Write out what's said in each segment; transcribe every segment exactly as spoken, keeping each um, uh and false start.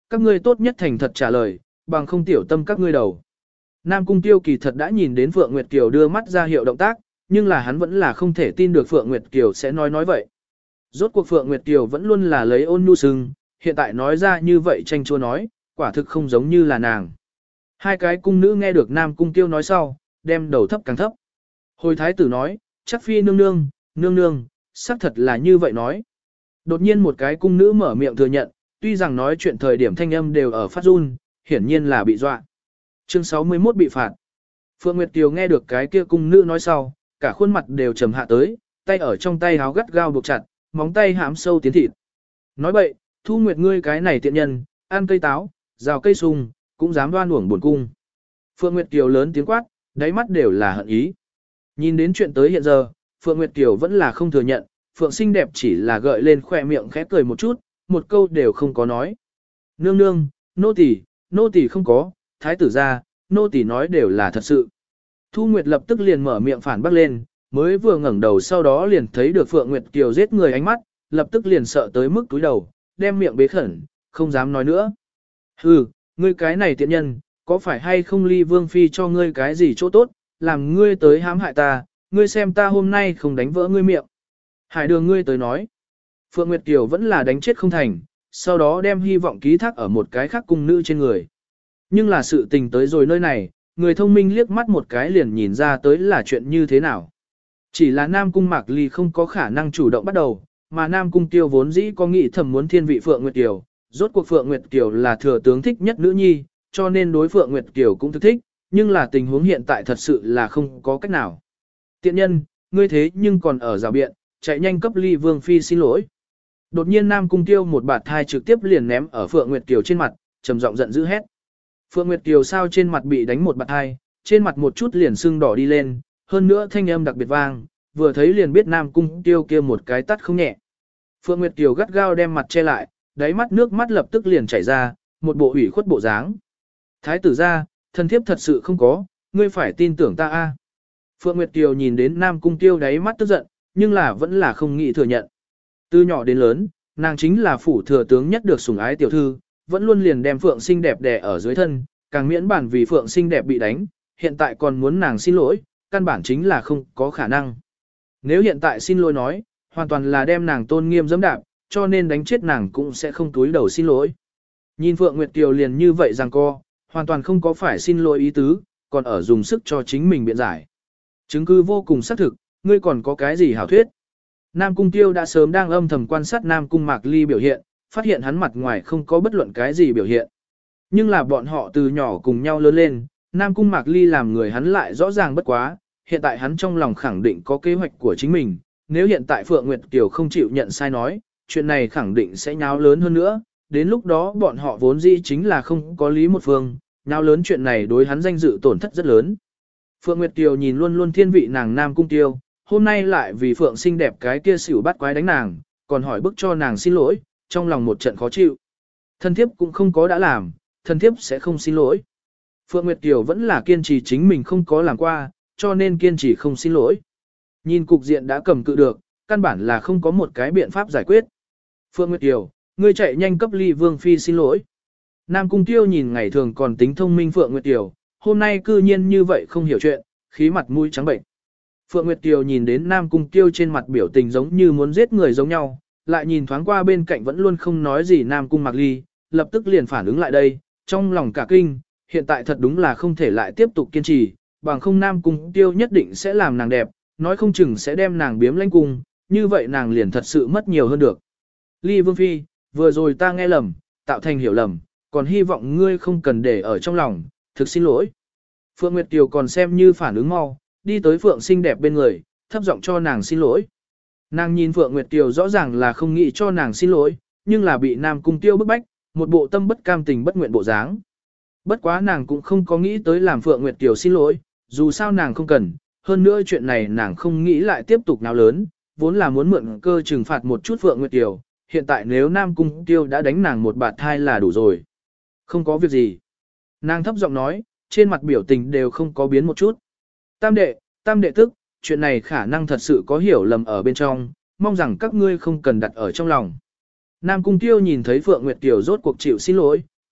các ngươi tốt nhất thành thật trả lời, bằng không tiểu tâm các ngươi đầu. Nam Cung Tiêu kỳ thật đã nhìn đến Phượng Nguyệt Kiều đưa mắt ra hiệu động tác, nhưng là hắn vẫn là không thể tin được Phượng Nguyệt Kiều sẽ nói nói vậy. Rốt cuộc Phượng Nguyệt Kiều vẫn luôn là lấy ôn nhu sừng, hiện tại nói ra như vậy tranh chua nói, quả thực không giống như là nàng. Hai cái cung nữ nghe được Nam Cung Tiêu nói sau, đem đầu thấp càng thấp. Hồi thái tử nói, chắc phi nương nương, nương nương, xác thật là như vậy nói. Đột nhiên một cái cung nữ mở miệng thừa nhận, tuy rằng nói chuyện thời điểm thanh âm đều ở phát run, hiển nhiên là bị dọa. Chương sáu mươi mốt bị phạt. Phượng Nguyệt Kiều nghe được cái kia cung nữ nói sau, cả khuôn mặt đều trầm hạ tới, tay ở trong tay háo gắt gao buộc chặt, móng tay hãm sâu tiến thịt. Nói bậy, Thu Nguyệt ngươi cái này tiện nhân, ăn cây táo, rào cây sung, cũng dám đoan uổng buồn cung. Phượng Nguyệt Kiều lớn tiếng quát, đáy mắt đều là hận ý. Nhìn đến chuyện tới hiện giờ, Phượng Nguyệt Kiều vẫn là không thừa nhận, Phượng xinh đẹp chỉ là gợi lên khỏe miệng khẽ cười một chút, một câu đều không có nói. Nương nương, nô tỳ, nô tỳ không có, thái tử ra, nô tỳ nói đều là thật sự. Thu Nguyệt lập tức liền mở miệng phản bác lên, mới vừa ngẩng đầu sau đó liền thấy được Phượng Nguyệt Kiều giết người ánh mắt, lập tức liền sợ tới mức túi đầu, đem miệng bế khẩn, không dám nói nữa. Hừ, ngươi cái này tiện nhân, có phải hay không Ly Vương Phi cho ngươi cái gì chỗ tốt, làm ngươi tới hãm hại ta, ngươi xem ta hôm nay không đánh vỡ ngươi miệng. Hải đường ngươi tới nói. Phượng Nguyệt Kiều vẫn là đánh chết không thành, sau đó đem hy vọng ký thác ở một cái khác cung nữ trên người. Nhưng là sự tình tới rồi nơi này, người thông minh liếc mắt một cái liền nhìn ra tới là chuyện như thế nào. Chỉ là Nam Cung Mạc Ly không có khả năng chủ động bắt đầu, mà Nam Cung Tiêu vốn dĩ có nghĩ thầm muốn thiên vị Phượng Nguyệt Kiều, rốt cuộc Phượng Nguyệt Kiều là thừa tướng thích nhất nữ nhi, cho nên đối Phượng Nguyệt Kiều cũng thực thích, nhưng là tình huống hiện tại thật sự là không có cách nào. Tiện nhân, ngươi thế nhưng còn ở rào biện, chạy nhanh cấp Ly Vương Phi xin lỗi. Đột nhiên Nam Cung Tiêu một bạt thai trực tiếp liền ném ở Phượng Nguyệt Kiều trên mặt, trầm giọng giận dữ hét. Phượng Nguyệt Kiều sao trên mặt bị đánh một bạt thai, trên mặt một chút liền sưng đỏ đi lên, hơn nữa thanh âm đặc biệt vang, vừa thấy liền biết Nam Cung Tiêu kia một cái tắt không nhẹ. Phượng Nguyệt Kiều gắt gao đem mặt che lại, đáy mắt nước mắt lập tức liền chảy ra, một bộ ủy khuất bộ dáng. Thái tử ra, thân thiếp thật sự không có, ngươi phải tin tưởng ta a. Phượng Nguyệt Kiều nhìn đến Nam Cung Tiêu đáy mắt tức giận, nhưng là vẫn là không nghĩ thừa nhận. Từ nhỏ đến lớn, nàng chính là phủ thừa tướng nhất được sủng ái tiểu thư, vẫn luôn liền đem Phượng xinh đẹp đè ở dưới thân, càng miễn bản vì Phượng xinh đẹp bị đánh, hiện tại còn muốn nàng xin lỗi, căn bản chính là không có khả năng. Nếu hiện tại xin lỗi nói, hoàn toàn là đem nàng tôn nghiêm dẫm đạp, cho nên đánh chết nàng cũng sẽ không túi đầu xin lỗi. Nhìn Phượng Nguyệt Kiều liền như vậy rằng co, hoàn toàn không có phải xin lỗi ý tứ, còn ở dùng sức cho chính mình biện giải. Chứng cứ vô cùng xác thực, ngươi còn có cái gì hảo thuyết. Nam Cung Tiêu đã sớm đang âm thầm quan sát Nam Cung Mạc Ly biểu hiện, phát hiện hắn mặt ngoài không có bất luận cái gì biểu hiện. Nhưng là bọn họ từ nhỏ cùng nhau lớn lên, Nam Cung Mạc Ly làm người hắn lại rõ ràng bất quá, hiện tại hắn trong lòng khẳng định có kế hoạch của chính mình, nếu hiện tại Phượng Nguyệt Kiều không chịu nhận sai nói, chuyện này khẳng định sẽ nháo lớn hơn nữa, đến lúc đó bọn họ vốn dĩ chính là không có lý một phương, nháo lớn chuyện này đối hắn danh dự tổn thất rất lớn. Phượng Nguyệt Kiều nhìn luôn luôn thiên vị nàng Nam Cung Tiêu, hôm nay lại vì Phượng xinh đẹp cái kia xỉu bắt quái đánh nàng, còn hỏi bức cho nàng xin lỗi, trong lòng một trận khó chịu. Thân thiếp cũng không có đã làm, thân thiếp sẽ không xin lỗi. Phượng Nguyệt Kiều vẫn là kiên trì chính mình không có làm qua, cho nên kiên trì không xin lỗi. Nhìn cục diện đã cầm cự được, căn bản là không có một cái biện pháp giải quyết. Phượng Nguyệt Kiều, ngươi chạy nhanh cấp Ly Vương Phi xin lỗi. Nam Cung Tiêu nhìn ngày thường còn tính thông minh Phượng Nguyệt Kiều, hôm nay cư nhiên như vậy không hiểu chuyện, khí mặt mũi trắng bệnh. Phượng Nguyệt Kiều nhìn đến Nam Cung Tiêu trên mặt biểu tình giống như muốn giết người giống nhau, lại nhìn thoáng qua bên cạnh vẫn luôn không nói gì Nam Cung Mạc Ly, lập tức liền phản ứng lại đây, trong lòng cả kinh, hiện tại thật đúng là không thể lại tiếp tục kiên trì, bằng không Nam Cung Tiêu nhất định sẽ làm nàng đẹp, nói không chừng sẽ đem nàng biếm lãnh cung, như vậy nàng liền thật sự mất nhiều hơn được. Ly Vương Phi, vừa rồi ta nghe lầm, tạo thành hiểu lầm, còn hy vọng ngươi không cần để ở trong lòng, thực xin lỗi. Phượng Nguyệt Kiều còn xem như phản ứng mau, đi tới Phượng xinh đẹp bên người, thấp giọng cho nàng xin lỗi. Nàng nhìn Phượng Nguyệt Kiều rõ ràng là không nghĩ cho nàng xin lỗi, nhưng là bị Nam Cung Tiêu bức bách, một bộ tâm bất cam tình bất nguyện bộ dáng. Bất quá nàng cũng không có nghĩ tới làm Phượng Nguyệt Kiều xin lỗi, dù sao nàng không cần, hơn nữa chuyện này nàng không nghĩ lại tiếp tục nào lớn, vốn là muốn mượn cơ trừng phạt một chút Phượng Nguyệt Kiều, hiện tại nếu Nam Cung Tiêu đã đánh nàng một bạt thai là đủ rồi. Không có việc gì. Nàng thấp giọng nói, trên mặt biểu tình đều không có biến một chút. Tam đệ, tam đệ tức, chuyện này khả năng thật sự có hiểu lầm ở bên trong, mong rằng các ngươi không cần đặt ở trong lòng. Nam Cung Tiêu nhìn thấy Phượng Nguyệt Kiều rốt cuộc chịu xin lỗi,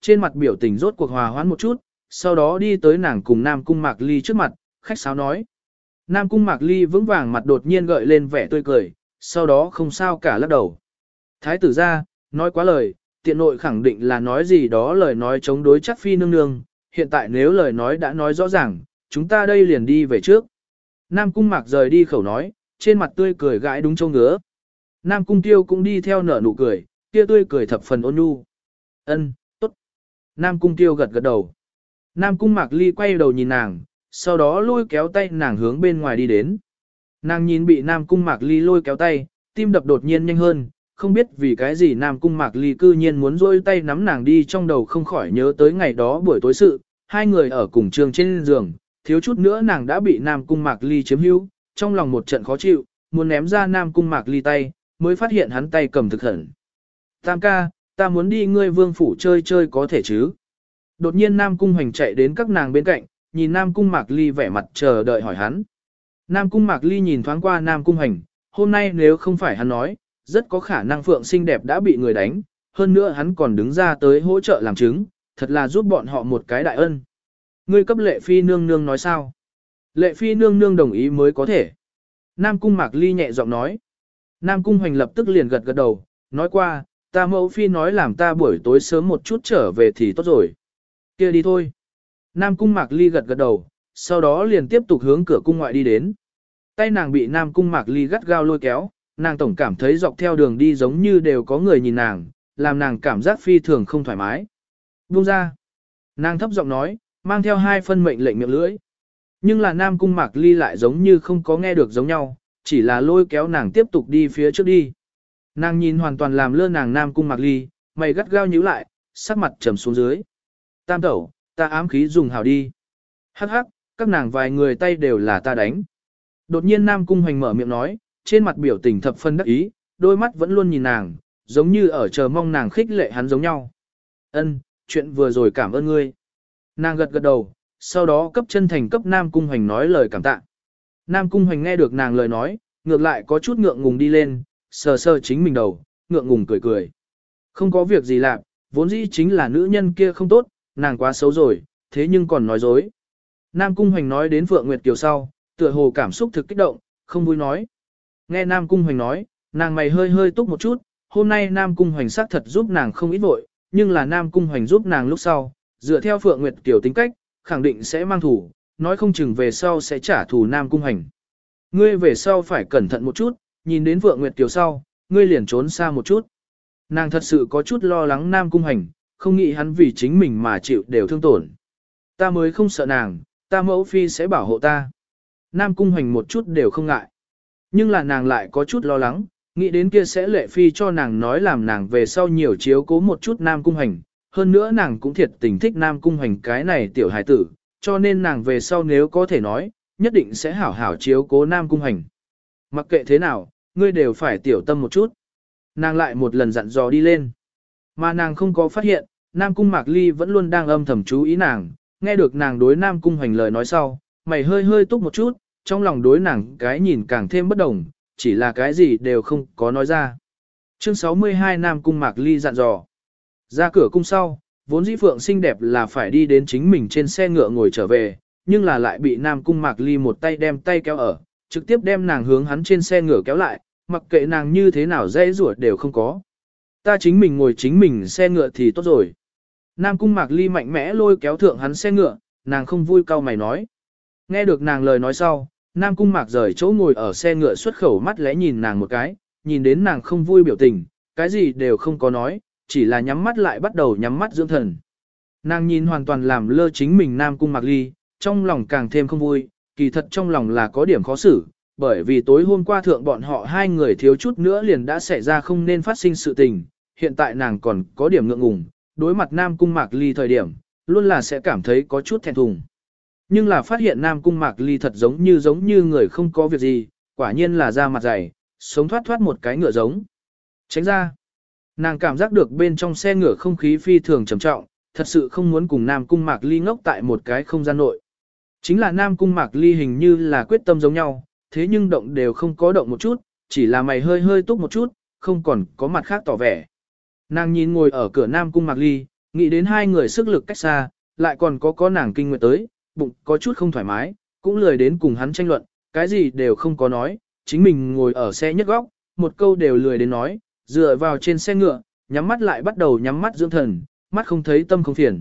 trên mặt biểu tình rốt cuộc hòa hoãn một chút, sau đó đi tới nàng cùng Nam Cung Mạc Ly trước mặt, khách sáo nói. Nam Cung Mạc Ly vững vàng mặt đột nhiên gợi lên vẻ tươi cười, sau đó không sao cả lắc đầu. Thái tử ra, nói quá lời, tiện nội khẳng định là nói gì đó lời nói chống đối chắc phi nương nương, hiện tại nếu lời nói đã nói rõ ràng, chúng ta đây liền đi về trước. Nam Cung Mạc rời đi khẩu nói, trên mặt tươi cười gãi đúng châu ngứa. Nam Cung Tiêu cũng đi theo nở nụ cười, kia tươi cười thập phần ôn nhu. Ân, tốt. Nam Cung Tiêu gật gật đầu. Nam Cung Mạc Ly quay đầu nhìn nàng, sau đó lôi kéo tay nàng hướng bên ngoài đi đến. Nàng nhìn bị Nam Cung Mạc Ly lôi kéo tay, tim đập đột nhiên nhanh hơn, không biết vì cái gì Nam Cung Mạc Ly cư nhiên muốn rôi tay nắm nàng đi, trong đầu không khỏi nhớ tới ngày đó buổi tối sự, hai người ở cùng trường trên giường, thiếu chút nữa nàng đã bị Nam Cung Mạc Ly chiếm hữu, trong lòng một trận khó chịu, muốn ném ra Nam Cung Mạc Ly tay, mới phát hiện hắn tay cầm thực hẳn. Tam ca, ta muốn đi ngươi vương phủ chơi chơi có thể chứ? Đột nhiên Nam Cung Hoành chạy đến các nàng bên cạnh, nhìn Nam Cung Mạc Ly vẻ mặt chờ đợi hỏi hắn. Nam Cung Mạc Ly nhìn thoáng qua Nam Cung Hoành, hôm nay nếu không phải hắn nói, rất có khả năng Phượng xinh đẹp đã bị người đánh, hơn nữa hắn còn đứng ra tới hỗ trợ làm chứng, thật là giúp bọn họ một cái đại ân. Ngươi cấp Lệ Phi nương nương nói sao? Lệ Phi nương nương đồng ý mới có thể. Nam Cung Mạc Ly nhẹ giọng nói. Nam Cung Hoành lập tức liền gật gật đầu, nói qua, ta mẫu phi nói làm ta buổi tối sớm một chút trở về thì tốt rồi. Kia đi thôi. Nam Cung Mạc Ly gật gật đầu, sau đó liền tiếp tục hướng cửa cung ngoại đi đến. Tay nàng bị Nam Cung Mạc Ly gắt gao lôi kéo, nàng tổng cảm thấy dọc theo đường đi giống như đều có người nhìn nàng, làm nàng cảm giác phi thường không thoải mái. Buông ra. Nàng thấp giọng nói, mang theo hai phân mệnh lệnh miệng lưỡi. Nhưng là Nam Cung Mạc Ly lại giống như không có nghe được giống nhau, chỉ là lôi kéo nàng tiếp tục đi phía trước đi. Nàng nhìn hoàn toàn làm lơ nàng Nam Cung Mạc Ly, mày gắt gao nhíu lại, sắc mặt trầm xuống dưới. Tam tẩu, ta ám khí dùng hảo đi. Hắc hắc, các nàng vài người tay đều là ta đánh. Đột nhiên Nam Cung Hoành mở miệng nói, trên mặt biểu tình thập phân đắc ý, đôi mắt vẫn luôn nhìn nàng, giống như ở chờ mong nàng khích lệ hắn giống nhau. Ân, chuyện vừa rồi cảm ơn ngươi. Nàng gật gật đầu, sau đó cấp chân thành cấp Nam Cung Hoành nói lời cảm tạ. Nam Cung Hoành nghe được nàng lời nói, ngược lại có chút ngượng ngùng đi lên, sờ sờ chính mình đầu, ngượng ngùng cười cười. Không có việc gì làm, vốn dĩ chính là nữ nhân kia không tốt, nàng quá xấu rồi, thế nhưng còn nói dối. Nam Cung Hoành nói đến Phượng Nguyệt Kiều sau, tựa hồ cảm xúc thực kích động, không vui nói. Nghe Nam Cung Hoành nói, nàng mày hơi hơi túc một chút, hôm nay Nam Cung Hoành xác thật giúp nàng không ít vội, nhưng là Nam Cung Hoành giúp nàng lúc sau, dựa theo Phượng Nguyệt Kiều tính cách, khẳng định sẽ mang thủ, nói không chừng về sau sẽ trả thù Nam Cung Hoành. Ngươi về sau phải cẩn thận một chút, nhìn đến Phượng Nguyệt Kiều sau, ngươi liền trốn xa một chút. Nàng thật sự có chút lo lắng Nam Cung Hoành, không nghĩ hắn vì chính mình mà chịu đều thương tổn. Ta mới không sợ nàng, ta mẫu phi sẽ bảo hộ ta. Nam Cung Hoành một chút đều không ngại. Nhưng là nàng lại có chút lo lắng, nghĩ đến kia sẽ Lệ Phi cho nàng nói làm nàng về sau nhiều chiếu cố một chút Nam Cung Hoành. Hơn nữa nàng cũng thiệt tình thích Nam Cung Hoành cái này tiểu hài tử, cho nên nàng về sau nếu có thể nói, nhất định sẽ hảo hảo chiếu cố Nam Cung Hoành. Mặc kệ thế nào, ngươi đều phải tiểu tâm một chút. Nàng lại một lần dặn dò đi lên. Mà nàng không có phát hiện, Nam Cung Mạc Ly vẫn luôn đang âm thầm chú ý nàng, nghe được nàng đối Nam Cung Hoành lời nói sau, mày hơi hơi túc một chút, trong lòng đối nàng cái nhìn càng thêm bất đồng, chỉ là cái gì đều không có nói ra. Chương sáu mươi hai Nam Cung Mạc Ly dặn dò. Ra cửa cung sau, vốn dĩ Phượng xinh đẹp là phải đi đến chính mình trên xe ngựa ngồi trở về, nhưng là lại bị Nam Cung Mạc Ly một tay đem tay kéo ở, trực tiếp đem nàng hướng hắn trên xe ngựa kéo lại, mặc kệ nàng như thế nào dễ ruột đều không có. Ta chính mình ngồi chính mình xe ngựa thì tốt rồi. Nam Cung Mạc Ly mạnh mẽ lôi kéo thượng hắn xe ngựa, nàng không vui cau mày nói. Nghe được nàng lời nói sau, Nam Cung Mạc rời chỗ ngồi ở xe ngựa xuất khẩu mắt lẽ nhìn nàng một cái, nhìn đến nàng không vui biểu tình, cái gì đều không có nói, chỉ là nhắm mắt lại bắt đầu nhắm mắt dưỡng thần. Nàng nhìn hoàn toàn làm lơ chính mình Nam Cung Mạc Ly, trong lòng càng thêm không vui, kỳ thật trong lòng là có điểm khó xử, bởi vì tối hôm qua thượng bọn họ hai người thiếu chút nữa liền đã xảy ra không nên phát sinh sự tình, hiện tại nàng còn có điểm ngượng ngùng, đối mặt Nam Cung Mạc Ly thời điểm, luôn là sẽ cảm thấy có chút thẹn thùng. Nhưng là phát hiện Nam Cung Mạc Ly thật giống như giống như người không có việc gì, quả nhiên là da mặt dày, sống thoát thoát một cái ngựa giống. Tránh ra. Nàng cảm giác được bên trong xe ngựa không khí phi thường trầm trọng, thật sự không muốn cùng Nam Cung Mạc Ly ngốc tại một cái không gian nội. Chính là Nam Cung Mạc Ly hình như là quyết tâm giống nhau, thế nhưng động đều không có động một chút, chỉ là mày hơi hơi túc một chút, không còn có mặt khác tỏ vẻ. Nàng nhìn ngồi ở cửa Nam Cung Mạc Ly, Nghĩ đến hai người sức lực cách xa, lại còn có có nàng kinh nguyệt tới, bụng có chút không thoải mái, cũng lười đến cùng hắn tranh luận, cái gì đều không có nói, chính mình ngồi ở xe nhất góc, một câu đều lười đến nói, dựa vào trên xe ngựa, nhắm mắt lại bắt đầu nhắm mắt dưỡng thần, mắt không thấy tâm không phiền.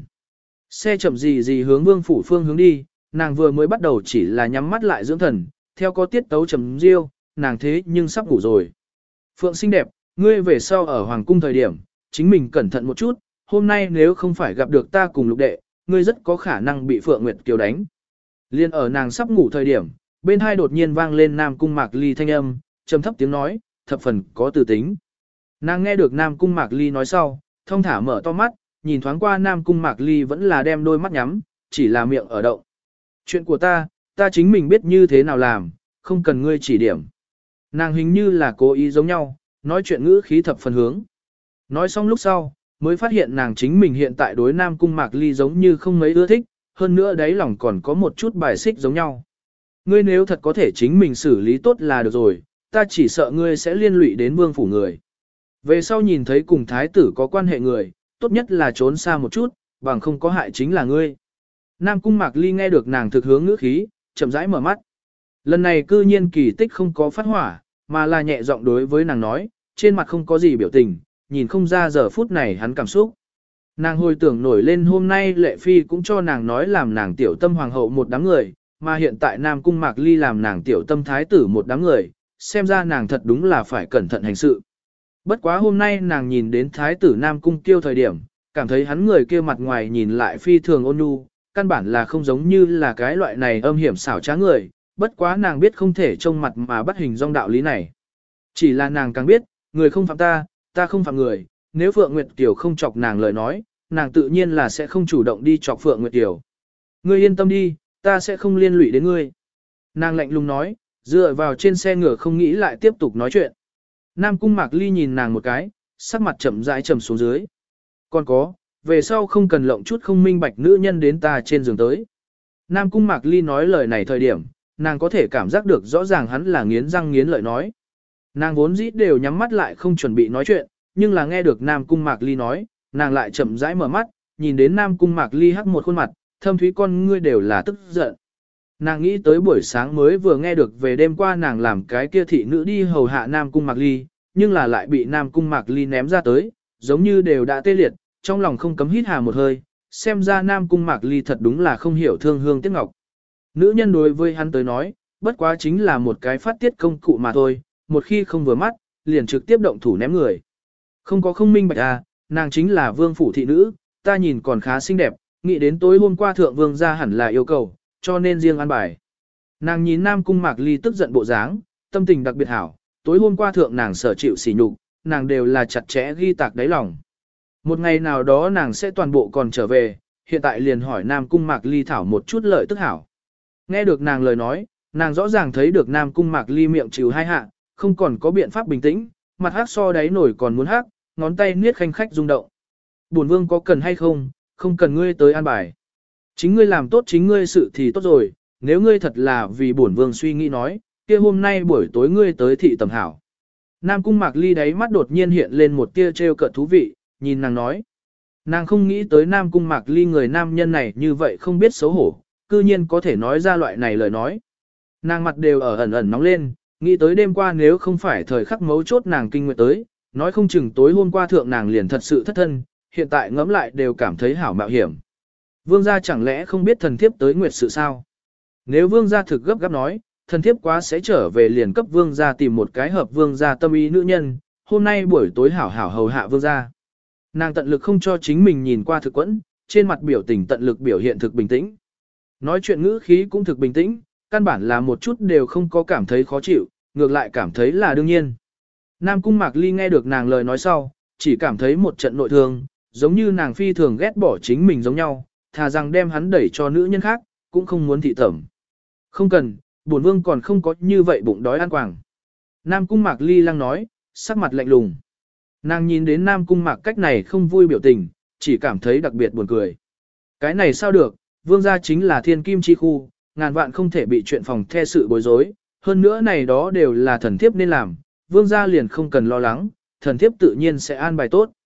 Xe chậm gì gì hướng vương phủ phương hướng đi, nàng vừa mới bắt đầu chỉ là nhắm mắt lại dưỡng thần, theo có tiết tấu chậm riêu, nàng thế nhưng sắp ngủ rồi. Phượng xinh đẹp, ngươi về sau ở hoàng cung thời điểm, chính mình cẩn thận một chút, hôm nay nếu không phải gặp được ta cùng lục đệ, ngươi rất có khả năng bị Phượng Nguyệt Kiều đánh. Liên ở nàng sắp ngủ thời điểm, bên hai đột nhiên vang lên Nam Cung Mạc Ly thanh âm, trầm thấp tiếng nói, thập phần có từ tính. Nàng nghe được Nam Cung Mạc Ly nói sau, thông thả mở to mắt, nhìn thoáng qua Nam Cung Mạc Ly vẫn là đem đôi mắt nhắm, chỉ là miệng ở động. Chuyện của ta, ta chính mình biết như thế nào làm, không cần ngươi chỉ điểm. Nàng hình như là cố ý giống nhau, nói chuyện ngữ khí thập phần hướng. Nói xong lúc sau, mới phát hiện nàng chính mình hiện tại đối Nam Cung Mạc Ly giống như không mấy ưa thích, hơn nữa đáy lòng còn có một chút bài xích giống nhau. Ngươi nếu thật có thể chính mình xử lý tốt là được rồi, ta chỉ sợ ngươi sẽ liên lụy đến vương phủ người. Về sau nhìn thấy cùng thái tử có quan hệ người, tốt nhất là trốn xa một chút, bằng không có hại chính là ngươi. Nam Cung Mạc Ly nghe được nàng thực hướng ngữ khí, chậm rãi mở mắt. Lần này cư nhiên kỳ tích không có phát hỏa, mà là nhẹ giọng đối với nàng nói, trên mặt không có gì biểu tình, nhìn không ra giờ phút này hắn cảm xúc. Nàng hồi tưởng nổi lên hôm nay Lệ Phi cũng cho nàng nói làm nàng tiểu tâm hoàng hậu một đám người, mà hiện tại Nam Cung Mạc Ly làm nàng tiểu tâm thái tử một đám người, xem ra nàng thật đúng là phải cẩn thận hành sự. Bất quá hôm nay nàng nhìn đến thái tử Nam Cung Kiêu thời điểm, cảm thấy hắn người kia mặt ngoài nhìn lại phi thường ôn nhu, căn bản là không giống như là cái loại này âm hiểm xảo trá người, bất quá nàng biết không thể trông mặt mà bắt hình dong đạo lý này. Chỉ là nàng càng biết, người không phạm ta, ta không phạm người, nếu Phượng Nguyệt Kiều không chọc nàng lời nói, nàng tự nhiên là sẽ không chủ động đi chọc Phượng Nguyệt Kiều. Ngươi yên tâm đi, ta sẽ không liên lụy đến ngươi. Nàng lạnh lùng nói, dựa vào trên xe ngựa không nghĩ lại tiếp tục nói chuyện. Nam Cung Mạc Ly nhìn nàng một cái, sắc mặt chậm rãi trầm xuống dưới. Còn có, về sau không cần lộng chút không minh bạch nữ nhân đến ta trên giường tới. Nam Cung Mạc Ly nói lời này thời điểm, nàng có thể cảm giác được rõ ràng hắn là nghiến răng nghiến lợi nói. Nàng vốn dĩ đều nhắm mắt lại không chuẩn bị nói chuyện, nhưng là nghe được Nam Cung Mạc Ly nói, nàng lại chậm rãi mở mắt, nhìn đến Nam Cung Mạc Ly hắc một khuôn mặt, thâm thúy con ngươi đều là tức giận. Nàng nghĩ tới buổi sáng mới vừa nghe được về đêm qua nàng làm cái kia thị nữ đi hầu hạ Nam Cung Mạc Ly, nhưng là lại bị Nam Cung Mạc Ly ném ra tới, giống như đều đã tê liệt, trong lòng không cấm hít hà một hơi, xem ra Nam Cung Mạc Ly thật đúng là không hiểu thương hương tiếc ngọc. Nữ nhân đối với hắn tới nói, bất quá chính là một cái phát tiết công cụ mà thôi, một khi không vừa mắt, liền trực tiếp động thủ ném người. Không có không minh bạch à, nàng chính là vương phủ thị nữ, ta nhìn còn khá xinh đẹp, nghĩ đến tối hôm qua thượng vương ra hẳn là yêu cầu, cho nên riêng ăn bài. Nàng nhìn Nam Cung Mạc Ly tức giận bộ dáng, tâm tình đặc biệt hảo, tối hôm qua thượng nàng sở chịu sỉ nhục, nàng đều là chặt chẽ ghi tạc đáy lòng. Một ngày nào đó nàng sẽ toàn bộ còn trở về, hiện tại liền hỏi Nam Cung Mạc Ly thảo một chút lợi tức hảo. Nghe được nàng lời nói, nàng rõ ràng thấy được Nam Cung Mạc Ly miệng chịu hai hạ, không còn có biện pháp bình tĩnh, mặt hắc so đáy nổi còn muốn hắc, ngón tay niết khanh khách rung động. Bổn vương có cần hay không, không cần ngươi tới an bài. Chính ngươi làm tốt chính ngươi sự thì tốt rồi, nếu ngươi thật là vì bổn vương suy nghĩ nói, kia hôm nay buổi tối ngươi tới thị tầm hảo. Nam Cung Mạc Ly đáy mắt đột nhiên hiện lên một tia trêu cợt thú vị, nhìn nàng nói. Nàng không nghĩ tới Nam Cung Mạc Ly người nam nhân này như vậy không biết xấu hổ, cư nhiên có thể nói ra loại này lời nói. Nàng mặt đều ở ẩn ẩn nóng lên, nghĩ tới đêm qua nếu không phải thời khắc mấu chốt nàng kinh nguyệt tới, nói không chừng tối hôm qua thượng nàng liền thật sự thất thân, hiện tại ngẫm lại đều cảm thấy hảo mạo hiểm. Vương gia chẳng lẽ không biết thần thiếp tới nguyệt sự sao? Nếu vương gia thực gấp gáp nói, thần thiếp quá sẽ trở về liền cấp vương gia tìm một cái hợp vương gia tâm ý nữ nhân, hôm nay buổi tối hảo hảo hầu hạ vương gia. Nàng tận lực không cho chính mình nhìn qua thực quẫn, trên mặt biểu tình tận lực biểu hiện thực bình tĩnh. Nói chuyện ngữ khí cũng thực bình tĩnh, căn bản là một chút đều không có cảm thấy khó chịu, ngược lại cảm thấy là đương nhiên. Nam Cung Mạc Ly nghe được nàng lời nói sau, chỉ cảm thấy một trận nội thương, giống như nàng phi thường ghét bỏ chính mình giống nhau, thà rằng đem hắn đẩy cho nữ nhân khác, cũng không muốn thị tẩm. Không cần, bổn vương còn không có như vậy bụng đói ăn quàng. Nam Cung Mạc Ly lăng nói, sắc mặt lạnh lùng. Nàng nhìn đến Nam Cung Mạc cách này không vui biểu tình, chỉ cảm thấy đặc biệt buồn cười. Cái này sao được, vương gia chính là thiên kim chi khu, ngàn vạn không thể bị chuyện phòng the sự bối rối, hơn nữa này đó đều là thần thiếp nên làm, vương gia liền không cần lo lắng, thần thiếp tự nhiên sẽ an bài tốt.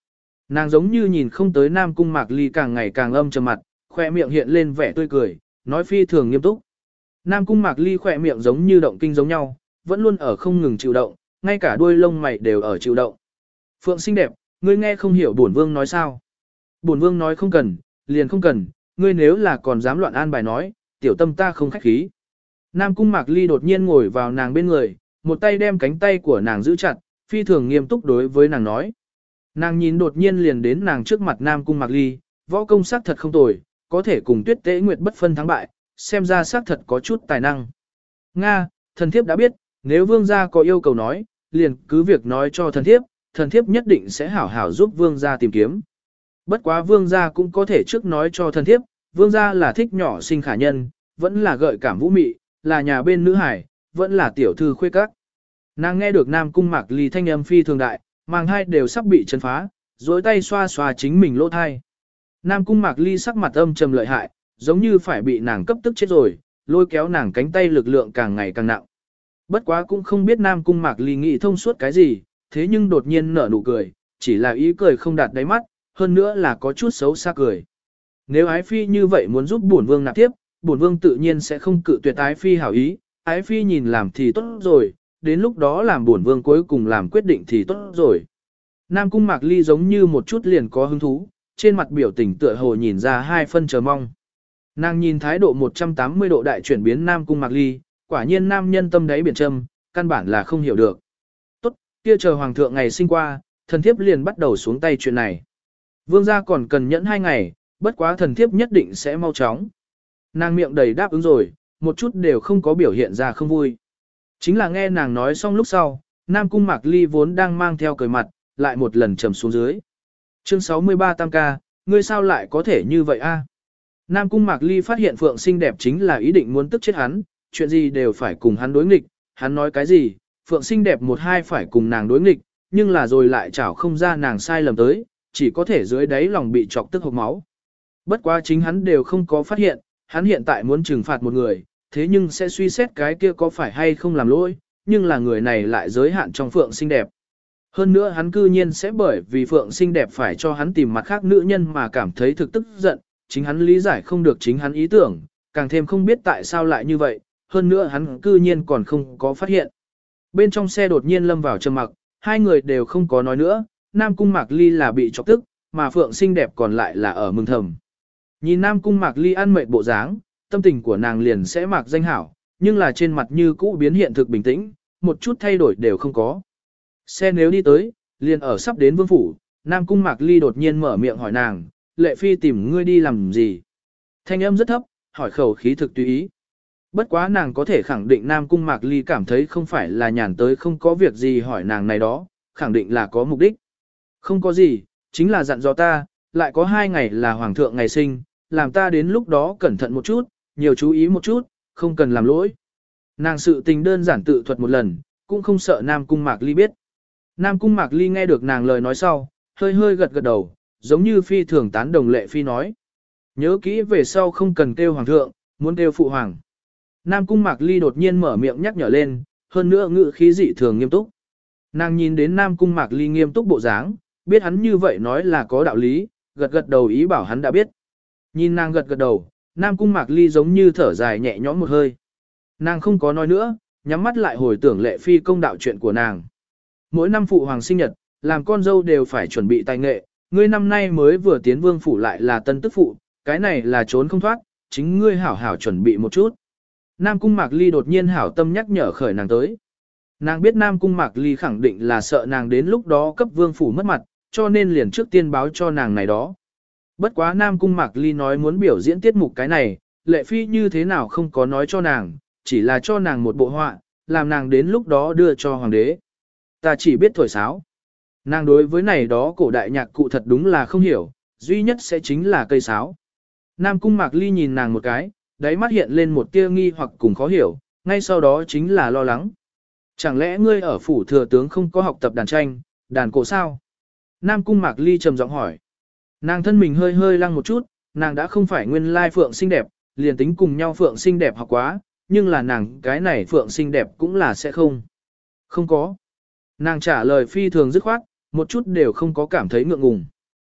Nàng giống như nhìn không tới Nam Cung Mạc Ly càng ngày càng âm trầm mặt, khoe miệng hiện lên vẻ tươi cười, nói phi thường nghiêm túc. Nam Cung Mạc Ly khoe miệng giống như động kinh giống nhau, vẫn luôn ở không ngừng chịu động, ngay cả đuôi lông mày đều ở chịu động. Phượng xinh đẹp, ngươi nghe không hiểu bổn vương nói sao? Bổn vương nói không cần, liền không cần, ngươi nếu là còn dám loạn an bài nói, tiểu tâm ta không khách khí. Nam Cung Mạc Ly đột nhiên ngồi vào nàng bên người, một tay đem cánh tay của nàng giữ chặt, phi thường nghiêm túc đối với nàng nói. Nàng nhìn đột nhiên liền đến nàng trước mặt Nam Cung Mạc Ly, võ công sắc thật không tồi, có thể cùng Tuyết Tế Nguyệt bất phân thắng bại, xem ra sắc thật có chút tài năng. Nga, thần thiếp đã biết, nếu vương gia có yêu cầu nói, liền cứ việc nói cho thần thiếp, thần thiếp nhất định sẽ hảo hảo giúp vương gia tìm kiếm. Bất quá vương gia cũng có thể trước nói cho thần thiếp, vương gia là thích nhỏ sinh khả nhân, vẫn là gợi cảm vũ mị, là nhà bên nữ hải, vẫn là tiểu thư khuê các. Nàng nghe được Nam Cung Mạc Ly thanh âm phi thường đại, màng hai đều sắp bị chấn phá, dối tay xoa xoa chính mình lỗ thai. Nam Cung Mạc Ly sắc mặt âm trầm lợi hại, giống như phải bị nàng cấp tức chết rồi, lôi kéo nàng cánh tay lực lượng càng ngày càng nặng. Bất quá cũng không biết Nam Cung Mạc Ly nghĩ thông suốt cái gì, thế nhưng đột nhiên nở nụ cười, chỉ là ý cười không đạt đáy mắt, hơn nữa là có chút xấu xa cười. Nếu Ái Phi như vậy muốn giúp bổn vương nạp tiếp, bổn vương tự nhiên sẽ không cự tuyệt Ái Phi hảo ý, Ái Phi nhìn làm thì tốt rồi, đến lúc đó làm bổn vương cuối cùng làm quyết định thì tốt rồi. Nam Cung Mạc Ly giống như một chút liền có hứng thú, trên mặt biểu tình tựa hồ nhìn ra hai phân chờ mong. Nàng nhìn thái độ một trăm tám mươi độ đại chuyển biến Nam Cung Mạc Ly, quả nhiên nam nhân tâm đáy biển trầm, căn bản là không hiểu được. Tốt, kia chờ hoàng thượng ngày sinh qua, thần thiếp liền bắt đầu xuống tay chuyện này. Vương gia còn cần nhẫn hai ngày, bất quá thần thiếp nhất định sẽ mau chóng. Nàng miệng đầy đáp ứng rồi, một chút đều không có biểu hiện ra không vui. Chính là nghe nàng nói xong lúc sau, Nam Cung Mạc Ly vốn đang mang theo cười mặt, lại một lần trầm xuống dưới. Chương sáu mươi ba Tam ca, ngươi sao lại có thể như vậy a? Nam Cung Mạc Ly phát hiện Phượng xinh đẹp chính là ý định muốn tức chết hắn, chuyện gì đều phải cùng hắn đối nghịch, hắn nói cái gì, Phượng xinh đẹp một hai phải cùng nàng đối nghịch, nhưng là rồi lại chảo không ra nàng sai lầm tới, chỉ có thể dưới đáy lòng bị chọc tức hộc máu. Bất quá chính hắn đều không có phát hiện, hắn hiện tại muốn trừng phạt một người, thế nhưng sẽ suy xét cái kia có phải hay không làm lỗi, nhưng là người này lại giới hạn trong Phượng xinh đẹp. Hơn nữa hắn cư nhiên sẽ bởi vì Phượng xinh đẹp phải cho hắn tìm mặt khác nữ nhân mà cảm thấy thực tức giận, chính hắn lý giải không được chính hắn ý tưởng, càng thêm không biết tại sao lại như vậy, hơn nữa hắn cư nhiên còn không có phát hiện. Bên trong xe đột nhiên lâm vào trầm mặc, hai người đều không có nói nữa, Nam Cung Mạc Ly là bị chọc tức, mà Phượng xinh đẹp còn lại là ở mừng thầm. Nhìn Nam Cung Mạc Ly ăn mệt bộ dáng, tâm tình của nàng liền sẽ mạc danh hảo, nhưng là trên mặt như cũ biến hiện thực bình tĩnh, một chút thay đổi đều không có. Xe nếu đi tới, liền ở sắp đến vương phủ, Nam Cung Mạc Ly đột nhiên mở miệng hỏi nàng, Lệ Phi tìm ngươi đi làm gì? Thanh âm rất thấp, hỏi khẩu khí thực tùy ý. Bất quá nàng có thể khẳng định Nam Cung Mạc Ly cảm thấy không phải là nhàn tới không có việc gì hỏi nàng này đó, khẳng định là có mục đích. Không có gì, chính là dặn dò ta, lại có hai ngày là hoàng thượng ngày sinh, làm ta đến lúc đó cẩn thận một chút, nhiều chú ý một chút, không cần làm lỗi. Nàng sự tình đơn giản tự thuật một lần, cũng không sợ Nam Cung Mạc Ly biết. Nam Cung Mạc Ly nghe được nàng lời nói sau, hơi hơi gật gật đầu, giống như phi thường tán đồng Lệ Phi nói. Nhớ kỹ về sau không cần kêu hoàng thượng, muốn kêu phụ hoàng. Nam Cung Mạc Ly đột nhiên mở miệng nhắc nhở lên, hơn nữa ngữ khí dị thường nghiêm túc. Nàng nhìn đến Nam Cung Mạc Ly nghiêm túc bộ dáng, biết hắn như vậy nói là có đạo lý, gật gật đầu ý bảo hắn đã biết. Nhìn nàng gật gật đầu, Nam Cung Mạc Ly giống như thở dài nhẹ nhõm một hơi. Nàng không có nói nữa, nhắm mắt lại hồi tưởng Lệ Phi công đạo chuyện của nàng. Mỗi năm phụ hoàng sinh nhật, làm con dâu đều phải chuẩn bị tài nghệ, ngươi năm nay mới vừa tiến vương phủ lại là tân tức phụ, cái này là trốn không thoát, chính ngươi hảo hảo chuẩn bị một chút. Nam Cung Mạc Ly đột nhiên hảo tâm nhắc nhở khởi nàng tới. Nàng biết Nam Cung Mạc Ly khẳng định là sợ nàng đến lúc đó cấp vương phủ mất mặt, cho nên liền trước tiên báo cho nàng này đó. Bất quá Nam Cung Mạc Ly nói muốn biểu diễn tiết mục cái này, Lệ Phi như thế nào không có nói cho nàng, chỉ là cho nàng một bộ họa, làm nàng đến lúc đó đưa cho hoàng đế. Ta chỉ biết thổi sáo. Nàng đối với này đó cổ đại nhạc cụ thật đúng là không hiểu, duy nhất sẽ chính là cây sáo. Nam Cung Mạc Ly nhìn nàng một cái, đáy mắt hiện lên một tia nghi hoặc cùng khó hiểu, ngay sau đó chính là lo lắng. Chẳng lẽ ngươi ở phủ thừa tướng không có học tập đàn tranh, đàn cổ sao? Nam Cung Mạc Ly trầm giọng hỏi. Nàng thân mình hơi hơi lăng một chút, nàng đã không phải nguyên lai phượng xinh đẹp, liền tính cùng nhau phượng xinh đẹp học quá, nhưng là nàng cái này phượng xinh đẹp cũng là sẽ không. Không có. Nàng trả lời phi thường dứt khoát, một chút đều không có cảm thấy ngượng ngùng.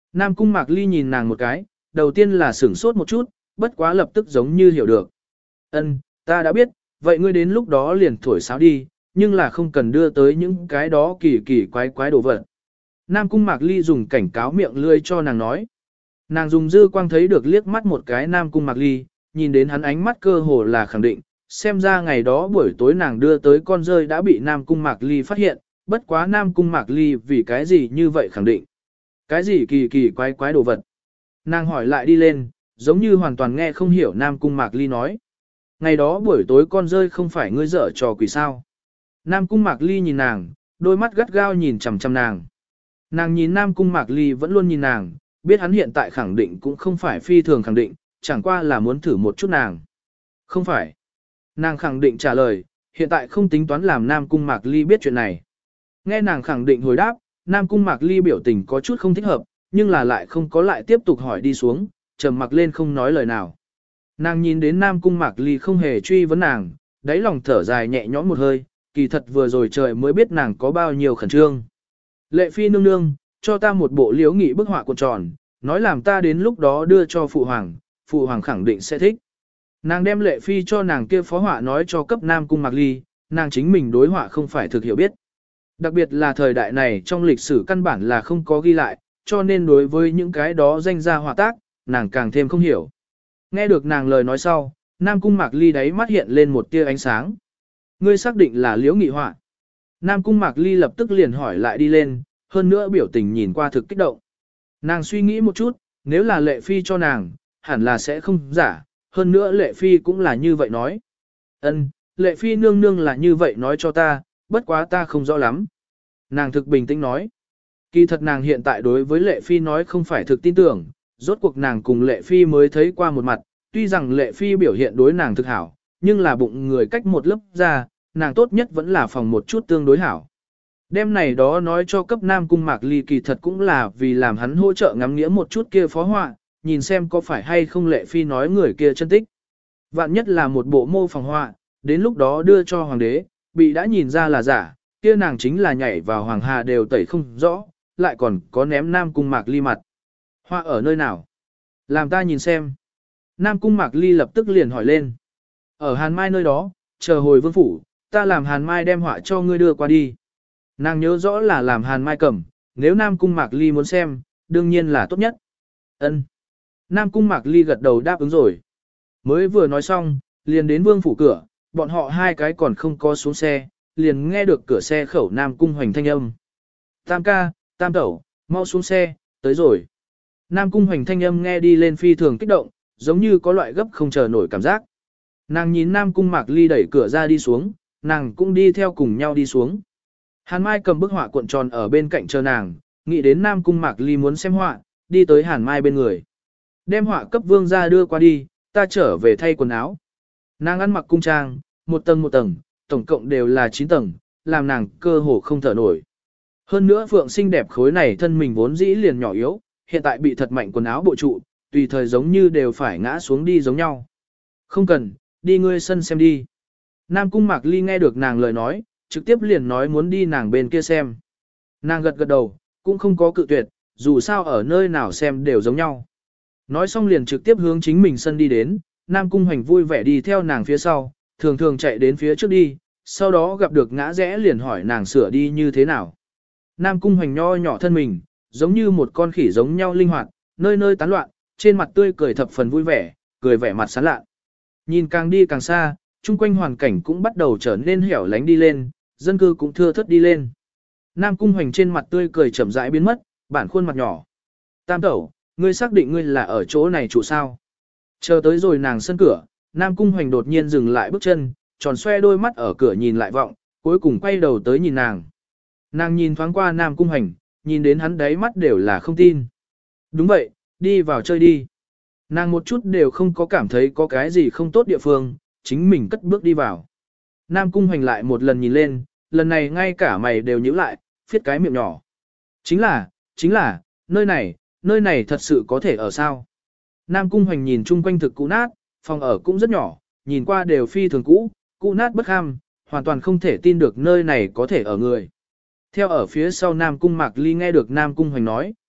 Nam Cung Mạc Ly nhìn nàng một cái, đầu tiên là sửng sốt một chút, bất quá lập tức giống như hiểu được. Ân, ta đã biết, vậy ngươi đến lúc đó liền thổi sáo đi, nhưng là không cần đưa tới những cái đó kỳ kỳ quái quái đồ vật. Nam Cung Mạc Ly dùng cảnh cáo miệng lươi cho nàng nói. Nàng dùng dư quang thấy được liếc mắt một cái Nam Cung Mạc Ly, nhìn đến hắn ánh mắt cơ hồ là khẳng định, xem ra ngày đó buổi tối nàng đưa tới con rơi đã bị Nam Cung Mạc Ly phát hiện, bất quá Nam Cung Mạc Ly vì cái gì như vậy khẳng định. Cái gì kỳ kỳ quái quái đồ vật. Nàng hỏi lại đi lên, giống như hoàn toàn nghe không hiểu Nam Cung Mạc Ly nói. Ngày đó buổi tối con rơi không phải ngươi dở trò quỷ sao. Nam Cung Mạc Ly nhìn nàng, đôi mắt gắt gao nhìn chằm chằm nàng. Nàng nhìn Nam Cung Mạc Ly vẫn luôn nhìn nàng, biết hắn hiện tại khẳng định cũng không phải phi thường khẳng định, chẳng qua là muốn thử một chút nàng. Không phải. Nàng khẳng định trả lời, hiện tại không tính toán làm Nam Cung Mạc Ly biết chuyện này. Nghe nàng khẳng định hồi đáp, Nam Cung Mạc Ly biểu tình có chút không thích hợp, nhưng là lại không có lại tiếp tục hỏi đi xuống, trầm mặc lên không nói lời nào. Nàng nhìn đến Nam Cung Mạc Ly không hề truy vấn nàng, đáy lòng thở dài nhẹ nhõm một hơi, kỳ thật vừa rồi trời mới biết nàng có bao nhiêu khẩn trương. Lệ Phi nương nương, cho ta một bộ liễu nghị bức họa cuộn tròn, nói làm ta đến lúc đó đưa cho Phụ Hoàng, Phụ Hoàng khẳng định sẽ thích. Nàng đem Lệ Phi cho nàng kia phó họa nói cho cấp Nam Cung Mạc Ly, nàng chính mình đối họa không phải thực hiểu biết. Đặc biệt là thời đại này trong lịch sử căn bản là không có ghi lại, cho nên đối với những cái đó danh gia họa tác, nàng càng thêm không hiểu. Nghe được nàng lời nói sau, Nam Cung Mạc Ly đáy mắt hiện lên một tia ánh sáng. Ngươi xác định là liễu nghị họa. Nam Cung Mạc Ly lập tức liền hỏi lại đi lên, hơn nữa biểu tình nhìn qua thực kích động. Nàng suy nghĩ một chút, nếu là Lệ Phi cho nàng, hẳn là sẽ không giả, hơn nữa Lệ Phi cũng là như vậy nói. Ân, Lệ Phi nương nương là như vậy nói cho ta, bất quá ta không rõ lắm. Nàng thực bình tĩnh nói. Kỳ thật nàng hiện tại đối với Lệ Phi nói không phải thực tin tưởng, rốt cuộc nàng cùng Lệ Phi mới thấy qua một mặt, tuy rằng Lệ Phi biểu hiện đối nàng thực hảo, nhưng là bụng người cách một lớp ra, nàng tốt nhất vẫn là phòng một chút tương đối hảo. Đêm này đó nói cho cấp Nam Cung Mạc Ly kỳ thật cũng là vì làm hắn hỗ trợ ngắm nghĩa một chút kia phó họa, nhìn xem có phải hay không Lệ Phi nói người kia chân tích. Vạn nhất là một bộ mô phỏng họa, đến lúc đó đưa cho hoàng đế, bị đã nhìn ra là giả, kia nàng chính là nhảy vào hoàng hà đều tẩy không rõ, lại còn có ném Nam Cung Mạc Ly mặt. Họa ở nơi nào? Làm ta nhìn xem. Nam Cung Mạc Ly lập tức liền hỏi lên. Ở Hàn Mai nơi đó, chờ hồi vương phủ, ta làm Hàn Mai đem họa cho ngươi đưa qua đi. Nàng nhớ rõ là làm Hàn Mai cầm, nếu Nam Cung Mạc Ly muốn xem, đương nhiên là tốt nhất. Ân. Nam Cung Mạc Ly gật đầu đáp ứng rồi. Mới vừa nói xong, liền đến vương phủ cửa, bọn họ hai cái còn không có xuống xe, liền nghe được cửa xe khẩu Nam Cung Hoành thanh âm. Tam ca, tam tẩu, mau xuống xe, tới rồi. Nam Cung Hoành thanh âm nghe đi lên phi thường kích động, giống như có loại gấp không chờ nổi cảm giác. Nàng nhìn Nam Cung Mạc Ly đẩy cửa ra đi xuống, nàng cũng đi theo cùng nhau đi xuống. Hàn Mai cầm bức họa cuộn tròn ở bên cạnh chờ nàng, nghĩ đến Nam Cung Mạc Ly muốn xem họa, đi tới Hàn Mai bên người. Đem họa cấp vương ra đưa qua đi, ta trở về thay quần áo. Nàng ăn mặc cung trang, một tầng một tầng, tổng cộng đều là chín tầng, làm nàng cơ hồ không thở nổi. Hơn nữa Phượng xinh đẹp khối này thân mình vốn dĩ liền nhỏ yếu, hiện tại bị thật mạnh quần áo bộ trụ, tùy thời giống như đều phải ngã xuống đi giống nhau. Không cần, đi ngươi sân xem đi. Nam Cung Mạc Ly nghe được nàng lời nói, trực tiếp liền nói muốn đi nàng bên kia xem. Nàng gật gật đầu, cũng không có cự tuyệt, dù sao ở nơi nào xem đều giống nhau. Nói xong liền trực tiếp hướng chính mình sân đi đến, Nam Cung Hoành vui vẻ đi theo nàng phía sau, thường thường chạy đến phía trước đi, sau đó gặp được ngã rẽ liền hỏi nàng sửa đi như thế nào. Nam Cung Hoành nho nhỏ thân mình, giống như một con khỉ giống nhau linh hoạt, nơi nơi tán loạn, trên mặt tươi cười thập phần vui vẻ, cười vẻ mặt sán lạ. Nhìn càng đi càng xa, chung quanh hoàn cảnh cũng bắt đầu trở nên hẻo lánh đi lên, dân cư cũng thưa thớt đi lên. Nam Cung Hoành trên mặt tươi cười chậm rãi biến mất, bản khuôn mặt nhỏ. Tam tẩu, ngươi xác định ngươi là ở chỗ này trụ sao? Chờ tới rồi nàng sân cửa, Nam Cung Hoành đột nhiên dừng lại bước chân, tròn xoe đôi mắt ở cửa nhìn lại vọng, cuối cùng quay đầu tới nhìn nàng. Nàng nhìn thoáng qua Nam Cung Hoành, nhìn đến hắn đáy mắt đều là không tin. Đúng vậy, đi vào chơi đi. Nàng một chút đều không có cảm thấy có cái gì không tốt địa phương, chính mình cất bước đi vào. Nam Cung Hoành lại một lần nhìn lên, lần này ngay cả mày đều nhíu lại, phiết cái miệng nhỏ. Chính là, chính là, nơi này, nơi này thật sự có thể ở sao? Nam Cung Hoành nhìn chung quanh thực cũ nát, phòng ở cũng rất nhỏ, nhìn qua đều phi thường cũ, cũ nát bất ham, hoàn toàn không thể tin được nơi này có thể ở người. Theo ở phía sau Nam Cung Mạc Ly nghe được Nam Cung Hoành nói,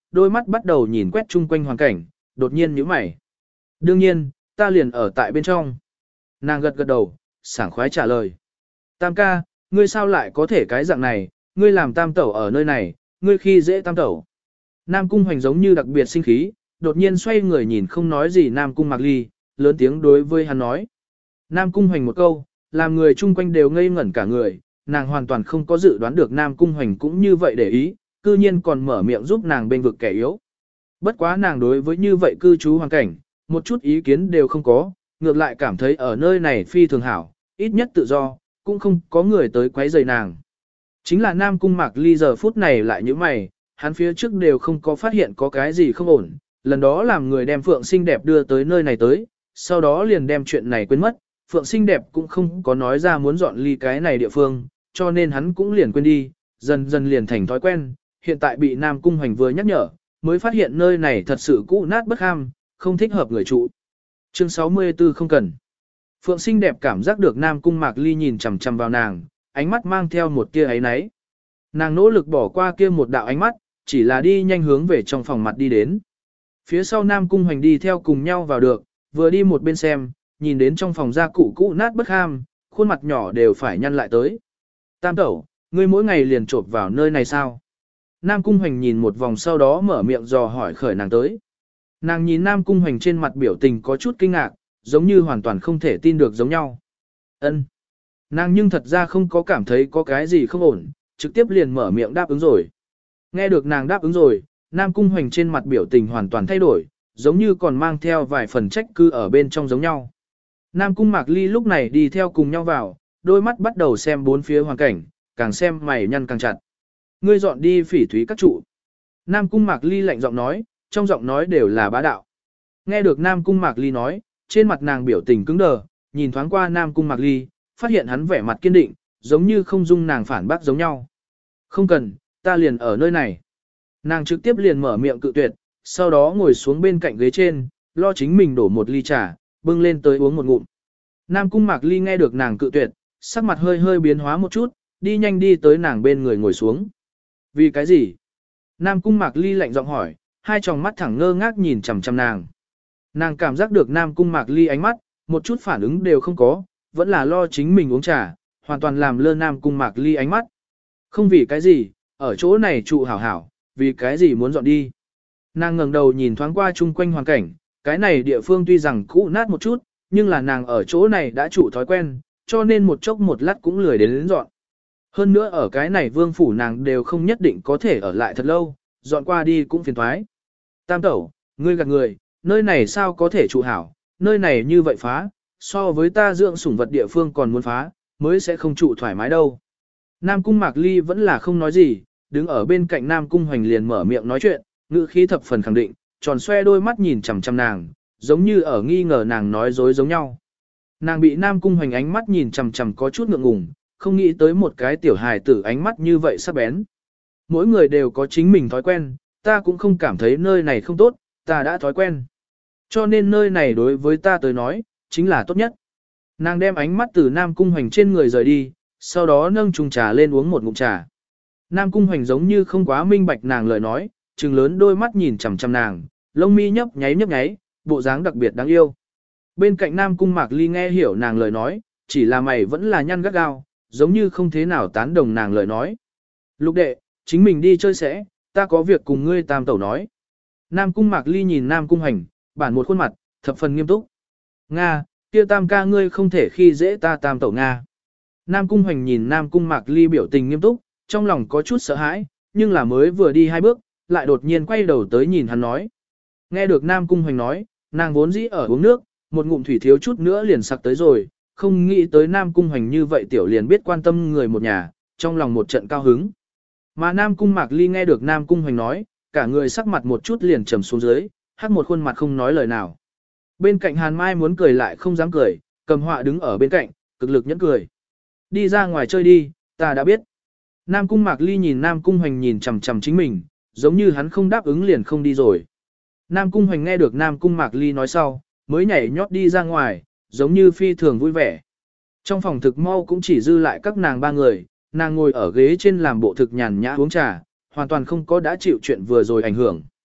đôi mắt bắt đầu nhìn quét chung quanh hoàn cảnh, đột nhiên nhíu mày. Đương nhiên, ta liền ở tại bên trong. Nàng gật gật đầu, sảng khoái trả lời. Tam ca, ngươi sao lại có thể cái dạng này, ngươi làm tam tẩu ở nơi này, ngươi khi dễ tam tẩu. Nam Cung Hoành giống như đặc biệt sinh khí, đột nhiên xoay người nhìn không nói gì Nam Cung Mạc Ly, lớn tiếng đối với hắn nói. Nam Cung Hoành một câu, làm người chung quanh đều ngây ngẩn cả người, nàng hoàn toàn không có dự đoán được Nam Cung Hoành cũng như vậy để ý, cư nhiên còn mở miệng giúp nàng bên vực kẻ yếu. Bất quá nàng đối với như vậy cư trú hoàn cảnh, một chút ý kiến đều không có, ngược lại cảm thấy ở nơi này phi thường hảo, ít nhất tự do, cũng không có người tới quấy rầy nàng. Chính là Nam Cung Mạc Ly giờ phút này lại như mày, hắn phía trước đều không có phát hiện có cái gì không ổn, lần đó làm người đem Phượng xinh đẹp đưa tới nơi này tới, sau đó liền đem chuyện này quên mất, Phượng xinh đẹp cũng không có nói ra muốn dọn ly cái này địa phương, cho nên hắn cũng liền quên đi, dần dần liền thành thói quen, hiện tại bị Nam Cung Hoành vừa nhắc nhở, mới phát hiện nơi này thật sự cũ nát bất ham, không thích hợp người trụ. Chương sáu mươi tư không cần. Phượng xinh đẹp cảm giác được Nam Cung Mạc Ly nhìn chằm chằm vào nàng, ánh mắt mang theo một tia ấy náy. Nàng nỗ lực bỏ qua kia một đạo ánh mắt, chỉ là đi nhanh hướng về trong phòng mặt đi đến. Phía sau Nam Cung Hoành đi theo cùng nhau vào được, vừa đi một bên xem, nhìn đến trong phòng gia cụ cũ nát bất ham, khuôn mặt nhỏ đều phải nhăn lại tới. Tam tẩu, ngươi mỗi ngày liền trộp vào nơi này sao? Nam Cung Hoành nhìn một vòng sau đó mở miệng dò hỏi khởi nàng tới. Nàng nhìn Nam Cung Hoành trên mặt biểu tình có chút kinh ngạc, giống như hoàn toàn không thể tin được giống nhau. Ân. Nàng nhưng thật ra không có cảm thấy có cái gì không ổn, trực tiếp liền mở miệng đáp ứng rồi. Nghe được nàng đáp ứng rồi, Nam Cung Hoành trên mặt biểu tình hoàn toàn thay đổi, giống như còn mang theo vài phần trách cứ ở bên trong giống nhau. Nam Cung Mạc Ly lúc này đi theo cùng nhau vào, đôi mắt bắt đầu xem bốn phía hoàn cảnh, càng xem mày nhăn càng chặt. Ngươi dọn đi Phỉ Thúy các trụ. Nam Cung Mạc Ly lạnh giọng nói, trong giọng nói đều là bá đạo. Nghe được Nam Cung Mạc Ly nói, trên mặt nàng biểu tình cứng đờ, nhìn thoáng qua Nam Cung Mạc Ly, phát hiện hắn vẻ mặt kiên định, giống như không dung nàng phản bác giống nhau. Không cần, ta liền ở nơi này. Nàng trực tiếp liền mở miệng cự tuyệt, sau đó ngồi xuống bên cạnh ghế trên, lo chính mình đổ một ly trà, bưng lên tới uống một ngụm. Nam Cung Mạc Ly nghe được nàng cự tuyệt, sắc mặt hơi hơi biến hóa một chút, đi nhanh đi tới nàng bên người ngồi xuống. Vì cái gì? Nam Cung Mạc Ly lạnh giọng hỏi, hai tròng mắt thẳng ngơ ngác nhìn chằm chằm nàng. Nàng cảm giác được Nam Cung Mạc Ly ánh mắt, một chút phản ứng đều không có, vẫn là lo chính mình uống trà, hoàn toàn làm lơ Nam Cung Mạc Ly ánh mắt. Không vì cái gì, ở chỗ này trụ hảo hảo, vì cái gì muốn dọn đi. Nàng ngẩng đầu nhìn thoáng qua chung quanh hoàn cảnh, cái này địa phương tuy rằng cũ nát một chút, nhưng là nàng ở chỗ này đã trụ thói quen, cho nên một chốc một lát cũng lười đến, đến dọn. Hơn nữa ở cái này vương phủ nàng đều không nhất định có thể ở lại thật lâu, dọn qua đi cũng phiền thoái. Tam tẩu, ngươi gạt người, nơi này sao có thể trụ hảo, nơi này như vậy phá, so với ta dưỡng sủng vật địa phương còn muốn phá, mới sẽ không trụ thoải mái đâu. Nam Cung Mạc Ly vẫn là không nói gì, đứng ở bên cạnh Nam Cung Hoành liền mở miệng nói chuyện, ngữ khí thập phần khẳng định, tròn xoe đôi mắt nhìn chằm chằm nàng, giống như ở nghi ngờ nàng nói dối giống nhau. Nàng bị Nam Cung Hoành ánh mắt nhìn chằm chằm có chút ngượng ngùng, không nghĩ tới một cái tiểu hài tử ánh mắt như vậy sắc bén. Mỗi người đều có chính mình thói quen, ta cũng không cảm thấy nơi này không tốt, ta đã thói quen. Cho nên nơi này đối với ta tới nói, chính là tốt nhất. Nàng đem ánh mắt từ Nam Cung Hoành trên người rời đi, sau đó nâng chung trà lên uống một ngụm trà. Nam Cung Hoành giống như không quá minh bạch nàng lời nói, trừng lớn đôi mắt nhìn chằm chằm nàng, lông mi nhấp nháy nhấp nháy, bộ dáng đặc biệt đáng yêu. Bên cạnh Nam Cung Mạc Ly nghe hiểu nàng lời nói, chỉ là mày vẫn là nhăn gắt gao, giống như không thế nào tán đồng nàng lời nói. Lục đệ, chính mình đi chơi sẽ, ta có việc cùng ngươi tam tẩu nói. Nam Cung Mạc Ly nhìn Nam Cung Hoành, bản một khuôn mặt, thập phần nghiêm túc. Nga, kia tam ca ngươi không thể khi dễ ta tam tẩu Nga. Nam Cung Hoành nhìn Nam Cung Mạc Ly biểu tình nghiêm túc, trong lòng có chút sợ hãi, nhưng là mới vừa đi hai bước, lại đột nhiên quay đầu tới nhìn hắn nói. Nghe được Nam Cung Hoành nói, nàng vốn dĩ ở uống nước, một ngụm thủy thiếu chút nữa liền sặc tới rồi, không nghĩ tới Nam Cung Hoành như vậy tiểu liền biết quan tâm người một nhà, trong lòng một trận cao hứng. Mà Nam Cung Mạc Ly nghe được Nam Cung Hoành nói, cả người sắc mặt một chút liền trầm xuống dưới, hắc một khuôn mặt không nói lời nào. Bên cạnh Hàn Mai muốn cười lại không dám cười, cầm họa đứng ở bên cạnh, cực lực nhẫn cười. Đi ra ngoài chơi đi, ta đã biết. Nam Cung Mạc Ly nhìn Nam Cung Hoành nhìn chằm chằm chính mình, giống như hắn không đáp ứng liền không đi rồi. Nam Cung Hoành nghe được Nam Cung Mạc Ly nói sau, mới nhảy nhót đi ra ngoài, giống như phi thường vui vẻ. Trong phòng thực mau cũng chỉ dư lại các nàng ba người, nàng ngồi ở ghế trên làm bộ thực nhàn nhã uống trà, hoàn toàn không có đã chịu chuyện vừa rồi ảnh hưởng.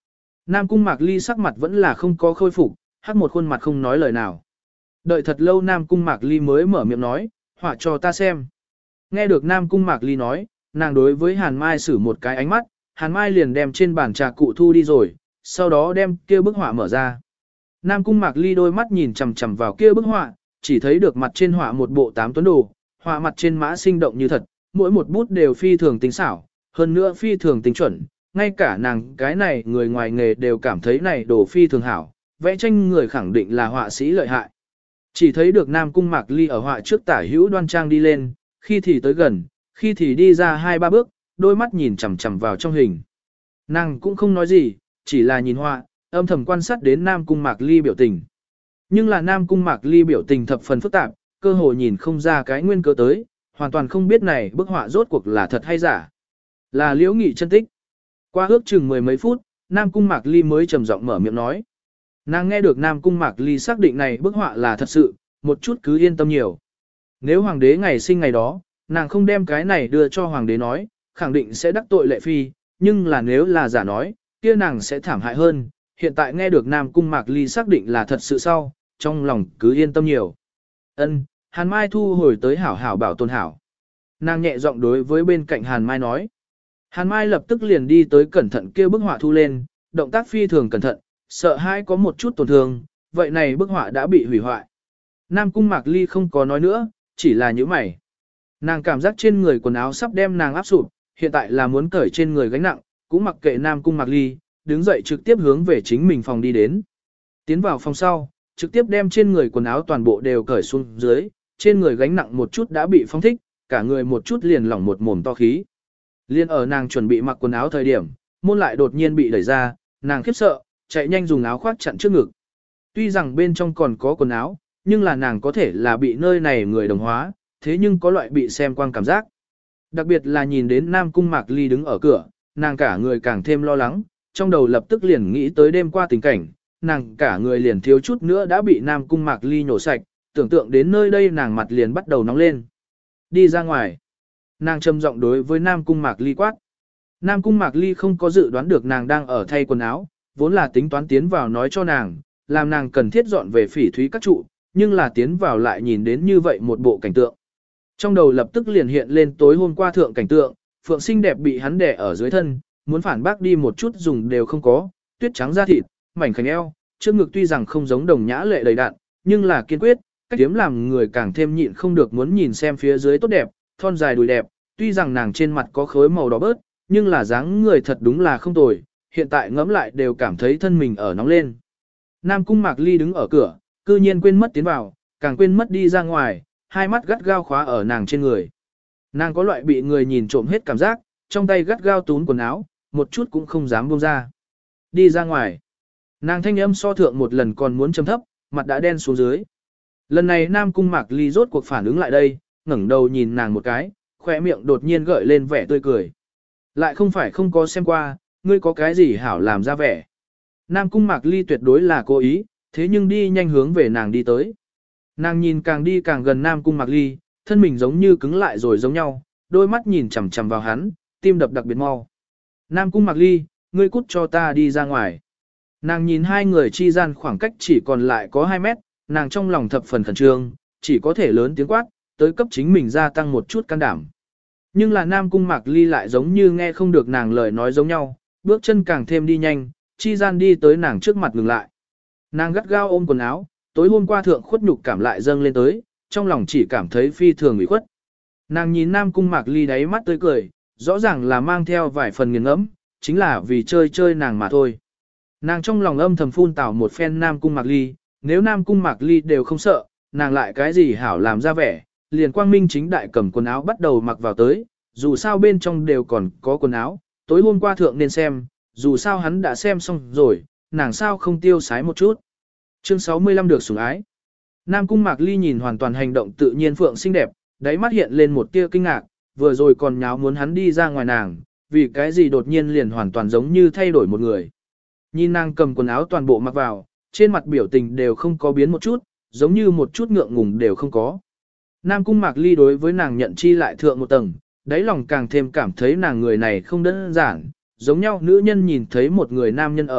Nam Cung Mạc Ly sắc mặt vẫn là không có khôi phục, hắc một khuôn mặt không nói lời nào. Đợi thật lâu Nam Cung Mạc Ly mới mở miệng nói, họa cho ta xem. Nghe được Nam Cung Mạc Ly nói, nàng đối với Hàn Mai sử một cái ánh mắt, Hàn Mai liền đem trên bàn trà cụ thu đi rồi, sau đó đem kia bức họa mở ra. Nam Cung Mạc Ly đôi mắt nhìn chằm chằm vào kia bức họa, chỉ thấy được mặt trên họa một bộ tám tuấn đồ, họa mặt trên mã sinh động như thật, mỗi một bút đều phi thường tinh xảo, hơn nữa phi thường tinh chuẩn, ngay cả nàng cái này người ngoài nghề đều cảm thấy này đồ phi thường hảo, vẽ tranh người khẳng định là họa sĩ lợi hại. Chỉ thấy được Nam Cung Mạc Ly ở họa trước tả hữu đoan trang đi lên, khi thì tới gần, khi thì đi ra hai ba bước, đôi mắt nhìn chằm chằm vào trong hình. Nàng cũng không nói gì, chỉ là nhìn họa, âm thầm quan sát đến Nam Cung Mạc Ly biểu tình. Nhưng là Nam Cung Mạc Ly biểu tình thập phần phức tạp, cơ hồ nhìn không ra cái nguyên cớ tới, hoàn toàn không biết này bức họa rốt cuộc là thật hay giả. Là Liễu Nghị chân tích. Qua ước chừng mười mấy phút, Nam Cung Mạc Ly mới trầm giọng mở miệng nói. Nàng nghe được Nam Cung Mạc Ly xác định này bức họa là thật sự, một chút cứ yên tâm nhiều. Nếu hoàng đế ngày sinh ngày đó, nàng không đem cái này đưa cho hoàng đế nói, khẳng định sẽ đắc tội lệ phi, nhưng là nếu là giả nói, kia nàng sẽ thảm hại hơn. Hiện tại nghe được Nam Cung Mạc Ly xác định là thật sự sau, trong lòng cứ yên tâm nhiều. Ân, Hàn Mai thu hồi tới hảo hảo bảo tồn hảo. Nàng nhẹ giọng đối với bên cạnh Hàn Mai nói. Hàn Mai lập tức liền đi tới cẩn thận kêu bức họa thu lên, động tác phi thường cẩn thận, sợ hai có một chút tổn thương, vậy này bức họa đã bị hủy hoại. Nam Cung Mạc Ly không có nói nữa, chỉ là những mày. Nàng cảm giác trên người quần áo sắp đem nàng áp sụp, hiện tại là muốn cởi trên người gánh nặng, cũng mặc kệ Nam Cung Mạc Ly, đứng dậy trực tiếp hướng về chính mình phòng đi đến. Tiến vào phòng sau, trực tiếp đem trên người quần áo toàn bộ đều cởi xuống dưới, trên người gánh nặng một chút đã bị phong thích, cả người một chút liền lỏng một mồm to khí. Liên ở nàng chuẩn bị mặc quần áo thời điểm, môn lại đột nhiên bị đẩy ra, nàng khiếp sợ, chạy nhanh dùng áo khoác chặn trước ngực. Tuy rằng bên trong còn có quần áo, nhưng là nàng có thể là bị nơi này người đồng hóa, thế nhưng có loại bị xem quang cảm giác. Đặc biệt là nhìn đến Nam Cung Mạc Ly đứng ở cửa, nàng cả người càng thêm lo lắng, trong đầu lập tức liền nghĩ tới đêm qua tình cảnh, nàng cả người liền thiếu chút nữa đã bị Nam Cung Mạc Ly nhổ sạch, tưởng tượng đến nơi đây nàng mặt liền bắt đầu nóng lên. Đi ra ngoài. Nàng trầm giọng đối với Nam Cung Mạc Ly quát. Nam Cung Mạc Ly không có dự đoán được nàng đang ở thay quần áo, vốn là tính toán tiến vào nói cho nàng, làm nàng cần thiết dọn về Phỉ Thúy các trụ, nhưng là tiến vào lại nhìn đến như vậy một bộ cảnh tượng. Trong đầu lập tức liền hiện lên tối hôm qua thượng cảnh tượng, Phượng xinh đẹp bị hắn đè ở dưới thân, muốn phản bác đi một chút dùng đều không có, tuyết trắng da thịt, mảnh khảnh eo, trước ngực tuy rằng không giống đồng nhã lệ đầy đặn, nhưng là kiên quyết, cách tiếm làm người càng thêm nhịn không được muốn nhìn xem phía dưới tốt đẹp, thon dài đùi đẹp, tuy rằng nàng trên mặt có khối màu đỏ bớt, nhưng là dáng người thật đúng là không tồi, hiện tại ngẫm lại đều cảm thấy thân mình ở nóng lên. Nam Cung Mạc Ly đứng ở cửa, cư nhiên quên mất tiến vào, càng quên mất đi ra ngoài, hai mắt gắt gao khóa ở nàng trên người. Nàng có loại bị người nhìn trộm hết cảm giác, trong tay gắt gao túm quần áo, một chút cũng không dám buông ra. Đi ra ngoài. Nàng thanh âm so thượng một lần còn muốn trầm thấp, mặt đã đen xuống dưới. Lần này Nam Cung Mạc Ly rốt cuộc phản ứng lại đây, ngẩng đầu nhìn nàng một cái, khỏe miệng đột nhiên gợi lên vẻ tươi cười. Lại không phải không có xem qua, ngươi có cái gì hảo làm ra vẻ. Nam Cung Mạc Ly tuyệt đối là cố ý, thế nhưng đi nhanh hướng về nàng đi tới. Nàng nhìn càng đi càng gần Nam Cung Mạc Ly, thân mình giống như cứng lại rồi giống nhau, đôi mắt nhìn chằm chằm vào hắn, tim đập đặc biệt mau. Nam Cung Mạc Ly, ngươi cút cho ta đi ra ngoài. Nàng nhìn hai người chi gian khoảng cách chỉ còn lại có hai mét, nàng trong lòng thập phần khẩn trương, chỉ có thể lớn tiếng quát, tới cấp chính mình gia tăng một chút can đảm. Nhưng là Nam Cung Mạc Ly lại giống như nghe không được nàng lời nói giống nhau, bước chân càng thêm đi nhanh, chi gian đi tới nàng trước mặt ngừng lại. Nàng gắt gao ôm quần áo, tối hôm qua thượng khuất nhục cảm lại dâng lên tới, trong lòng chỉ cảm thấy phi thường ủy khuất. Nàng nhìn Nam Cung Mạc Ly đáy mắt tươi cười, rõ ràng là mang theo vài phần nghiền ngẫm, chính là vì chơi chơi nàng mà thôi. Nàng trong lòng âm thầm phun tảo một phen Nam Cung Mạc Ly, nếu Nam Cung Mạc Ly đều không sợ, nàng lại cái gì hảo làm ra vẻ, liền quang minh chính đại cầm quần áo bắt đầu mặc vào tới, dù sao bên trong đều còn có quần áo, tối hôm qua thượng nên xem, dù sao hắn đã xem xong rồi, nàng sao không tiêu sái một chút. Chương sáu mươi lăm được sủng ái. Nam Cung Mạc Ly nhìn hoàn toàn hành động tự nhiên Phượng xinh đẹp, đáy mắt hiện lên một tia kinh ngạc, vừa rồi còn nháo muốn hắn đi ra ngoài nàng, vì cái gì đột nhiên liền hoàn toàn giống như thay đổi một người. Nhìn nàng cầm quần áo toàn bộ mặc vào, trên mặt biểu tình đều không có biến một chút, giống như một chút ngượng ngùng đều không có. Nam Cung Mạc Ly đối với nàng nhận chi lại thượng một tầng, đáy lòng càng thêm cảm thấy nàng người này không đơn giản, giống nhau nữ nhân nhìn thấy một người nam nhân ở,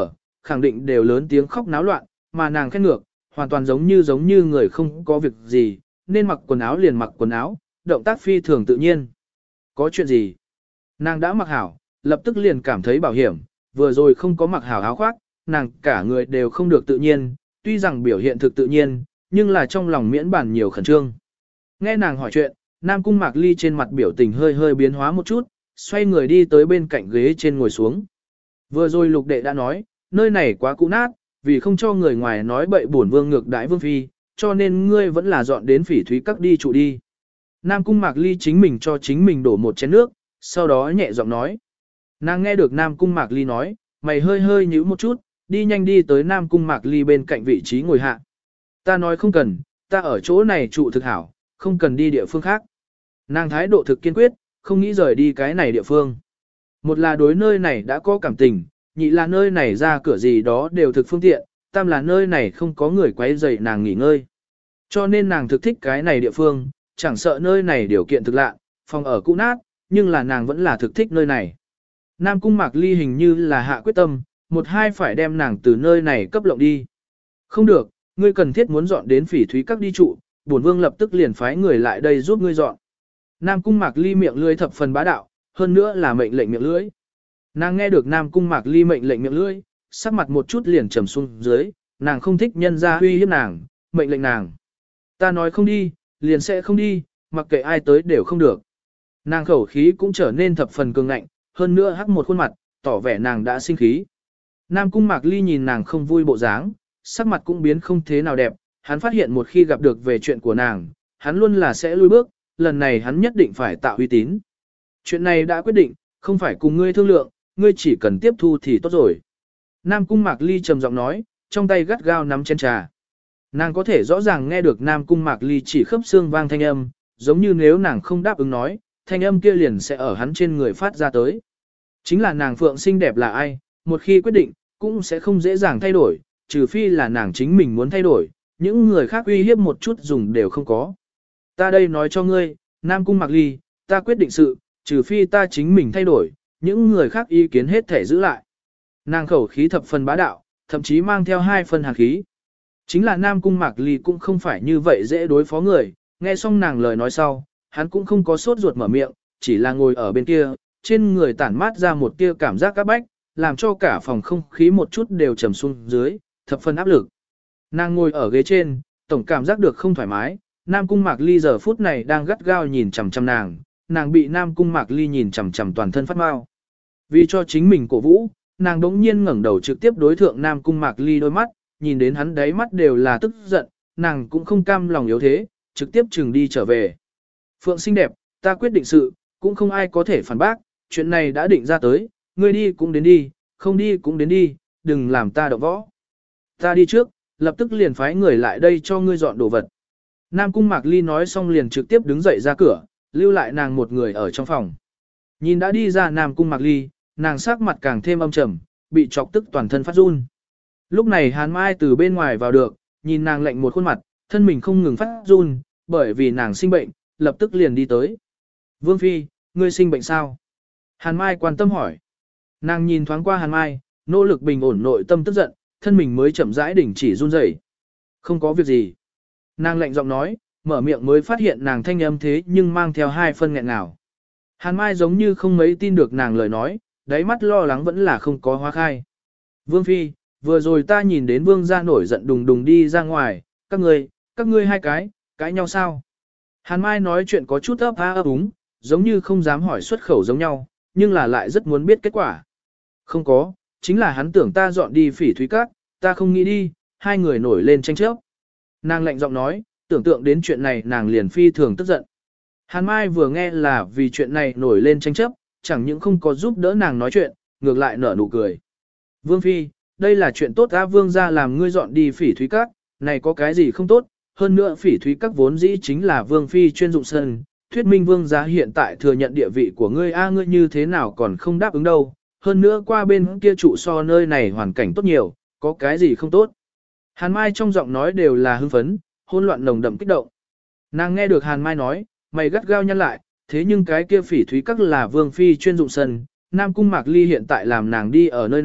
khẳng định đều lớn tiếng khóc náo loạn, mà nàng khét ngược, hoàn toàn giống như giống như người không có việc gì, nên mặc quần áo liền mặc quần áo, động tác phi thường tự nhiên. Có chuyện gì? Nàng đã mặc hảo, lập tức liền cảm thấy bảo hiểm, vừa rồi không có mặc hảo áo khoác, nàng cả người đều không được tự nhiên, tuy rằng biểu hiện thực tự nhiên, nhưng là trong lòng miễn bản nhiều khẩn trương. Nghe nàng hỏi chuyện, Nam Cung Mạc Ly trên mặt biểu tình hơi hơi biến hóa một chút, xoay người đi tới bên cạnh ghế trên ngồi xuống. Vừa rồi lục đệ đã nói, nơi này quá cũ nát, vì không cho người ngoài nói bậy bổn vương ngược đãi vương phi, cho nên ngươi vẫn là dọn đến Phỉ Thúy Các đi trụ đi. Nam Cung Mạc Ly chính mình cho chính mình đổ một chén nước, sau đó nhẹ giọng nói. Nàng nghe được Nam Cung Mạc Ly nói, mày hơi hơi nhíu một chút, đi nhanh đi tới Nam Cung Mạc Ly bên cạnh vị trí ngồi hạ. Ta nói không cần, ta ở chỗ này trụ thực hảo, không cần đi địa phương khác. Nàng thái độ thực kiên quyết, không nghĩ rời đi cái này địa phương. Một là đối nơi này đã có cảm tình, nhị là nơi này ra cửa gì đó đều thực phương tiện, tam là nơi này không có người quấy rầy nàng nghỉ ngơi. Cho nên nàng thực thích cái này địa phương, chẳng sợ nơi này điều kiện thực lạ, phòng ở cũ nát, nhưng là nàng vẫn là thực thích nơi này. Nam Cung Mạc Ly hình như là hạ quyết tâm, một hai phải đem nàng từ nơi này cấp lộng đi. Không được, ngươi cần thiết muốn dọn đến Phỉ Thúy Các đi trụ, bổn vương lập tức liền phái người lại đây giúp ngươi dọn. Nam Cung Mạc Ly miệng lưỡi thập phần bá đạo, hơn nữa là mệnh lệnh miệng lưỡi. Nàng nghe được Nam Cung Mạc Ly mệnh lệnh miệng lưỡi, sắc mặt một chút liền trầm xuống dưới, nàng không thích nhân ra uy hiếp nàng, mệnh lệnh nàng. Ta nói không đi, liền sẽ không đi, mặc kệ ai tới đều không được. Nàng khẩu khí cũng trở nên thập phần cường ngạnh, hơn nữa hắc một khuôn mặt, tỏ vẻ nàng đã sinh khí. Nam Cung Mạc Ly nhìn nàng không vui bộ dáng, sắc mặt cũng biến không thế nào đẹp, hắn phát hiện một khi gặp được về chuyện của nàng, hắn luôn là sẽ lùi bước, lần này hắn nhất định phải tạo uy tín. Chuyện này đã quyết định, không phải cùng ngươi thương lượng, ngươi chỉ cần tiếp thu thì tốt rồi. Nam Cung Mạc Ly trầm giọng nói, trong tay gắt gao nắm chén trà. Nàng có thể rõ ràng nghe được Nam Cung Mạc Ly chỉ khớp xương vang thanh âm, giống như nếu nàng không đáp ứng nói, thanh âm kia liền sẽ ở hắn trên người phát ra tới. Chính là nàng Phượng xinh đẹp là ai, một khi quyết định, cũng sẽ không dễ dàng thay đổi, trừ phi là nàng chính mình muốn thay đổi, những người khác uy hiếp một chút dùng đều không có. Ta đây nói cho ngươi, Nam Cung Mạc Ly, ta quyết định sự, trừ phi ta chính mình thay đổi, những người khác ý kiến hết thể giữ lại. Nàng khẩu khí thập phần bá đạo, thậm chí mang theo hai phần hàn khí. Chính là Nam Cung Mạc Ly cũng không phải như vậy dễ đối phó người, nghe xong nàng lời nói sau, hắn cũng không có sốt ruột mở miệng, chỉ là ngồi ở bên kia, trên người tản mát ra một tia cảm giác các bách, làm cho cả phòng không khí một chút đều trầm xuống dưới, thập phần áp lực. Nàng ngồi ở ghế trên, tổng cảm giác được không thoải mái, Nam Cung Mạc Ly giờ phút này đang gắt gao nhìn chằm chằm nàng, nàng bị Nam Cung Mạc Ly nhìn chằm chằm toàn thân phát mau. Vì cho chính mình cổ vũ, nàng đống nhiên ngẩng đầu trực tiếp đối thượng Nam Cung Mạc Ly đôi mắt, nhìn đến hắn đáy mắt đều là tức giận, nàng cũng không cam lòng yếu thế, trực tiếp chừng đi trở về. Phượng xinh đẹp, ta quyết định sự, cũng không ai có thể phản bác, chuyện này đã định ra tới, ngươi đi cũng đến đi, không đi cũng đến đi, đừng làm ta động võ. Ta đi trước, lập tức liền phái người lại đây cho ngươi dọn đồ vật. Nam Cung Mạc Ly nói xong liền trực tiếp đứng dậy ra cửa, lưu lại nàng một người ở trong phòng. Nhìn đã đi ra Nam Cung Mạc Ly, nàng sắc mặt càng thêm âm trầm, bị chọc tức toàn thân phát run. Lúc này Hàn Mai từ bên ngoài vào được, nhìn nàng lạnh một khuôn mặt, thân mình không ngừng phát run, bởi vì nàng sinh bệnh, lập tức liền đi tới. Vương Phi, ngươi sinh bệnh sao? Hàn Mai quan tâm hỏi. Nàng nhìn thoáng qua Hàn Mai, nỗ lực bình ổn nội tâm tức giận, thân mình mới chậm rãi đỉnh chỉ run rẩy. Không có việc gì. Nàng lạnh giọng nói, mở miệng mới phát hiện nàng thanh âm thế nhưng mang theo hai phân nghẹn ngào. Hàn Mai giống như không mấy tin được nàng lời nói, đáy mắt lo lắng vẫn là không có hóa khai. Vương Phi, vừa rồi ta nhìn đến Vương gia nổi giận đùng đùng đi ra ngoài, các ngươi, các ngươi hai cái, cãi nhau sao? Hàn Mai nói chuyện có chút ấp a ấp úng, giống như không dám hỏi xuất khẩu giống nhau, nhưng là lại rất muốn biết kết quả. Không có, chính là hắn tưởng ta dọn đi Phỉ Thúy Các, ta không nghĩ đi, hai người nổi lên tranh chấp. Nàng lạnh giọng nói, tưởng tượng đến chuyện này nàng liền phi thường tức giận. Hàn Mai vừa nghe là vì chuyện này nổi lên tranh chấp, chẳng những không có giúp đỡ nàng nói chuyện, ngược lại nở nụ cười. Vương Phi, đây là chuyện tốt á, Vương gia làm ngươi dọn đi Phỉ Thúy Các, này có cái gì không tốt, hơn nữa Phỉ Thúy Các vốn dĩ chính là Vương Phi chuyên dụng sân, thuyết minh Vương gia hiện tại thừa nhận địa vị của ngươi a, ngươi như thế nào còn không đáp ứng đâu, hơn nữa qua bên kia trụ so nơi này hoàn cảnh tốt nhiều, có cái gì không tốt. Hàn Mai trong giọng nói đều là hưng phấn, hỗn loạn nồng đậm kích động. Nàng nghe được Hàn Mai nói, mày gắt gao nhăn lại, thế nhưng cái kia Phỉ Thúy Các là Vương Phi chuyên dụng sân, Nam Cung Mạc Ly hiện tại làm nàng đi ở nơi nào,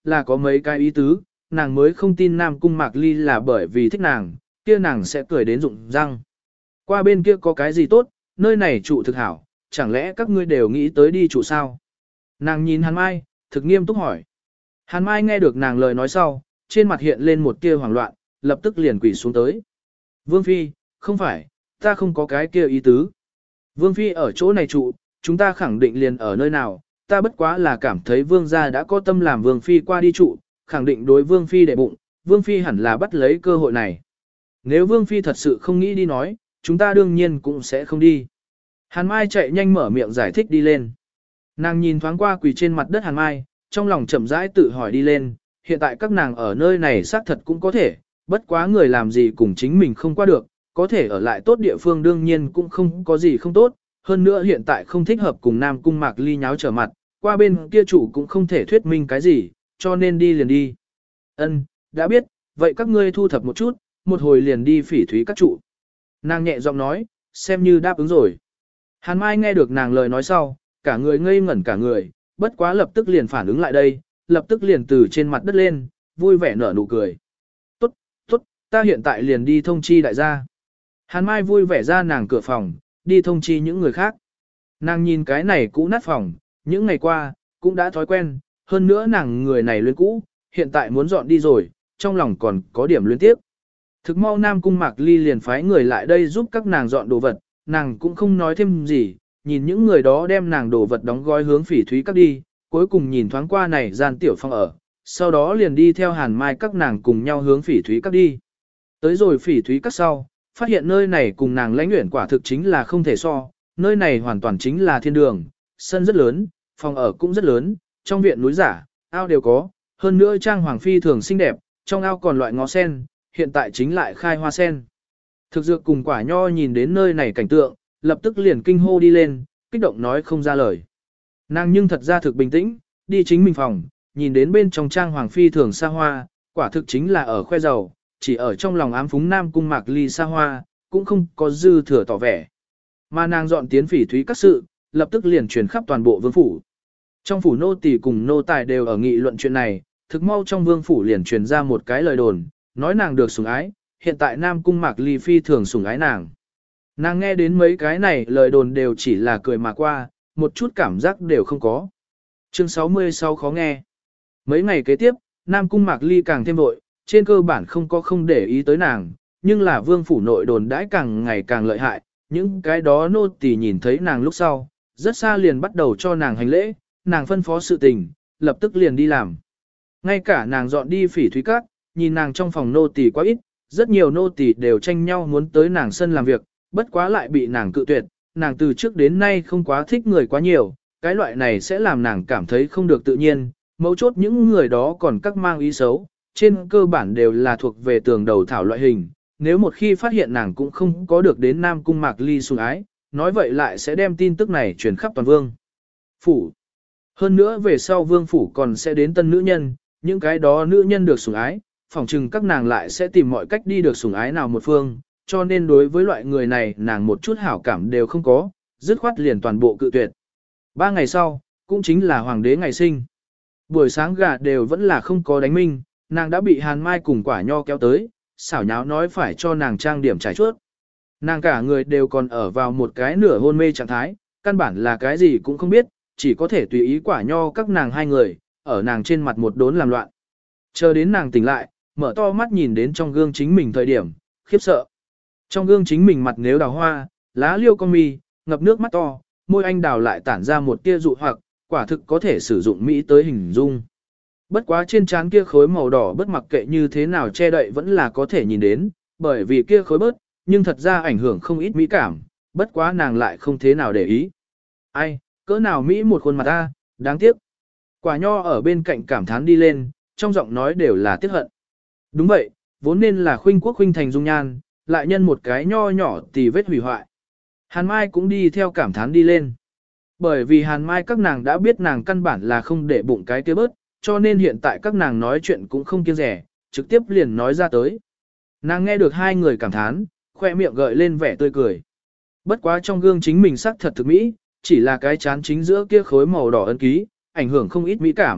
là có mấy cái ý tứ, nàng mới không tin Nam Cung Mạc Ly là bởi vì thích nàng, kia nàng sẽ cười đến rụng răng. Qua bên kia có cái gì tốt, nơi này trụ thực hảo, chẳng lẽ các ngươi đều nghĩ tới đi trụ sao? Nàng nhìn Hàn Mai, thực nghiêm túc hỏi. Hàn Mai nghe được nàng lời nói sau, trên mặt hiện lên một tia hoảng loạn, lập tức liền quỳ xuống tới. Vương Phi, không phải, ta không có cái kia ý tứ. Vương Phi ở chỗ này trụ, chúng ta khẳng định liền ở nơi nào, ta bất quá là cảm thấy Vương gia đã có tâm làm Vương Phi qua đi trụ, khẳng định đối Vương Phi để bụng, Vương Phi hẳn là bắt lấy cơ hội này. Nếu Vương Phi thật sự không nghĩ đi nói, chúng ta đương nhiên cũng sẽ không đi. Hàn Mai chạy nhanh mở miệng giải thích đi lên. Nàng nhìn thoáng qua quỳ trên mặt đất Hàn Mai, trong lòng chậm rãi tự hỏi đi lên, hiện tại các nàng ở nơi này xác thật cũng có thể, bất quá người làm gì cùng chính mình không qua được, có thể ở lại tốt địa phương đương nhiên cũng không có gì không tốt, hơn nữa hiện tại không thích hợp cùng Nam Cung Mạc Ly nháo trở mặt, qua bên kia chủ cũng không thể thuyết minh cái gì, cho nên đi liền đi. Ân, đã biết, vậy các ngươi thu thập một chút, một hồi liền đi phỉ thúy các trụ. Nàng nhẹ giọng nói, xem như đáp ứng rồi. Hàn Mai nghe được nàng lời nói sau, cả người ngây ngẩn cả người, bất quá lập tức liền phản ứng lại đây, lập tức liền từ trên mặt đất lên, vui vẻ nở nụ cười. Tốt, tốt, ta hiện tại liền đi thông chi đại gia. Hàn Mai vui vẻ ra nàng cửa phòng, đi thông chi những người khác. Nàng nhìn cái này cũ nát phòng, những ngày qua, cũng đã thói quen, hơn nữa nàng người này luyến cũ, hiện tại muốn dọn đi rồi, trong lòng còn có điểm luyến tiếp. Thực mau Nam Cung Mạc Ly liền phái người lại đây giúp các nàng dọn đồ vật, nàng cũng không nói thêm gì, nhìn những người đó đem nàng đồ vật đóng gói hướng phỉ thúy các đi, cuối cùng nhìn thoáng qua này gian tiểu phong ở, sau đó liền đi theo Hàn Mai các nàng cùng nhau hướng phỉ thúy các đi. Tới rồi phỉ thúy các sau, phát hiện nơi này cùng nàng lãnh nguyện quả thực chính là không thể so, nơi này hoàn toàn chính là thiên đường, sân rất lớn, phòng ở cũng rất lớn, trong viện núi giả, ao đều có, hơn nữa trang hoàng phi thường xinh đẹp, trong ao còn loại ngó sen, hiện tại chính lại khai hoa sen. Thực dược cùng quả nho nhìn đến nơi này cảnh tượng, lập tức liền kinh hô đi lên, kích động nói không ra lời. Nàng nhưng thật ra thực bình tĩnh, đi chính mình phòng, nhìn đến bên trong trang hoàng phi thường xa hoa, quả thực chính là ở khoe giàu, chỉ ở trong lòng ám phúng Nam Cung Mạc Ly xa hoa, cũng không có dư thừa tỏ vẻ. Mà nàng dọn tiến phỉ thúy các sự, lập tức liền truyền khắp toàn bộ vương phủ. Trong phủ nô tỳ cùng nô tài đều ở nghị luận chuyện này, thực mau trong vương phủ liền truyền ra một cái lời đồn, nói nàng được sủng ái, hiện tại Nam Cung Mạc Ly phi thường sủng ái nàng. Nàng nghe đến mấy cái này lời đồn đều chỉ là cười mà qua, một chút cảm giác đều không có. Chương sáu mươi sáu khó nghe. Mấy ngày kế tiếp, Nam Cung Mạc Ly càng thêm vội, trên cơ bản không có không để ý tới nàng, nhưng là vương phủ nội đồn đãi càng ngày càng lợi hại, những cái đó nô tỳ nhìn thấy nàng lúc sau, rất xa liền bắt đầu cho nàng hành lễ, nàng phân phó sự tình, lập tức liền đi làm. Ngay cả nàng dọn đi phỉ thúy các, nhìn nàng trong phòng nô tỳ quá ít, rất nhiều nô tỳ đều tranh nhau muốn tới nàng sân làm việc, bất quá lại bị nàng cự tuyệt, nàng từ trước đến nay không quá thích người quá nhiều, cái loại này sẽ làm nàng cảm thấy không được tự nhiên, mấu chốt những người đó còn các mang ý xấu, trên cơ bản đều là thuộc về tường đầu thảo loại hình, nếu một khi phát hiện nàng cũng không có được đến Nam Cung Mạc Ly sủng ái, nói vậy lại sẽ đem tin tức này truyền khắp toàn vương phủ. Hơn nữa về sau vương phủ còn sẽ đến tân nữ nhân, những cái đó nữ nhân được sủng ái, phỏng chừng các nàng lại sẽ tìm mọi cách đi được sủng ái nào một phương, cho nên đối với loại người này nàng một chút hảo cảm đều không có, dứt khoát liền toàn bộ cự tuyệt. Ba ngày sau, cũng chính là hoàng đế ngày sinh. Buổi sáng gà đều vẫn là không có đánh minh, nàng đã bị Hàn Mai cùng quả nho kéo tới, xảo nháo nói phải cho nàng trang điểm trải chuốt. Nàng cả người đều còn ở vào một cái nửa hôn mê trạng thái, căn bản là cái gì cũng không biết, chỉ có thể tùy ý quả nho các nàng hai người, ở nàng trên mặt một đốn làm loạn. Chờ đến nàng tỉnh lại, mở to mắt nhìn đến trong gương chính mình thời điểm, khiếp sợ. Trong gương chính mình mặt nếu đào hoa, lá liêu con mi, ngập nước mắt to, môi anh đào lại tản ra một tia dụ hoặc, quả thực có thể sử dụng mỹ tới hình dung. Bất quá trên trán kia khối màu đỏ bất mặc kệ như thế nào che đậy vẫn là có thể nhìn đến, bởi vì kia khối bớt, nhưng thật ra ảnh hưởng không ít mỹ cảm, bất quá nàng lại không thế nào để ý. Ai, cỡ nào mỹ một khuôn mặt ta, đáng tiếc. Quả nho ở bên cạnh cảm thán đi lên, trong giọng nói đều là tiếc hận. Đúng vậy, vốn nên là khuynh quốc khuynh thành dung nhan, lại nhân một cái nho nhỏ tì vết hủy hoại. Hàn Mai cũng đi theo cảm thán đi lên. Bởi vì Hàn Mai các nàng đã biết nàng căn bản là không để bụng cái kia bớt, cho nên hiện tại các nàng nói chuyện cũng không kiêng rẻ, trực tiếp liền nói ra tới. Nàng nghe được hai người cảm thán, khoe miệng gợi lên vẻ tươi cười. Bất quá trong gương chính mình sắc thật thực mỹ, chỉ là cái chán chính giữa kia khối màu đỏ ấn ký, ảnh hưởng không ít mỹ cảm,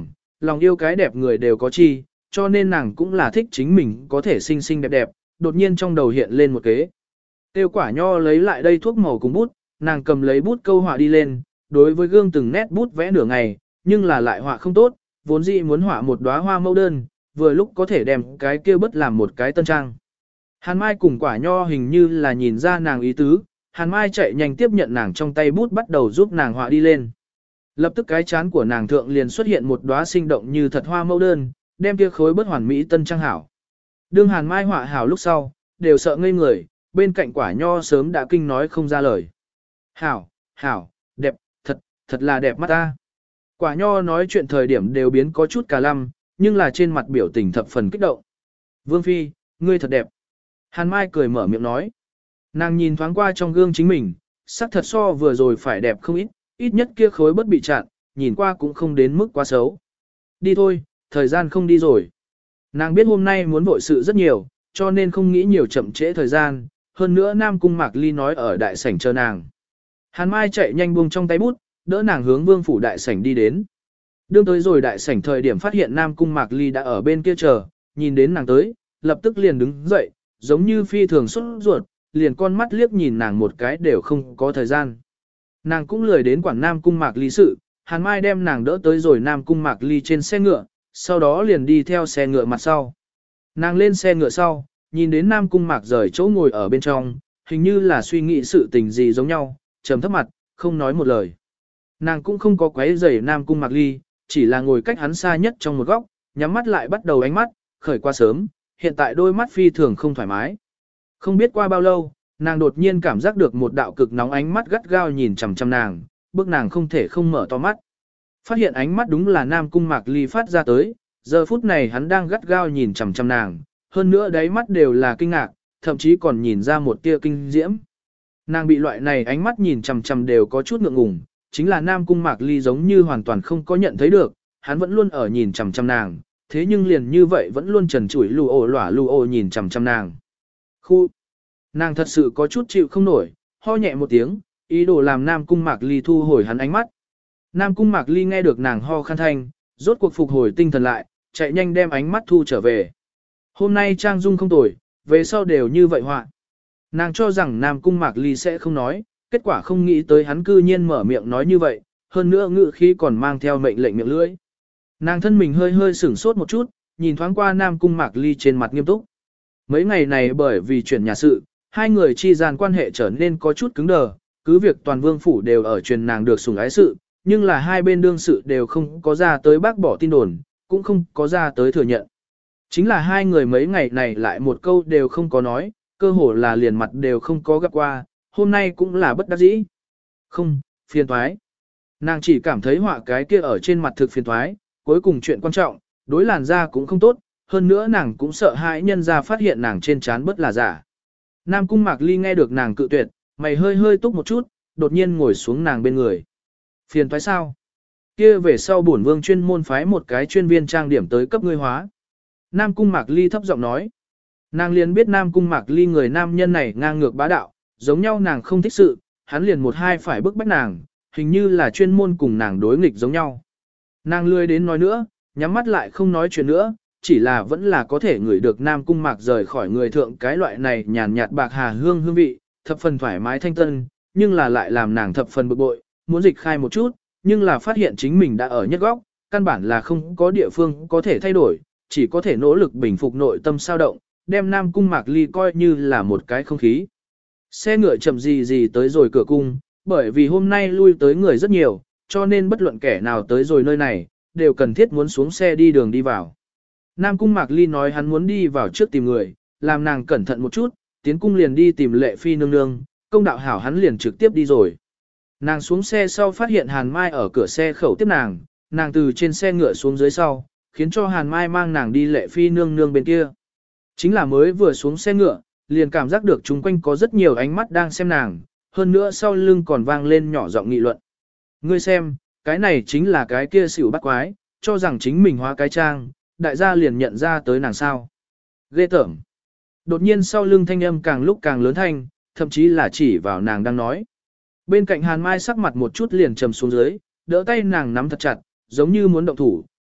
lòng yêu cái đẹp người đều có chi, cho nên nàng cũng là thích chính mình có thể xinh xinh đẹp đẹp, đột nhiên trong đầu hiện lên một kế. Tiêu Quả Nho lấy lại đây thuốc màu cùng bút, nàng cầm lấy bút câu họa đi lên, đối với gương từng nét bút vẽ nửa ngày, nhưng là lại họa không tốt, vốn dĩ muốn họa một đóa hoa mẫu đơn, vừa lúc có thể đem cái kia bớt làm một cái tân trang. Hàn Mai cùng Quả Nho hình như là nhìn ra nàng ý tứ, Hàn Mai chạy nhanh tiếp nhận nàng trong tay bút bắt đầu giúp nàng họa đi lên. Lập tức cái chán của nàng thượng liền xuất hiện một đóa sinh động như thật hoa mẫu đơn, đem kia khối bớt hoàn mỹ tân trang hảo. Đương Hàn Mai họa hảo lúc sau, đều sợ ngây người, bên cạnh Quả Nho sớm đã kinh nói không ra lời. Hảo, hảo, đẹp, thật, thật là đẹp mắt ta. Quả Nho nói chuyện thời điểm đều biến có chút cả lăm, nhưng là trên mặt biểu tình thập phần kích động. Vương Phi, ngươi thật đẹp. Hàn Mai cười mở miệng nói. Nàng nhìn thoáng qua trong gương chính mình, sắc thật so vừa rồi phải đẹp không ít, ít nhất kia khối bất bị chặn, nhìn qua cũng không đến mức quá xấu. Đi thôi, thời gian không đi rồi. Nàng biết hôm nay muốn vội sự rất nhiều, cho nên không nghĩ nhiều chậm trễ thời gian, hơn nữa Nam Cung Mạc Ly nói ở đại sảnh chờ nàng. Hàn Mai chạy nhanh buông trong tay bút, đỡ nàng hướng vương phủ đại sảnh đi đến. Đương tới rồi đại sảnh thời điểm phát hiện Nam Cung Mạc Ly đã ở bên kia chờ, nhìn đến nàng tới, lập tức liền đứng dậy, giống như phi thường xuất ruột, liền con mắt liếc nhìn nàng một cái đều không có thời gian. Nàng cũng lười đến quản Nam Cung Mạc Ly sự, Hàn Mai đem nàng đỡ tới rồi Nam Cung Mạc Ly trên xe ngựa, sau đó liền đi theo xe ngựa mặt sau. Nàng lên xe ngựa sau, nhìn đến Nam Cung Mạc rời chỗ ngồi ở bên trong, hình như là suy nghĩ sự tình gì giống nhau, trầm thấp mặt, không nói một lời. Nàng cũng không có quấy rầy Nam Cung Mạc Ly, chỉ là ngồi cách hắn xa nhất trong một góc, nhắm mắt lại bắt đầu ánh mắt, khởi qua sớm, hiện tại đôi mắt phi thường không thoải mái. Không biết qua bao lâu, nàng đột nhiên cảm giác được một đạo cực nóng ánh mắt gắt gao nhìn chằm chằm nàng, bước nàng không thể không mở to mắt. Phát hiện ánh mắt đúng là Nam Cung Mạc Ly phát ra tới, giờ phút này hắn đang gắt gao nhìn chằm chằm nàng, hơn nữa đáy mắt đều là kinh ngạc, thậm chí còn nhìn ra một tia kinh diễm. Nàng bị loại này ánh mắt nhìn chằm chằm đều có chút ngượng ngùng, chính là Nam Cung Mạc Ly giống như hoàn toàn không có nhận thấy được, hắn vẫn luôn ở nhìn chằm chằm nàng, thế nhưng liền như vậy vẫn luôn trần trụi lù ổ lỏa lù ổ nhìn chằm chằm nàng. Khu! Nàng thật sự có chút chịu không nổi, ho nhẹ một tiếng, ý đồ làm Nam Cung Mạc Ly thu hồi hắn ánh mắt. Nam Cung Mạc Ly nghe được nàng ho khăn thanh, rốt cuộc phục hồi tinh thần lại, chạy nhanh đem ánh mắt thu trở về. Hôm nay Trang Dung không tồi, về sau đều như vậy họa. Nàng cho rằng Nam Cung Mạc Ly sẽ không nói, kết quả không nghĩ tới hắn cư nhiên mở miệng nói như vậy, hơn nữa ngữ khí còn mang theo mệnh lệnh miệng lưỡi. Nàng thân mình hơi hơi sửng sốt một chút, nhìn thoáng qua Nam Cung Mạc Ly trên mặt nghiêm túc. Mấy ngày này bởi vì chuyển nhà sự, hai người chi gian quan hệ trở nên có chút cứng đờ, cứ việc toàn vương phủ đều ở truyền nàng được sủng ái sự, nhưng là hai bên đương sự đều không có ra tới bác bỏ tin đồn, cũng không có ra tới thừa nhận. Chính là hai người mấy ngày này lại một câu đều không có nói, cơ hồ là liền mặt đều không có gặp qua, hôm nay cũng là bất đắc dĩ. Không, phiền toái. Nàng chỉ cảm thấy họa cái kia ở trên mặt thực phiền toái, cuối cùng chuyện quan trọng, đối làn da cũng không tốt, hơn nữa nàng cũng sợ hãi nhân ra phát hiện nàng trên trán bất là giả. Nam Cung Mạc Ly nghe được nàng cự tuyệt, mày hơi hơi túc một chút, đột nhiên ngồi xuống nàng bên người. Phiền toái sao? Kia về sau bổn vương chuyên môn phái một cái chuyên viên trang điểm tới cấp ngươi hóa. Nam Cung Mạc Ly thấp giọng nói. Nàng liền biết Nam Cung Mạc Ly người nam nhân này ngang ngược bá đạo, giống nhau nàng không thích sự, hắn liền một hai phải bức bách nàng, hình như là chuyên môn cùng nàng đối nghịch giống nhau. Nàng lười đến nói nữa, nhắm mắt lại không nói chuyện nữa, chỉ là vẫn là có thể ngửi được Nam Cung Mạc rời khỏi người thượng cái loại này nhàn nhạt bạc hà hương hương vị, thập phần thoải mái thanh tân, nhưng là lại làm nàng thập phần bực bội, muốn dịch khai một chút, nhưng là phát hiện chính mình đã ở nhất góc, căn bản là không có địa phương có thể thay đổi, chỉ có thể nỗ lực bình phục nội tâm sao động, đem Nam Cung Mạc Ly coi như là một cái không khí. Xe ngựa chậm gì gì tới rồi cửa cung, bởi vì hôm nay lui tới người rất nhiều, cho nên bất luận kẻ nào tới rồi nơi này, đều cần thiết muốn xuống xe đi đường đi vào. Nam Cung Mạc Ly nói hắn muốn đi vào trước tìm người, làm nàng cẩn thận một chút, tiến cung liền đi tìm Lệ Phi nương nương, công đạo hảo hắn liền trực tiếp đi rồi. Nàng xuống xe sau phát hiện Hàn Mai ở cửa xe khẩu tiếp nàng, nàng từ trên xe ngựa xuống dưới sau, khiến cho Hàn Mai mang nàng đi Lệ Phi nương nương bên kia. Chính là mới vừa xuống xe ngựa, liền cảm giác được chung quanh có rất nhiều ánh mắt đang xem nàng, hơn nữa sau lưng còn vang lên nhỏ giọng nghị luận. Ngươi xem, cái này chính là cái kia xỉu bắt quái, cho rằng chính mình hóa cái trang, đại gia liền nhận ra tới nàng sao. Ghê tởm. Đột nhiên sau lưng thanh âm càng lúc càng lớn thanh, thậm chí là chỉ vào nàng đang nói. Bên cạnh Hàn Mai sắc mặt một chút liền trầm xuống dưới, đỡ tay nàng nắm thật chặt, giống như muốn động thủ,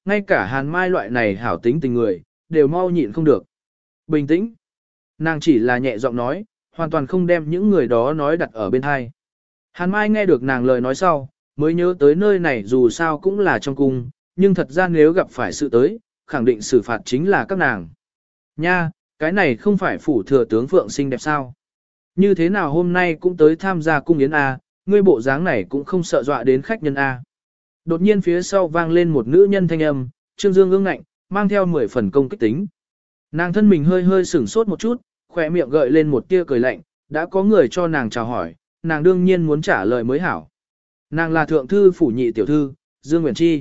ngay cả Hàn Mai loại này hảo tính tình người, đều mau nhịn không được. Bình tĩnh. Nàng chỉ là nhẹ giọng nói, hoàn toàn không đem những người đó nói đặt ở bên hai. Hàn Mai nghe được nàng lời nói sau, mới nhớ tới nơi này dù sao cũng là trong cung, nhưng thật ra nếu gặp phải sự tới, khẳng định xử phạt chính là các nàng. Nha, cái này không phải phủ thừa tướng Phượng xinh đẹp sao? Như thế nào hôm nay cũng tới tham gia cung yến A, ngươi bộ dáng này cũng không sợ dọa đến khách nhân A. Đột nhiên phía sau vang lên một nữ nhân thanh âm, Trương Dương ương ngạnh, mang theo mười phần công kích tính. Nàng thân mình hơi hơi sửng sốt một chút, khỏe miệng gợi lên một tia cười lạnh, đã có người cho nàng chào hỏi, nàng đương nhiên muốn trả lời mới hảo. Nàng là thượng thư phủ nhị tiểu thư, Dương Nguyễn Chi.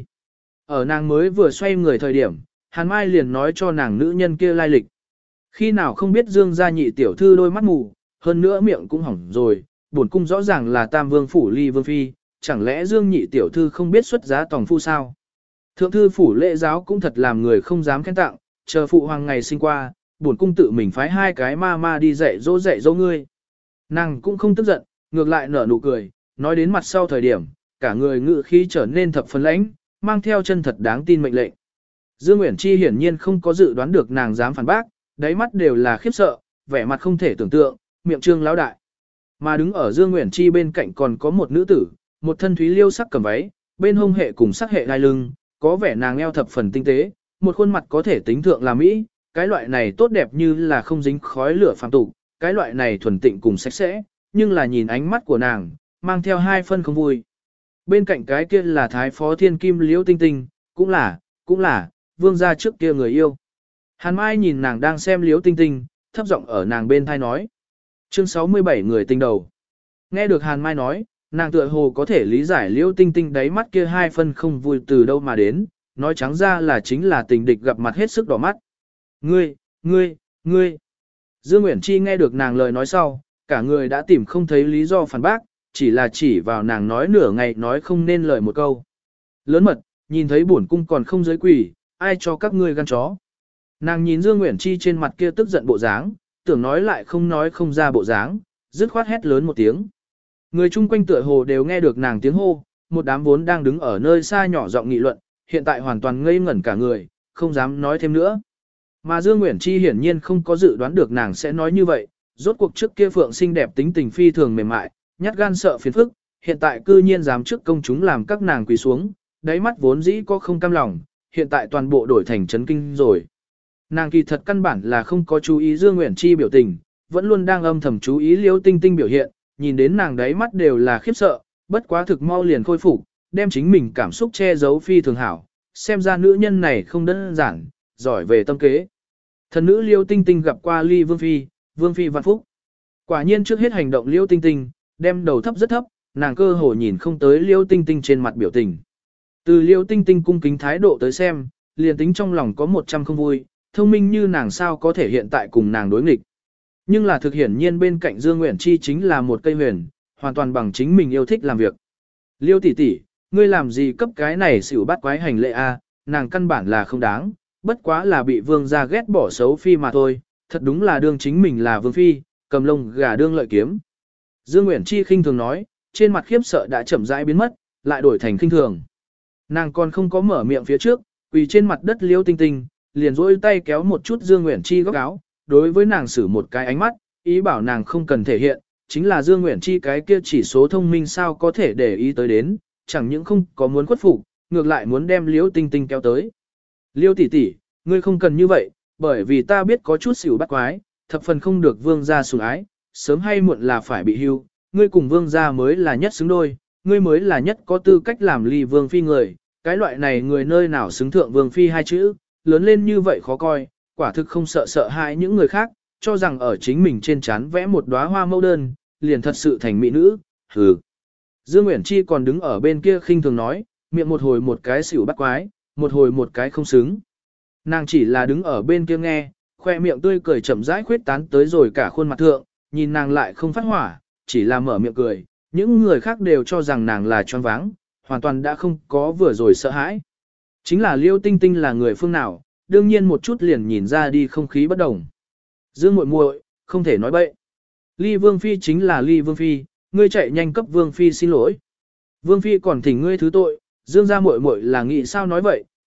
Ở nàng mới vừa xoay người thời điểm, Hàn Mai liền nói cho nàng nữ nhân kia lai lịch. Khi nào không biết Dương gia nhị tiểu thư đôi mắt mù, hơn nữa miệng cũng hỏng rồi, bổn cung rõ ràng là Tam Vương phủ Ly Vương phi, chẳng lẽ Dương nhị tiểu thư không biết xuất giá tòng phu sao? Thượng thư phủ lễ giáo cũng thật làm người không dám khen tặng, chờ phụ hoàng ngày sinh qua, bổn cung tự mình phái hai cái ma ma đi dạy dỗ dạy dỗ ngươi. Nàng cũng không tức giận, ngược lại nở nụ cười, nói đến mặt sau thời điểm, cả người ngự khí trở nên thập phần lãnh, mang theo chân thật đáng tin mệnh lệnh. Dương Uyển Chi hiển nhiên không có dự đoán được nàng dám phản bác, đáy mắt đều là khiếp sợ, vẻ mặt không thể tưởng tượng, miệng trương lão đại. Mà đứng ở Dương Uyển Chi bên cạnh còn có một nữ tử, một thân thúy liêu sắc cầm váy, bên hông hệ cùng sắc hệ đai lưng, có vẻ nàng eo thập phần tinh tế, một khuôn mặt có thể tính thượng là mỹ, cái loại này tốt đẹp như là không dính khói lửa phàm tục, cái loại này thuần tịnh cùng sạch sẽ, nhưng là nhìn ánh mắt của nàng, mang theo hai phân không vui. Bên cạnh cái kia là thái phó thiên kim liễu tinh tinh, cũng là, cũng là, vương gia trước kia người yêu. Hàn Mai nhìn nàng đang xem liễu tinh tinh, thấp giọng ở nàng bên thai nói. Chương sáu mươi bảy người tinh đầu. Nghe được Hàn Mai nói, nàng tựa hồ có thể lý giải liễu tinh tinh đáy mắt kia hai phân không vui từ đâu mà đến, nói trắng ra là chính là tình địch gặp mặt hết sức đỏ mắt. Ngươi, ngươi, ngươi. Dương Uyển Chi nghe được nàng lời nói sau, cả người đã tìm không thấy lý do phản bác, chỉ là chỉ vào nàng nói nửa ngày nói không nên lời một câu. Lớn mật, nhìn thấy bổn cung còn không giới quỷ, ai cho các ngươi gan chó. Nàng nhìn Dương Uyển Chi trên mặt kia tức giận bộ dáng, tưởng nói lại không nói không ra bộ dáng, dứt khoát hét lớn một tiếng. Người chung quanh tựa hồ đều nghe được nàng tiếng hô, một đám vốn đang đứng ở nơi xa nhỏ giọng nghị luận, hiện tại hoàn toàn ngây ngẩn cả người, không dám nói thêm nữa. Mà Dương Uyển Chi hiển nhiên không có dự đoán được nàng sẽ nói như vậy, rốt cuộc trước kia Phượng xinh đẹp tính tình phi thường mềm mại, nhát gan sợ phiền phức, hiện tại cư nhiên dám trước công chúng làm các nàng quỳ xuống, đáy mắt vốn dĩ có không cam lòng, hiện tại toàn bộ đổi thành chấn kinh rồi. Nàng kỳ thật căn bản là không có chú ý Dương Uyển Chi biểu tình, vẫn luôn đang âm thầm chú ý Liễu Tinh Tinh biểu hiện, nhìn đến nàng đáy mắt đều là khiếp sợ, bất quá thực mau liền khôi phục, đem chính mình cảm xúc che giấu phi thường hảo, xem ra nữ nhân này không đơn giản, giỏi về tâm kế. Thần nữ Liễu Tinh Tinh gặp qua Ly Vương phi, Vương phi vạn phúc. Quả nhiên trước hết hành động Liễu Tinh Tinh, đem đầu thấp rất thấp, nàng cơ hồ nhìn không tới Liễu Tinh Tinh trên mặt biểu tình. Từ Liễu Tinh Tinh cung kính thái độ tới xem, liền tính trong lòng có một trăm không vui, thông minh như nàng sao có thể hiện tại cùng nàng đối nghịch. Nhưng là thực hiển nhiên bên cạnh Dương Uyển Chi chính là một cây huyền, hoàn toàn bằng chính mình yêu thích làm việc. Liêu tỷ tỷ, ngươi làm gì cấp cái này xỉu bắt quái hành lệ a, nàng căn bản là không đáng, bất quá là bị vương gia ghét bỏ xấu phi mà thôi, thật đúng là đương chính mình là vương phi, cầm lông gà đương lợi kiếm. Dương Uyển Chi khinh thường nói, trên mặt khiếp sợ đã chậm rãi biến mất, lại đổi thành khinh thường. Nàng còn không có mở miệng phía trước, quỳ trên mặt đất Liêu Tinh Tinh, liền rỗi tay kéo một chút Dương Uyển Chi góc áo, đối với nàng xử một cái ánh mắt, ý bảo nàng không cần thể hiện, chính là Dương Uyển Chi cái kia chỉ số thông minh sao có thể để ý tới đến, chẳng những không có muốn khuất phục, ngược lại muốn đem Liễu Tinh Tinh kéo tới. Liễu tỷ tỷ, ngươi không cần như vậy, bởi vì ta biết có chút xỉu bắt quái, thập phần không được vương gia sủng ái, sớm hay muộn là phải bị hưu, ngươi cùng vương gia mới là nhất xứng đôi, ngươi mới là nhất có tư cách làm Ly Vương phi người, cái loại này người nơi nào xứng thượng vương phi hai chữ, lớn lên như vậy khó coi, quả thực không sợ sợ hãi những người khác, cho rằng ở chính mình trên trán vẽ một đóa hoa mẫu đơn, liền thật sự thành mỹ nữ, hừ. Dương Uyển Chi còn đứng ở bên kia khinh thường nói, miệng một hồi một cái xỉu bắt quái, một hồi một cái không xứng. Nàng chỉ là đứng ở bên kia nghe, khoe miệng tươi cười chậm rãi khuyết tán tới rồi cả khuôn mặt thượng, nhìn nàng lại không phát hỏa, chỉ là mở miệng cười, những người khác đều cho rằng nàng là choáng váng, hoàn toàn đã không có vừa rồi sợ hãi. Chính là Liêu Tinh Tinh là người phương nào, đương nhiên một chút liền nhìn ra đi không khí bất đồng. Dương muội muội, không thể nói bậy. Ly Vương phi chính là Ly Vương phi, ngươi chạy nhanh cấp Vương phi xin lỗi. Vương phi còn thỉnh ngươi thứ tội, Dương gia muội muội là nghĩ sao nói vậy,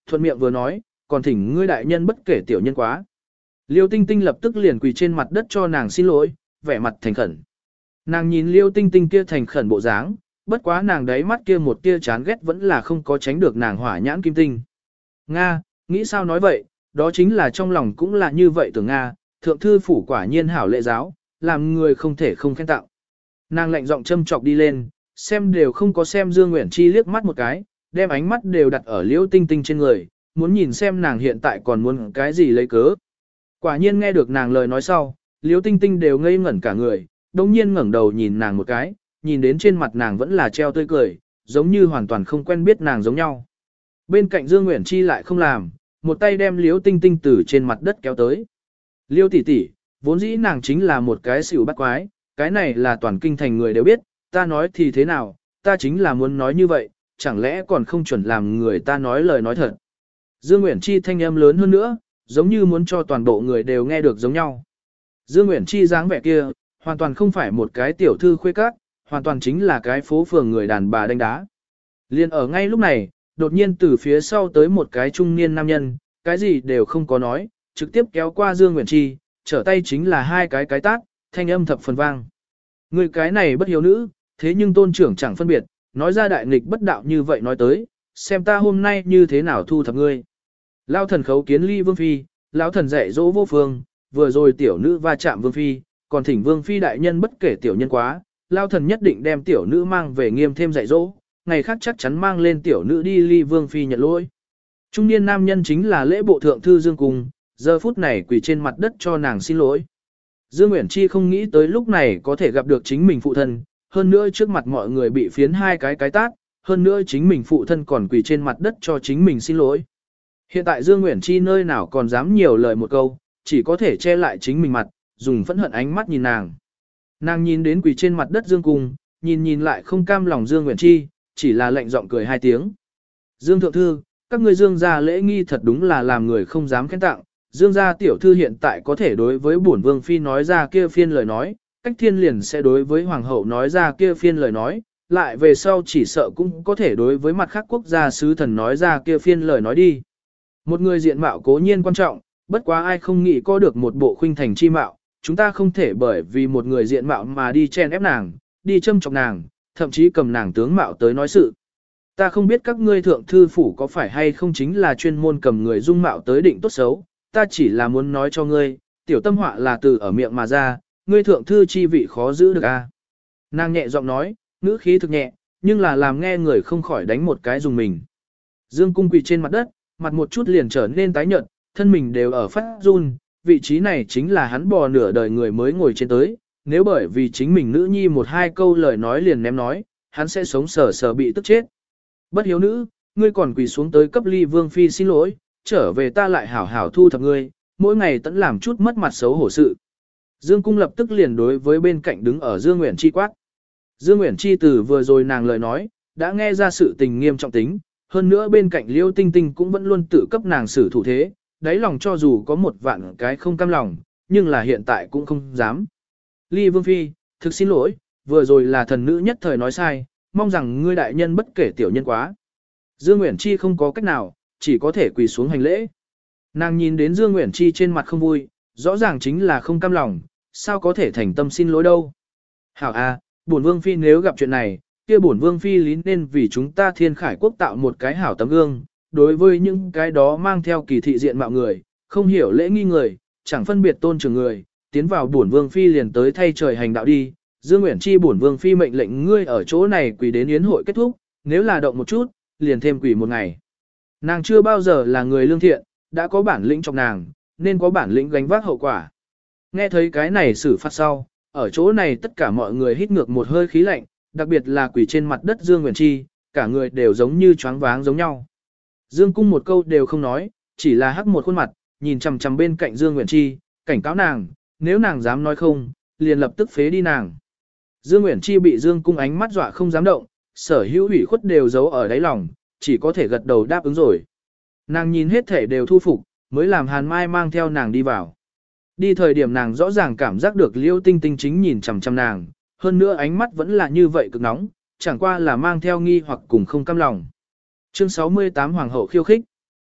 thuận miệng vừa nói, còn thỉnh ngươi đại nhân bất kể tiểu nhân quá. Liêu Tinh Tinh lập tức liền quỳ trên mặt đất cho nàng xin lỗi, vẻ mặt thành khẩn. Nàng nhìn Liêu Tinh Tinh kia thành khẩn bộ dáng, bất quá nàng đáy mắt kia một tia chán ghét vẫn là không có tránh được nàng hỏa nhãn kim tinh. Nga, nghĩ sao nói vậy, đó chính là trong lòng cũng là như vậy tưởng Nga, thượng thư phủ quả nhiên hảo lệ giáo, làm người không thể không khen tặng. Nàng lạnh giọng châm chọc đi lên, xem đều không có xem Dương Nguyễn Chi liếc mắt một cái, đem ánh mắt đều đặt ở Liêu Tinh Tinh trên người, muốn nhìn xem nàng hiện tại còn muốn cái gì lấy cớ. Quả nhiên nghe được nàng lời nói sau, Liêu Tinh Tinh đều ngây ngẩn cả người, đồng nhiên ngẩng đầu nhìn nàng một cái, nhìn đến trên mặt nàng vẫn là treo tươi cười, giống như hoàn toàn không quen biết nàng giống nhau. Bên cạnh Dương Nguyễn Chi lại không làm, một tay đem Liêu Tinh Tinh từ trên mặt đất kéo tới. Liêu tỷ tỷ, vốn dĩ nàng chính là một cái xỉu bắt quái, cái này là toàn kinh thành người đều biết, ta nói thì thế nào, ta chính là muốn nói như vậy, chẳng lẽ còn không chuẩn làm người ta nói lời nói thật. Dương Nguyễn Chi thanh âm lớn hơn nữa, giống như muốn cho toàn bộ người đều nghe được giống nhau. Dương Nguyễn Chi dáng vẻ kia, hoàn toàn không phải một cái tiểu thư khuê các, hoàn toàn chính là cái phố phường người đàn bà đánh đá. Liên ở ngay lúc này, đột nhiên từ phía sau tới một cái trung niên nam nhân, cái gì đều không có nói, trực tiếp kéo qua Dương Nguyễn Chi, trở tay chính là hai cái cái tát, thanh âm thập phần vang. Người cái này bất hiếu nữ, thế nhưng tôn trưởng chẳng phân biệt, nói ra đại nghịch bất đạo như vậy nói tới, xem ta hôm nay như thế nào thu thập ngươi. Lao thần khấu kiến ly vương phi, lão thần dạy dỗ vô phương, vừa rồi tiểu nữ va chạm vương phi, còn thỉnh vương phi đại nhân bất kể tiểu nhân quá, lao thần nhất định đem tiểu nữ mang về nghiêm thêm dạy dỗ, ngày khác chắc chắn mang lên tiểu nữ đi ly vương phi nhận lỗi. Trung niên nam nhân chính là lễ bộ thượng thư Dương Cung, giờ phút này quỳ trên mặt đất cho nàng xin lỗi. Dương Nguyễn Chi không nghĩ tới lúc này có thể gặp được chính mình phụ thân, hơn nữa trước mặt mọi người bị phiến hai cái cái tát, hơn nữa chính mình phụ thân còn quỳ trên mặt đất cho chính mình xin lỗi. Hiện tại Dương Nguyễn Chi nơi nào còn dám nhiều lời một câu, chỉ có thể che lại chính mình mặt, dùng phẫn hận ánh mắt nhìn nàng. Nàng nhìn đến quỳ trên mặt đất Dương Cung, nhìn nhìn lại không cam lòng Dương Nguyễn Chi, chỉ là lạnh giọng cười hai tiếng. Dương Thượng Thư, các ngươi Dương gia lễ nghi thật đúng là làm người không dám khen tặng. Dương gia tiểu thư hiện tại có thể đối với bổn vương phi nói ra kia phiên lời nói, cách thiên liền sẽ đối với hoàng hậu nói ra kia phiên lời nói, lại về sau chỉ sợ cũng có thể đối với mặt khác quốc gia sứ thần nói ra kia phiên lời nói đi. Một người diện mạo cố nhiên quan trọng, bất quá ai không nghĩ có được một bộ khuynh thành chi mạo, chúng ta không thể bởi vì một người diện mạo mà đi chen ép nàng, đi châm chọc nàng, thậm chí cầm nàng tướng mạo tới nói sự. Ta không biết các ngươi thượng thư phủ có phải hay không chính là chuyên môn cầm người dung mạo tới định tốt xấu, ta chỉ là muốn nói cho ngươi, tiểu tâm họa là từ ở miệng mà ra, ngươi thượng thư chi vị khó giữ được a. Nàng nhẹ giọng nói, ngữ khí thực nhẹ, nhưng là làm nghe người không khỏi đánh một cái dùng mình. Dương Cung quỳ trên mặt đất, mặt một chút liền trở nên tái nhợt, thân mình đều ở phát run, vị trí này chính là hắn bò nửa đời người mới ngồi trên tới, nếu bởi vì chính mình nữ nhi một hai câu lời nói liền ném nói, hắn sẽ sống sờ sờ bị tức chết. Bất hiếu nữ, ngươi còn quỳ xuống tới cấp ly vương phi xin lỗi, trở về ta lại hảo hảo thu thập ngươi, mỗi ngày tẫn làm chút mất mặt xấu hổ sự. Dương Cung lập tức liền đối với bên cạnh đứng ở Dương Nguyễn Chi quát. Dương Nguyễn Chi từ vừa rồi nàng lời nói, đã nghe ra sự tình nghiêm trọng tính, hơn nữa bên cạnh Liêu Tinh Tinh cũng vẫn luôn tự cấp nàng xử thủ thế, đáy lòng cho dù có một vạn cái không cam lòng, nhưng là hiện tại cũng không dám. Ly Vương Phi, thực xin lỗi, vừa rồi là thần nữ nhất thời nói sai, mong rằng ngươi đại nhân bất kể tiểu nhân quá. Dương Nguyễn Chi không có cách nào, chỉ có thể quỳ xuống hành lễ. Nàng nhìn đến Dương Nguyễn Chi trên mặt không vui, rõ ràng chính là không cam lòng, sao có thể thành tâm xin lỗi đâu. Hảo a, bổn Vương Phi nếu gặp chuyện này, kia bổn Vương Phi lý nên vì chúng ta Thiên Khải Quốc tạo một cái hảo tấm gương, đối với những cái đó mang theo kỳ thị diện mạo người, không hiểu lễ nghi người, chẳng phân biệt tôn trưởng người, tiến vào bổn Vương Phi liền tới thay trời hành đạo đi. Dương Nguyễn Chi bổn Vương Phi mệnh lệnh ngươi ở chỗ này quỳ đến yến hội kết thúc, nếu là động một chút, liền thêm quỳ một ngày. Nàng chưa bao giờ là người lương thiện, đã có bản lĩnh trong nàng, nên có bản lĩnh gánh vác hậu quả. Nghe thấy cái này xử phạt sau, ở chỗ này tất cả mọi người hít ngược một hơi khí lạnh, đặc biệt là quỳ trên mặt đất Dương Nguyễn Chi, cả người đều giống như choáng váng giống nhau. Dương Cung một câu đều không nói, chỉ là hắc một khuôn mặt, nhìn chằm chằm bên cạnh Dương Nguyễn Chi, cảnh cáo nàng, nếu nàng dám nói không, liền lập tức phế đi nàng. Dương Nguyễn Chi bị Dương Cung ánh mắt dọa không dám động, sở hữu ủy khuất đều giấu ở đáy lòng, chỉ có thể gật đầu đáp ứng rồi. Nàng nhìn hết thể đều thu phục, mới làm Hàn Mai mang theo nàng đi vào. Đi thời điểm nàng rõ ràng cảm giác được Liêu Tinh Tinh chính nhìn chằm chằm nàng, hơn nữa ánh mắt vẫn là như vậy cực nóng, chẳng qua là mang theo nghi hoặc cùng không cam lòng. Chương sáu mươi tám Hoàng hậu khiêu khích.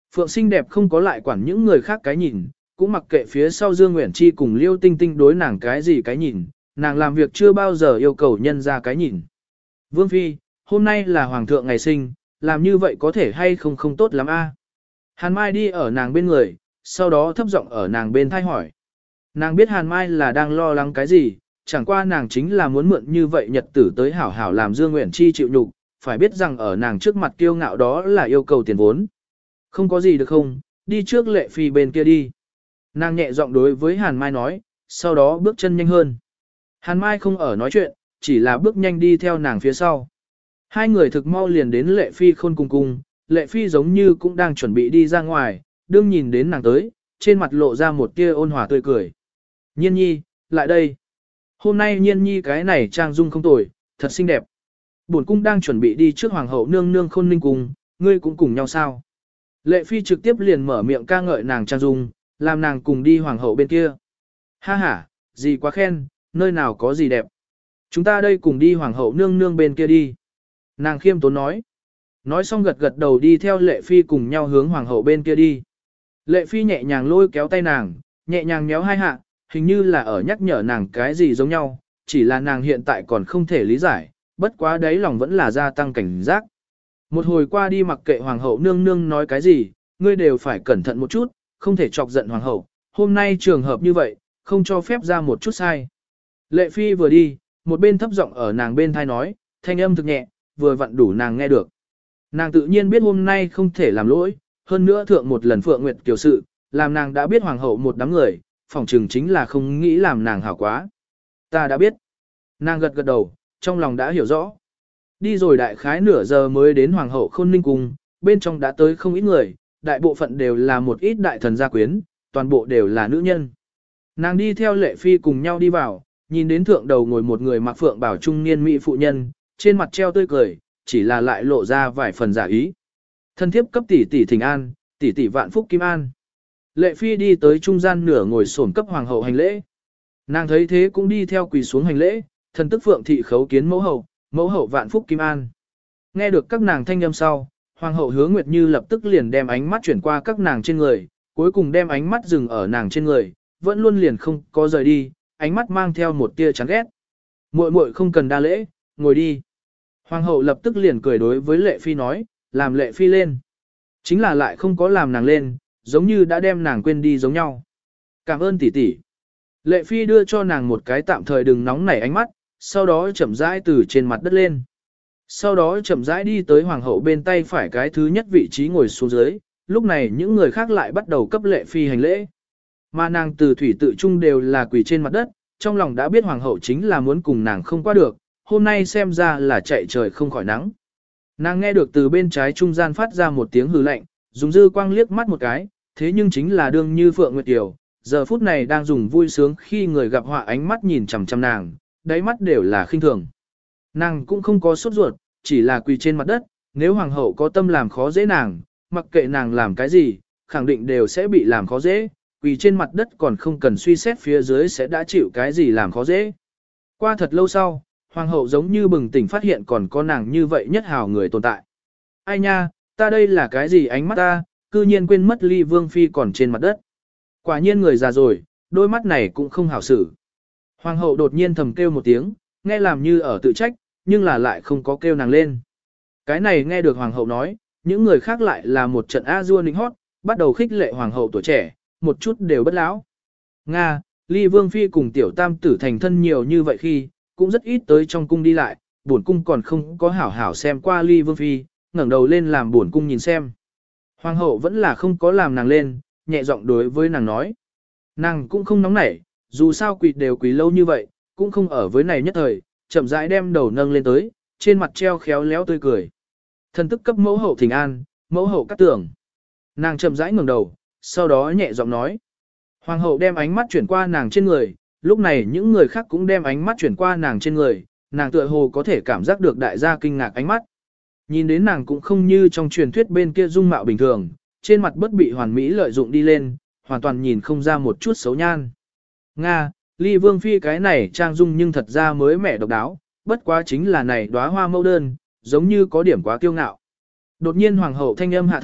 Phượng xinh đẹp không có lại quản những người khác cái nhìn, cũng mặc kệ phía sau Dương Nguyễn Chi cùng Liêu Tinh Tinh đối nàng cái gì cái nhìn, nàng làm việc chưa bao giờ yêu cầu nhân ra cái nhìn. Vương Phi, hôm nay là Hoàng thượng ngày sinh, làm như vậy có thể hay không không tốt lắm a? Hàn Mai đi ở nàng bên người, sau đó thấp giọng ở nàng bên thai hỏi. Nàng biết Hàn Mai là đang lo lắng cái gì, chẳng qua nàng chính là muốn mượn như vậy nhật tử tới hảo hảo làm Dương Nguyễn Chi chịu nhục, phải biết rằng ở nàng trước mặt kiêu ngạo đó là yêu cầu tiền vốn. Không có gì được không, đi trước Lệ Phi bên kia đi. Nàng nhẹ giọng đối với Hàn Mai nói, sau đó bước chân nhanh hơn. Hàn Mai không ở nói chuyện, chỉ là bước nhanh đi theo nàng phía sau. Hai người thực mau liền đến Lệ Phi khôn cùng cung, Lệ Phi giống như cũng đang chuẩn bị đi ra ngoài, đương nhìn đến nàng tới, trên mặt lộ ra một tia ôn hòa tươi cười. Nhiên nhi, lại đây. Hôm nay Nhiên nhi cái này trang dung không tồi, thật xinh đẹp. Bổn cung đang chuẩn bị đi trước Hoàng hậu nương nương khôn ninh cung, ngươi cũng cùng nhau sao. Lệ Phi trực tiếp liền mở miệng ca ngợi nàng trang dung, làm nàng cùng đi Hoàng hậu bên kia. Ha ha, gì quá khen, nơi nào có gì đẹp. Chúng ta đây cùng đi Hoàng hậu nương nương bên kia đi. Nàng khiêm tốn nói. Nói xong gật gật đầu đi theo Lệ Phi cùng nhau hướng Hoàng hậu bên kia đi. Lệ Phi nhẹ nhàng lôi kéo tay nàng, nhẹ nhàng méo hai hạ, hình như là ở nhắc nhở nàng cái gì giống nhau, chỉ là nàng hiện tại còn không thể lý giải, bất quá đấy lòng vẫn là gia tăng cảnh giác. Một hồi qua đi mặc kệ Hoàng hậu nương nương nói cái gì, ngươi đều phải cẩn thận một chút, không thể chọc giận Hoàng hậu, hôm nay trường hợp như vậy, không cho phép ra một chút sai. Lệ Phi vừa đi, một bên thấp giọng ở nàng bên thai nói, thanh âm thực nhẹ, vừa vặn đủ nàng nghe được. Nàng tự nhiên biết hôm nay không thể làm lỗi, hơn nữa thượng một lần Phượng Nguyệt Kiều sự, làm nàng đã biết Hoàng hậu một đám người, phỏng chừng chính là không nghĩ làm nàng hảo quá. Ta đã biết. Nàng gật gật đầu, trong lòng đã hiểu rõ. Đi rồi đại khái nửa giờ mới đến Hoàng hậu Khôn Ninh Cung, bên trong đã tới không ít người, đại bộ phận đều là một ít đại thần gia quyến, toàn bộ đều là nữ nhân. Nàng đi theo Lệ Phi cùng nhau đi vào, nhìn đến thượng đầu ngồi một người mặc phượng bảo trung niên mỹ phụ nhân, trên mặt treo tươi cười, chỉ là lại lộ ra vài phần giả ý. Thân thiếp cấp tỷ tỷ thỉnh an, tỷ tỷ vạn phúc kim an. Lệ Phi đi tới trung gian nửa ngồi xổm cấp hoàng hậu hành lễ. Nàng thấy thế cũng đi theo quỳ xuống hành lễ, thần tức phượng thị khấu kiến mẫu hậu, mẫu hậu vạn phúc kim an. Nghe được các nàng thanh âm sau, hoàng hậu Hứa Nguyệt Như lập tức liền đem ánh mắt chuyển qua các nàng trên người, cuối cùng đem ánh mắt dừng ở nàng trên người, vẫn luôn liền không có rời đi, ánh mắt mang theo một tia chán ghét. Muội muội không cần đa lễ, ngồi đi. Hoàng hậu lập tức liền cười đối với Lệ Phi nói, làm Lệ Phi lên. Chính là lại không có làm nàng lên, giống như đã đem nàng quên đi giống nhau. Cảm ơn tỷ tỷ. Lệ Phi đưa cho nàng một cái tạm thời đừng nóng nảy ánh mắt, sau đó chậm rãi từ trên mặt đất lên. Sau đó chậm rãi đi tới hoàng hậu bên tay phải cái thứ nhất vị trí ngồi xuống dưới, lúc này những người khác lại bắt đầu cấp Lệ Phi hành lễ. Mà nàng từ thủy tự trung đều là quỳ trên mặt đất, trong lòng đã biết hoàng hậu chính là muốn cùng nàng không qua được, hôm nay xem ra là chạy trời không khỏi nắng. Nàng nghe được từ bên trái trung gian phát ra một tiếng hừ lạnh, dùng dư quang liếc mắt một cái, thế nhưng chính là đương như Phượng Nguyệt Kiều, giờ phút này đang dùng vui sướng khi người gặp họa ánh mắt nhìn chằm chằm nàng, đáy mắt đều là khinh thường. Nàng cũng không có sốt ruột, chỉ là quỳ trên mặt đất, nếu hoàng hậu có tâm làm khó dễ nàng, mặc kệ nàng làm cái gì, khẳng định đều sẽ bị làm khó dễ, quỳ trên mặt đất còn không cần suy xét phía dưới sẽ đã chịu cái gì làm khó dễ. Qua thật lâu sau, hoàng hậu giống như bừng tỉnh phát hiện còn có nàng như vậy nhất hào người tồn tại. Ai nha, ta đây là cái gì ánh mắt ta, cư nhiên quên mất Ly Vương Phi còn trên mặt đất. Quả nhiên người già rồi, đôi mắt này cũng không hảo xử. Hoàng hậu đột nhiên thầm kêu một tiếng, nghe làm như ở tự trách, nhưng là lại không có kêu nàng lên. Cái này nghe được hoàng hậu nói, những người khác lại là một trận a-dua nịnh hót, bắt đầu khích lệ hoàng hậu tuổi trẻ, một chút đều bất lão. Nga, Ly Vương Phi cùng tiểu tam tử thành thân nhiều như vậy khi, cũng rất ít tới trong cung đi lại, bổn cung còn không có hảo hảo xem qua Ly Vương Phi, ngẩng đầu lên làm bổn cung nhìn xem. Hoàng hậu vẫn là không có làm nàng lên, nhẹ giọng đối với nàng nói. Nàng cũng không nóng nảy, dù sao quỳ đều quỳ lâu như vậy, cũng không ở với này nhất thời, chậm rãi đem đầu nâng lên tới, trên mặt treo khéo léo tươi cười. Thần tức cấp mẫu hậu thỉnh an, mẫu hậu cắt tưởng. Nàng chậm rãi ngẩng đầu, sau đó nhẹ giọng nói. Hoàng hậu đem ánh mắt chuyển qua nàng trên người, lúc này những người khác cũng đem ánh mắt chuyển qua nàng trên người, nàng tựa hồ có thể cảm giác được đại gia kinh ngạc ánh mắt. Nhìn đến nàng cũng không như trong truyền thuyết bên kia dung mạo bình thường, trên mặt bất bị hoàn mỹ lợi dụng đi lên, hoàn toàn nhìn không ra một chút xấu nhan. Nga, Ly Vương Phi cái này trang dung nhưng thật ra mới mẻ độc đáo, bất quá chính là này đóa hoa mẫu đơn, giống như có điểm quá kiêu ngạo. Đột nhiên hoàng hậu thanh âm hạ thấp,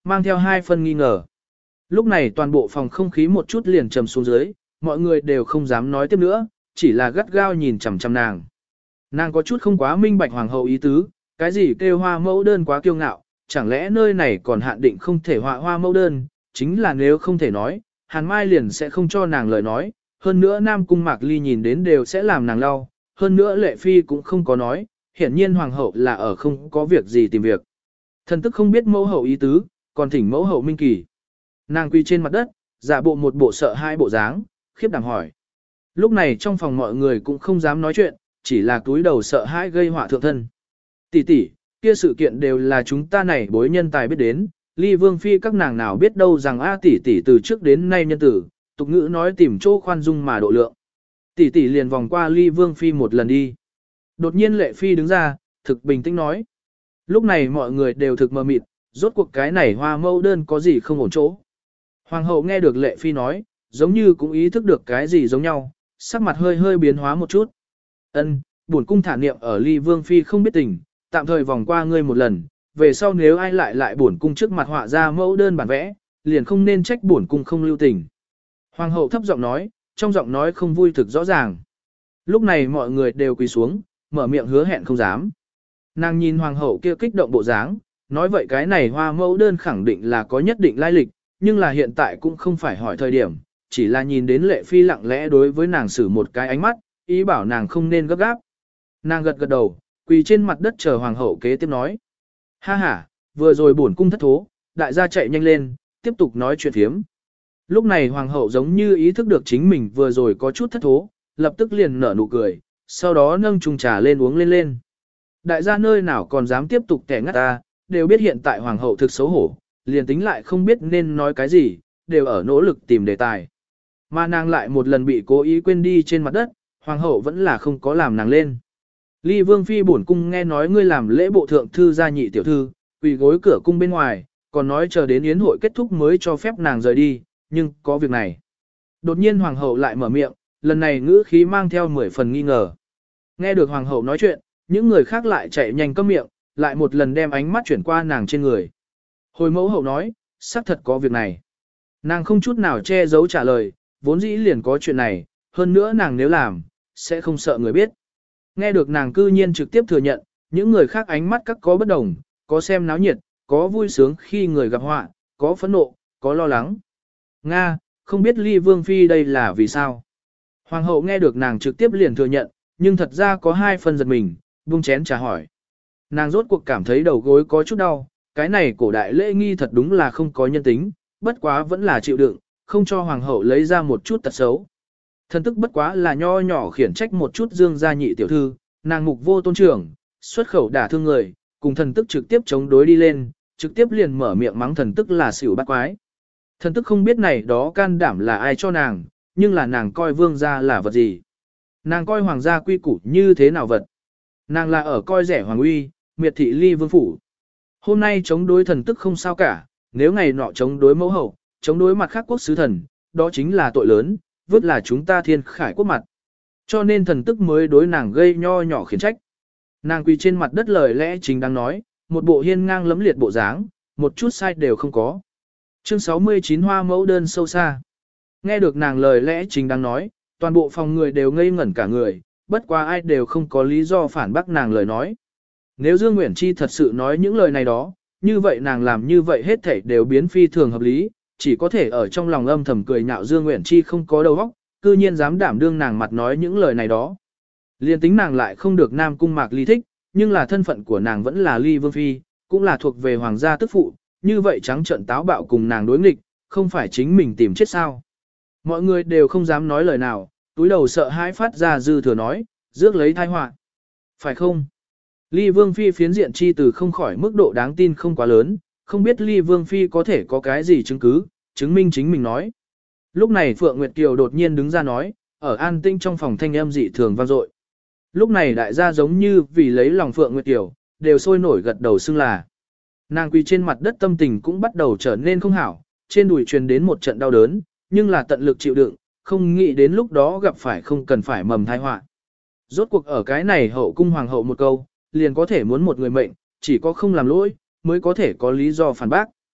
mang theo hai phân nghi ngờ. Lúc này toàn bộ phòng không khí một chút liền trầm xuống dưới, mọi người đều không dám nói tiếp nữa, chỉ là gắt gao nhìn chằm chằm nàng. Nàng có chút không quá minh bạch hoàng hậu ý tứ, cái gì kêu hoa mẫu đơn quá kiêu ngạo, chẳng lẽ nơi này còn hạn định không thể họa hoa mẫu đơn, chính là nếu không thể nói, Hàn Mai liền sẽ không cho nàng lời nói, hơn nữa Nam Cung Mạc Ly nhìn đến đều sẽ làm nàng lau, hơn nữa Lệ Phi cũng không có nói, hiển nhiên hoàng hậu là ở không có việc gì tìm việc. Thần tức không biết mẫu hậu ý tứ, còn thỉnh mẫu hậu minh kỳ. Nàng quỳ trên mặt đất, giả bộ một bộ sợ hai bộ dáng, khiếp đảm hỏi. Lúc này trong phòng mọi người cũng không dám nói chuyện, chỉ là túi đầu sợ hãi gây họa thượng thân. Tỷ tỷ, kia sự kiện đều là chúng ta này bối nhân tài biết đến, Ly Vương Phi các nàng nào biết đâu rằng a tỷ tỷ từ trước đến nay nhân tử, tục ngữ nói tìm chỗ khoan dung mà độ lượng. Tỷ tỷ liền vòng qua Ly Vương Phi một lần đi. Đột nhiên Lệ Phi đứng ra, thực bình tĩnh nói. Lúc này mọi người đều thực mờ mịt, rốt cuộc cái này hoa mẫu đơn có gì không ổn chỗ. Hoàng hậu nghe được Lệ Phi nói, giống như cũng ý thức được cái gì giống nhau, sắc mặt hơi hơi biến hóa một chút. Ân, bổn cung thả niệm ở Ly Vương Phi không biết tình, tạm thời vòng qua ngươi một lần, về sau nếu ai lại lại bổn cung trước mặt họa ra mẫu đơn bản vẽ, liền không nên trách bổn cung không lưu tình. Hoàng hậu thấp giọng nói, trong giọng nói không vui thực rõ ràng. Lúc này mọi người đều quỳ xuống, mở miệng hứa hẹn không dám. Nàng nhìn hoàng hậu kia kích động bộ dáng, nói vậy cái này hoa mẫu đơn khẳng định là có nhất định lai lịch, nhưng là hiện tại cũng không phải hỏi thời điểm, chỉ là nhìn đến Lệ Phi lặng lẽ đối với nàng xử một cái ánh mắt, ý bảo nàng không nên gấp gáp. Nàng gật gật đầu, quỳ trên mặt đất chờ hoàng hậu kế tiếp nói. Ha ha, vừa rồi bổn cung thất thố, đại gia chạy nhanh lên, tiếp tục nói chuyện phiếm. Lúc này hoàng hậu giống như ý thức được chính mình vừa rồi có chút thất thố, lập tức liền nở nụ cười, sau đó nâng chung trà lên uống lên lên. Đại gia nơi nào còn dám tiếp tục kẻ ngắt ta, đều biết hiện tại hoàng hậu thực xấu hổ, liền tính lại không biết nên nói cái gì, đều ở nỗ lực tìm đề tài. Mà nàng lại một lần bị cố ý quên đi trên mặt đất, hoàng hậu vẫn là không có làm nàng lên. Ly Vương Phi bổn cung nghe nói ngươi làm lễ bộ thượng thư gia nhị tiểu thư, quỳ gối cửa cung bên ngoài, còn nói chờ đến yến hội kết thúc mới cho phép nàng rời đi, nhưng có việc này. Đột nhiên hoàng hậu lại mở miệng, lần này ngữ khí mang theo mười phần nghi ngờ. Nghe được hoàng hậu nói chuyện, những người khác lại chạy nhanh câm miệng, lại một lần đem ánh mắt chuyển qua nàng trên người. Hồi mẫu hậu nói, xác thật có việc này. Nàng không chút nào che giấu trả lời, vốn dĩ liền có chuyện này, hơn nữa nàng nếu làm, sẽ không sợ người biết. Nghe được nàng cư nhiên trực tiếp thừa nhận, những người khác ánh mắt các có bất đồng, có xem náo nhiệt, có vui sướng khi người gặp họa, có phẫn nộ, có lo lắng. Nga, không biết Ly Vương Phi đây là vì sao? Hoàng hậu nghe được nàng trực tiếp liền thừa nhận, nhưng thật ra có hai phần giật mình, buông chén trà hỏi. Nàng rốt cuộc cảm thấy đầu gối có chút đau, cái này cổ đại lễ nghi thật đúng là không có nhân tính, bất quá vẫn là chịu đựng, không cho hoàng hậu lấy ra một chút tật xấu. Thần tức bất quá là nho nhỏ khiển trách một chút dương gia nhị tiểu thư, nàng mục vô tôn trưởng, xuất khẩu đả thương người, cùng thần tức trực tiếp chống đối đi lên, trực tiếp liền mở miệng mắng thần tức là xỉu bắt quái. Thần tức không biết này đó can đảm là ai cho nàng, nhưng là nàng coi vương gia là vật gì. Nàng coi hoàng gia quy củ như thế nào vật. Nàng là ở coi rẻ hoàng uy, miệt thị Ly Vương phủ. Hôm nay chống đối thần tức không sao cả, nếu ngày nọ chống đối mẫu hậu, chống đối mặt khác quốc sứ thần, đó chính là tội lớn, vứt là chúng ta thiên khải quốc mặt. Cho nên thần tức mới đối nàng gây nho nhỏ khiển trách. Nàng quỳ trên mặt đất lời lẽ chính đang nói, một bộ hiên ngang lấm liệt bộ dáng, một chút sai đều không có. Chương sáu mươi chín hoa mẫu đơn sâu xa. Nghe được nàng lời lẽ chính đang nói, toàn bộ phòng người đều ngây ngẩn cả người, bất quá ai đều không có lý do phản bác nàng lời nói. Nếu Dương Nguyễn Chi thật sự nói những lời này đó, như vậy nàng làm như vậy hết thảy đều biến phi thường hợp lý, chỉ có thể ở trong lòng âm thầm cười nhạo Dương Nguyễn Chi không có đầu óc, cư nhiên dám đảm đương nàng mặt nói những lời này đó. Liên tính nàng lại không được Nam Cung Mạc Ly thích, nhưng là thân phận của nàng vẫn là Ly Vương Phi, cũng là thuộc về hoàng gia tức phụ, như vậy trắng trợn táo bạo cùng nàng đối nghịch, không phải chính mình tìm chết sao. Mọi người đều không dám nói lời nào, túi đầu sợ hãi phát ra dư thừa nói, rước lấy tai họa. Phải không? Ly Vương Phi phiến diện chi từ không khỏi mức độ đáng tin không quá lớn, không biết Ly Vương Phi có thể có cái gì chứng cứ, chứng minh chính mình nói. Lúc này Phượng Nguyệt Kiều đột nhiên đứng ra nói, ở an tinh trong phòng thanh âm dị thường vang dội. Lúc này đại gia giống như vì lấy lòng Phượng Nguyệt Kiều, đều sôi nổi gật đầu xưng là. Nàng quỳ trên mặt đất tâm tình cũng bắt đầu trở nên không hảo, trên đùi truyền đến một trận đau đớn, nhưng là tận lực chịu đựng, không nghĩ đến lúc đó gặp phải không cần phải mầm thai họa. Rốt cuộc ở cái này hậu cung hoàng hậu một câu, liền có thể muốn một người mệnh, chỉ có không làm lỗi, mới có thể có lý do phản bác.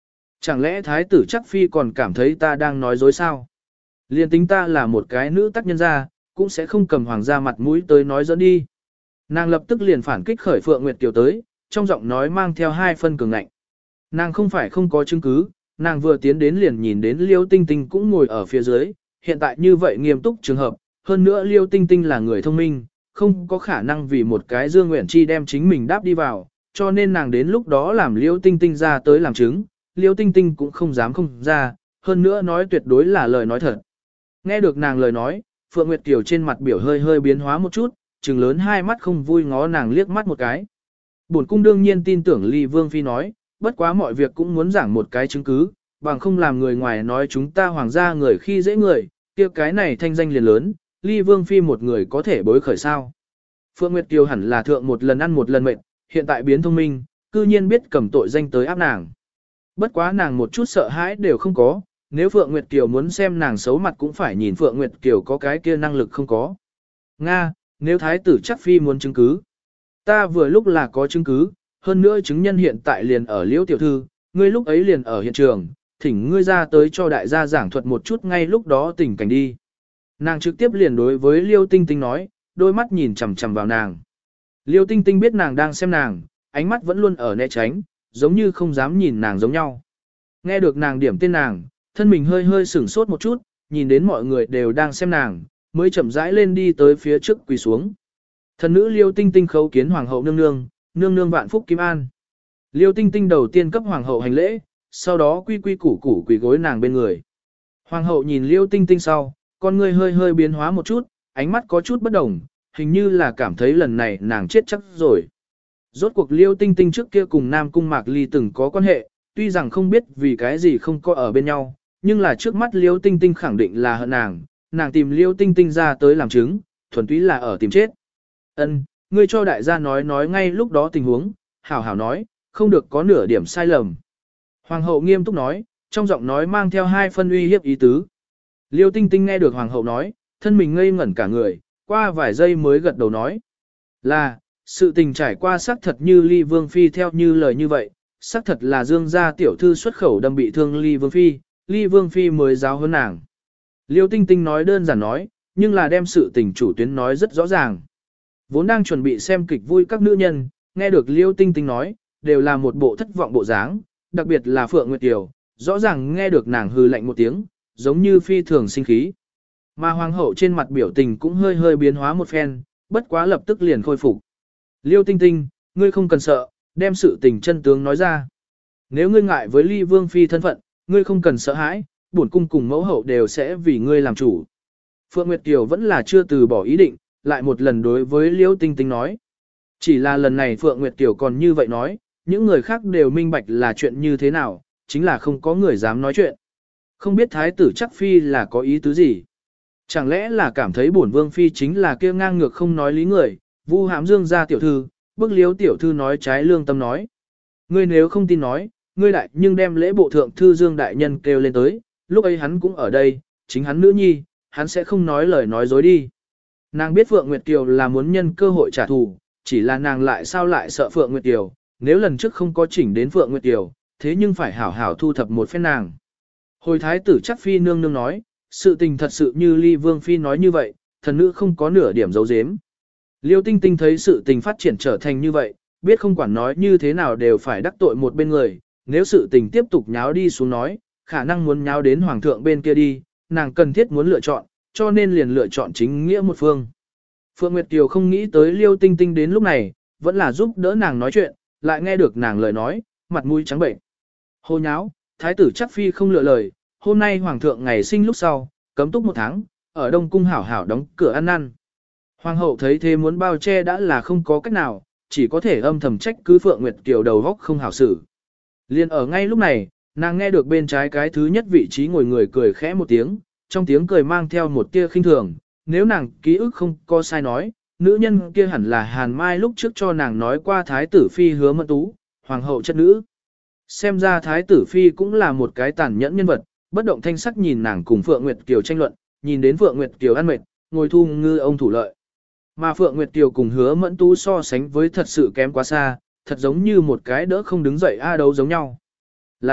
Chẳng lẽ thái tử chắc phi còn cảm thấy ta đang nói dối sao? Liên tính ta là một cái nữ tác nhân gia, cũng sẽ không cầm hoàng gia mặt mũi tới nói dẫn đi. Nàng lập tức liền phản kích khởi Phượng Nguyệt Kiều tới, trong giọng nói mang theo hai phân cường ngạnh. Nàng không phải không có chứng cứ, nàng vừa tiến đến liền nhìn đến Liêu Tinh Tinh cũng ngồi ở phía dưới, hiện tại như vậy nghiêm túc trường hợp, hơn nữa Liêu Tinh Tinh là người thông minh, không có khả năng vì một cái Dương Nguyện Chi đem chính mình đáp đi vào, cho nên nàng đến lúc đó làm Liêu Tinh Tinh ra tới làm chứng, Liêu Tinh Tinh cũng không dám không ra, hơn nữa nói tuyệt đối là lời nói thật. Nghe được nàng lời nói, Phượng Nguyệt Kiều trên mặt biểu hơi hơi biến hóa một chút, trừng lớn hai mắt không vui ngó nàng liếc mắt một cái. Bổn cung đương nhiên tin tưởng Ly Vương Phi nói, bất quá mọi việc cũng muốn giảng một cái chứng cứ, bằng không làm người ngoài nói chúng ta hoàng gia người khi dễ người, kia cái này thanh danh liền lớn, Ly Vương Phi một người có thể bối khởi sao. Phượng Nguyệt Kiều hẳn là thượng một lần ăn một lần mệt, hiện tại biến thông minh, cư nhiên biết cầm tội danh tới áp nàng. Bất quá nàng một chút sợ hãi đều không có, nếu Phượng Nguyệt Kiều muốn xem nàng xấu mặt cũng phải nhìn Phượng Nguyệt Kiều có cái kia năng lực không có. Nga, nếu thái tử chắc phi muốn chứng cứ. Ta vừa lúc là có chứng cứ, hơn nữa chứng nhân hiện tại liền ở Liễu tiểu thư, ngươi lúc ấy liền ở hiện trường, thỉnh ngươi ra tới cho đại gia giảng thuật một chút ngay lúc đó tình cảnh đi. Nàng trực tiếp liền đối với Liêu Tinh Tinh nói, đôi mắt nhìn chằm chằm vào nàng. Liêu Tinh Tinh biết nàng đang xem nàng, ánh mắt vẫn luôn ở né tránh, giống như không dám nhìn nàng giống nhau. Nghe được nàng điểm tên nàng, thân mình hơi hơi sửng sốt một chút, nhìn đến mọi người đều đang xem nàng, mới chậm rãi lên đi tới phía trước quỳ xuống. Thần nữ Liêu Tinh Tinh khấu kiến hoàng hậu nương nương, nương nương vạn phúc kim an. Liêu Tinh Tinh đầu tiên cấp hoàng hậu hành lễ, sau đó quy quy củ củ quỳ gối nàng bên người. Hoàng hậu nhìn Liêu Tinh Tinh sau, con người hơi hơi biến hóa một chút, ánh mắt có chút bất đồng, hình như là cảm thấy lần này nàng chết chắc rồi. Rốt cuộc Liêu Tinh Tinh trước kia cùng Nam Cung Mạc Ly từng có quan hệ, tuy rằng không biết vì cái gì không có ở bên nhau, nhưng là trước mắt Liêu Tinh Tinh khẳng định là hận nàng, nàng tìm Liêu Tinh Tinh ra tới làm chứng, thuần túy là ở tìm chết. Ân, ngươi cho đại gia nói nói ngay lúc đó tình huống, hảo hảo nói, không được có nửa điểm sai lầm. Hoàng hậu nghiêm túc nói, trong giọng nói mang theo hai phân uy hiếp ý tứ. Liêu Tinh Tinh nghe được hoàng hậu nói, thân mình ngây ngẩn cả người, qua vài giây mới gật đầu nói. Là, sự tình trải qua xác thật như Ly Vương Phi theo như lời như vậy, xác thật là Dương gia tiểu thư xuất khẩu đâm bị thương Ly Vương Phi, Ly Vương Phi mới giáo huấn nàng. Liêu Tinh Tinh nói đơn giản nói, nhưng là đem sự tình chủ tuyến nói rất rõ ràng. Vốn đang chuẩn bị xem kịch vui các nữ nhân, nghe được Liêu Tinh Tinh nói, đều là một bộ thất vọng bộ dáng, đặc biệt là Phượng Nguyệt Kiều, rõ ràng nghe được nàng hư lạnh một tiếng, giống như phi thường sinh khí. Mà hoàng hậu trên mặt biểu tình cũng hơi hơi biến hóa một phen, bất quá lập tức liền khôi phục. Liêu Tinh Tinh, ngươi không cần sợ, đem sự tình chân tướng nói ra. Nếu ngươi ngại với Ly Vương Phi thân phận, ngươi không cần sợ hãi, bổn cung cùng mẫu hậu đều sẽ vì ngươi làm chủ. Phượng Nguyệt Kiều vẫn là chưa từ bỏ ý định, lại một lần đối với Liêu Tinh Tinh nói. Chỉ là lần này Phượng Nguyệt Kiều còn như vậy nói, những người khác đều minh bạch là chuyện như thế nào, chính là không có người dám nói chuyện. Không biết thái tử chắc phi là có ý tứ gì. Chẳng lẽ là cảm thấy bổn vương phi chính là kia ngang ngược không nói lý người, vu hãm Dương gia tiểu thư, bức Liêu tiểu thư nói trái lương tâm nói. Ngươi nếu không tin nói, ngươi đại nhưng đem lễ bộ thượng thư Dương đại nhân kêu lên tới, lúc ấy hắn cũng ở đây, chính hắn nữ nhi, hắn sẽ không nói lời nói dối đi. Nàng biết Phượng Nguyệt Kiều là muốn nhân cơ hội trả thù, chỉ là nàng lại sao lại sợ Phượng Nguyệt Kiều, nếu lần trước không có chỉnh đến Phượng Nguyệt Kiều, thế nhưng phải hảo hảo thu thập một phen nàng. Hồi thái tử chắc phi nương nương nói, sự tình thật sự như Ly Vương Phi nói như vậy, thần nữ không có nửa điểm giấu giếm. Liêu Tinh Tinh thấy sự tình phát triển trở thành như vậy, biết không quản nói như thế nào đều phải đắc tội một bên người, nếu sự tình tiếp tục nháo đi xuống nói, khả năng muốn nháo đến hoàng thượng bên kia đi, nàng cần thiết muốn lựa chọn, cho nên liền lựa chọn chính nghĩa một phương. Phượng Nguyệt Kiều không nghĩ tới Liêu Tinh Tinh đến lúc này, vẫn là giúp đỡ nàng nói chuyện, lại nghe được nàng lời nói, mặt mũi trắng bệnh. Hô nháo, thái tử chắc phi không lựa lời, hôm nay hoàng thượng ngày sinh lúc sau, cấm túc một tháng, ở Đông Cung hảo hảo đóng cửa ăn năn. Hoàng hậu thấy thế muốn bao che đã là không có cách nào, chỉ có thể âm thầm trách cứ Phượng Nguyệt Kiều đầu góc không hảo xử. Liên ở ngay lúc này, nàng nghe được bên trái cái thứ nhất vị trí ngồi người cười khẽ một tiếng, trong tiếng cười mang theo một tia khinh thường, nếu nàng ký ức không có sai nói, nữ nhân kia hẳn là Hàn Mai lúc trước cho nàng nói qua thái tử phi Hứa Mẫn Tú, hoàng hậu chất nữ. Xem ra thái tử phi cũng là một cái tàn nhẫn nhân vật, bất động thanh sắc nhìn nàng cùng Phượng Nguyệt Kiều tranh luận, nhìn đến Phượng Nguyệt Kiều ăn mệt, ngồi thu ngư ông thủ lợi. Mà Phượng Nguyệt Kiều cùng Hứa Mẫn Tú so sánh với thật sự kém quá xa, thật giống như một cái đỡ không đứng dậy a đấu giống nhau. Là,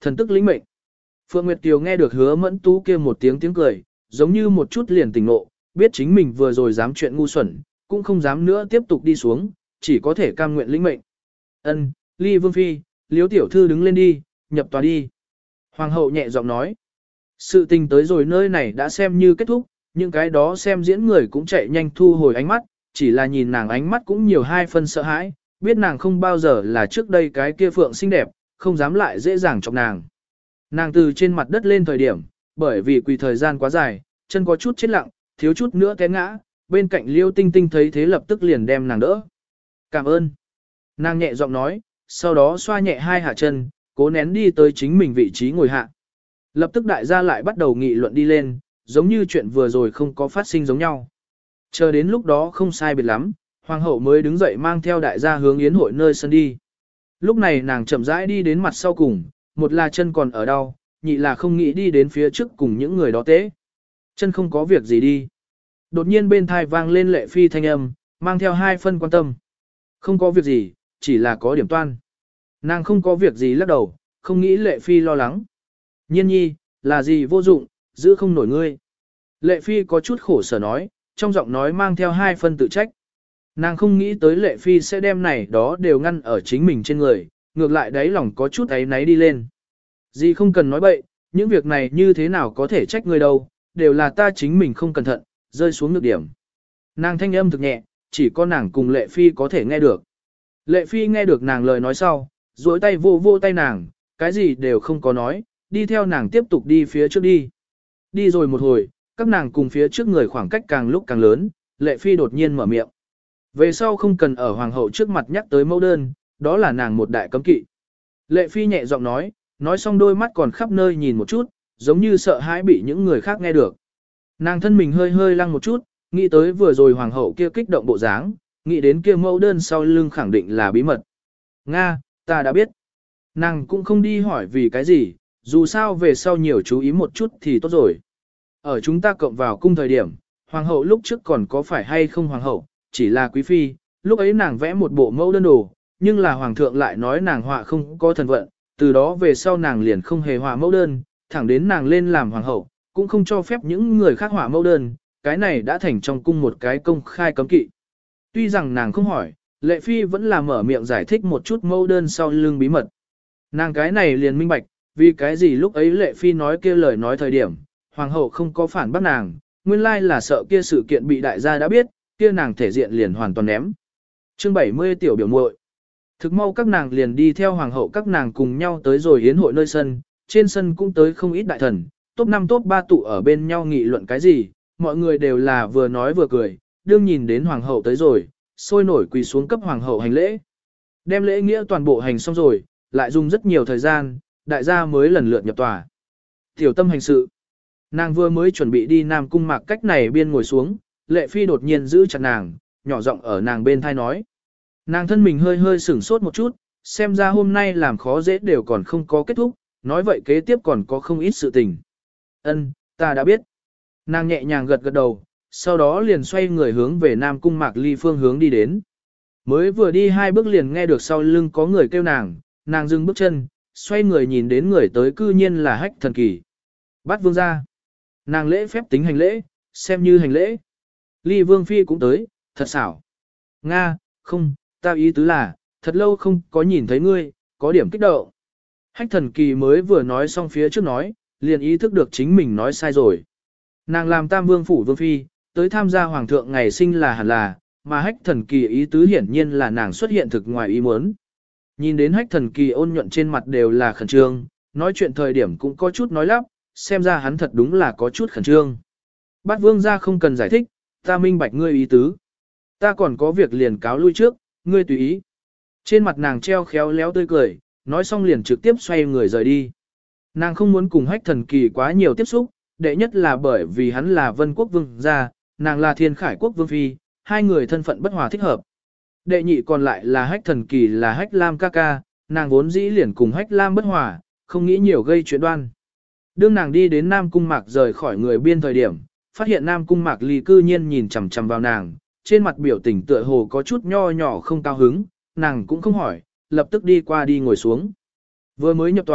Thần tức lĩnh mệnh. Phượng Nguyệt Kiều nghe được Hứa Mẫn Tú kia một tiếng tiếng cười, giống như một chút liền tỉnh ngộ, biết chính mình vừa rồi dám chuyện ngu xuẩn, cũng không dám nữa tiếp tục đi xuống, chỉ có thể cam nguyện lĩnh mệnh. Ân, Ly Vương Phi, Liếu Tiểu Thư đứng lên đi, nhập tòa đi. Hoàng hậu nhẹ giọng nói. Sự tình tới rồi nơi này đã xem như kết thúc, những cái đó xem diễn người cũng chạy nhanh thu hồi ánh mắt, chỉ là nhìn nàng ánh mắt cũng nhiều hai phân sợ hãi, biết nàng không bao giờ là trước đây cái kia phượng xinh đẹp, không dám lại dễ dàng chọc nàng. Nàng từ trên mặt đất lên thời điểm, bởi vì quỳ thời gian quá dài, chân có chút chết lặng, thiếu chút nữa té ngã, bên cạnh Liêu Tinh Tinh thấy thế lập tức liền đem nàng đỡ. Cảm ơn. Nàng nhẹ giọng nói, sau đó xoa nhẹ hai hạ chân, cố nén đi tới chính mình vị trí ngồi hạ. Lập tức đại gia lại bắt đầu nghị luận đi lên, giống như chuyện vừa rồi không có phát sinh giống nhau. Chờ đến lúc đó không sai biệt lắm, hoàng hậu mới đứng dậy mang theo đại gia hướng yến hội nơi sân đi. Lúc này nàng chậm rãi đi đến mặt sau cùng, một là chân còn ở đau, nhị là không nghĩ đi đến phía trước cùng những người đó tế. Chân không có việc gì đi. Đột nhiên bên thai vang lên Lệ Phi thanh âm, mang theo hai phân quan tâm. Không có việc gì, chỉ là có điểm toan. Nàng không có việc gì lắc đầu, không nghĩ Lệ Phi lo lắng. Nhiên nhi, là gì vô dụng, giữ không nổi ngươi. Lệ Phi có chút khổ sở nói, trong giọng nói mang theo hai phân tự trách. Nàng không nghĩ tới Lệ Phi sẽ đem này đó đều ngăn ở chính mình trên người, ngược lại đáy lòng có chút ấy náy đi lên. Dì không cần nói bậy, những việc này như thế nào có thể trách ngươi đâu, đều là ta chính mình không cẩn thận, rơi xuống nhược điểm. Nàng thanh âm thực nhẹ, chỉ có nàng cùng Lệ Phi có thể nghe được. Lệ Phi nghe được nàng lời nói sau, duỗi tay vô vô tay nàng, cái gì đều không có nói, đi theo nàng tiếp tục đi phía trước đi. Đi rồi một hồi, các nàng cùng phía trước người khoảng cách càng lúc càng lớn, Lệ Phi đột nhiên mở miệng. Về sau không cần ở hoàng hậu trước mặt nhắc tới mẫu đơn, đó là nàng một đại cấm kỵ. Lệ Phi nhẹ giọng nói, nói xong đôi mắt còn khắp nơi nhìn một chút, giống như sợ hãi bị những người khác nghe được. Nàng thân mình hơi hơi lăng một chút, nghĩ tới vừa rồi hoàng hậu kia kích động bộ dáng, nghĩ đến kia mẫu đơn sau lưng khẳng định là bí mật. Nga, ta đã biết. Nàng cũng không đi hỏi vì cái gì, dù sao về sau nhiều chú ý một chút thì tốt rồi. Ở chúng ta cộng vào cung thời điểm, hoàng hậu lúc trước còn có phải hay không hoàng hậu, chỉ là quý phi, lúc ấy nàng vẽ một bộ mẫu đơn đồ, nhưng là hoàng thượng lại nói nàng họa không có thần vận, từ đó về sau nàng liền không hề họa mẫu đơn, thẳng đến nàng lên làm hoàng hậu, cũng không cho phép những người khác họa mẫu đơn, cái này đã thành trong cung một cái công khai cấm kỵ. Tuy rằng nàng không hỏi, Lệ Phi vẫn là mở miệng giải thích một chút mẫu đơn sau lưng bí mật. Nàng cái này liền minh bạch, vì cái gì lúc ấy Lệ Phi nói kia lời nói thời điểm, hoàng hậu không có phản bác nàng, nguyên lai là sợ kia sự kiện bị đại gia đã biết, kia nàng thể diện liền hoàn toàn ném. Chương bảy mươi tiểu biểu muội. Thực mau các nàng liền đi theo hoàng hậu các nàng cùng nhau tới rồi yến hội nơi sân, trên sân cũng tới không ít đại thần, top năm top ba tụ ở bên nhau nghị luận cái gì, mọi người đều là vừa nói vừa cười, đương nhìn đến hoàng hậu tới rồi, sôi nổi quỳ xuống cấp hoàng hậu hành lễ. Đem lễ nghĩa toàn bộ hành xong rồi, lại dùng rất nhiều thời gian, đại gia mới lần lượt nhập tòa. Tiểu tâm hành sự. Nàng vừa mới chuẩn bị đi Nam Cung Mạc cách này biên ngồi xuống, Lệ Phi đột nhiên giữ chặt nàng, nhỏ giọng ở nàng bên thai nói. Nàng thân mình hơi hơi sửng sốt một chút, xem ra hôm nay làm khó dễ đều còn không có kết thúc, nói vậy kế tiếp còn có không ít sự tình. Ân, ta đã biết. Nàng nhẹ nhàng gật gật đầu, sau đó liền xoay người hướng về Nam Cung Mạc Ly phương hướng đi đến. Mới vừa đi hai bước liền nghe được sau lưng có người kêu nàng, nàng dừng bước chân, xoay người nhìn đến người tới cư nhiên là Hách Thần Kỳ. Bắt vương ra. Nàng lễ phép tính hành lễ, xem như hành lễ. Ly Vương Phi cũng tới, thật xảo. Nga, không, ta ý tứ là, thật lâu không có nhìn thấy ngươi, có điểm kích động. Hách Thần Kỳ mới vừa nói xong phía trước nói, liền ý thức được chính mình nói sai rồi. Nàng làm Tam Vương Phủ Vương Phi, tới tham gia Hoàng thượng ngày sinh là hẳn là, mà Hách Thần Kỳ ý tứ hiển nhiên là nàng xuất hiện thực ngoài ý muốn. Nhìn đến Hách Thần Kỳ ôn nhuận trên mặt đều là khẩn trương, nói chuyện thời điểm cũng có chút nói lắp, xem ra hắn thật đúng là có chút khẩn trương. Bát Vương gia không cần giải thích, ta minh bạch ngươi ý tứ. Ta còn có việc liền cáo lui trước, ngươi tùy ý. Trên mặt nàng treo khéo léo tươi cười, nói xong liền trực tiếp xoay người rời đi. Nàng không muốn cùng Hách Thần Kỳ quá nhiều tiếp xúc, đệ nhất là bởi vì hắn là Vân Quốc Vương gia, nàng là Thiên Khải Quốc Vương Phi, hai người thân phận bất hòa thích hợp. Đệ nhị còn lại là Hách Thần Kỳ là Hách Lam ca ca, nàng vốn dĩ liền cùng Hách Lam bất hòa, không nghĩ nhiều gây chuyện đoan. Đương nàng đi đến Nam Cung Mạc rời khỏi người biên thời điểm, phát hiện Nam Cung Mạc Ly cư nhiên nhìn chằm chằm vào nàng, trên mặt biểu tình tựa hồ có chút nho nhỏ không cao hứng, nàng cũng không hỏi, lập tức đi qua đi ngồi xuống. Vừa mới nhập tòa,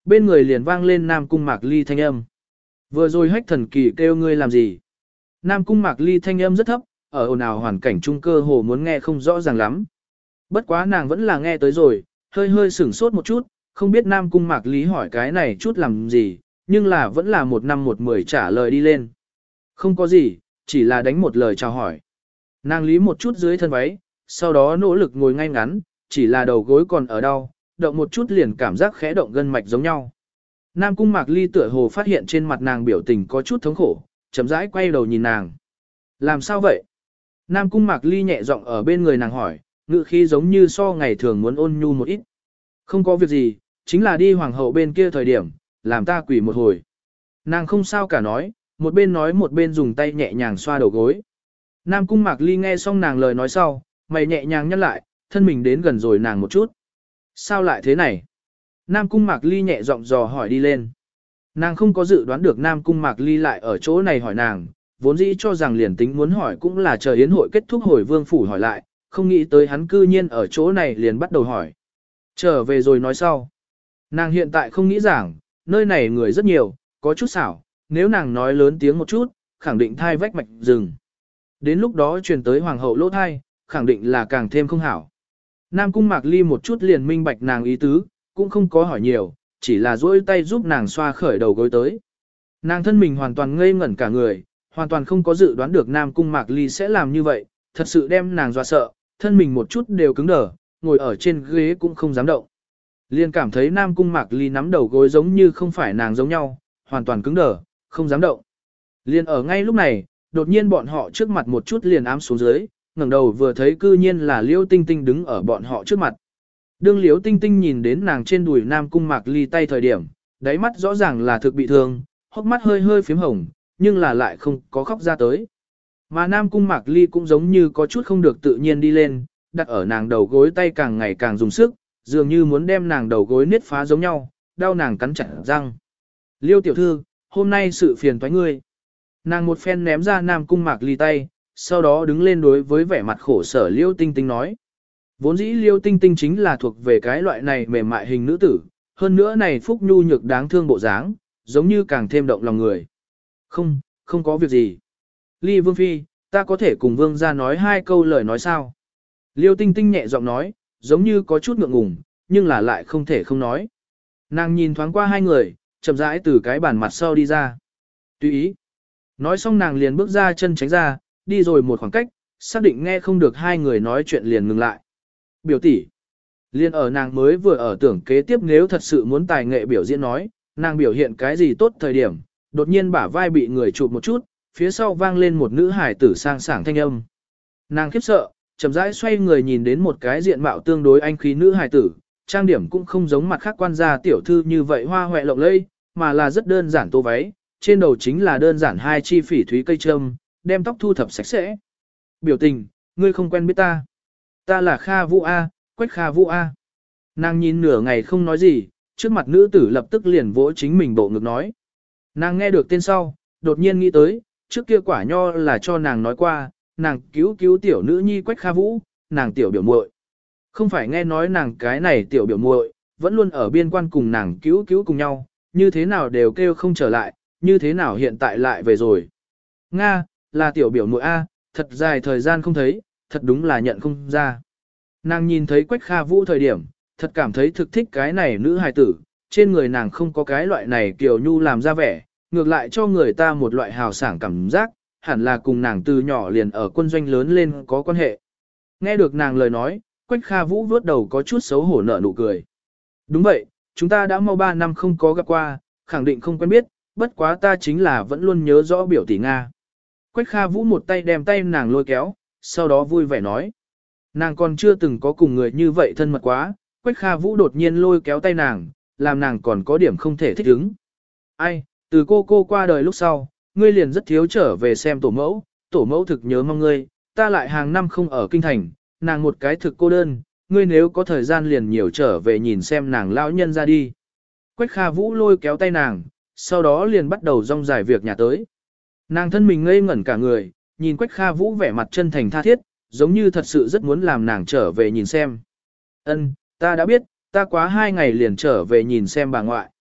bên người liền vang lên Nam Cung Mạc Ly thanh âm. Vừa rồi hách thần kỳ kêu ngươi làm gì? Nam Cung Mạc Ly thanh âm rất thấp, ở ồn ào hoàn cảnh trung cơ hồ muốn nghe không rõ ràng lắm. Bất quá nàng vẫn là nghe tới rồi, hơi hơi sửng sốt một chút, không biết Nam Cung Mạc Ly hỏi cái này chút làm gì, nhưng là vẫn là một năm một mười trả lời đi lên. Không có gì, chỉ là đánh một lời chào hỏi. Nàng lý một chút dưới thân váy, sau đó nỗ lực ngồi ngay ngắn, chỉ là đầu gối còn ở đau, động một chút liền cảm giác khẽ động gân mạch giống nhau. Nam Cung Mạc Ly tựa hồ phát hiện trên mặt nàng biểu tình có chút thống khổ, chậm rãi quay đầu nhìn nàng. Làm sao vậy? Nam Cung Mạc Ly nhẹ giọng ở bên người nàng hỏi, ngữ khí giống như so ngày thường muốn ôn nhu một ít. Không có việc gì, chính là đi hoàng hậu bên kia thời điểm, làm ta quỳ một hồi. Nàng không sao cả nói, một bên nói một bên dùng tay nhẹ nhàng xoa đầu gối. Nam Cung Mạc Ly nghe xong nàng lời nói sau, mày nhẹ nhàng nhăn lại, thân mình đến gần rồi nàng một chút. Sao lại thế này? Nam Cung Mạc Ly nhẹ giọng dò hỏi đi lên. Nàng không có dự đoán được Nam Cung Mạc Ly lại ở chỗ này hỏi nàng, vốn dĩ cho rằng liền tính muốn hỏi cũng là chờ yến hội kết thúc hồi vương phủ hỏi lại, không nghĩ tới hắn cư nhiên ở chỗ này liền bắt đầu hỏi. Trở về rồi nói sau. Nàng hiện tại không nghĩ rằng, nơi này người rất nhiều, có chút xảo, nếu nàng nói lớn tiếng một chút, khẳng định thai vách mạch rừng. Đến lúc đó truyền tới hoàng hậu lỗ thai, khẳng định là càng thêm không hảo. Nam Cung Mạc Ly một chút liền minh bạch nàng ý tứ, cũng không có hỏi nhiều, chỉ là duỗi tay giúp nàng xoa khởi đầu gối tới. Nàng thân mình hoàn toàn ngây ngẩn cả người, hoàn toàn không có dự đoán được Nam Cung Mạc Ly sẽ làm như vậy, thật sự đem nàng dọa sợ, thân mình một chút đều cứng đờ, ngồi ở trên ghế cũng không dám động. Liên cảm thấy Nam Cung Mạc Ly nắm đầu gối giống như không phải nàng giống nhau, hoàn toàn cứng đờ, không dám động. Liên ở ngay lúc này, đột nhiên bọn họ trước mặt một chút liền ám xuống dưới, ngẩng đầu vừa thấy cư nhiên là Liễu Tinh Tinh đứng ở bọn họ trước mặt. Đương Liễu Tinh Tinh nhìn đến nàng trên đùi Nam Cung Mạc Ly tay thời điểm, đáy mắt rõ ràng là thực bị thương, hốc mắt hơi hơi phím hồng, nhưng là lại không có khóc ra tới. Mà Nam Cung Mạc Ly cũng giống như có chút không được tự nhiên đi lên, đặt ở nàng đầu gối tay càng ngày càng dùng sức, dường như muốn đem nàng đầu gối niết phá giống nhau, đau nàng cắn chặt răng. Liêu tiểu thư, hôm nay sự phiền toái ngươi. Nàng một phen ném ra Nam Cung Mạc Ly tay, sau đó đứng lên đối với vẻ mặt khổ sở Liêu Tinh Tinh nói. Vốn dĩ Liêu Tinh Tinh chính là thuộc về cái loại này mềm mại hình nữ tử, hơn nữa này phúc nhu nhược đáng thương bộ dáng, giống như càng thêm động lòng người. Không, không có việc gì. Ly Vương Phi, ta có thể cùng Vương ra nói hai câu lời nói sao? Liêu Tinh Tinh nhẹ giọng nói, giống như có chút ngượng ngùng, nhưng là lại không thể không nói. Nàng nhìn thoáng qua hai người, chậm rãi từ cái bàn mặt sau đi ra. Tùy ý. Nói xong nàng liền bước ra chân tránh ra, đi rồi một khoảng cách, xác định nghe không được hai người nói chuyện liền ngừng lại. Biểu tỷ. Liên ở nàng mới vừa ở tưởng kế tiếp nếu thật sự muốn tài nghệ biểu diễn nói, nàng biểu hiện cái gì tốt thời điểm, đột nhiên bả vai bị người chụp một chút, phía sau vang lên một nữ hải tử sang sảng thanh âm. Nàng khiếp sợ, chậm rãi xoay người nhìn đến một cái diện mạo tương đối anh khí nữ hải tử, trang điểm cũng không giống mặt khác quan gia tiểu thư như vậy hoa hoẹ lộng lẫy, mà là rất đơn giản tô váy, trên đầu chính là đơn giản hai chi phỉ thúy cây trâm, đem tóc thu thập sạch sẽ. Biểu tình, ngươi không quen biết ta. Ta là Kha Vũ A, Quách Kha Vũ A. Nàng nhìn nửa ngày không nói gì, trước mặt nữ tử lập tức liền vỗ chính mình bộ ngực nói. Nàng nghe được tên sau, đột nhiên nghĩ tới, trước kia quả nho là cho nàng nói qua, nàng cứu cứu tiểu nữ nhi Quách Kha Vũ, nàng tiểu biểu muội. Không phải nghe nói nàng cái này tiểu biểu muội vẫn luôn ở biên quan cùng nàng cứu cứu cùng nhau, như thế nào đều kêu không trở lại, như thế nào hiện tại lại về rồi. Nga, là tiểu biểu muội A, thật dài thời gian không thấy, thật đúng là nhận không ra. Nàng nhìn thấy Quách Kha Vũ thời điểm, thật cảm thấy thực thích cái này nữ hài tử, trên người nàng không có cái loại này kiều nhu làm ra vẻ, ngược lại cho người ta một loại hào sảng cảm giác, hẳn là cùng nàng từ nhỏ liền ở quân doanh lớn lên có quan hệ. Nghe được nàng lời nói, Quách Kha Vũ vuốt đầu có chút xấu hổ nở nụ cười. Đúng vậy, chúng ta đã mau ba năm không có gặp qua, khẳng định không quen biết, bất quá ta chính là vẫn luôn nhớ rõ biểu tỷ Nga. Quách Kha Vũ một tay đem tay nàng lôi kéo, sau đó vui vẻ nói. Nàng còn chưa từng có cùng người như vậy thân mật quá, Quách Kha Vũ đột nhiên lôi kéo tay nàng, làm nàng còn có điểm không thể thích ứng. Ai, từ cô cô qua đời lúc sau, ngươi liền rất thiếu trở về xem tổ mẫu, tổ mẫu thực nhớ mong ngươi, ta lại hàng năm không ở kinh thành, nàng một cái thực cô đơn, ngươi nếu có thời gian liền nhiều trở về nhìn xem nàng lão nhân ra đi. Quách Kha Vũ lôi kéo tay nàng, sau đó liền bắt đầu rong dài việc nhà tới. Nàng thân mình ngây ngẩn cả người, nhìn Quách Kha Vũ vẻ mặt chân thành tha thiết, giống như thật sự rất muốn làm nàng trở về nhìn xem. Ân, ta đã biết, ta quá hai ngày liền trở về nhìn xem bà ngoại.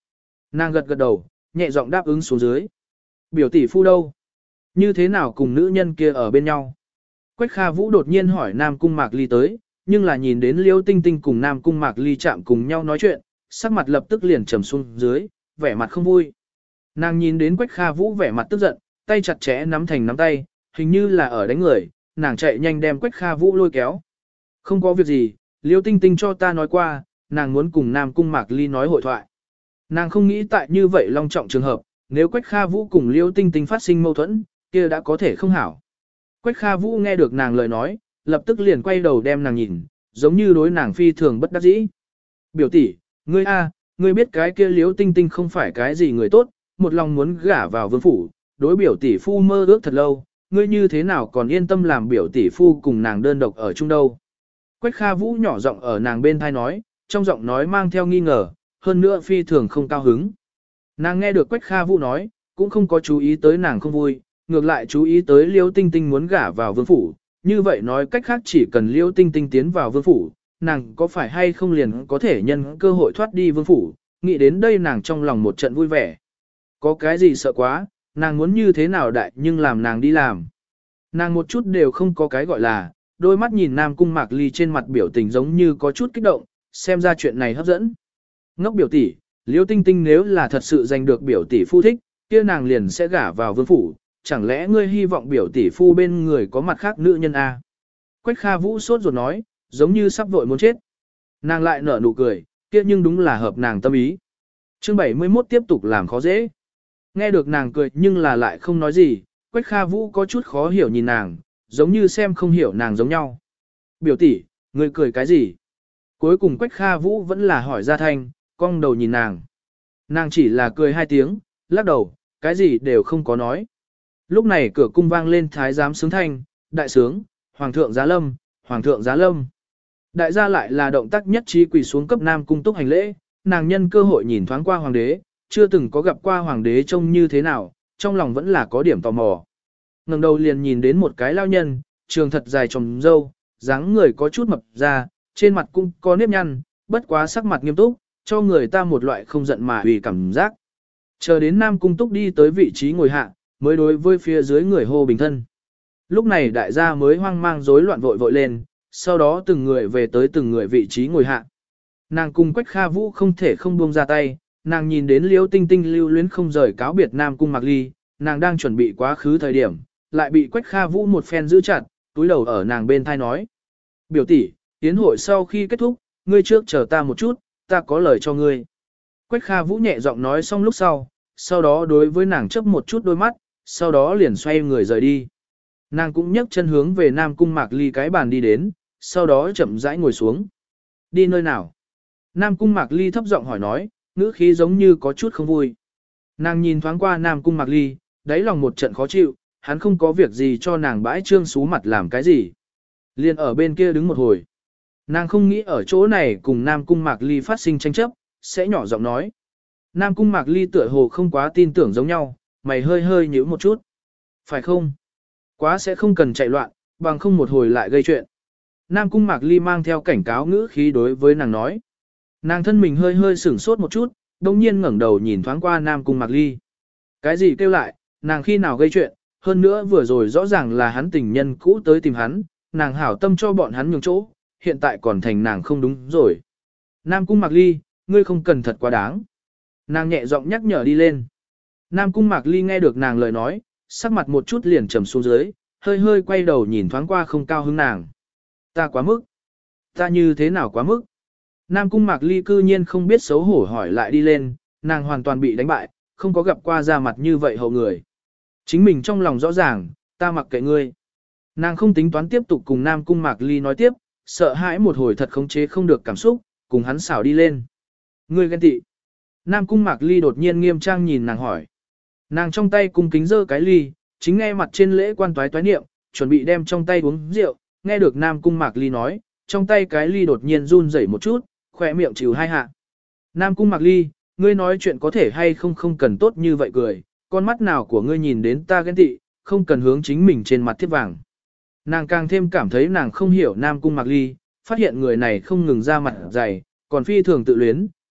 Nàng gật gật đầu, nhẹ giọng đáp ứng xuống dưới. Biểu tỷ phu đâu? Như thế nào cùng nữ nhân kia ở bên nhau? Quách Kha Vũ đột nhiên hỏi Nam Cung Mạc Ly tới, nhưng là nhìn đến Liêu Tinh Tinh cùng Nam Cung Mạc Ly chạm cùng nhau nói chuyện, sắc mặt lập tức liền trầm xuống dưới, vẻ mặt không vui. Nàng nhìn đến Quách Kha Vũ vẻ mặt tức giận, tay chặt chẽ nắm thành nắm tay, hình như là ở đánh người, nàng chạy nhanh đem Quách Kha Vũ lôi kéo. Không có việc gì, Liêu Tinh Tinh cho ta nói qua, nàng muốn cùng Nam Cung Mạc Ly nói hội thoại. Nàng không nghĩ tại như vậy long trọng trường hợp, nếu Quách Kha Vũ cùng Liêu Tinh Tinh phát sinh mâu thuẫn, kia đã có thể không hảo. Quách Kha Vũ nghe được nàng lời nói, lập tức liền quay đầu đem nàng nhìn, giống như đối nàng phi thường bất đắc dĩ. Biểu tỷ, ngươi a, ngươi biết cái kia Liêu Tinh Tinh không phải cái gì người tốt, một lòng muốn gả vào vương phủ, đối biểu tỷ phu mơ ước thật lâu, ngươi như thế nào còn yên tâm làm biểu tỷ phu cùng nàng đơn độc ở chung đâu. Quách Kha Vũ nhỏ giọng ở nàng bên thai nói, trong giọng nói mang theo nghi ngờ, hơn nữa phi thường không cao hứng. Nàng nghe được Quách Kha Vũ nói, cũng không có chú ý tới nàng không vui, ngược lại chú ý tới Liêu Tinh Tinh muốn gả vào vương phủ, như vậy nói cách khác chỉ cần Liêu Tinh Tinh tiến vào vương phủ, nàng có phải hay không liền có thể nhân cơ hội thoát đi vương phủ, nghĩ đến đây nàng trong lòng một trận vui vẻ. Có cái gì sợ quá, nàng muốn như thế nào đại nhưng làm nàng đi làm. Nàng một chút đều không có cái gọi là, đôi mắt nhìn Nam Cung Mạc Ly trên mặt biểu tình giống như có chút kích động, xem ra chuyện này hấp dẫn. Ngốc biểu tỷ, Liêu Tinh Tinh nếu là thật sự giành được biểu tỷ phu thích, kia nàng liền sẽ gả vào vương phủ, chẳng lẽ ngươi hy vọng biểu tỷ phu bên người có mặt khác nữ nhân à? Quách Kha Vũ sốt ruột nói, giống như sắp vội muốn chết. Nàng lại nở nụ cười, kia nhưng đúng là hợp nàng tâm ý. Chương bảy mươi mốt tiếp tục làm khó dễ. Nghe được nàng cười nhưng là lại không nói gì, Quách Kha Vũ có chút khó hiểu nhìn nàng, giống như xem không hiểu nàng giống nhau. Biểu tỷ, ngươi cười cái gì? Cuối cùng Quách Kha Vũ vẫn là hỏi ra thanh, cong đầu nhìn nàng. Nàng chỉ là cười hai tiếng, lắc đầu, cái gì đều không có nói. Lúc này cửa cung vang lên thái giám sướng thanh, đại sướng, hoàng thượng giá lâm, hoàng thượng giá lâm. Đại gia lại là động tác nhất trí quỳ xuống cấp Nam Cung túc hành lễ, nàng nhân cơ hội nhìn thoáng qua hoàng đế, chưa từng có gặp qua hoàng đế trông như thế nào, trong lòng vẫn là có điểm tò mò. Ngẩng đầu liền nhìn đến một cái lao nhân, trường thật dài trồng râu, dáng người có chút mập ra, trên mặt cũng có nếp nhăn, bất quá sắc mặt nghiêm túc, cho người ta một loại không giận mà ủy cảm giác. Chờ đến Nam Cung túc đi tới vị trí ngồi hạ, mới đối với phía dưới người hô bình thân. Lúc này đại gia mới hoang mang rối loạn vội vội lên, sau đó từng người về tới từng người vị trí ngồi hạ. Nàng cùng Quách Kha Vũ không thể không buông ra tay, nàng nhìn đến Liêu Tinh Tinh lưu luyến không rời cáo biệt Nam Cung Mạc Ly, nàng đang chuẩn bị quá khứ thời điểm, lại bị Quách Kha Vũ một phen giữ chặt, túi đầu ở nàng bên thai nói. Biểu tỷ, tiến hội sau khi kết thúc, ngươi trước chờ ta một chút, ta có lời cho ngươi. Quách Kha Vũ nhẹ giọng nói xong lúc sau, sau đó đối với nàng chớp một chút đôi mắt, sau đó liền xoay người rời đi. Nàng cũng nhấc chân hướng về Nam Cung Mạc Ly cái bàn đi đến, sau đó chậm rãi ngồi xuống. Đi nơi nào? Nam Cung Mạc Ly thấp giọng hỏi nói, ngữ khí giống như có chút không vui. Nàng nhìn thoáng qua Nam Cung Mạc Ly, đáy lòng một trận khó chịu, hắn không có việc gì cho nàng bãi trương xú mặt làm cái gì. Liền ở bên kia đứng một hồi. Nàng không nghĩ ở chỗ này cùng Nam Cung Mạc Ly phát sinh tranh chấp, sẽ nhỏ giọng nói. Nam Cung Mạc Ly tựa hồ không quá tin tưởng giống nhau, mày hơi hơi nhíu một chút. Phải không? Quá sẽ không cần chạy loạn, bằng không một hồi lại gây chuyện. Nam Cung Mạc Ly mang theo cảnh cáo ngữ khí đối với nàng nói. Nàng thân mình hơi hơi sửng sốt một chút, đồng nhiên ngẩng đầu nhìn thoáng qua Nam Cung Mạc Ly. Cái gì kêu lại, nàng khi nào gây chuyện, hơn nữa vừa rồi rõ ràng là hắn tình nhân cũ tới tìm hắn, nàng hảo tâm cho bọn hắn nhường chỗ, hiện tại còn thành nàng không đúng rồi. Nam Cung Mạc Ly, ngươi không cần thật quá đáng. Nàng nhẹ giọng nhắc nhở đi lên. Nam Cung Mạc Ly nghe được nàng lời nói, sắc mặt một chút liền trầm xuống dưới, hơi hơi quay đầu nhìn thoáng qua không cao hứng nàng. Ta quá mức. Ta như thế nào quá mức? Nam Cung Mạc Ly cư nhiên không biết xấu hổ hỏi lại đi lên, nàng hoàn toàn bị đánh bại, không có gặp qua ra mặt như vậy hậu người. Chính mình trong lòng rõ ràng, ta mặc kệ ngươi. Nàng không tính toán tiếp tục cùng Nam Cung Mạc Ly nói tiếp, sợ hãi một hồi thật khống chế không được cảm xúc, cùng hắn xảo đi lên. Ngươi ghen tị. Nam Cung Mạc Ly đột nhiên nghiêm trang nhìn nàng hỏi. Nàng trong tay cung kính giơ cái ly, chính nghe mặt trên lễ quan toái toái niệm, chuẩn bị đem trong tay uống rượu, nghe được Nam Cung Mạc Ly nói, trong tay cái ly đột nhiên run rẩy một chút, khỏe miệng chịu hai hạ. Nam Cung Mạc Ly, ngươi nói chuyện có thể hay không không cần tốt như vậy cười, con mắt nào của ngươi nhìn đến ta ghen tị, không cần hướng chính mình trên mặt thiết vàng. Nàng càng thêm cảm thấy nàng không hiểu Nam Cung Mạc Ly, phát hiện người này không ngừng ra mặt dày, còn phi thường tự luyến,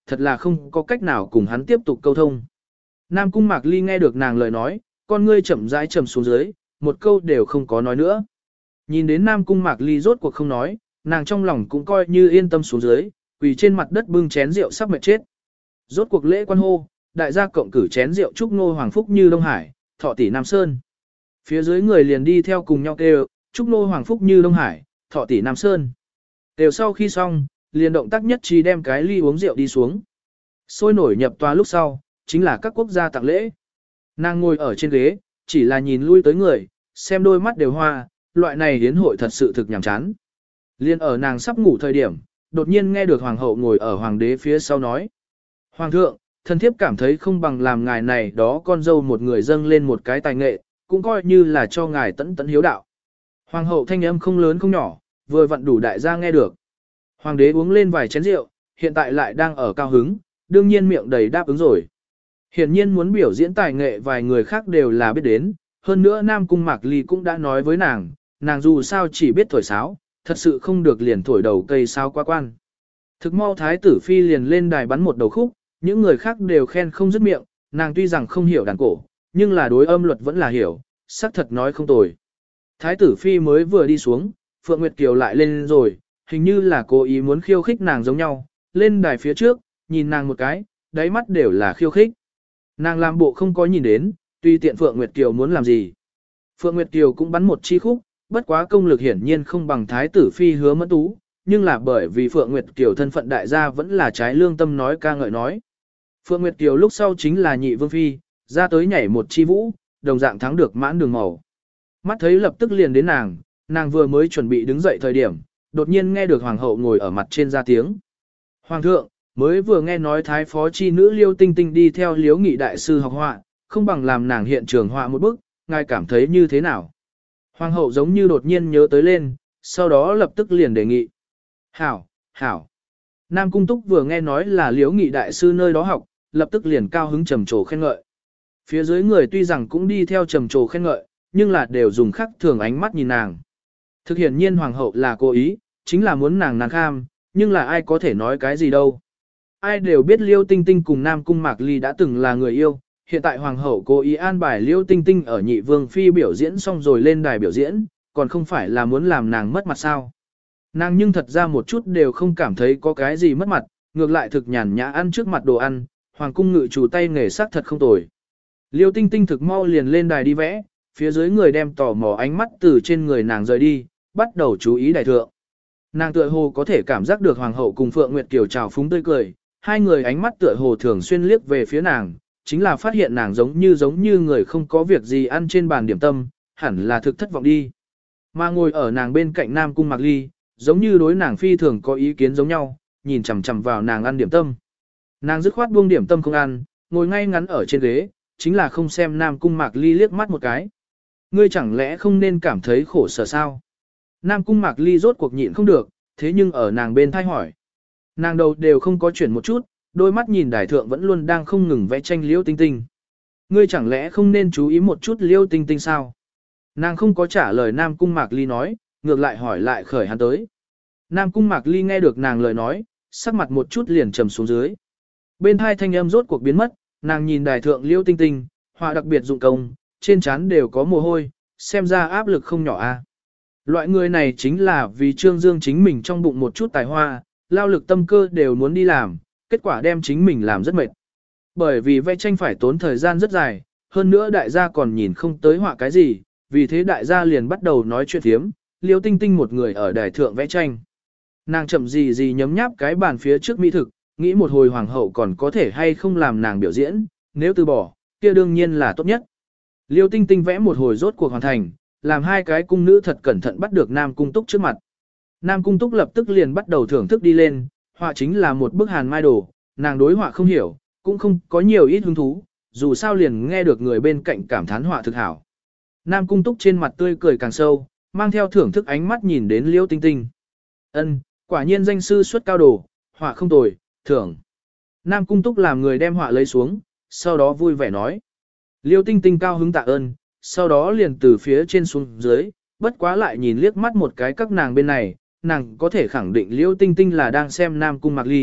thật là không có cách nào cùng hắn tiếp tục câu thông. Nam Cung Mạc Ly nghe được nàng lời nói, con ngươi chậm rãi trầm xuống dưới, một câu đều không có nói nữa. Nhìn đến Nam Cung Mạc Ly rốt cuộc không nói, nàng trong lòng cũng coi như yên tâm xuống dưới, quỳ trên mặt đất bưng chén rượu sắp mệt chết. Rốt cuộc lễ quan hô, đại gia cộng cử chén rượu chúc Ngô Hoàng Phúc như Đông Hải, thọ tỷ Nam Sơn. Phía dưới người liền đi theo cùng nhau kêu, chúc Ngô Hoàng Phúc như Đông Hải, thọ tỷ Nam Sơn. Đều sau khi xong, liền động tác nhất trí đem cái ly uống rượu đi xuống. Sôi nổi nhập tòa lúc sau, chính là các quốc gia tặng lễ. Nàng ngồi ở trên ghế, chỉ là nhìn lui tới người, xem đôi mắt đều hoa, loại này hiến hội thật sự thực nhàm chán. Liên ở nàng sắp ngủ thời điểm, đột nhiên nghe được hoàng hậu ngồi ở hoàng đế phía sau nói. Hoàng thượng, thần thiếp cảm thấy không bằng làm ngài này đó con dâu một người dâng lên một cái tài nghệ, cũng coi như là cho ngài tẫn tẫn hiếu đạo. Hoàng hậu thanh âm không lớn không nhỏ, vừa vặn đủ đại gia nghe được. Hoàng đế uống lên vài chén rượu, hiện tại lại đang ở cao hứng, đương nhiên miệng đầy đáp ứng rồi. Hiển nhiên muốn biểu diễn tài nghệ vài người khác đều là biết đến, hơn nữa Nam Cung Mạc Ly cũng đã nói với nàng, nàng dù sao chỉ biết thổi sáo, thật sự không được liền thổi đầu cây sao qua quan. Thực mau thái tử phi liền lên đài bắn một đầu khúc, những người khác đều khen không dứt miệng, nàng tuy rằng không hiểu đàn cổ, nhưng là đối âm luật vẫn là hiểu, xác thật nói không tồi. Thái tử phi mới vừa đi xuống, Phượng Nguyệt Kiều lại lên rồi, hình như là cố ý muốn khiêu khích nàng giống nhau, lên đài phía trước, nhìn nàng một cái, đáy mắt đều là khiêu khích. Nàng làm bộ không có nhìn đến, tùy tiện Phượng Nguyệt Kiều muốn làm gì. Phượng Nguyệt Kiều cũng bắn một chi khúc, bất quá công lực hiển nhiên không bằng thái tử phi Hứa Mẫn Tú, nhưng là bởi vì Phượng Nguyệt Kiều thân phận đại gia vẫn là trái lương tâm nói ca ngợi nói. Phượng Nguyệt Kiều lúc sau chính là nhị vương phi, ra tới nhảy một chi vũ, đồng dạng thắng được mãn đường màu. Mắt thấy lập tức liền đến nàng, nàng vừa mới chuẩn bị đứng dậy thời điểm, đột nhiên nghe được hoàng hậu ngồi ở mặt trên ra tiếng. Hoàng thượng, mới vừa nghe nói thái phó chi nữ Liêu Tinh Tinh đi theo Liếu Nghị đại sư học họa, không bằng làm nàng hiện trường họa một bức, ngài cảm thấy như thế nào? Hoàng hậu giống như đột nhiên nhớ tới lên, sau đó lập tức liền đề nghị. Hảo, hảo. Nam Cung Túc vừa nghe nói là Liếu Nghị đại sư nơi đó học, lập tức liền cao hứng trầm trồ khen ngợi. Phía dưới người tuy rằng cũng đi theo trầm trồ khen ngợi, nhưng là đều dùng khắc thường ánh mắt nhìn nàng. Thực hiện nhiên hoàng hậu là cố ý, chính là muốn nàng nàng kham, nhưng là ai có thể nói cái gì đâu. Ai đều biết Liêu Tinh Tinh cùng Nam Cung Mạc Ly đã từng là người yêu, hiện tại hoàng hậu cố ý an bài Liêu Tinh Tinh ở nhị vương phi biểu diễn xong rồi lên đài biểu diễn, còn không phải là muốn làm nàng mất mặt sao. Nàng nhưng thật ra một chút đều không cảm thấy có cái gì mất mặt, ngược lại thực nhàn nhã ăn trước mặt đồ ăn, hoàng cung ngự chủ tay nghề sắc thật không tồi. Liêu Tinh Tinh thực mau liền lên đài đi vẽ, phía dưới người đem tò mò ánh mắt từ trên người nàng rời đi, bắt đầu chú ý đại thượng. Nàng tựa hồ có thể cảm giác được hoàng hậu cùng Phượng Nguyệt Kiều trào phúng tươi cười, hai người ánh mắt tựa hồ thường xuyên liếc về phía nàng, chính là phát hiện nàng giống như giống như người không có việc gì ăn trên bàn điểm tâm, hẳn là thực thất vọng đi. Mà ngồi ở nàng bên cạnh Nam Cung Mạc Ly, giống như đối nàng phi thường có ý kiến giống nhau, nhìn chằm chằm vào nàng ăn điểm tâm. Nàng dứt khoát buông điểm tâm không ăn, ngồi ngay ngắn ở trên ghế, chính là không xem Nam Cung Mạc Ly liếc mắt một cái. Ngươi chẳng lẽ không nên cảm thấy khổ sở sao? Nam Cung Mạc Ly rốt cuộc nhịn không được, thế nhưng ở nàng bên thay hỏi. Nàng đầu đều không có chuyển một chút, đôi mắt nhìn đài thượng vẫn luôn đang không ngừng vẽ tranh Liêu Tinh Tinh. Ngươi chẳng lẽ không nên chú ý một chút Liêu Tinh Tinh sao? Nàng không có trả lời Nam Cung Mạc Ly nói, ngược lại hỏi lại khởi hắn tới. Nam Cung Mạc Ly nghe được nàng lời nói, sắc mặt một chút liền trầm xuống dưới. Bên hai thanh âm rốt cuộc biến mất, nàng nhìn đài thượng Liêu Tinh Tinh, họa đặc biệt dụng công, trên trán đều có mồ hôi, xem ra áp lực không nhỏ a. Loại người này chính là vì Trương Dương chính mình trong bụng một chút tài hoa, lao lực tâm cơ đều muốn đi làm, kết quả đem chính mình làm rất mệt. Bởi vì vẽ tranh phải tốn thời gian rất dài, hơn nữa đại gia còn nhìn không tới họa cái gì, vì thế đại gia liền bắt đầu nói chuyện thiếm, Liêu Tinh Tinh một người ở đài thượng vẽ tranh. Nàng chậm gì gì nhấm nháp cái bàn phía trước mỹ thực, nghĩ một hồi hoàng hậu còn có thể hay không làm nàng biểu diễn, nếu từ bỏ, kia đương nhiên là tốt nhất. Liêu Tinh Tinh vẽ một hồi rốt cuộc hoàn thành, làm hai cái cung nữ thật cẩn thận bắt được Nam Cung Túc trước mặt. Nam Cung Túc lập tức liền bắt đầu thưởng thức đi lên, họa chính là một bức hàn mai đồ, nàng đối họa không hiểu, cũng không có nhiều ít hứng thú, dù sao liền nghe được người bên cạnh cảm thán họa thực hảo. Nam Cung Túc trên mặt tươi cười càng sâu, mang theo thưởng thức ánh mắt nhìn đến Liêu Tinh Tinh. Ân, quả nhiên danh sư xuất cao đồ, họa không tồi, thưởng. Nam Cung Túc làm người đem họa lấy xuống, sau đó vui vẻ nói. Liêu Tinh Tinh cao hứng tạ ơn, sau đó liền từ phía trên xuống dưới, bất quá lại nhìn liếc mắt một cái các nàng bên này, nàng có thể khẳng định Liêu Tinh Tinh là đang xem Nam Cung Mạc Ly,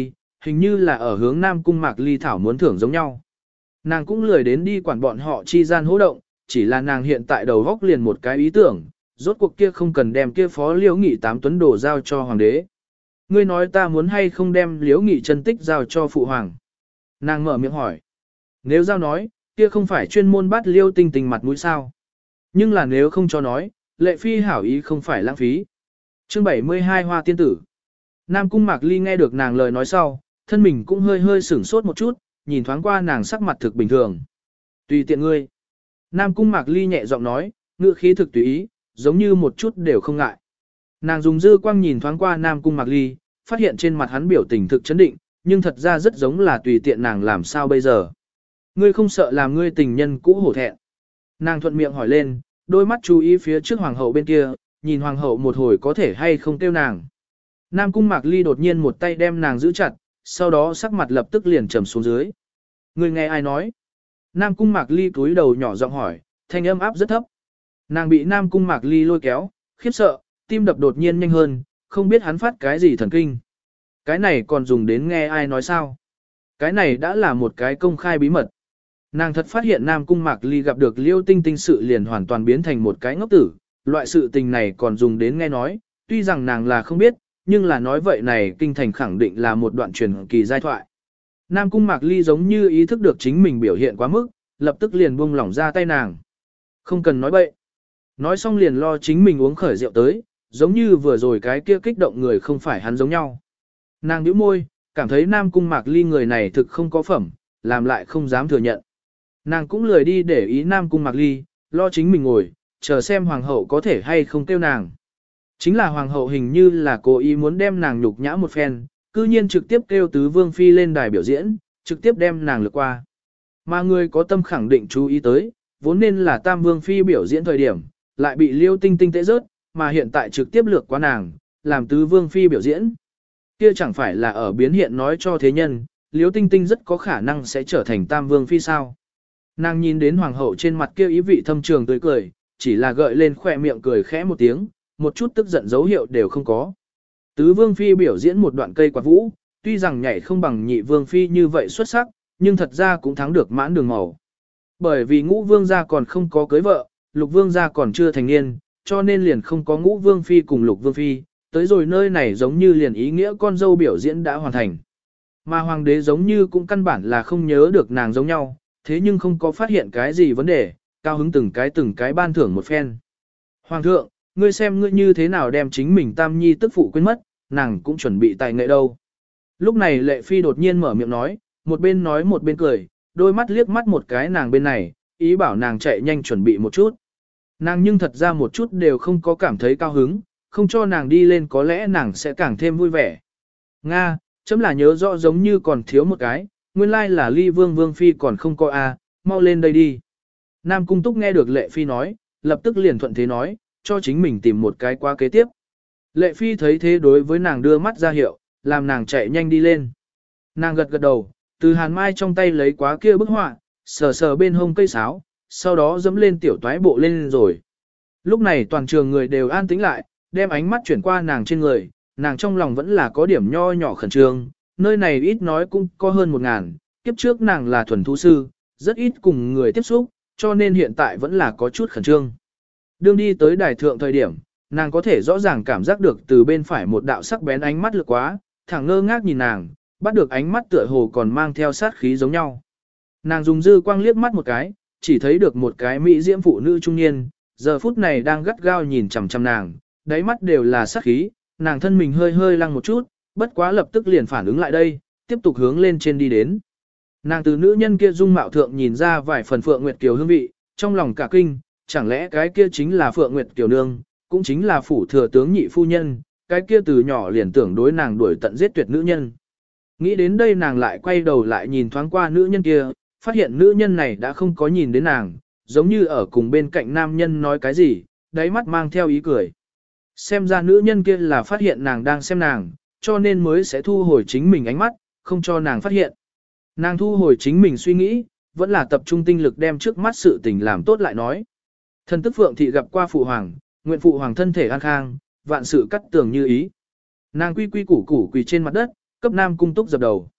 hình như là ở hướng Nam Cung Mạc Ly thảo muốn thưởng giống nhau. Nàng cũng lười đến đi quản bọn họ chi gian hỗ động, chỉ là nàng hiện tại đầu góc liền một cái ý tưởng, rốt cuộc kia không cần đem kia phó liễu nghị tám tuấn đồ giao cho hoàng đế. Ngươi nói ta muốn hay không đem liễu nghị chân tích giao cho phụ hoàng. Nàng mở miệng hỏi. Nếu giao nói, kia không phải chuyên môn bắt liêu tinh tình mặt mũi sao. Nhưng là nếu không cho nói, lệ phi hảo ý không phải lãng phí. Chương bảy mươi hai Hoa tiên tử. Nam Cung Mạc Ly nghe được nàng lời nói sau, thân mình cũng hơi hơi sửng sốt một chút, nhìn thoáng qua nàng sắc mặt thực bình thường. Tùy tiện ngươi. Nam Cung Mạc Ly nhẹ giọng nói, ngữ khí thực tùy ý, giống như một chút đều không ngại. Nàng dùng dư quang nhìn thoáng qua Nam Cung Mạc Ly, phát hiện trên mặt hắn biểu tình thực chấn định, nhưng thật ra rất giống là tùy tiện nàng làm sao bây giờ. Ngươi không sợ làm ngươi tình nhân cũ hổ thẹn. Nàng thuận miệng hỏi lên, đôi mắt chú ý phía trước hoàng hậu bên kia, nhìn hoàng hậu một hồi có thể hay không kêu nàng. Nam Cung Mạc Ly đột nhiên một tay đem nàng giữ chặt, sau đó sắc mặt lập tức liền trầm xuống dưới. Ngươi nghe ai nói? Nam Cung Mạc Ly cúi đầu nhỏ giọng hỏi, thanh âm áp rất thấp. Nàng bị Nam Cung Mạc Ly lôi kéo, khiếp sợ, tim đập đột nhiên nhanh hơn, không biết hắn phát cái gì thần kinh. Cái này còn dùng đến nghe ai nói sao? Cái này đã là một cái công khai bí mật. Nàng thật phát hiện Nam Cung Mạc Ly gặp được Liêu Tinh Tinh sự liền hoàn toàn biến thành một cái ngốc tử, loại sự tình này còn dùng đến nghe nói, tuy rằng nàng là không biết, nhưng là nói vậy này kinh thành khẳng định là một đoạn truyền kỳ giai thoại. Nam Cung Mạc Ly giống như ý thức được chính mình biểu hiện quá mức, lập tức liền buông lỏng ra tay nàng. Không cần nói bậy. Nói xong liền lo chính mình uống khởi rượu tới, giống như vừa rồi cái kia kích động người không phải hắn giống nhau. Nàng nhíu môi, cảm thấy Nam Cung Mạc Ly người này thực không có phẩm, làm lại không dám thừa nhận. Nàng cũng lười đi để ý Nam Cung Mạc Ly, lo chính mình ngồi, chờ xem hoàng hậu có thể hay không kêu nàng. Chính là hoàng hậu hình như là cố ý muốn đem nàng nhục nhã một phen, cư nhiên trực tiếp kêu tứ vương phi lên đài biểu diễn, trực tiếp đem nàng lược qua. Mà người có tâm khẳng định chú ý tới, vốn nên là tam vương phi biểu diễn thời điểm, lại bị Liêu Tinh Tinh tễ rớt, mà hiện tại trực tiếp lược qua nàng, làm tứ vương phi biểu diễn. Kia chẳng phải là ở biến hiện nói cho thế nhân, Liêu Tinh Tinh rất có khả năng sẽ trở thành tam vương phi sao. Nàng nhìn đến hoàng hậu trên mặt kia ý vị thâm trường tươi cười, chỉ là gợi lên khỏe miệng cười khẽ một tiếng, một chút tức giận dấu hiệu đều không có. Tứ vương phi biểu diễn một đoạn cây quạt vũ, tuy rằng nhảy không bằng nhị vương phi như vậy xuất sắc, nhưng thật ra cũng thắng được mãn đường màu. Bởi vì ngũ vương gia còn không có cưới vợ, lục vương gia còn chưa thành niên, cho nên liền không có ngũ vương phi cùng lục vương phi, tới rồi nơi này giống như liền ý nghĩa con dâu biểu diễn đã hoàn thành. Mà hoàng đế giống như cũng căn bản là không nhớ được nàng giống nhau, thế nhưng không có phát hiện cái gì vấn đề, cao hứng từng cái từng cái ban thưởng một phen. Hoàng thượng, ngươi xem ngươi như thế nào đem chính mình tam nhi tức phụ quên mất, nàng cũng chuẩn bị tài nghệ đâu. Lúc này lệ phi đột nhiên mở miệng nói, một bên nói một bên cười, đôi mắt liếc mắt một cái nàng bên này, ý bảo nàng chạy nhanh chuẩn bị một chút. Nàng nhưng thật ra một chút đều không có cảm thấy cao hứng, không cho nàng đi lên có lẽ nàng sẽ càng thêm vui vẻ. Nga, chấm là nhớ rõ giống như còn thiếu một cái, nguyên lai là ly vương vương phi còn không có a, mau lên đây đi. Nam Cung Túc nghe được lệ phi nói, lập tức liền thuận thế nói, cho chính mình tìm một cái qua kế tiếp. Lệ phi thấy thế đối với nàng đưa mắt ra hiệu, làm nàng chạy nhanh đi lên. Nàng gật gật đầu, từ hàn mai trong tay lấy quá kia bức họa, sờ sờ bên hông cây sáo, sau đó dẫm lên tiểu toái bộ lên rồi. Lúc này toàn trường người đều an tĩnh lại, đem ánh mắt chuyển qua nàng trên người, nàng trong lòng vẫn là có điểm nho nhỏ khẩn trương, nơi này ít nói cũng có hơn một ngàn, kiếp trước nàng là thuần thú sư, rất ít cùng người tiếp xúc, cho nên hiện tại vẫn là có chút khẩn trương. Đương đi tới đài thượng thời điểm, nàng có thể rõ ràng cảm giác được từ bên phải một đạo sắc bén ánh mắt lược quá, thẳng ngơ ngác nhìn nàng, bắt được ánh mắt tựa hồ còn mang theo sát khí giống nhau. Nàng dùng dư quang liếc mắt một cái, chỉ thấy được một cái mỹ diễm phụ nữ trung niên, giờ phút này đang gắt gao nhìn chằm chằm nàng, đáy mắt đều là sát khí, nàng thân mình hơi hơi lăng một chút, bất quá lập tức liền phản ứng lại đây, tiếp tục hướng lên trên đi đến. Nàng từ nữ nhân kia dung mạo thượng nhìn ra vài phần Phượng Nguyệt Kiều hương vị, trong lòng cả kinh, chẳng lẽ cái kia chính là Phượng Nguyệt Kiều nương, cũng chính là phủ thừa tướng nhị phu nhân, cái kia từ nhỏ liền tưởng đối nàng đuổi tận giết tuyệt nữ nhân. Nghĩ đến đây nàng lại quay đầu lại nhìn thoáng qua nữ nhân kia, phát hiện nữ nhân này đã không có nhìn đến nàng, giống như ở cùng bên cạnh nam nhân nói cái gì, đáy mắt mang theo ý cười. Xem ra nữ nhân kia là phát hiện nàng đang xem nàng, cho nên mới sẽ thu hồi chính mình ánh mắt, không cho nàng phát hiện. Nàng thu hồi chính mình suy nghĩ, vẫn là tập trung tinh lực đem trước mắt sự tình làm tốt lại nói. Thần tức Phượng thị gặp qua phụ hoàng, nguyện phụ hoàng thân thể an khang, vạn sự cắt tường như ý. Nàng quy quy củ củ quỳ trên mặt đất, cấp Nam Cung Túc dập đầu.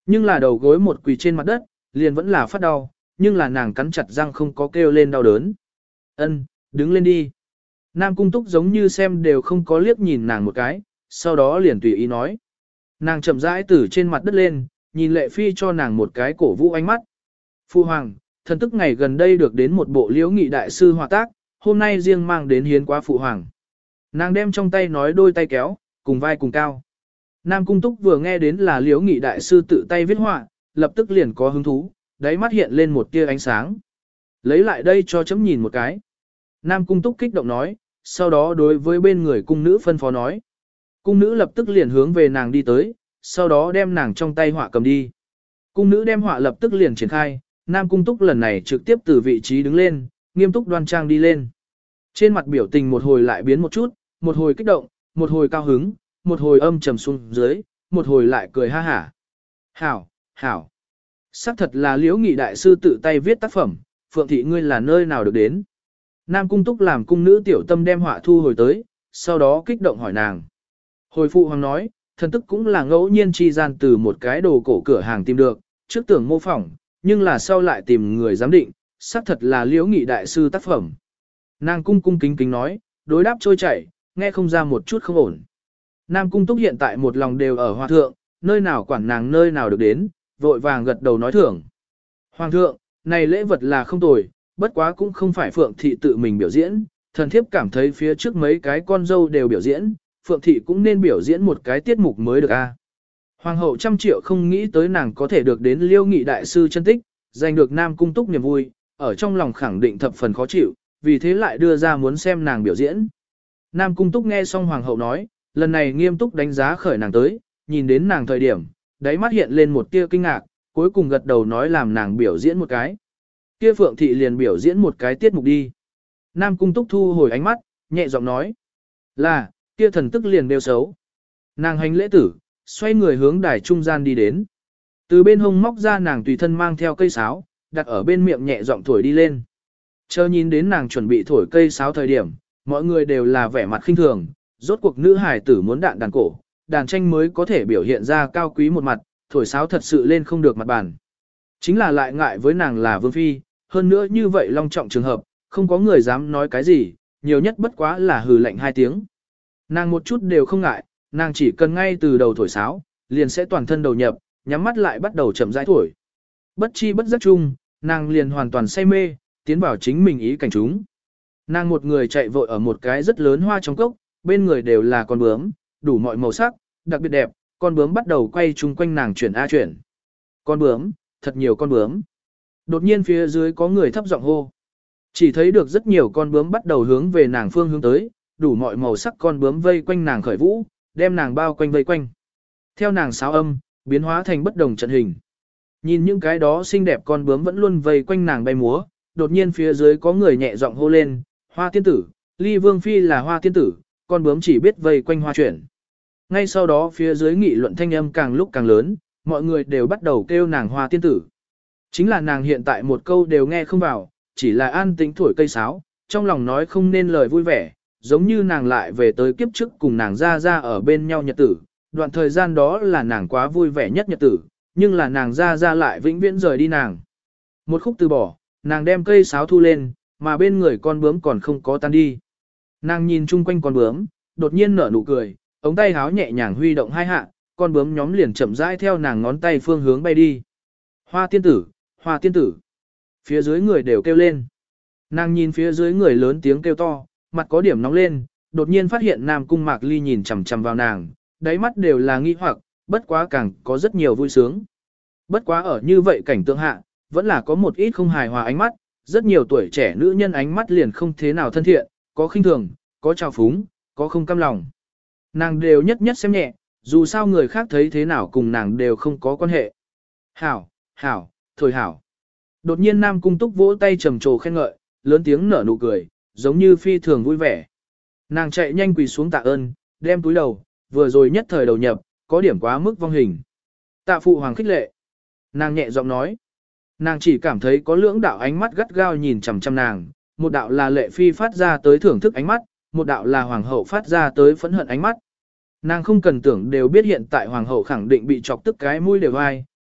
Nhưng là đầu gối một quỳ trên mặt đất, liền vẫn là phát đau, nhưng là nàng cắn chặt răng không có kêu lên đau đớn. Ân, đứng lên đi. Nam Cung Túc giống như xem đều không có liếc nhìn nàng một cái, sau đó liền tùy ý nói. Nàng chậm rãi từ trên mặt đất lên, nhìn Lệ Phi cho nàng một cái cổ vũ ánh mắt. Phu hoàng, thần tức ngày gần đây được đến một bộ liễu nghị đại sư hòa tác, hôm nay riêng mang đến hiến quá phụ hoàng. Nàng đem trong tay nói đôi tay kéo, cùng vai cùng cao. Nam Cung Túc vừa nghe đến là liễu nghị đại sư tự tay viết họa, lập tức liền có hứng thú, đáy mắt hiện lên một tia ánh sáng. Lấy lại đây cho chấm nhìn một cái. Nam Cung Túc kích động nói, sau đó đối với bên người cung nữ phân phó nói. Cung nữ lập tức liền hướng về nàng đi tới, sau đó đem nàng trong tay họa cầm đi. Cung nữ đem họa lập tức liền triển khai, Nam Cung Túc lần này trực tiếp từ vị trí đứng lên, nghiêm túc đoan trang đi lên. Trên mặt biểu tình một hồi lại biến một chút, một hồi kích động, một hồi cao hứng, một hồi âm trầm xuống dưới, một hồi lại cười ha hả. Hảo, hảo. Sắc thật là liễu nghị đại sư tự tay viết tác phẩm, Phượng thị ngươi là nơi nào được đến. Nam Cung Túc làm cung nữ tiểu tâm đem họa thu hồi tới, sau đó kích động hỏi nàng. Hồi phụ hoàng nói, thần tức cũng là ngẫu nhiên chi gian từ một cái đồ cổ cửa hàng tìm được, trước tưởng mô phỏng, nhưng là sau lại tìm người giám định, xác thật là liễu nghị đại sư tác phẩm. Nàng cung cung kính kính nói, đối đáp trôi chảy, nghe không ra một chút không ổn. Nam Cung Túc hiện tại một lòng đều ở hòa thượng, nơi nào quản nàng nơi nào được đến, vội vàng gật đầu nói thưởng. Hoàng thượng, này lễ vật là không tồi, bất quá cũng không phải Phượng thị tự mình biểu diễn, thần thiếp cảm thấy phía trước mấy cái con dâu đều biểu diễn, Phượng thị cũng nên biểu diễn một cái tiết mục mới được a. Hoàng hậu trăm triệu không nghĩ tới nàng có thể được đến liêu nghị đại sư chân tích, giành được Nam Cung Túc niềm vui, ở trong lòng khẳng định thập phần khó chịu, vì thế lại đưa ra muốn xem nàng biểu diễn. Nam Cung Túc nghe xong Hoàng hậu nói, lần này nghiêm túc đánh giá khởi nàng tới, nhìn đến nàng thời điểm, đáy mắt hiện lên một tia kinh ngạc, cuối cùng gật đầu nói làm nàng biểu diễn một cái. Kia Phượng thị liền biểu diễn một cái tiết mục đi. Nam Cung Túc thu hồi ánh mắt, nhẹ giọng nói. Là, kia thần tức liền đều xấu. Nàng hành lễ tử, xoay người hướng đài trung gian đi đến. Từ bên hông móc ra nàng tùy thân mang theo cây sáo, đặt ở bên miệng nhẹ giọng thổi đi lên. Chờ nhìn đến nàng chuẩn bị thổi cây sáo thời điểm, mọi người đều là vẻ mặt khinh thường, rốt cuộc nữ hài tử muốn đạn đàn cổ, đàn tranh mới có thể biểu hiện ra cao quý một mặt, thổi sáo thật sự lên không được mặt bàn. Chính là lại ngại với nàng là vương phi, hơn nữa như vậy long trọng trường hợp, không có người dám nói cái gì, nhiều nhất bất quá là hừ lạnh hai tiếng. Nàng một chút đều không ngại, nàng chỉ cần ngay từ đầu thổi sáo, liền sẽ toàn thân đầu nhập, nhắm mắt lại bắt đầu chậm rãi thổi. Bất chi bất giác chung, nàng liền hoàn toàn say mê, tiến vào chính mình ý cảnh chúng. Nàng một người chạy vội ở một cái rất lớn hoa trong cốc, bên người đều là con bướm, đủ mọi màu sắc, đặc biệt đẹp, con bướm bắt đầu quay chung quanh nàng chuyển a chuyển. Con bướm, thật nhiều con bướm. Đột nhiên phía dưới có người thấp giọng hô. Chỉ thấy được rất nhiều con bướm bắt đầu hướng về nàng phương hướng tới, đủ mọi màu sắc con bướm vây quanh nàng khởi vũ, đem nàng bao quanh vây quanh. Theo nàng sáo âm, biến hóa thành bất đồng trận hình. Nhìn những cái đó xinh đẹp con bướm vẫn luôn vây quanh nàng bay múa, đột nhiên phía dưới có người nhẹ giọng hô lên, Hoa tiên tử, Ly Vương Phi là Hoa tiên tử, con bướm chỉ biết vây quanh hoa chuyển. Ngay sau đó phía dưới nghị luận thanh âm càng lúc càng lớn, mọi người đều bắt đầu kêu nàng Hoa tiên tử. Chính là nàng hiện tại một câu đều nghe không vào, chỉ là an tĩnh thổi cây sáo, trong lòng nói không nên lời vui vẻ, giống như nàng lại về tới kiếp trước cùng nàng ra ra ở bên nhau nhật tử, đoạn thời gian đó là nàng quá vui vẻ nhất nhật tử, nhưng là nàng ra ra lại vĩnh viễn rời đi nàng. Một khúc từ bỏ, nàng đem cây sáo thu lên, mà bên người con bướm còn không có tan đi. Nàng nhìn chung quanh con bướm, đột nhiên nở nụ cười, ống tay háo nhẹ nhàng huy động hai hạ, con bướm nhóm liền chậm rãi theo nàng ngón tay phương hướng bay đi. Hoa tiên tử, Hoa tiên tử. Phía dưới người đều kêu lên. Nàng nhìn phía dưới người lớn tiếng kêu to, mặt có điểm nóng lên, đột nhiên phát hiện Nam Cung Mạc Ly nhìn chằm chằm vào nàng, đáy mắt đều là nghi hoặc, bất quá càng có rất nhiều vui sướng. Bất quá ở như vậy cảnh tượng hạ, vẫn là có một ít không hài hòa ánh mắt, rất nhiều tuổi trẻ nữ nhân ánh mắt liền không thế nào thân thiện, có khinh thường, có trào phúng, có không cam lòng. Nàng đều nhất nhất xem nhẹ, dù sao người khác thấy thế nào cùng nàng đều không có quan hệ. Hảo, hảo, thôi hảo. Đột nhiên Nam Cung Túc vỗ tay trầm trồ khen ngợi, lớn tiếng nở nụ cười, giống như phi thường vui vẻ. Nàng chạy nhanh quỳ xuống tạ ơn, đem túi đầu, vừa rồi nhất thời đầu nhập, có điểm quá mức vong hình. Tạ phụ hoàng khích lệ. Nàng nhẹ giọng nói. Nàng chỉ cảm thấy có lưỡng đạo ánh mắt gắt gao nhìn chằm chằm nàng, một đạo là Lệ Phi phát ra tới thưởng thức ánh mắt, một đạo là hoàng hậu phát ra tới phẫn hận ánh mắt. Nàng không cần tưởng đều biết hiện tại hoàng hậu khẳng định bị chọc tức cái mũi đều ai,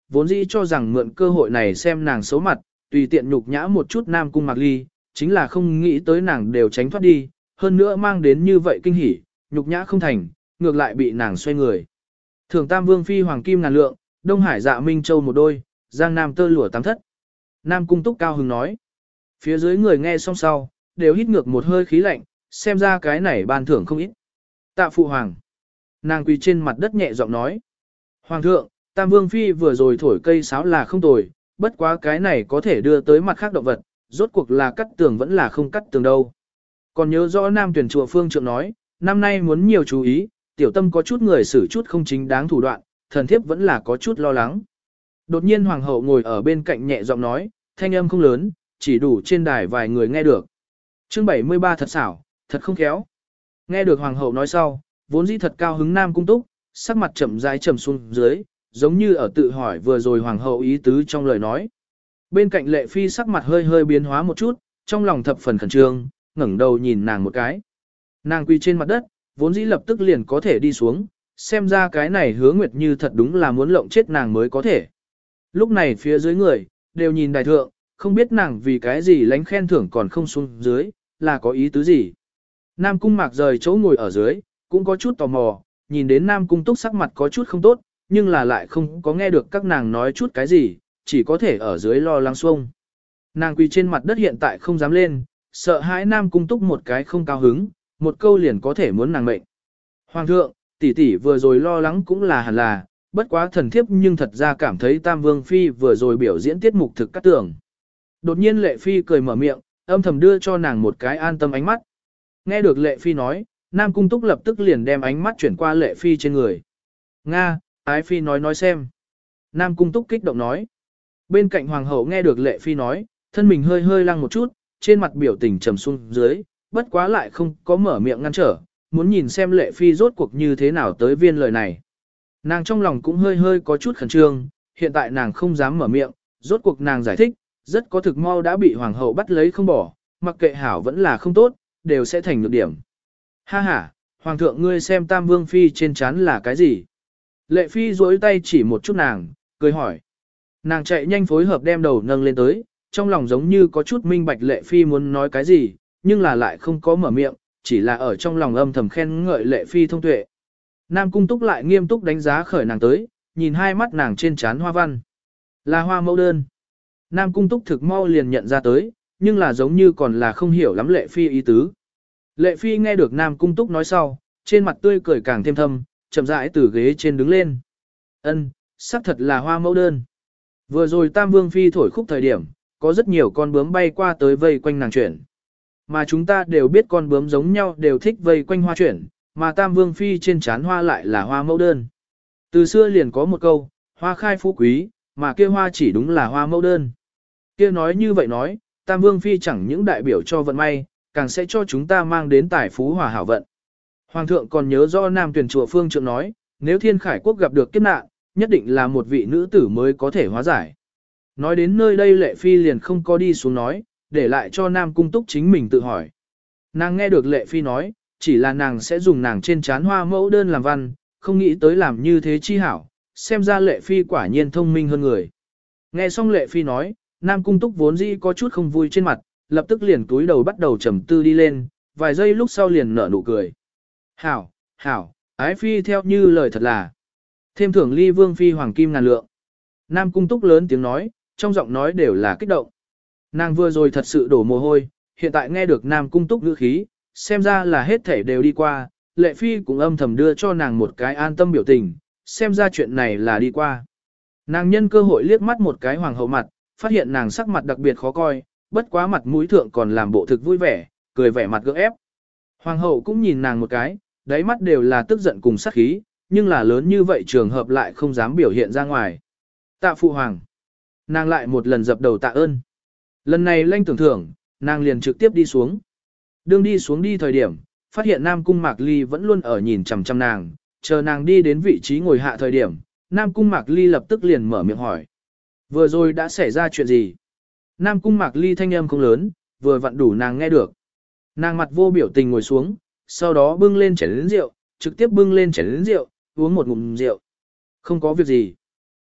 vốn dĩ cho rằng mượn cơ hội này xem nàng xấu mặt, tùy tiện nhục nhã một chút Nam Cung Mạc Ly, chính là không nghĩ tới nàng đều tránh thoát đi, hơn nữa mang đến như vậy kinh hỉ, nhục nhã không thành, ngược lại bị nàng xoay người. Thưởng Tam Vương Phi Hoàng Kim ngàn lượng, Đông Hải Dạ Minh Châu một đôi, Giang Nam tơ lụa tám thất. Nam Cung Túc cao hứng nói. Phía dưới người nghe xong sau, đều hít ngược một hơi khí lạnh, xem ra cái này ban thưởng không ít. Tạ Phụ Hoàng. Nàng quỳ trên mặt đất nhẹ giọng nói. Hoàng thượng, Tam Vương Phi vừa rồi thổi cây sáo là không tồi, bất quá cái này có thể đưa tới mặt khác động vật, rốt cuộc là cắt tường vẫn là không cắt tường đâu. Còn nhớ rõ Nam tuyển chùa Phương Trượng nói, năm nay muốn nhiều chú ý, tiểu tâm có chút người xử chút không chính đáng thủ đoạn, thần thiếp vẫn là có chút lo lắng. Đột nhiên Hoàng hậu ngồi ở bên cạnh nhẹ giọng nói, thanh âm không lớn, chỉ đủ trên đài vài người nghe được. Chương bảy mươi ba thật xảo, thật không khéo. Nghe được Hoàng hậu nói sau, vốn dĩ thật cao hứng Nam Cung Túc, sắc mặt chậm rãi trầm xuống dưới, giống như ở tự hỏi vừa rồi Hoàng hậu ý tứ trong lời nói. Bên cạnh Lệ Phi sắc mặt hơi hơi biến hóa một chút, trong lòng thập phần khẩn trương, ngẩng đầu nhìn nàng một cái. Nàng quỳ trên mặt đất, vốn dĩ lập tức liền có thể đi xuống, xem ra cái này Hứa Nguyệt Như thật đúng là muốn lộng chết nàng mới có thể. Lúc này phía dưới người, đều nhìn đài thượng, không biết nàng vì cái gì lánh khen thưởng còn không xuống dưới, là có ý tứ gì. Nam Cung Mạc rời chỗ ngồi ở dưới, cũng có chút tò mò, nhìn đến Nam Cung Túc sắc mặt có chút không tốt, nhưng là lại không có nghe được các nàng nói chút cái gì, chỉ có thể ở dưới lo lắng xuông. Nàng quỳ trên mặt đất hiện tại không dám lên, sợ hãi Nam Cung Túc một cái không cao hứng, một câu liền có thể muốn nàng mệnh. Hoàng thượng, tỷ tỷ vừa rồi lo lắng cũng là hẳn là, bất quá thần thiếp nhưng thật ra cảm thấy Tam Vương Phi vừa rồi biểu diễn tiết mục thực cắt tưởng. Đột nhiên Lệ Phi cười mở miệng, âm thầm đưa cho nàng một cái an tâm ánh mắt. Nghe được Lệ Phi nói, Nam Cung Túc lập tức liền đem ánh mắt chuyển qua Lệ Phi trên người. Nga, Ái Phi nói nói xem. Nam Cung Túc kích động nói. Bên cạnh Hoàng hậu nghe được Lệ Phi nói, thân mình hơi hơi lăng một chút, trên mặt biểu tình trầm xuống dưới, bất quá lại không có mở miệng ngăn trở, muốn nhìn xem Lệ Phi rốt cuộc như thế nào tới viên lời này. Nàng trong lòng cũng hơi hơi có chút khẩn trương, hiện tại nàng không dám mở miệng, rốt cuộc nàng giải thích, rất có thực mau đã bị Hoàng hậu bắt lấy không bỏ, mặc kệ hảo vẫn là không tốt, đều sẽ thành nhược điểm. Ha ha, Hoàng thượng ngươi xem Tam Vương Phi trên trán là cái gì? Lệ Phi duỗi tay chỉ một chút nàng, cười hỏi. Nàng chạy nhanh phối hợp đem đầu nâng lên tới, trong lòng giống như có chút minh bạch Lệ Phi muốn nói cái gì, nhưng là lại không có mở miệng, chỉ là ở trong lòng âm thầm khen ngợi Lệ Phi thông tuệ. Nam Cung Túc lại nghiêm túc đánh giá khởi nàng tới, nhìn hai mắt nàng trên trán hoa văn. Là hoa mẫu đơn. Nam Cung Túc thực mau liền nhận ra tới, nhưng là giống như còn là không hiểu lắm Lệ Phi ý tứ. Lệ Phi nghe được Nam Cung Túc nói sau, trên mặt tươi cười càng thêm thâm, chậm rãi từ ghế trên đứng lên. Ân, xác thật là hoa mẫu đơn. Vừa rồi Tam Vương Phi thổi khúc thời điểm, có rất nhiều con bướm bay qua tới vây quanh nàng chuyển. Mà chúng ta đều biết con bướm giống nhau đều thích vây quanh hoa chuyển, mà Tam Vương Phi trên trán hoa lại là hoa mẫu đơn. Từ xưa liền có một câu, hoa khai phú quý, mà kia hoa chỉ đúng là hoa mẫu đơn. Kia nói như vậy nói, Tam Vương Phi chẳng những đại biểu cho vận may, càng sẽ cho chúng ta mang đến tài phú hòa hảo vận. Hoàng thượng còn nhớ rõ Nam tuyển chùa Phương Trượng nói, nếu Thiên Khải Quốc gặp được kiếp nạn, nhất định là một vị nữ tử mới có thể hóa giải. Nói đến nơi đây Lệ Phi liền không có đi xuống nói, để lại cho Nam Cung Túc chính mình tự hỏi. Nàng nghe được Lệ Phi nói, chỉ là nàng sẽ dùng nàng trên trán hoa mẫu đơn làm văn, không nghĩ tới làm như thế chi hảo, xem ra Lệ Phi quả nhiên thông minh hơn người. Nghe xong Lệ Phi nói, Nam Cung Túc vốn dĩ có chút không vui trên mặt, lập tức liền túi đầu bắt đầu trầm tư đi lên, vài giây lúc sau liền nở nụ cười. Hảo, hảo, Ái Phi theo như lời thật là. Thêm thưởng ly Vương Phi hoàng kim ngàn lượng. Nam Cung Túc lớn tiếng nói, trong giọng nói đều là kích động. Nàng vừa rồi thật sự đổ mồ hôi, hiện tại nghe được Nam Cung Túc ngữ khí, xem ra là hết thể đều đi qua, Lệ Phi cũng âm thầm đưa cho nàng một cái an tâm biểu tình, xem ra chuyện này là đi qua. Nàng nhân cơ hội liếc mắt một cái hoàng hậu mặt, phát hiện nàng sắc mặt đặc biệt khó coi, bất quá mặt mũi thượng còn làm bộ thực vui vẻ, cười vẻ mặt gượng ép. Hoàng hậu cũng nhìn nàng một cái, đáy mắt đều là tức giận cùng sát khí, nhưng là lớn như vậy trường hợp lại không dám biểu hiện ra ngoài. Tạ phụ hoàng. Nàng lại một lần dập đầu tạ ơn. Lần này lanh tưởng thưởng, nàng liền trực tiếp đi xuống. Đương đi xuống đi thời điểm, phát hiện Nam Cung Mạc Ly vẫn luôn ở nhìn chằm chằm nàng, chờ nàng đi đến vị trí ngồi hạ thời điểm, Nam Cung Mạc Ly lập tức liền mở miệng hỏi. Vừa rồi đã xảy ra chuyện gì? Nam Cung Mạc Ly thanh âm không lớn, vừa vặn đủ nàng nghe được. Nàng mặt vô biểu tình ngồi xuống, sau đó bưng lên chén rượu, trực tiếp bưng lên chén rượu, uống một ngụm rượu. Không có việc gì.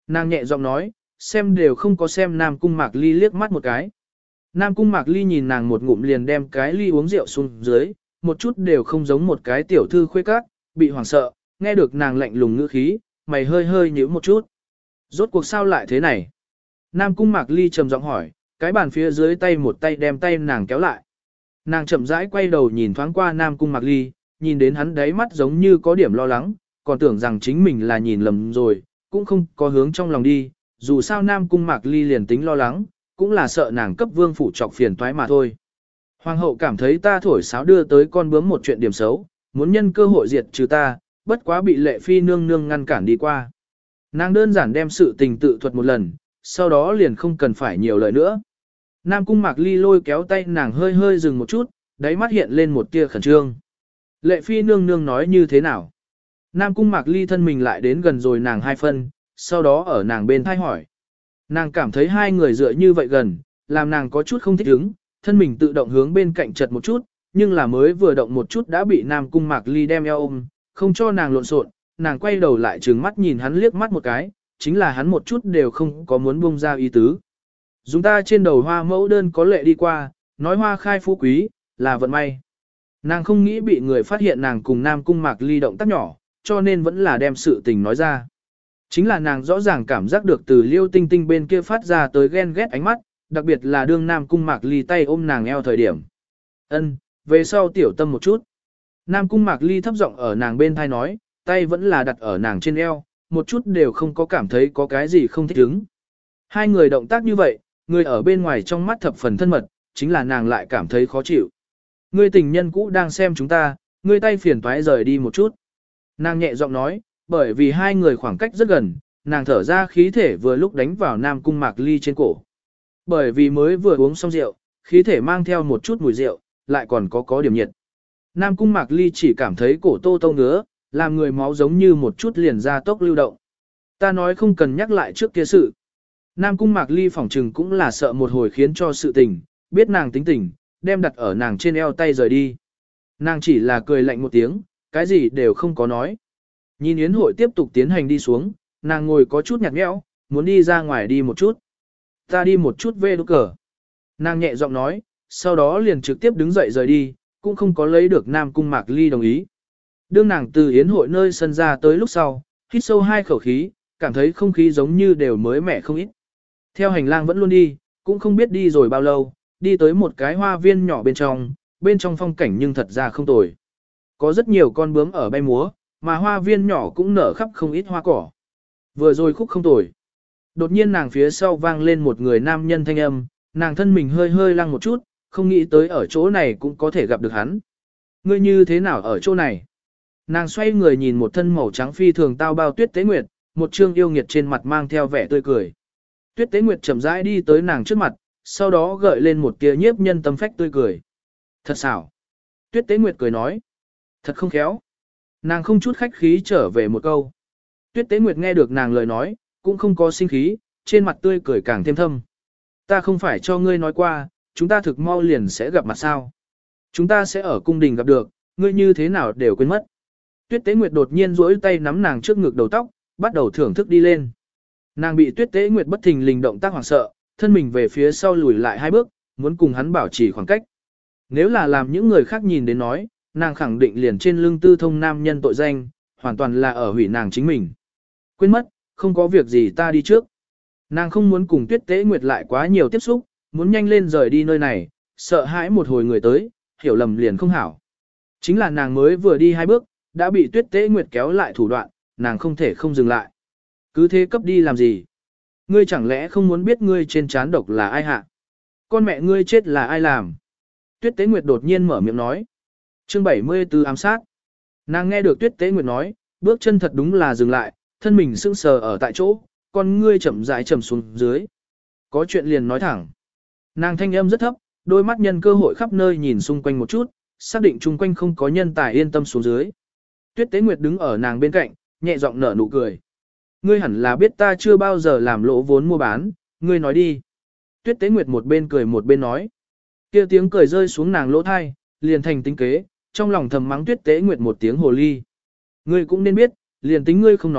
Nàng nhẹ giọng nói, xem đều không có xem Nam Cung Mạc Ly liếc mắt một cái. Nam Cung Mạc Ly nhìn nàng một ngụm liền đem cái ly uống rượu xuống dưới, một chút đều không giống một cái tiểu thư khuê các, bị hoảng sợ, nghe được nàng lạnh lùng ngữ khí, mày hơi hơi nhíu một chút. Rốt cuộc sao lại thế này? Nam Cung Mạc Ly trầm giọng hỏi, cái bàn phía dưới tay một tay đem tay nàng kéo lại. Nàng chậm rãi quay đầu nhìn thoáng qua Nam Cung Mạc Ly, nhìn đến hắn đáy mắt giống như có điểm lo lắng, còn tưởng rằng chính mình là nhìn lầm rồi, cũng không có hướng trong lòng đi, dù sao Nam Cung Mạc Ly liền tính lo lắng, cũng là sợ nàng cấp vương phủ trọc phiền toái mà thôi. Hoàng hậu cảm thấy ta thổi sáo đưa tới con bướm một chuyện điểm xấu, muốn nhân cơ hội diệt trừ ta, bất quá bị lệ phi nương nương ngăn cản đi qua. Nàng đơn giản đem sự tình tự thuật một lần, sau đó liền không cần phải nhiều lời nữa. Nam Cung Mạc Ly lôi kéo tay nàng hơi hơi dừng một chút, đáy mắt hiện lên một tia khẩn trương. Lệ phi nương nương nói như thế nào? Nam Cung Mạc Ly thân mình lại đến gần rồi nàng hai phân, sau đó ở nàng bên thai hỏi. Nàng cảm thấy hai người dựa như vậy gần, làm nàng có chút không thích ứng, thân mình tự động hướng bên cạnh chật một chút, nhưng là mới vừa động một chút đã bị Nam Cung Mạc Ly đem eo ôm, không cho nàng lộn xộn, nàng quay đầu lại trừng mắt nhìn hắn liếc mắt một cái, chính là hắn một chút đều không có muốn buông ra ý tứ. Dùng ta trên đầu hoa mẫu đơn có lệ đi qua, nói hoa khai phú quý, là vận may. Nàng không nghĩ bị người phát hiện nàng cùng Nam Cung Mạc Ly động tác nhỏ, cho nên vẫn là đem sự tình nói ra. Chính là nàng rõ ràng cảm giác được từ Liêu Tinh Tinh bên kia phát ra tới ghen ghét ánh mắt, đặc biệt là đương Nam Cung Mạc Ly tay ôm nàng eo thời điểm. Ân, về sau tiểu tâm một chút. Nam Cung Mạc Ly thấp giọng ở nàng bên thai nói, tay vẫn là đặt ở nàng trên eo, một chút đều không có cảm thấy có cái gì không thích ứng. Hai người động tác như vậy, người ở bên ngoài trong mắt thập phần thân mật, chính là nàng lại cảm thấy khó chịu. Người tình nhân cũ đang xem chúng ta, người tay phiền toái rời đi một chút. Nàng nhẹ giọng nói, bởi vì hai người khoảng cách rất gần, nàng thở ra khí thể vừa lúc đánh vào Nam Cung Mạc Ly trên cổ. Bởi vì mới vừa uống xong rượu, khí thể mang theo một chút mùi rượu, lại còn có có điểm nhiệt. Nam Cung Mạc Ly chỉ cảm thấy cổ tô tô ngứa, làm người máu giống như một chút liền ra tốc lưu động. Ta nói không cần nhắc lại trước kia sự. Nam Cung Mạc Ly phỏng trừng cũng là sợ một hồi khiến cho sự tình, biết nàng tính tình, đem đặt ở nàng trên eo tay rời đi. Nàng chỉ là cười lạnh một tiếng, cái gì đều không có nói. Nhìn yến hội tiếp tục tiến hành đi xuống, nàng ngồi có chút nhạt nhẽo, muốn đi ra ngoài đi một chút. Ta đi một chút về đốt cờ. Nàng nhẹ giọng nói, sau đó liền trực tiếp đứng dậy rời đi, cũng không có lấy được Nam Cung Mạc Ly đồng ý. Đương nàng từ yến hội nơi sân ra tới lúc sau, hít sâu hai khẩu khí, cảm thấy không khí giống như đều mới mẻ không ít. Theo hành lang vẫn luôn đi, cũng không biết đi rồi bao lâu, đi tới một cái hoa viên nhỏ bên trong, bên trong phong cảnh nhưng thật ra không tồi. Có rất nhiều con bướm ở bay múa, mà hoa viên nhỏ cũng nở khắp không ít hoa cỏ. Vừa rồi khúc không tồi. Đột nhiên nàng phía sau vang lên một người nam nhân thanh âm, nàng thân mình hơi hơi lăng một chút, không nghĩ tới ở chỗ này cũng có thể gặp được hắn. Ngươi như thế nào ở chỗ này? Nàng xoay người nhìn một thân màu trắng phi thường tao bao Tuyết Tế Nguyệt, một trương yêu nghiệt trên mặt mang theo vẻ tươi cười. Tuyết Tế Nguyệt chậm rãi đi tới nàng trước mặt, sau đó gợi lên một tia nhiếp nhân tâm phách tươi cười. Thật xảo. Tuyết Tế Nguyệt cười nói. Thật không khéo. Nàng không chút khách khí trở về một câu. Tuyết Tế Nguyệt nghe được nàng lời nói, cũng không có sinh khí, trên mặt tươi cười càng thêm thâm. Ta không phải cho ngươi nói qua, chúng ta thực mau liền sẽ gặp mặt sao. Chúng ta sẽ ở cung đình gặp được, ngươi như thế nào đều quên mất. Tuyết Tế Nguyệt đột nhiên duỗi tay nắm nàng trước ngực đầu tóc, bắt đầu thưởng thức đi lên. Nàng bị Tuyết Tế Nguyệt bất thình lình động tác hoảng sợ, thân mình về phía sau lùi lại hai bước, muốn cùng hắn bảo trì khoảng cách. Nếu là làm những người khác nhìn đến nói, nàng khẳng định liền trên lưng tư thông nam nhân tội danh, hoàn toàn là ở hủy nàng chính mình. Quên mất, không có việc gì ta đi trước. Nàng không muốn cùng Tuyết Tế Nguyệt lại quá nhiều tiếp xúc, muốn nhanh lên rời đi nơi này, sợ hãi một hồi người tới, hiểu lầm liền không hảo. Chính là nàng mới vừa đi hai bước, đã bị Tuyết Tế Nguyệt kéo lại thủ đoạn, nàng không thể không dừng lại. Cứ thế cấp đi làm gì? Ngươi chẳng lẽ không muốn biết ngươi trên trán độc là ai hạ? Con mẹ ngươi chết là ai làm? Tuyết Tế Nguyệt đột nhiên mở miệng nói. Chương bảy mươi tư ám sát. Nàng nghe được Tuyết Tế Nguyệt nói, bước chân thật đúng là dừng lại, thân mình sững sờ ở tại chỗ, con ngươi chậm rãi trầm xuống dưới. Có chuyện liền nói thẳng. Nàng thanh âm rất thấp, đôi mắt nhân cơ hội khắp nơi nhìn xung quanh một chút, xác định chung quanh không có nhân tài yên tâm xuống dưới. Tuyết Tế Nguyệt đứng ở nàng bên cạnh, nhẹ giọng nở nụ cười. Ngươi hẳn là biết ta chưa bao giờ làm lỗ vốn mua bán, ngươi nói đi. Tuyết Tế Nguyệt một bên cười một bên nói. Kia tiếng cười rơi xuống nàng lỗ thai, liền thành tính kế, trong lòng thầm mắng Tuyết Tế Nguyệt một tiếng hồ ly. Ngươi cũng nên biết, liền tính ngươi không nói,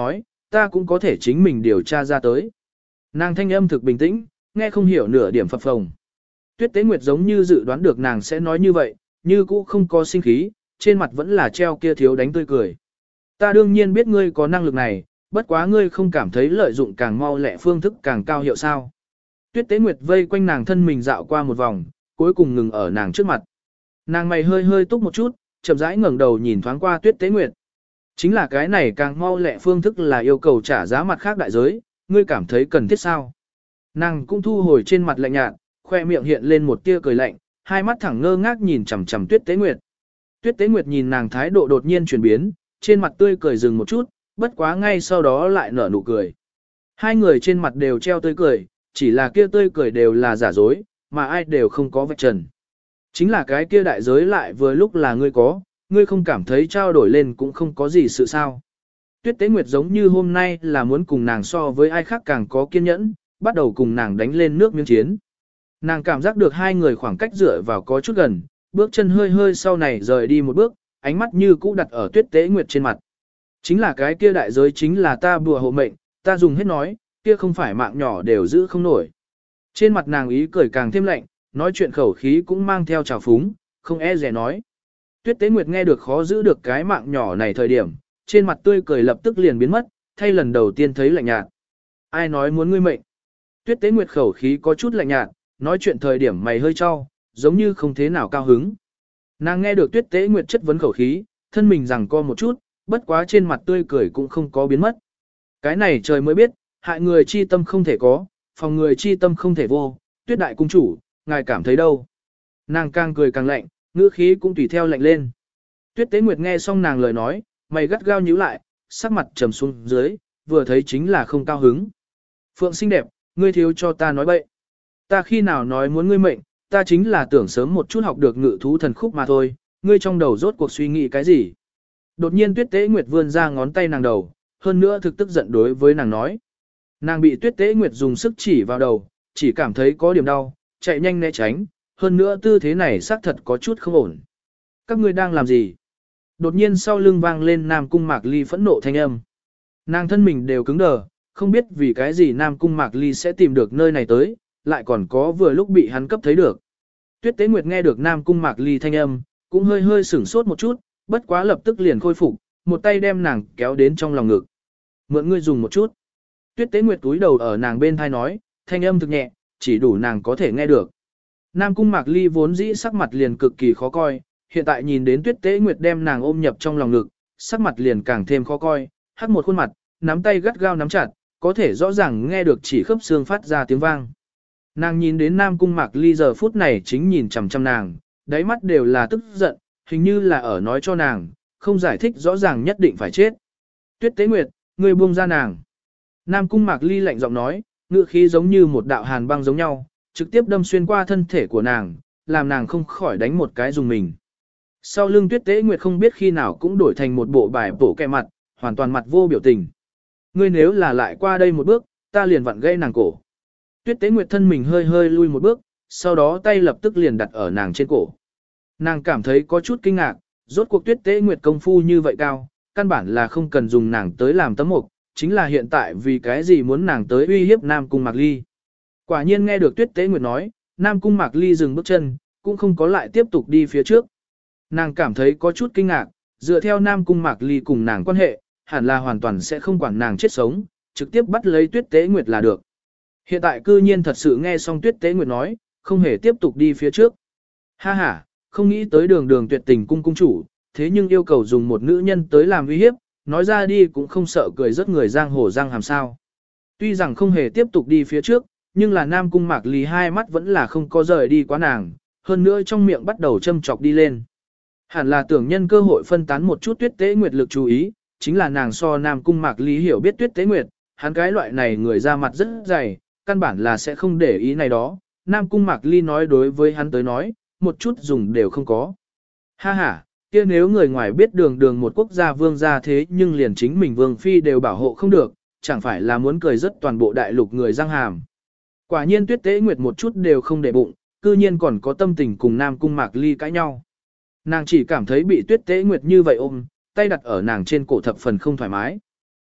ta cũng có thể chính mình điều tra ra tới. Nàng thanh âm thực bình tĩnh, nghe không hiểu nửa điểm phập phồng. Tuyết Tế Nguyệt giống như dự đoán được nàng sẽ nói như vậy, như cũ không có sinh khí, trên mặt vẫn là treo kia thiếu đánh tươi cười. Ta đương nhiên biết ngươi có năng lực này, bất quá ngươi không cảm thấy lợi dụng càng mau lẹ phương thức càng cao hiệu sao. Tuyết Tế Nguyệt vây quanh nàng thân mình dạo qua một vòng, cuối cùng ngừng ở nàng trước mặt. Nàng mày hơi hơi túc một chút, chậm rãi ngẩng đầu nhìn thoáng qua Tuyết Tế Nguyệt. Chính là cái này càng mau lẹ phương thức là yêu cầu trả giá mặt khác đại giới, ngươi cảm thấy cần thiết sao? Nàng cũng thu hồi trên mặt lạnh nhạt, khoe miệng hiện lên một tia cười lạnh, hai mắt thẳng ngơ ngác nhìn chằm chằm Tuyết Tế Nguyệt. Tuyết Tế Nguyệt nhìn nàng thái độ đột nhiên chuyển biến, trên mặt tươi cười dừng một chút, bất quá ngay sau đó lại nở nụ cười. Hai người trên mặt đều treo tươi cười, chỉ là kia tươi cười đều là giả dối, mà ai đều không có vạch trần. Chính là cái kia đại giới lại vừa lúc là ngươi có, ngươi không cảm thấy trao đổi lên cũng không có gì sự sao. Tuyết Tế Nguyệt giống như hôm nay là muốn cùng nàng so với ai khác càng có kiên nhẫn, bắt đầu cùng nàng đánh lên nước miếng chiến. Nàng cảm giác được hai người khoảng cách dựa vào có chút gần, bước chân hơi hơi sau này rời đi một bước, ánh mắt như cũ đặt ở Tuyết Tế Nguyệt trên mặt. Chính là cái kia đại giới chính là ta bùa hộ mệnh, ta dùng hết nói, kia không phải mạng nhỏ đều giữ không nổi. Trên mặt nàng ý cười càng thêm lạnh, nói chuyện khẩu khí cũng mang theo trào phúng, không e dè nói. Tuyết Tế Nguyệt nghe được khó giữ được cái mạng nhỏ này thời điểm, trên mặt tươi cười lập tức liền biến mất, thay lần đầu tiên thấy lạnh nhạt. Ai nói muốn ngươi mệnh? Tuyết Tế Nguyệt khẩu khí có chút lạnh nhạt, nói chuyện thời điểm mày hơi cho, giống như không thế nào cao hứng. Nàng nghe được Tuyết Tế Nguyệt chất vấn khẩu khí, thân mình rằng co một chút, bất quá trên mặt tươi cười cũng không có biến mất. Cái này trời mới biết, hại người chi tâm không thể có, phòng người chi tâm không thể vô, Tuyết đại cung chủ, ngài cảm thấy đâu? Nàng càng cười càng lạnh, ngữ khí cũng tùy theo lạnh lên. Tuyết Tế Nguyệt nghe xong nàng lời nói, mày gắt gao nhíu lại, sắc mặt trầm xuống dưới, vừa thấy chính là không cao hứng. Phượng xinh đẹp, ngươi thiếu cho ta nói bậy. Ta khi nào nói muốn ngươi mệnh, ta chính là tưởng sớm một chút học được ngự thú thần khúc mà thôi, ngươi trong đầu rốt cuộc suy nghĩ cái gì? Đột nhiên Tuyết Tế Nguyệt vươn ra ngón tay nàng đầu, hơn nữa thực tức giận đối với nàng nói. Nàng bị Tuyết Tế Nguyệt dùng sức chỉ vào đầu, chỉ cảm thấy có điểm đau, chạy nhanh né tránh, hơn nữa tư thế này xác thật có chút không ổn. Các ngươi đang làm gì? Đột nhiên sau lưng vang lên Nam Cung Mạc Ly phẫn nộ thanh âm. Nàng thân mình đều cứng đờ, không biết vì cái gì Nam Cung Mạc Ly sẽ tìm được nơi này tới, lại còn có vừa lúc bị hắn cấp thấy được. Tuyết Tế Nguyệt nghe được Nam Cung Mạc Ly thanh âm, cũng hơi hơi sửng sốt một chút, bất quá lập tức liền khôi phục, một tay đem nàng kéo đến trong lòng ngực. Mượn ngươi dùng một chút. Tuyết Tế Nguyệt túi đầu ở nàng bên thai nói, thanh âm thực nhẹ, chỉ đủ nàng có thể nghe được. Nam Cung Mạc Ly vốn dĩ sắc mặt liền cực kỳ khó coi, hiện tại nhìn đến Tuyết Tế Nguyệt đem nàng ôm nhập trong lòng ngực, sắc mặt liền càng thêm khó coi, hắt một khuôn mặt, nắm tay gắt gao nắm chặt, có thể rõ ràng nghe được chỉ khớp xương phát ra tiếng vang. Nàng nhìn đến Nam Cung Mạc Ly giờ phút này chính nhìn chằm chằm nàng, đáy mắt đều là tức giận, hình như là ở nói cho nàng, không giải thích rõ ràng nhất định phải chết. Tuyết Tế Nguyệt, ngươi buông ra nàng. Nam Cung Mạc Ly lạnh giọng nói, ngữ khí giống như một đạo hàn băng giống nhau, trực tiếp đâm xuyên qua thân thể của nàng, làm nàng không khỏi đánh một cái dùng mình. Sau lưng Tuyết Tế Nguyệt không biết khi nào cũng đổi thành một bộ bài bổ kẹ mặt, hoàn toàn mặt vô biểu tình. Ngươi nếu là lại qua đây một bước, ta liền vặn gây nàng cổ. Tuyết Tế Nguyệt thân mình hơi hơi lui một bước, sau đó tay lập tức liền đặt ở nàng trên cổ. Nàng cảm thấy có chút kinh ngạc, rốt cuộc Tuyết Tế Nguyệt công phu như vậy cao, căn bản là không cần dùng nàng tới làm tấm mục, chính là hiện tại vì cái gì muốn nàng tới uy hiếp Nam Cung Mạc Ly. Quả nhiên nghe được Tuyết Tế Nguyệt nói, Nam Cung Mạc Ly dừng bước chân, cũng không có lại tiếp tục đi phía trước. Nàng cảm thấy có chút kinh ngạc, dựa theo Nam Cung Mạc Ly cùng nàng quan hệ, hẳn là hoàn toàn sẽ không quản nàng chết sống, trực tiếp bắt lấy Tuyết Tế Nguyệt là được. Hiện tại cư nhiên thật sự nghe xong Tuyết Tế Nguyệt nói, không hề tiếp tục đi phía trước. Ha ha, không nghĩ tới đường đường tuyệt tình cung cung chủ, thế nhưng yêu cầu dùng một nữ nhân tới làm uy hiếp, nói ra đi cũng không sợ cười rớt người giang hồ giang hàm sao. Tuy rằng không hề tiếp tục đi phía trước, nhưng là Nam Cung Mạc Ly hai mắt vẫn là không có rời đi quá nàng, hơn nữa trong miệng bắt đầu châm chọc đi lên. Hẳn là tưởng nhân cơ hội phân tán một chút Tuyết Tế Nguyệt lực chú ý, chính là nàng so Nam Cung Mạc Ly hiểu biết Tuyết Tế Nguyệt, hắn cái loại này người ra mặt rất dày, căn bản là sẽ không để ý này đó. Nam Cung Mạc Ly nói đối với hắn tới nói, một chút dùng đều không có. Ha ha, kia nếu người ngoài biết đường đường một quốc gia vương gia thế nhưng liền chính mình vương phi đều bảo hộ không được, chẳng phải là muốn cười rất toàn bộ đại lục người răng hàm. Quả nhiên Tuyết Tế Nguyệt một chút đều không để bụng, cư nhiên còn có tâm tình cùng Nam Cung Mạc Ly cãi nhau. Nàng chỉ cảm thấy bị Tuyết Tế Nguyệt như vậy ôm, tay đặt ở nàng trên cổ thập phần không thoải mái.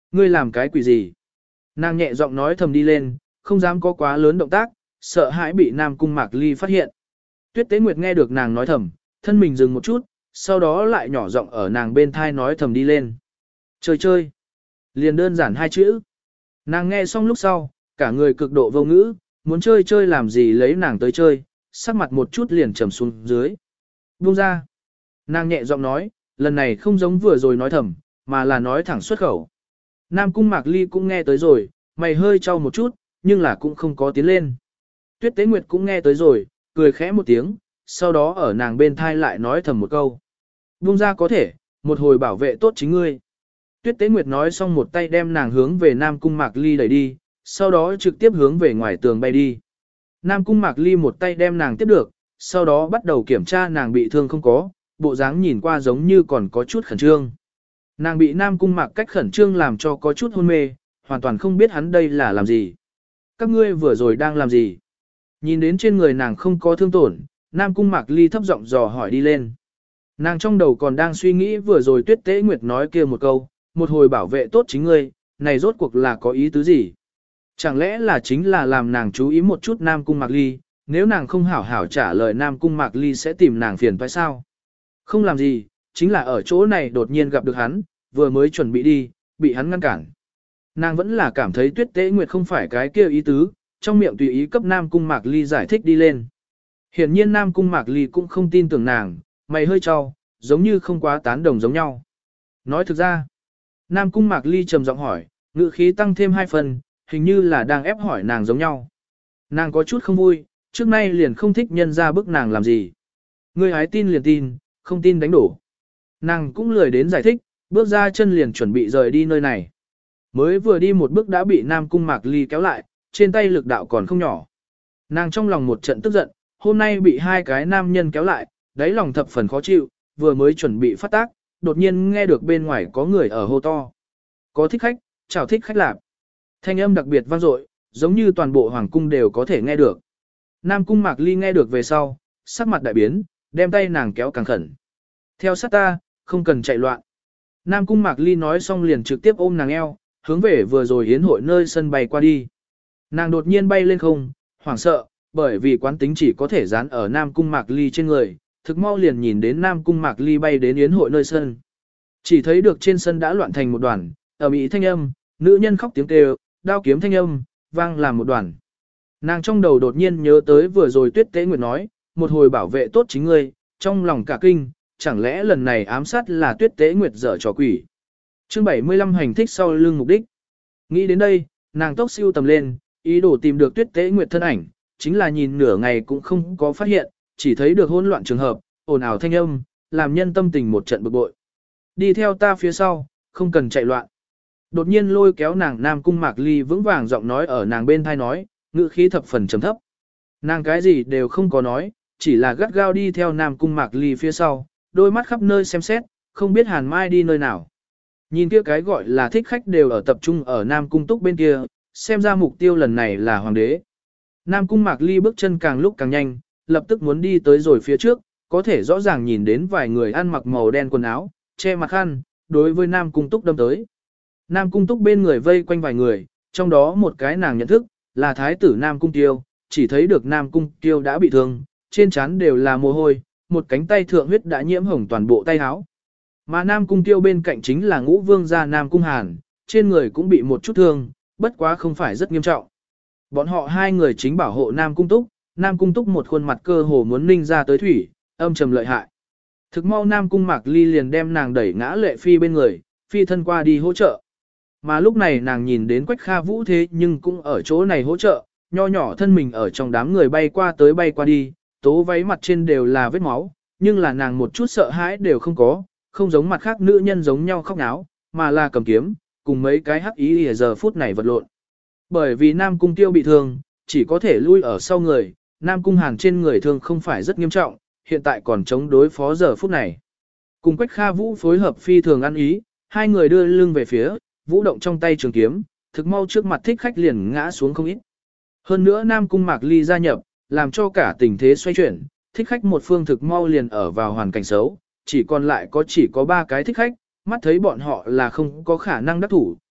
Ngươi làm cái quỷ gì? Nàng nhẹ giọng nói thầm đi lên, không dám có quá lớn động tác, sợ hãi bị Nam Cung Mạc Ly phát hiện. Tuyết Tế Nguyệt nghe được nàng nói thầm, thân mình dừng một chút, sau đó lại nhỏ giọng ở nàng bên thai nói thầm đi lên. Chơi chơi. Liền đơn giản hai chữ. Nàng nghe xong lúc sau, cả người cực độ vô ngữ, muốn chơi chơi làm gì lấy nàng tới chơi, sắc mặt một chút liền trầm xuống dưới. Buông ra. Nàng nhẹ giọng nói, lần này không giống vừa rồi nói thầm, mà là nói thẳng xuất khẩu. Nam Cung Mạc Ly cũng nghe tới rồi, mày hơi trao một chút, nhưng là cũng không có tiến lên. Tuyết Tế Nguyệt cũng nghe tới rồi, cười khẽ một tiếng, sau đó ở nàng bên thai lại nói thầm một câu. Buông ra có thể, một hồi bảo vệ tốt chính ngươi. Tuyết Tế Nguyệt nói xong một tay đem nàng hướng về Nam Cung Mạc Ly đẩy đi, sau đó trực tiếp hướng về ngoài tường bay đi. Nam Cung Mạc Ly một tay đem nàng tiếp được, sau đó bắt đầu kiểm tra nàng bị thương không có, bộ dáng nhìn qua giống như còn có chút khẩn trương. Nàng bị Nam Cung Mạc cách khẩn trương làm cho có chút hôn mê, hoàn toàn không biết hắn đây là làm gì. Các ngươi vừa rồi đang làm gì? Nhìn đến trên người nàng không có thương tổn, Nam Cung Mạc Ly thấp giọng dò hỏi đi lên. Nàng trong đầu còn đang suy nghĩ vừa rồi Tuyết Tế Nguyệt nói kia một câu, một hồi bảo vệ tốt chính ngươi, này rốt cuộc là có ý tứ gì? Chẳng lẽ là chính là làm nàng chú ý một chút Nam Cung Mạc Ly, nếu nàng không hảo hảo trả lời Nam Cung Mạc Ly sẽ tìm nàng phiền phải sao? Không làm gì, chính là ở chỗ này đột nhiên gặp được hắn, vừa mới chuẩn bị đi, bị hắn ngăn cản. Nàng vẫn là cảm thấy Tuyết Tế Nguyệt không phải cái kia ý tứ, trong miệng tùy ý cấp Nam Cung Mạc Ly giải thích đi lên. Hiển nhiên Nam Cung Mạc Ly cũng không tin tưởng nàng, mày hơi trao, giống như không quá tán đồng giống nhau. Nói thực ra, Nam Cung Mạc Ly trầm giọng hỏi, ngữ khí tăng thêm hai phần, hình như là đang ép hỏi nàng giống nhau. Nàng có chút không vui, trước nay liền không thích nhân ra bức nàng làm gì. Ngươi hái tin liền tin, không tin đánh đổ. Nàng cũng lười đến giải thích, bước ra chân liền chuẩn bị rời đi nơi này. Mới vừa đi một bước đã bị Nam Cung Mạc Ly kéo lại, trên tay lực đạo còn không nhỏ. Nàng trong lòng một trận tức giận, hôm nay bị hai cái nam nhân kéo lại, đáy lòng thập phần khó chịu, vừa mới chuẩn bị phát tác, đột nhiên nghe được bên ngoài có người ở hô to. Có thích khách, chào thích khách lạp. Thanh âm đặc biệt vang dội, giống như toàn bộ hoàng cung đều có thể nghe được. Nam Cung Mạc Ly nghe được về sau, sắc mặt đại biến, đem tay nàng kéo càng khẩn. Theo sát ta, không cần chạy loạn. Nam Cung Mạc Ly nói xong liền trực tiếp ôm nàng eo, hướng về vừa rồi yến hội nơi sân bay qua đi. Nàng đột nhiên bay lên không, hoảng sợ, bởi vì quán tính chỉ có thể dán ở Nam Cung Mạc Ly trên người, thực mau liền nhìn đến Nam Cung Mạc Ly bay đến yến hội nơi sân. Chỉ thấy được trên sân đã loạn thành một đoàn, ở mỹ thanh âm, nữ nhân khóc tiếng kêu, đao kiếm thanh âm, vang làm một đoàn. Nàng trong đầu đột nhiên nhớ tới vừa rồi Tuyết Tế Nguyệt nói, một hồi bảo vệ tốt chính ngươi, trong lòng cả kinh, chẳng lẽ lần này ám sát là Tuyết Tế Nguyệt dở trò quỷ. Chương bảy mươi lăm hành thích sau lưng mục đích. Nghĩ đến đây, nàng tốc siêu tầm lên, ý đồ tìm được Tuyết Tế Nguyệt thân ảnh, chính là nhìn nửa ngày cũng không có phát hiện, chỉ thấy được hỗn loạn trường hợp, ồn ào thanh âm, làm nhân tâm tình một trận bực bội. Đi theo ta phía sau, không cần chạy loạn. Đột nhiên lôi kéo nàng Nam Cung Mạc Ly vững vàng giọng nói ở nàng bên thai nói, ngữ khí thập phần trầm thấp. Nàng cái gì đều không có nói, chỉ là gắt gao đi theo Nam Cung Mạc Ly phía sau, đôi mắt khắp nơi xem xét, không biết Hàn Mai đi nơi nào. Nhìn kia cái gọi là thích khách đều ở tập trung ở Nam Cung Túc bên kia, xem ra mục tiêu lần này là hoàng đế. Nam Cung Mạc Ly bước chân càng lúc càng nhanh, lập tức muốn đi tới rồi phía trước, có thể rõ ràng nhìn đến vài người ăn mặc màu đen quần áo, che mặt khăn, đối với Nam Cung Túc đâm tới. Nam Cung Túc bên người vây quanh vài người, trong đó một cái nàng nhận thức, là thái tử Nam Cung Tiêu, chỉ thấy được Nam Cung Tiêu đã bị thương, trên trán đều là mồ hôi, một cánh tay thượng huyết đã nhiễm hồng toàn bộ tay áo. Mà Nam Cung Tiêu bên cạnh chính là ngũ vương gia Nam Cung Hàn, trên người cũng bị một chút thương, bất quá không phải rất nghiêm trọng. Bọn họ hai người chính bảo hộ Nam Cung Túc, Nam Cung Túc một khuôn mặt cơ hồ muốn ninh ra tới thủy, âm trầm lợi hại. Thực mau Nam Cung Mạc Ly liền đem nàng đẩy ngã Lệ Phi bên người, phi thân qua đi hỗ trợ. Mà lúc này nàng nhìn đến Quách Kha Vũ thế nhưng cũng ở chỗ này hỗ trợ, nho nhỏ thân mình ở trong đám người bay qua tới bay qua đi, tố váy mặt trên đều là vết máu, nhưng là nàng một chút sợ hãi đều không có, không giống mặt khác nữ nhân giống nhau khóc náo, mà là cầm kiếm, cùng mấy cái hắc ý ở giờ phút này vật lộn. Bởi vì Nam Cung Tiêu bị thương, chỉ có thể lui ở sau người, Nam Cung Hàn trên người thương không phải rất nghiêm trọng, hiện tại còn chống đối phó giờ phút này. Cùng Quách Kha Vũ phối hợp phi thường ăn ý, hai người đưa lưng về phía, vũ động trong tay trường kiếm, thực mau trước mặt thích khách liền ngã xuống không ít. Hơn nữa Nam Cung Mạc Ly gia nhập, làm cho cả tình thế xoay chuyển, thích khách một phương thực mau liền ở vào hoàn cảnh xấu, chỉ còn lại có chỉ có ba cái thích khách, mắt thấy bọn họ là không có khả năng đắc thủ,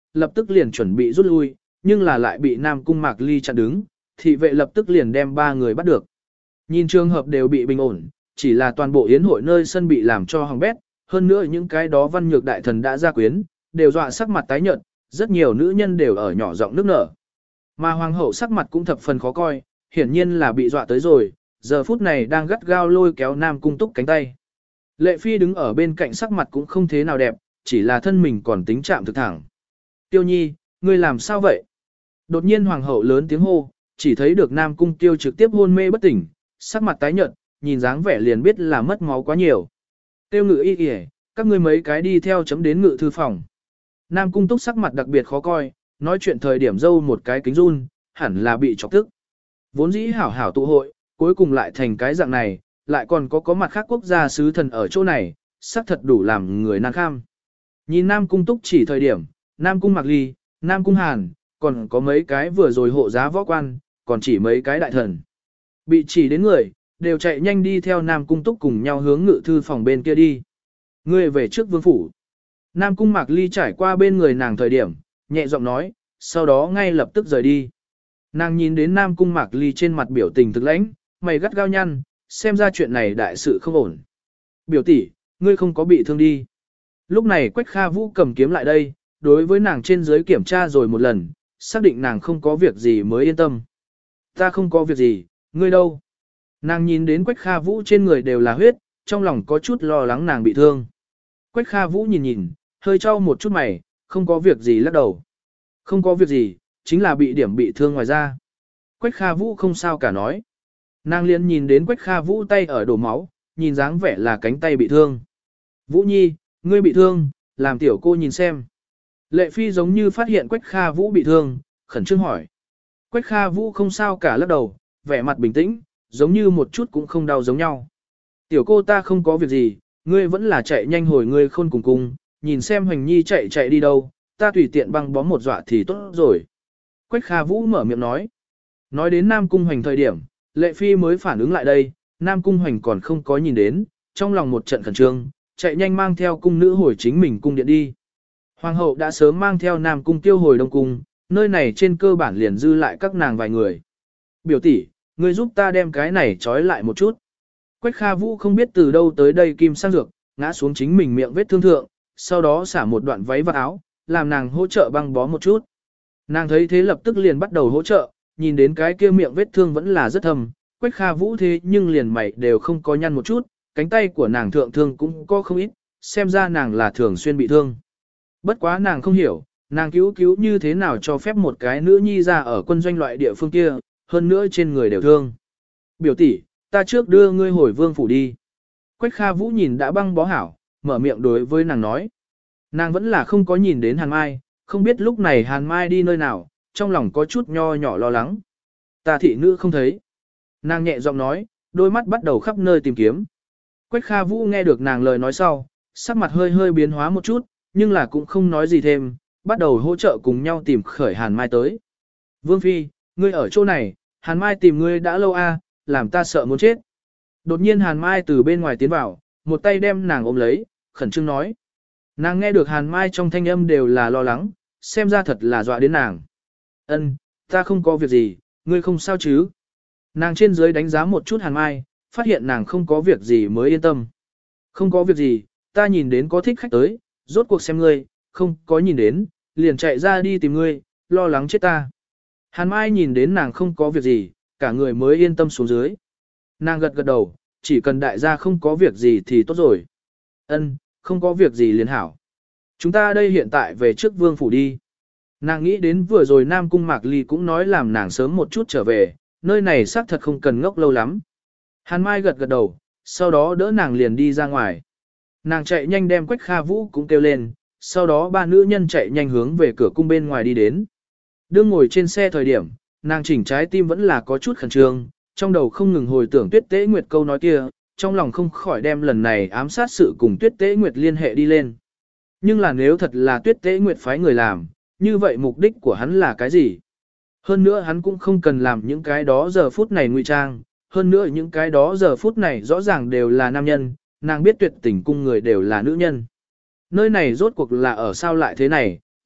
lập tức liền chuẩn bị rút lui, nhưng là lại bị Nam Cung Mạc Ly chặn đứng, thị vệ lập tức liền đem ba người bắt được. Nhìn trường hợp đều bị bình ổn, chỉ là toàn bộ yến hội nơi sân bị làm cho hỏng bét, hơn nữa những cái đó văn nhược đại thần đã ra quyến, đều dọa sắc mặt tái nhợt, rất nhiều nữ nhân đều ở nhỏ giọng nước nở. Mà hoàng hậu sắc mặt cũng thập phần khó coi, hiển nhiên là bị dọa tới rồi, giờ phút này đang gắt gao lôi kéo Nam Cung Túc cánh tay. Lệ Phi đứng ở bên cạnh sắc mặt cũng không thế nào đẹp, chỉ là thân mình còn tính chạm thực thẳng. Tiêu Nhi, ngươi làm sao vậy? Đột nhiên hoàng hậu lớn tiếng hô, chỉ thấy được Nam Cung Tiêu trực tiếp hôn mê bất tỉnh, sắc mặt tái nhợt, nhìn dáng vẻ liền biết là mất máu quá nhiều. Tiêu Ngự y y, các ngươi mấy cái đi theo chấm đến ngự thư phòng. Nam Cung Túc sắc mặt đặc biệt khó coi, nói chuyện thời điểm dâu một cái kính run, hẳn là bị chọc tức. Vốn dĩ hảo hảo tụ hội, cuối cùng lại thành cái dạng này, lại còn có có mặt khác quốc gia sứ thần ở chỗ này, sắc thật đủ làm người nan kham. Nhìn Nam Cung Túc chỉ thời điểm, Nam Cung Mạc Ly, Nam Cung Hàn, còn có mấy cái vừa rồi hộ giá võ quan, còn chỉ mấy cái đại thần. Bị chỉ đến người, đều chạy nhanh đi theo Nam Cung Túc cùng nhau hướng ngự thư phòng bên kia đi. Ngươi về trước vương phủ. Nam Cung Mạc Ly trải qua bên người nàng thời điểm, nhẹ giọng nói, sau đó ngay lập tức rời đi. Nàng nhìn đến Nam Cung Mạc Ly trên mặt biểu tình thực lãnh, mày gắt gao nhăn, xem ra chuyện này đại sự không ổn. Biểu tỷ, ngươi không có bị thương đi. Lúc này Quách Kha Vũ cầm kiếm lại đây, đối với nàng trên dưới kiểm tra rồi một lần, xác định nàng không có việc gì mới yên tâm. Ta không có việc gì, ngươi đâu? Nàng nhìn đến Quách Kha Vũ trên người đều là huyết, trong lòng có chút lo lắng nàng bị thương. Quách Kha Vũ nhìn nhìn, hơi trao một chút mày, không có việc gì lắc đầu. Không có việc gì, chính là bị điểm bị thương ngoài ra. Quách Kha Vũ không sao cả nói. Nàng liền nhìn đến Quách Kha Vũ tay ở đổ máu, nhìn dáng vẻ là cánh tay bị thương. Vũ Nhi, ngươi bị thương, làm tiểu cô nhìn xem. Lệ Phi giống như phát hiện Quách Kha Vũ bị thương, khẩn trương hỏi. Quách Kha Vũ không sao cả lắc đầu, vẻ mặt bình tĩnh, giống như một chút cũng không đau giống nhau. Tiểu cô ta không có việc gì, ngươi vẫn là chạy nhanh hồi ngươi khôn cùng cùng, nhìn xem Hoành Nhi chạy chạy đi đâu, ta tùy tiện băng bó một dọa thì tốt rồi. Quách Kha Vũ mở miệng nói. Nói đến Nam Cung Hoành thời điểm, Lệ Phi mới phản ứng lại đây, Nam Cung Hoành còn không có nhìn đến, trong lòng một trận khẩn trương, chạy nhanh mang theo cung nữ hồi chính mình cung điện đi. Hoàng hậu đã sớm mang theo Nam Cung Tiêu hồi Đông Cung, nơi này trên cơ bản liền dư lại các nàng vài người. Biểu tỷ, ngươi giúp ta đem cái này trói lại một chút. Quách Kha Vũ không biết từ đâu tới đây kim sang dược, ngã xuống chính mình miệng vết thương thượng, sau đó xả một đoạn váy và áo, làm nàng hỗ trợ băng bó một chút. Nàng thấy thế lập tức liền bắt đầu hỗ trợ, nhìn đến cái kia miệng vết thương vẫn là rất thâm, Quách Kha Vũ thế nhưng liền mày đều không có nhăn một chút, cánh tay của nàng thượng thương cũng có không ít, xem ra nàng là thường xuyên bị thương. Bất quá nàng không hiểu, nàng cứu cứu như thế nào cho phép một cái nữ nhi ra ở quân doanh loại địa phương kia, hơn nữa trên người đều thương. Biểu tỷ, ta trước đưa ngươi hồi vương phủ đi. Quách Kha Vũ nhìn đã băng bó hảo, mở miệng đối với nàng nói. Nàng vẫn là không có nhìn đến Hàn Mai, không biết lúc này Hàn Mai đi nơi nào, trong lòng có chút nho nhỏ lo lắng. Ta thị nữ không thấy. Nàng nhẹ giọng nói, đôi mắt bắt đầu khắp nơi tìm kiếm. Quách Kha Vũ nghe được nàng lời nói sau, sắc mặt hơi hơi biến hóa một chút, nhưng là cũng không nói gì thêm, bắt đầu hỗ trợ cùng nhau tìm khởi Hàn Mai tới. Vương Phi, ngươi ở chỗ này, Hàn Mai tìm ngươi đã lâu a, làm ta sợ muốn chết. Đột nhiên Hàn Mai từ bên ngoài tiến vào, một tay đem nàng ôm lấy, khẩn trương nói. Nàng nghe được Hàn Mai trong thanh âm đều là lo lắng, xem ra thật là dọa đến nàng. Ân, ta không có việc gì, ngươi không sao chứ? Nàng trên dưới đánh giá một chút Hàn Mai, phát hiện nàng không có việc gì mới yên tâm. Không có việc gì, ta nhìn đến có thích khách tới, rốt cuộc xem ngươi, không có nhìn đến, liền chạy ra đi tìm ngươi, lo lắng chết ta. Hàn Mai nhìn đến nàng không có việc gì, cả người mới yên tâm xuống dưới. Nàng gật gật đầu, chỉ cần đại gia không có việc gì thì tốt rồi. Ân, không có việc gì liền hảo. Chúng ta đây hiện tại về trước vương phủ đi. Nàng nghĩ đến vừa rồi Nam Cung Mạc Ly cũng nói làm nàng sớm một chút trở về, nơi này xác thật không cần ngốc lâu lắm. Hàn Mai gật gật đầu, sau đó đỡ nàng liền đi ra ngoài. Nàng chạy nhanh đem Quách Kha Vũ cũng kêu lên, sau đó ba nữ nhân chạy nhanh hướng về cửa cung bên ngoài đi đến. Đương ngồi trên xe thời điểm, nàng chỉnh trái tim vẫn là có chút khẩn trương, trong đầu không ngừng hồi tưởng Tuyết Tế Nguyệt câu nói kia, trong lòng không khỏi đem lần này ám sát sự cùng Tuyết Tế Nguyệt liên hệ đi lên. Nhưng là nếu thật là Tuyết Tế Nguyệt phái người làm, như vậy mục đích của hắn là cái gì? Hơn nữa hắn cũng không cần làm những cái đó giờ phút này ngụy trang, hơn nữa những cái đó giờ phút này rõ ràng đều là nam nhân, nàng biết Tuyệt Tình cung người đều là nữ nhân. Nơi này rốt cuộc là ở sao lại thế này,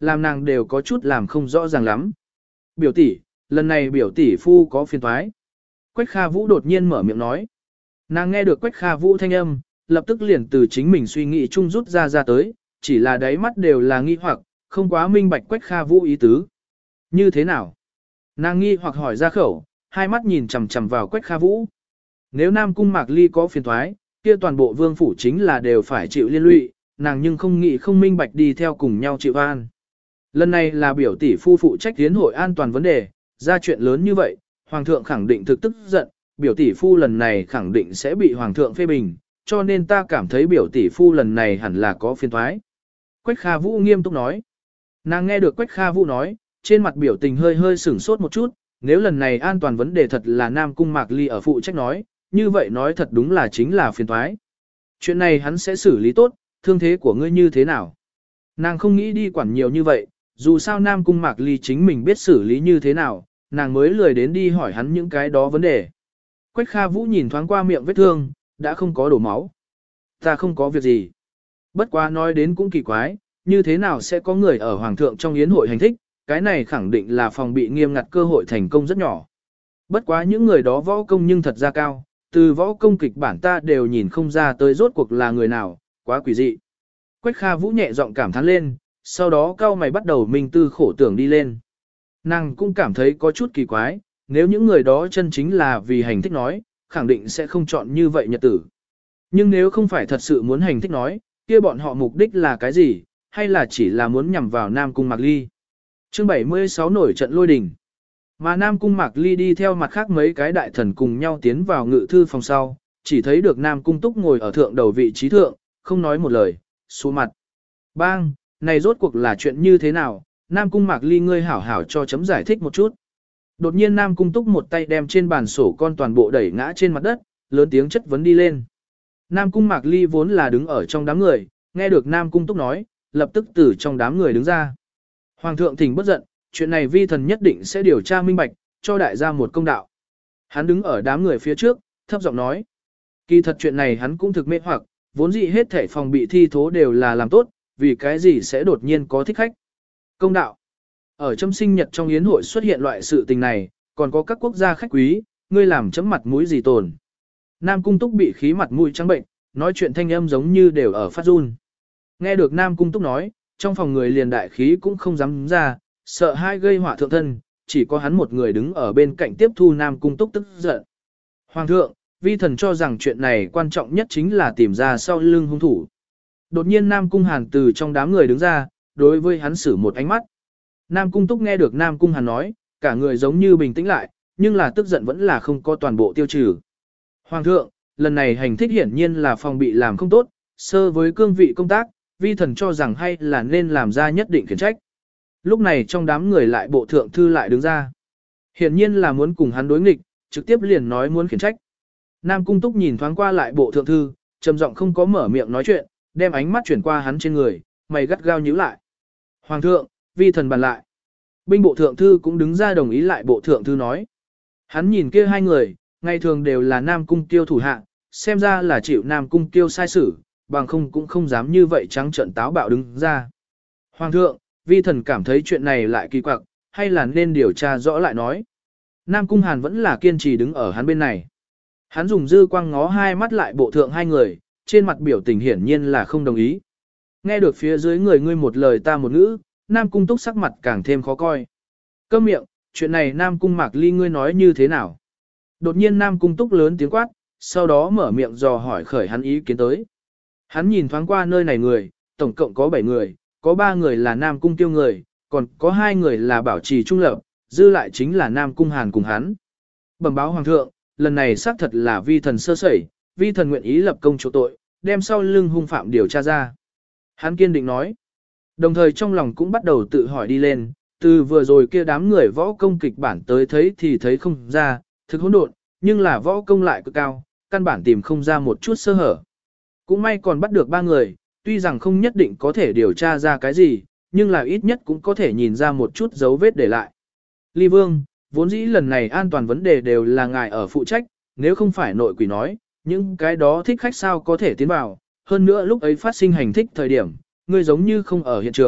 làm nàng đều có chút làm không rõ ràng lắm. Biểu tỷ, lần này biểu tỷ phu có phiền toái. Quách Kha Vũ đột nhiên mở miệng nói. Nàng nghe được Quách Kha Vũ thanh âm, lập tức liền từ chính mình suy nghĩ chung rút ra ra tới, chỉ là đáy mắt đều là nghi hoặc, không quá minh bạch Quách Kha Vũ ý tứ. Như thế nào? Nàng nghi hoặc hỏi ra khẩu, hai mắt nhìn chằm chằm vào Quách Kha Vũ. Nếu Nam Cung Mạc Ly có phiền thoái, kia toàn bộ vương phủ chính là đều phải chịu liên lụy, nàng nhưng không nghĩ không minh bạch đi theo cùng nhau chịu an. Lần này là biểu tỷ phu phụ trách tiến hội an toàn vấn đề, ra chuyện lớn như vậy, Hoàng thượng khẳng định thực tức giận, biểu tỷ phu lần này khẳng định sẽ bị Hoàng thượng phê bình, cho nên ta cảm thấy biểu tỷ phu lần này hẳn là có phiền thoái. Quách Kha Vũ nghiêm túc nói. Nàng nghe được Quách Kha Vũ nói, trên mặt biểu tình hơi hơi sửng sốt một chút, nếu lần này an toàn vấn đề thật là Nam Cung Mạc Ly ở phụ trách nói, như vậy nói thật đúng là chính là phiền thoái. Chuyện này hắn sẽ xử lý tốt, thương thế của ngươi như thế nào? Nàng không nghĩ đi quản nhiều như vậy, dù sao Nam Cung Mạc Ly chính mình biết xử lý như thế nào, nàng mới lười đến đi hỏi hắn những cái đó vấn đề. Quách Kha Vũ nhìn thoáng qua miệng vết thương, đã không có đổ máu. Ta không có việc gì. Bất quá nói đến cũng kỳ quái, như thế nào sẽ có người ở Hoàng thượng trong yến hội hành thích, cái này khẳng định là phòng bị nghiêm ngặt cơ hội thành công rất nhỏ. Bất quá những người đó võ công nhưng thật ra cao, từ võ công kịch bản ta đều nhìn không ra tới rốt cuộc là người nào, quá quỷ dị. Quách Kha Vũ nhẹ giọng cảm thán lên, sau đó cao mày bắt đầu minh tư khổ tưởng đi lên. Nàng cũng cảm thấy có chút kỳ quái, nếu những người đó chân chính là vì hành thích nói, khẳng định sẽ không chọn như vậy nhật tử. Nhưng nếu không phải thật sự muốn hành thích nói, kia bọn họ mục đích là cái gì, hay là chỉ là muốn nhằm vào Nam Cung Mạc Ly. Chương bảy mươi sáu nổi trận lôi đình. Mà Nam Cung Mạc Ly đi theo mặt khác mấy cái đại thần cùng nhau tiến vào ngự thư phòng sau, chỉ thấy được Nam Cung Túc ngồi ở thượng đầu vị trí thượng, không nói một lời, xuống mặt. Bang, này rốt cuộc là chuyện như thế nào, Nam Cung Mạc Ly ngươi hảo hảo cho chấm giải thích một chút. Đột nhiên Nam Cung Túc một tay đem trên bàn sổ con toàn bộ đẩy ngã trên mặt đất, lớn tiếng chất vấn đi lên. Nam Cung Mạc Ly vốn là đứng ở trong đám người, nghe được Nam Cung Túc nói, lập tức từ trong đám người đứng ra. Hoàng thượng thỉnh bất giận, chuyện này vi thần nhất định sẽ điều tra minh bạch, cho đại gia một công đạo. Hắn đứng ở đám người phía trước, thấp giọng nói. Kỳ thật chuyện này hắn cũng thực mê hoặc, vốn dĩ hết thể phòng bị thi thố đều là làm tốt, vì cái gì sẽ đột nhiên có thích khách. Công đạo. Ở trong sinh nhật trong yến hội xuất hiện loại sự tình này, còn có các quốc gia khách quý, ngươi làm chấm mặt mũi gì tồn. Nam Cung Túc bị khí mặt mũi trắng bệnh, nói chuyện thanh âm giống như đều ở phát run. Nghe được Nam Cung Túc nói, trong phòng người liền đại khí cũng không dám ra, sợ hai gây họa thượng thân, chỉ có hắn một người đứng ở bên cạnh tiếp thu Nam Cung Túc tức giận. Hoàng thượng, vi thần cho rằng chuyện này quan trọng nhất chính là tìm ra sau lưng hung thủ. Đột nhiên Nam Cung Hàn từ trong đám người đứng ra, đối với hắn xử một ánh mắt. Nam Cung Túc nghe được Nam Cung Hàn nói, cả người giống như bình tĩnh lại, nhưng là tức giận vẫn là không có toàn bộ tiêu trừ. Hoàng thượng, lần này hành thích hiển nhiên là phòng bị làm không tốt, sơ với cương vị công tác, vi thần cho rằng hay là nên làm ra nhất định khiển trách. Lúc này trong đám người lại bộ thượng thư lại đứng ra. Hiển nhiên là muốn cùng hắn đối nghịch, trực tiếp liền nói muốn khiển trách. Nam Cung Túc nhìn thoáng qua lại bộ thượng thư, trầm giọng không có mở miệng nói chuyện, đem ánh mắt chuyển qua hắn trên người, mày gắt gao nhíu lại. Hoàng thượng, vi thần bàn lại. Binh bộ thượng thư cũng đứng ra đồng ý lại bộ thượng thư nói. Hắn nhìn kia hai người, ngày thường đều là Nam Cung Tiêu thủ hạ, xem ra là chịu Nam Cung Tiêu sai xử, bằng không cũng không dám như vậy trắng trợn táo bạo đứng ra. Hoàng thượng, vi thần cảm thấy chuyện này lại kỳ quặc, hay là nên điều tra rõ lại nói. Nam Cung Hàn vẫn là kiên trì đứng ở hắn bên này. Hắn dùng dư quang ngó hai mắt lại bộ thượng hai người, trên mặt biểu tình hiển nhiên là không đồng ý. Nghe được phía dưới người ngươi một lời ta một ngữ, Nam Cung Túc sắc mặt càng thêm khó coi. Câm miệng, chuyện này Nam Cung Mạc Ly ngươi nói như thế nào? Đột nhiên Nam Cung Túc lớn tiếng quát, sau đó mở miệng dò hỏi khởi hắn ý kiến tới. Hắn nhìn thoáng qua nơi này người, tổng cộng có bảy người, có ba người là Nam Cung Tiêu người, còn có hai người là bảo trì trung lập, dư lại chính là Nam Cung Hàn cùng hắn. Bẩm báo Hoàng thượng, lần này xác thật là vi thần sơ sẩy, vi thần nguyện ý lập công chỗ tội, đem sau lưng hung phạm điều tra ra. Hắn kiên định nói. Đồng thời trong lòng cũng bắt đầu tự hỏi đi lên, từ vừa rồi kia đám người võ công kịch bản tới thấy thì thấy không ra, thực hỗn độn, nhưng là võ công lại cực cao, căn bản tìm không ra một chút sơ hở. Cũng may còn bắt được ba người, tuy rằng không nhất định có thể điều tra ra cái gì, nhưng là ít nhất cũng có thể nhìn ra một chút dấu vết để lại. Ly Vương, vốn dĩ lần này an toàn vấn đề đều là ngài ở phụ trách, nếu không phải nội quỷ nói, những cái đó thích khách sao có thể tiến vào, hơn nữa lúc ấy phát sinh hành thích thời điểm, ngươi giống như không ở hiện trường,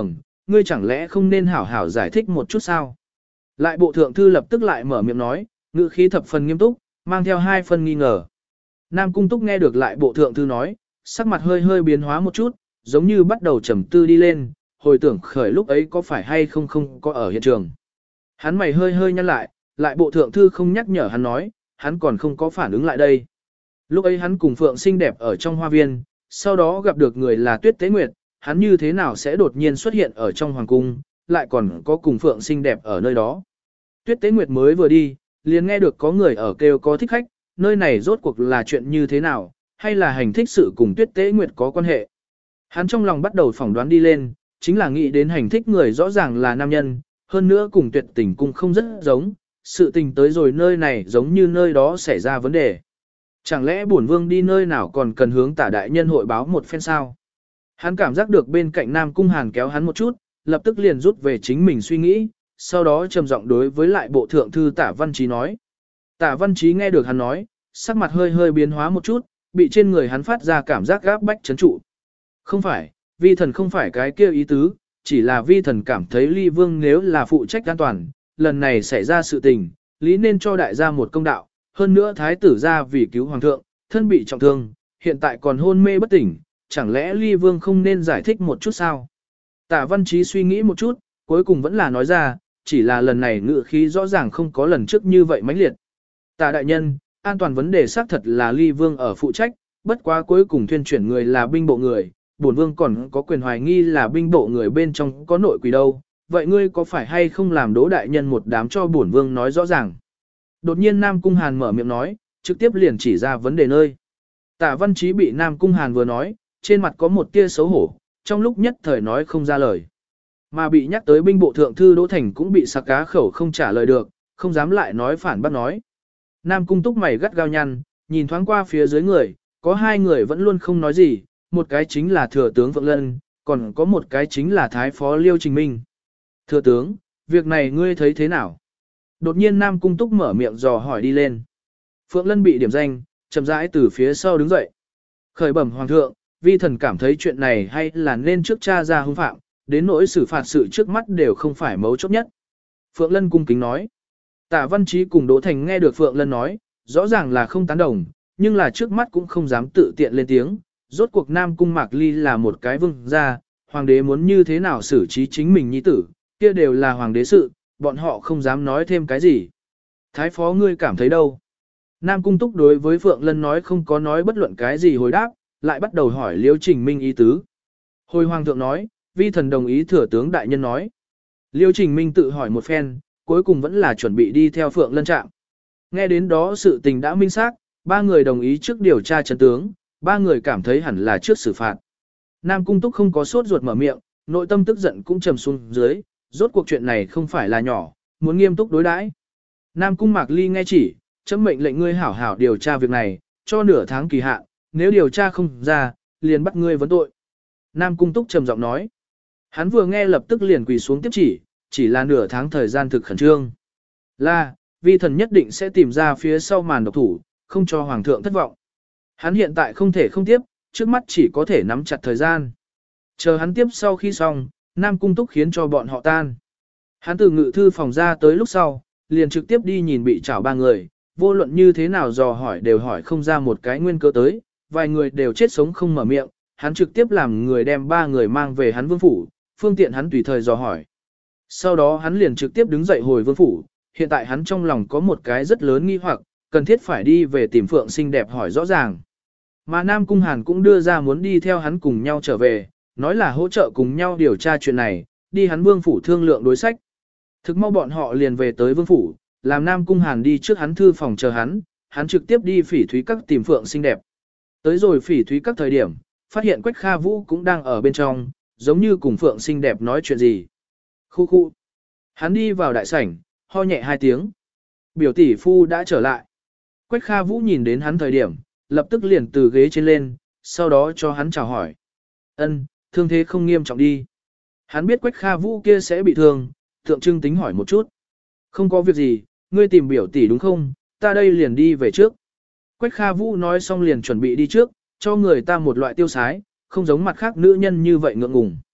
ngươi chẳng lẽ không nên hảo hảo giải thích một chút sao? Lại bộ thượng thư lập tức lại mở miệng nói, ngữ khí thập phần nghiêm túc, mang theo hai phần nghi ngờ. Nam Cung Túc nghe được lại bộ thượng thư nói, sắc mặt hơi hơi biến hóa một chút, giống như bắt đầu trầm tư đi lên, hồi tưởng khởi lúc ấy có phải hay không không có ở hiện trường. Hắn mày hơi hơi nhăn lại, lại bộ thượng thư không nhắc nhở hắn nói, hắn còn không có phản ứng lại đây. Lúc ấy hắn cùng Phượng xinh đẹp ở trong hoa viên, sau đó gặp được người là Tuyết Tế Nguyệt, hắn như thế nào sẽ đột nhiên xuất hiện ở trong hoàng cung, lại còn có cùng Phượng xinh đẹp ở nơi đó. Tuyết Tế Nguyệt mới vừa đi, liền nghe được có người ở kêu có thích khách, nơi này rốt cuộc là chuyện như thế nào, hay là hành thích sự cùng Tuyết Tế Nguyệt có quan hệ. Hắn trong lòng bắt đầu phỏng đoán đi lên, chính là nghĩ đến hành thích người rõ ràng là nam nhân, hơn nữa cùng Tuyệt Tình cung không rất giống, sự tình tới rồi nơi này giống như nơi đó xảy ra vấn đề. Chẳng lẽ bổn vương đi nơi nào còn cần hướng Tả đại nhân hội báo một phen sao? Hắn cảm giác được bên cạnh Nam Cung Hàn kéo hắn một chút, lập tức liền rút về chính mình suy nghĩ, sau đó trầm giọng đối với lại bộ thượng thư Tả Văn Chí nói. Tả Văn Chí nghe được hắn nói, sắc mặt hơi hơi biến hóa một chút, bị trên người hắn phát ra cảm giác gáp bách chấn trụ. Không phải, vi thần không phải cái kia ý tứ, chỉ là vi thần cảm thấy Ly Vương nếu là phụ trách an toàn, lần này xảy ra sự tình, lý nên cho đại gia một công đạo, hơn nữa thái tử ra vì cứu hoàng thượng, thân bị trọng thương, hiện tại còn hôn mê bất tỉnh, chẳng lẽ Ly Vương không nên giải thích một chút sao? Tả Văn Chí suy nghĩ một chút, cuối cùng vẫn là nói ra, chỉ là lần này ngự khí rõ ràng không có lần trước như vậy mãnh liệt. Tả đại nhân, an toàn vấn đề xác thật là Ly Vương ở phụ trách, bất quá cuối cùng thuyên chuyển người là binh bộ người, bổn vương còn có quyền hoài nghi là binh bộ người bên trong có nội quỷ đâu, vậy ngươi có phải hay không làm Đỗ đại nhân một đám cho bổn vương nói rõ ràng. Đột nhiên Nam Cung Hàn mở miệng nói, trực tiếp liền chỉ ra vấn đề nơi. Tả Văn Chí bị Nam Cung Hàn vừa nói, trên mặt có một tia xấu hổ, trong lúc nhất thời nói không ra lời. Mà bị nhắc tới binh bộ thượng thư Đỗ Thành cũng bị sặc cá khẩu không trả lời được, không dám lại nói phản bác nói. Nam Cung Túc mày gắt gao nhăn, nhìn thoáng qua phía dưới người, có hai người vẫn luôn không nói gì, một cái chính là thừa tướng Phượng Lân, còn có một cái chính là thái phó Liêu Trình Minh. Thừa tướng, việc này ngươi thấy thế nào? Đột nhiên Nam Cung Túc mở miệng dò hỏi đi lên. Phượng Lân bị điểm danh, chậm rãi từ phía sau đứng dậy. Khởi bẩm hoàng thượng, vi thần cảm thấy chuyện này hay là nên trước cha ra hung phạm, đến nỗi xử phạt sự trước mắt đều không phải mấu chốt nhất. Phượng Lân cung kính nói. Tả Văn Chí cùng Đỗ Thành nghe được Phượng Lân nói, rõ ràng là không tán đồng, nhưng là trước mắt cũng không dám tự tiện lên tiếng. Rốt cuộc Nam Cung Mạc Ly là một cái vương gia, hoàng đế muốn như thế nào xử trí chính mình nhi tử, kia đều là hoàng đế sự, bọn họ không dám nói thêm cái gì. Thái phó ngươi cảm thấy đâu? Nam Cung Túc đối với Phượng Lân nói không có nói bất luận cái gì hồi đáp, lại bắt đầu hỏi Liêu Trình Minh ý tứ. Hồi hoàng thượng nói, vi thần đồng ý thừa tướng đại nhân nói. Liêu Trình Minh tự hỏi một phen, cuối cùng vẫn là chuẩn bị đi theo Phượng Lân trạm. Nghe đến đó sự tình đã minh xác, ba người đồng ý trước điều tra chân tướng, ba người cảm thấy hẳn là trước xử phạt. Nam Cung Túc không có sốt ruột mở miệng, nội tâm tức giận cũng trầm xuống dưới, rốt cuộc chuyện này không phải là nhỏ, muốn nghiêm túc đối đãi. Nam Cung Mạc Ly nghe chỉ, chấm mệnh lệnh ngươi hảo hảo điều tra việc này, cho nửa tháng kỳ hạn, nếu điều tra không ra, liền bắt ngươi vấn tội. Nam Cung Túc trầm giọng nói. Hắn vừa nghe lập tức liền quỳ xuống tiếp chỉ, chỉ là nửa tháng thời gian thực khẩn trương. Là, vi thần nhất định sẽ tìm ra phía sau màn độc thủ, không cho hoàng thượng thất vọng. Hắn hiện tại không thể không tiếp, trước mắt chỉ có thể nắm chặt thời gian. Chờ hắn tiếp sau khi xong, Nam Cung Túc khiến cho bọn họ tan. Hắn từ ngự thư phòng ra tới lúc sau, liền trực tiếp đi nhìn bị trảo ba người, vô luận như thế nào dò hỏi đều hỏi không ra một cái nguyên cơ tới, vài người đều chết sống không mở miệng, hắn trực tiếp làm người đem ba người mang về hắn vương phủ, phương tiện hắn tùy thời dò hỏi. Sau đó hắn liền trực tiếp đứng dậy hồi vương phủ, hiện tại hắn trong lòng có một cái rất lớn nghi hoặc, cần thiết phải đi về tìm Phượng xinh đẹp hỏi rõ ràng. Mà Nam Cung Hàn cũng đưa ra muốn đi theo hắn cùng nhau trở về, nói là hỗ trợ cùng nhau điều tra chuyện này, đi hắn vương phủ thương lượng đối sách. Thực mau bọn họ liền về tới vương phủ, làm Nam Cung Hàn đi trước hắn thư phòng chờ hắn, hắn trực tiếp đi Phỉ Thúy Các tìm Phượng xinh đẹp. Tới rồi Phỉ Thúy Các thời điểm, phát hiện Quách Kha Vũ cũng đang ở bên trong, giống như cùng Phượng xinh đẹp nói chuyện gì. Khu khu. Hắn đi vào đại sảnh, ho nhẹ hai tiếng. Biểu tỷ phu đã trở lại. Quách Kha Vũ nhìn đến hắn thời điểm, lập tức liền từ ghế trên lên, sau đó cho hắn chào hỏi. Ân, thương thế không nghiêm trọng đi. Hắn biết Quách Kha Vũ kia sẽ bị thương, tượng trưng tính hỏi một chút. Không có việc gì, ngươi tìm biểu tỷ đúng không, ta đây liền đi về trước. Quách Kha Vũ nói xong liền chuẩn bị đi trước, cho người ta một loại tiêu sái, không giống mặt khác nữ nhân như vậy ngượng ngùng.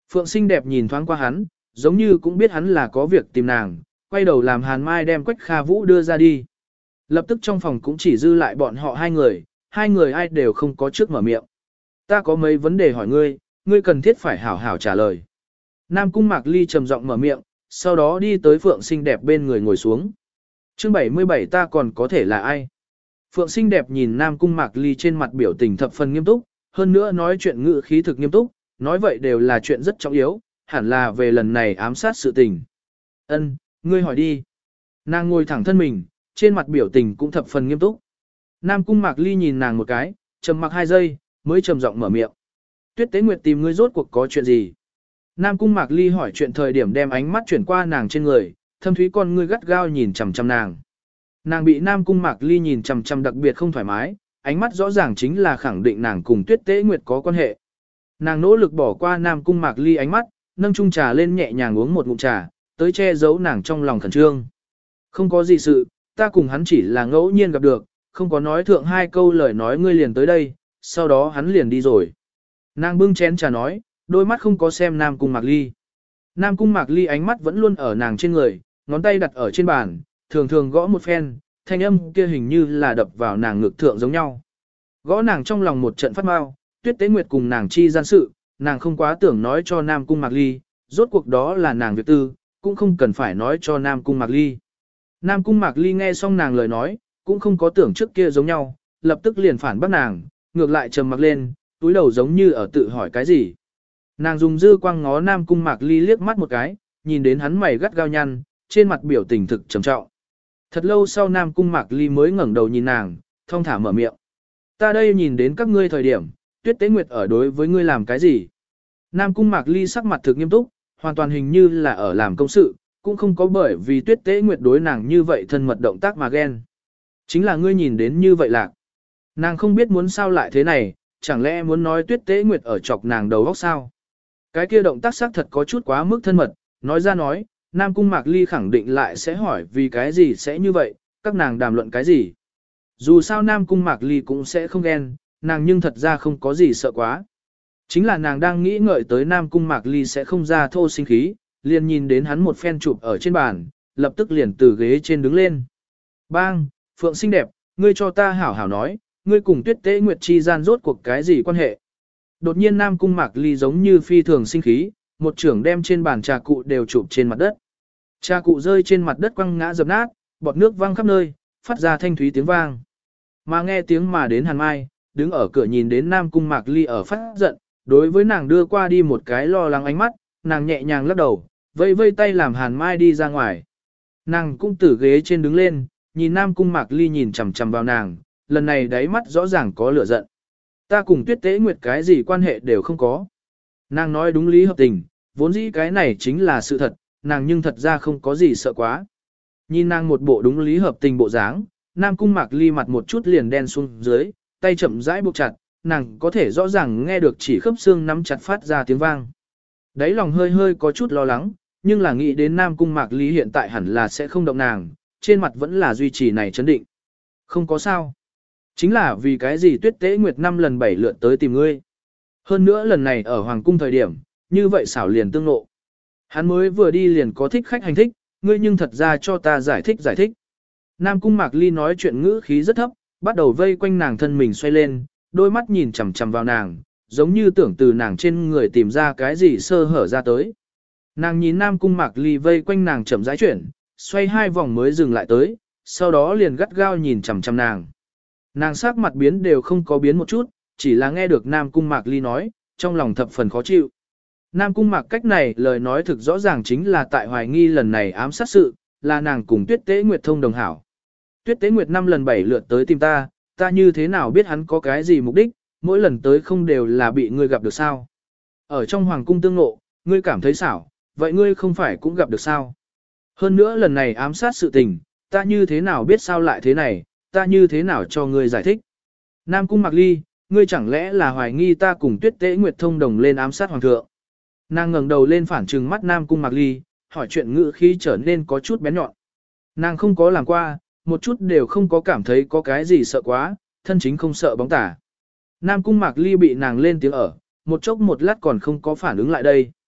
Phượng xinh đẹp nhìn thoáng qua hắn, giống như cũng biết hắn là có việc tìm nàng, quay đầu làm Hàn Mai đem Quách Kha Vũ đưa ra đi. Lập tức trong phòng cũng chỉ dư lại bọn họ hai người, hai người ai đều không có trước mở miệng. Ta có mấy vấn đề hỏi ngươi, ngươi cần thiết phải hảo hảo trả lời. Nam Cung Mạc Ly trầm giọng mở miệng, sau đó đi tới Phượng xinh đẹp bên người ngồi xuống. Chương bảy mươi bảy ta còn có thể là ai? Phượng xinh đẹp nhìn Nam Cung Mạc Ly trên mặt biểu tình thập phần nghiêm túc, hơn nữa nói chuyện ngữ khí thực nghiêm túc, nói vậy đều là chuyện rất trọng yếu, hẳn là về lần này ám sát sự tình. Ân, ngươi hỏi đi. Nàng ngồi thẳng thân mình, trên mặt biểu tình cũng thập phần nghiêm túc. Nam Cung Mạc Ly nhìn nàng một cái, trầm mặc hai giây, mới trầm giọng mở miệng. Tuyết Tế Nguyệt tìm ngươi rốt cuộc có chuyện gì? Nam Cung Mạc Ly hỏi chuyện thời điểm đem ánh mắt chuyển qua nàng trên người, thâm thúy con ngươi gắt gao nhìn chằm chằm nàng. Nàng bị Nam Cung Mạc Ly nhìn chằm chằm đặc biệt không thoải mái, ánh mắt rõ ràng chính là khẳng định nàng cùng Tuyết Tế Nguyệt có quan hệ. Nàng nỗ lực bỏ qua Nam Cung Mạc Ly ánh mắt, nâng chung trà lên nhẹ nhàng uống một ngụm trà, tới che giấu nàng trong lòng khẩn trương. Không có gì sự, ta cùng hắn chỉ là ngẫu nhiên gặp được, không có nói thượng hai câu lời nói ngươi liền tới đây, sau đó hắn liền đi rồi. Nàng bưng chén trà nói, đôi mắt không có xem Nam Cung Mạc Ly. Nam Cung Mạc Ly ánh mắt vẫn luôn ở nàng trên người, ngón tay đặt ở trên bàn, thường thường gõ một phen, thanh âm kia hình như là đập vào nàng ngực thượng giống nhau. Gõ nàng trong lòng một trận phát mau, Tuyết Tế Nguyệt cùng nàng chi gian sự, nàng không quá tưởng nói cho Nam Cung Mạc Ly, rốt cuộc đó là nàng việc tư, cũng không cần phải nói cho Nam Cung Mạc Ly. Nam Cung Mạc Ly nghe xong nàng lời nói, cũng không có tưởng trước kia giống nhau, lập tức liền phản bác nàng, ngược lại trầm mặc lên, túi đầu giống như ở tự hỏi cái gì. Nàng dùng dư quang ngó Nam Cung Mạc Ly liếc mắt một cái, nhìn đến hắn mày gắt gao nhăn, trên mặt biểu tình thực trầm trọng. Thật lâu sau Nam Cung Mạc Ly mới ngẩng đầu nhìn nàng, thong thả mở miệng. Ta đây nhìn đến các ngươi thời điểm, Tuyết Tế Nguyệt ở đối với ngươi làm cái gì? Nam Cung Mạc Ly sắc mặt thực nghiêm túc, hoàn toàn hình như là ở làm công sự, cũng không có bởi vì Tuyết Tế Nguyệt đối nàng như vậy thân mật động tác mà ghen. Chính là ngươi nhìn đến như vậy lạc. Nàng không biết muốn sao lại thế này, chẳng lẽ muốn nói Tuyết Tế Nguyệt ở chọc nàng đầu óc sao? Cái kia động tác xác thật có chút quá mức thân mật, nói ra nói, Nam Cung Mạc Ly khẳng định lại sẽ hỏi vì cái gì sẽ như vậy, các nàng đàm luận cái gì. Dù sao Nam Cung Mạc Ly cũng sẽ không ghen, nàng nhưng thật ra không có gì sợ quá. Chính là nàng đang nghĩ ngợi tới Nam Cung Mạc Ly sẽ không ra thô sinh khí, liền nhìn đến hắn một phen chụp ở trên bàn, lập tức liền từ ghế trên đứng lên. Bang, Phượng xinh đẹp, ngươi cho ta hảo hảo nói, ngươi cùng Tuyết Tế Nguyệt chi gian rốt cuộc cái gì quan hệ. Đột nhiên Nam Cung Mạc Ly giống như phi thường sinh khí, một trưởng đem trên bàn trà cụ đều chụp trên mặt đất. Trà cụ rơi trên mặt đất quăng ngã dập nát, bọt nước văng khắp nơi, phát ra thanh thúy tiếng vang. Mà nghe tiếng mà đến Hàn Mai, đứng ở cửa nhìn đến Nam Cung Mạc Ly ở phát giận, đối với nàng đưa qua đi một cái lo lắng ánh mắt, nàng nhẹ nhàng lắc đầu, vây vây tay làm Hàn Mai đi ra ngoài. Nàng cũng từ ghế trên đứng lên, nhìn Nam Cung Mạc Ly nhìn chằm chằm vào nàng, lần này đáy mắt rõ ràng có lửa giận. Ta cùng Tuyết Tế Nguyệt cái gì quan hệ đều không có. Nàng nói đúng lý hợp tình, vốn dĩ cái này chính là sự thật, nàng nhưng thật ra không có gì sợ quá. Nhìn nàng một bộ đúng lý hợp tình bộ dáng, Nam Cung Mạc Ly mặt một chút liền đen xuống dưới, tay chậm rãi buộc chặt, nàng có thể rõ ràng nghe được chỉ khớp xương nắm chặt phát ra tiếng vang. Đáy lòng hơi hơi có chút lo lắng, nhưng là nghĩ đến Nam Cung Mạc Ly hiện tại hẳn là sẽ không động nàng, trên mặt vẫn là duy trì này chấn định. Không có sao. Chính là vì cái gì Tuyết Tế Nguyệt năm lần bảy lượt tới tìm ngươi. Hơn nữa lần này ở Hoàng Cung thời điểm, như vậy xảo liền tương nộ. Hắn mới vừa đi liền có thích khách hành thích, ngươi nhưng thật ra cho ta giải thích giải thích. Nam Cung Mạc Ly nói chuyện ngữ khí rất thấp, bắt đầu vây quanh nàng thân mình xoay lên, đôi mắt nhìn chằm chằm vào nàng, giống như tưởng từ nàng trên người tìm ra cái gì sơ hở ra tới. Nàng nhìn Nam Cung Mạc Ly vây quanh nàng chậm rãi chuyển, xoay hai vòng mới dừng lại tới, sau đó liền gắt gao nhìn chằm chằm nàng. Nàng sắc mặt biến đều không có biến một chút, chỉ là nghe được Nam Cung Mạc Ly nói, trong lòng thập phần khó chịu. Nam Cung Mạc cách này lời nói thực rõ ràng chính là tại hoài nghi lần này ám sát sự, là nàng cùng Tuyết Tế Nguyệt thông đồng hảo. Tuyết Tế Nguyệt năm lần bảy lượt tới tìm ta, ta như thế nào biết hắn có cái gì mục đích, mỗi lần tới không đều là bị ngươi gặp được sao. Ở trong Hoàng Cung tương ngộ, ngươi cảm thấy xảo, vậy ngươi không phải cũng gặp được sao. Hơn nữa lần này ám sát sự tình, ta như thế nào biết sao lại thế này, ta như thế nào cho ngươi giải thích. Nam Cung Mạc Ly, ngươi chẳng lẽ là hoài nghi ta cùng Tuyết Tế Nguyệt thông đồng lên ám sát Hoàng thượng. Nàng ngẩng đầu lên phản trừng mắt Nam Cung Mạc Ly, hỏi chuyện ngữ khí trở nên có chút bén nhọn. Nàng không có làm qua, một chút đều không có cảm thấy có cái gì sợ quá, thân chính không sợ bóng tả. Nam Cung Mạc Ly bị nàng lên tiếng ở, một chốc một lát còn không có phản ứng lại đây.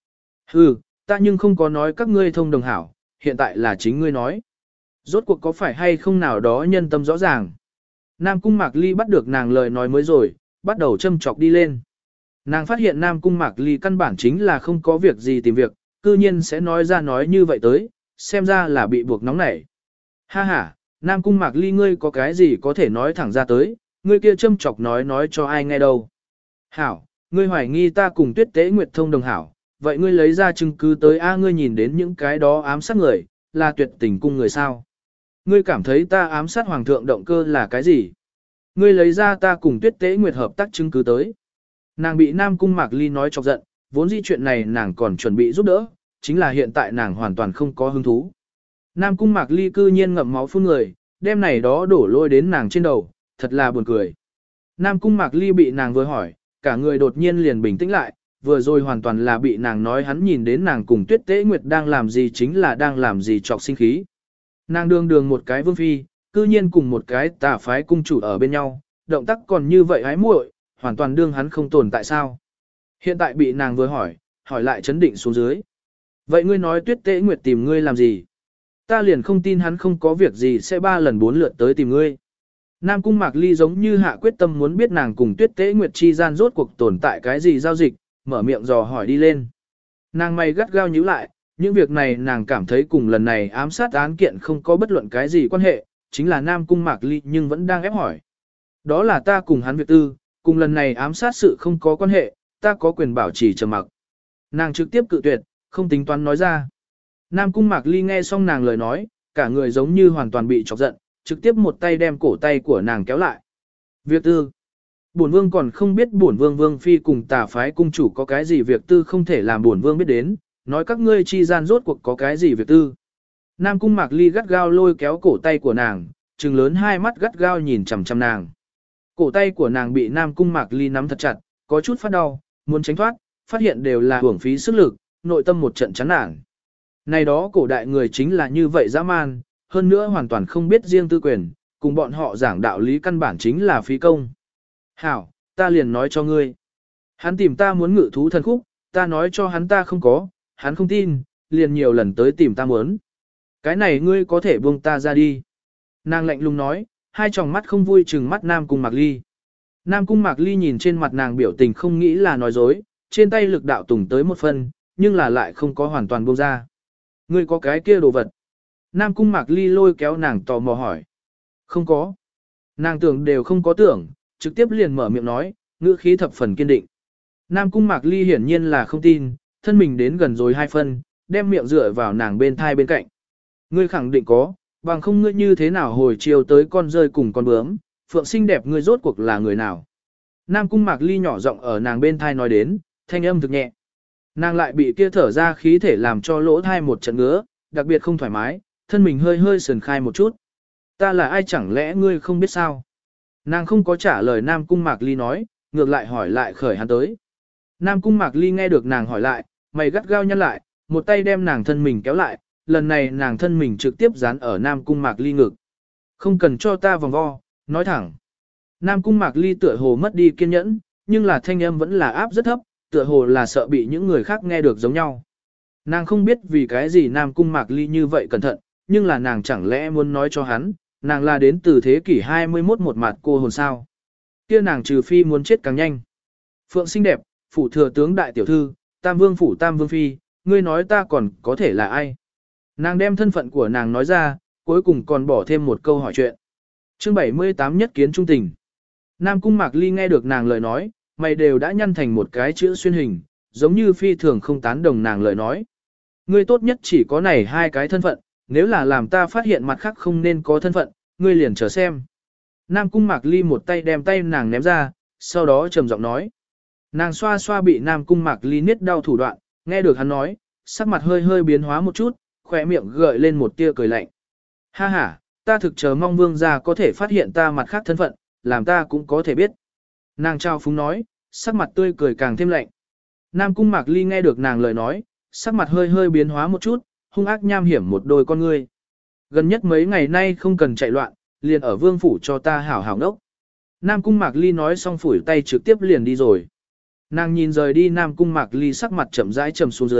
Hừ, ta nhưng không có nói các ngươi thông đồng hảo, hiện tại là chính ngươi nói. Rốt cuộc có phải hay không nào đó nhân tâm rõ ràng. Nam Cung Mạc Ly bắt được nàng lời nói mới rồi, bắt đầu châm chọc đi lên. Nàng phát hiện Nam Cung Mạc Ly căn bản chính là không có việc gì tìm việc, cư nhiên sẽ nói ra nói như vậy tới, xem ra là bị buộc nóng nảy. Ha ha, Nam Cung Mạc Ly ngươi có cái gì có thể nói thẳng ra tới, ngươi kia châm chọc nói nói cho ai nghe đâu. Hảo, ngươi hoài nghi ta cùng Tuyết Tế Nguyệt thông đồng hảo, vậy ngươi lấy ra chứng cứ tới a ngươi nhìn đến những cái đó ám sát người, là tuyệt tình cung người sao. Ngươi cảm thấy ta ám sát hoàng thượng động cơ là cái gì? Ngươi lấy ra ta cùng Tuyết Tế Nguyệt hợp tác chứng cứ tới. Nàng bị Nam Cung Mạc Ly nói chọc giận, vốn dĩ chuyện này nàng còn chuẩn bị giúp đỡ, chính là hiện tại nàng hoàn toàn không có hứng thú. Nam Cung Mạc Ly cư nhiên ngậm máu phun người, đem này đó đổ lôi đến nàng trên đầu, thật là buồn cười. Nam Cung Mạc Ly bị nàng vừa hỏi, cả người đột nhiên liền bình tĩnh lại, vừa rồi hoàn toàn là bị nàng nói hắn nhìn đến nàng cùng Tuyết Tế Nguyệt đang làm gì chính là đang làm gì chọc sinh khí. Nàng đương đường một cái vương phi, cư nhiên cùng một cái tà phái cung chủ ở bên nhau, động tác còn như vậy hái muội, hoàn toàn đương hắn không tồn tại sao. Hiện tại bị nàng vừa hỏi, hỏi lại chấn định xuống dưới. Vậy ngươi nói Tuyết Tế Nguyệt tìm ngươi làm gì? Ta liền không tin hắn không có việc gì sẽ ba lần bốn lượt tới tìm ngươi. Nam Cung Mạc Ly giống như hạ quyết tâm muốn biết nàng cùng Tuyết Tế Nguyệt chi gian rốt cuộc tồn tại cái gì giao dịch, mở miệng dò hỏi đi lên. Nàng mày gắt gao nhíu lại, những việc này nàng cảm thấy cùng lần này ám sát án kiện không có bất luận cái gì quan hệ, chính là Nam Cung Mạc Ly nhưng vẫn đang ép hỏi. Đó là ta cùng hắn việc tư, cùng lần này ám sát sự không có quan hệ, ta có quyền bảo trì trầm mặc. Nàng trực tiếp cự tuyệt, không tính toán nói ra. Nam Cung Mạc Ly nghe xong nàng lời nói, cả người giống như hoàn toàn bị chọc giận, trực tiếp một tay đem cổ tay của nàng kéo lại. Việc tư. Bổn vương còn không biết bổn vương vương phi cùng tà phái cung chủ có cái gì việc tư không thể làm bổn vương biết đến, nói các ngươi chi gian rốt cuộc có cái gì việc tư. Nam Cung Mạc Ly gắt gao lôi kéo cổ tay của nàng, trừng lớn hai mắt gắt gao nhìn chằm chằm nàng. Cổ tay của nàng bị Nam Cung Mạc Ly nắm thật chặt, có chút phát đau, muốn tránh thoát, phát hiện đều là hưởng phí sức lực, nội tâm một trận chán nản. Này đó cổ đại người chính là như vậy dã man, hơn nữa hoàn toàn không biết riêng tư quyền, cùng bọn họ giảng đạo lý căn bản chính là phí công. Hảo, ta liền nói cho ngươi. Hắn tìm ta muốn ngự thú thần khúc, ta nói cho hắn ta không có, hắn không tin, liền nhiều lần tới tìm ta muốn. Cái này ngươi có thể buông ta ra đi. Nàng lạnh lùng nói, hai tròng mắt không vui trừng mắt Nam Cung Mạc Ly. Nam Cung Mạc Ly nhìn trên mặt nàng biểu tình không nghĩ là nói dối, trên tay lực đạo tùng tới một phần, nhưng là lại không có hoàn toàn buông ra. Ngươi có cái kia đồ vật. Nam Cung Mạc Ly lôi kéo nàng tò mò hỏi. Không có. Nàng tưởng đều không có tưởng, trực tiếp liền mở miệng nói, ngữ khí thập phần kiên định. Nam Cung Mạc Ly hiển nhiên là không tin, thân mình đến gần rồi hai phân, đem miệng dựa vào nàng bên thai bên cạnh. Ngươi khẳng định có, bằng không ngươi như thế nào hồi chiều tới con rơi cùng con bướm, phượng xinh đẹp ngươi rốt cuộc là người nào. Nam Cung Mạc Ly nhỏ giọng ở nàng bên thai nói đến, thanh âm thực nhẹ. Nàng lại bị kia thở ra khí thể làm cho lỗ thai một trận ngứa, đặc biệt không thoải mái, thân mình hơi hơi sườn khai một chút. Ta là ai chẳng lẽ ngươi không biết sao? Nàng không có trả lời Nam Cung Mạc Ly nói, ngược lại hỏi lại khởi hắn tới. Nam Cung Mạc Ly nghe được nàng hỏi lại, mày gắt gao nhăn lại, một tay đem nàng thân mình kéo lại, lần này nàng thân mình trực tiếp dán ở Nam Cung Mạc Ly ngực. Không cần cho ta vòng vo, nói thẳng. Nam Cung Mạc Ly tựa hồ mất đi kiên nhẫn, nhưng là thanh âm vẫn là áp rất thấp, tựa hồ là sợ bị những người khác nghe được giống nhau. Nàng không biết vì cái gì Nam Cung Mạc Ly như vậy cẩn thận, nhưng là nàng chẳng lẽ muốn nói cho hắn, nàng là đến từ thế kỷ hai mươi mốt một mặt cô hồn sao. Kia nàng trừ phi muốn chết càng nhanh. Phượng xinh đẹp, phủ thừa tướng đại tiểu thư, tam vương phủ tam vương phi, ngươi nói ta còn có thể là ai? Nàng đem thân phận của nàng nói ra, cuối cùng còn bỏ thêm một câu hỏi chuyện. Chương bảy mươi tám nhất kiến trung tình. Nam Cung Mạc Ly nghe được nàng lời nói, mày đều đã nhăn thành một cái chữ xuyên hình, giống như phi thường không tán đồng nàng lời nói. Ngươi tốt nhất chỉ có này hai cái thân phận, nếu là làm ta phát hiện mặt khác không nên có thân phận, ngươi liền chờ xem. Nam Cung Mạc Ly một tay đem tay nàng ném ra, sau đó trầm giọng nói. Nàng xoa xoa bị Nam Cung Mạc Ly niết đau thủ đoạn, nghe được hắn nói, sắc mặt hơi hơi biến hóa một chút, khỏe miệng gợi lên một tia cười lạnh. Ha ha, ta thực chờ mong vương gia có thể phát hiện ta mặt khác thân phận, làm ta cũng có thể biết. Nàng trao phúng nói, sắc mặt tươi cười càng thêm lạnh. Nam Cung Mạc Ly nghe được nàng lời nói, sắc mặt hơi hơi biến hóa một chút, hung ác nham hiểm một đôi con ngươi. Gần nhất mấy ngày nay không cần chạy loạn, liền ở vương phủ cho ta hảo hảo ngốc. Nam Cung Mạc Ly nói xong phủi tay trực tiếp liền đi rồi. Nàng nhìn rời đi Nam Cung Mạc Ly sắc mặt chậm rãi trầm xuống dưới,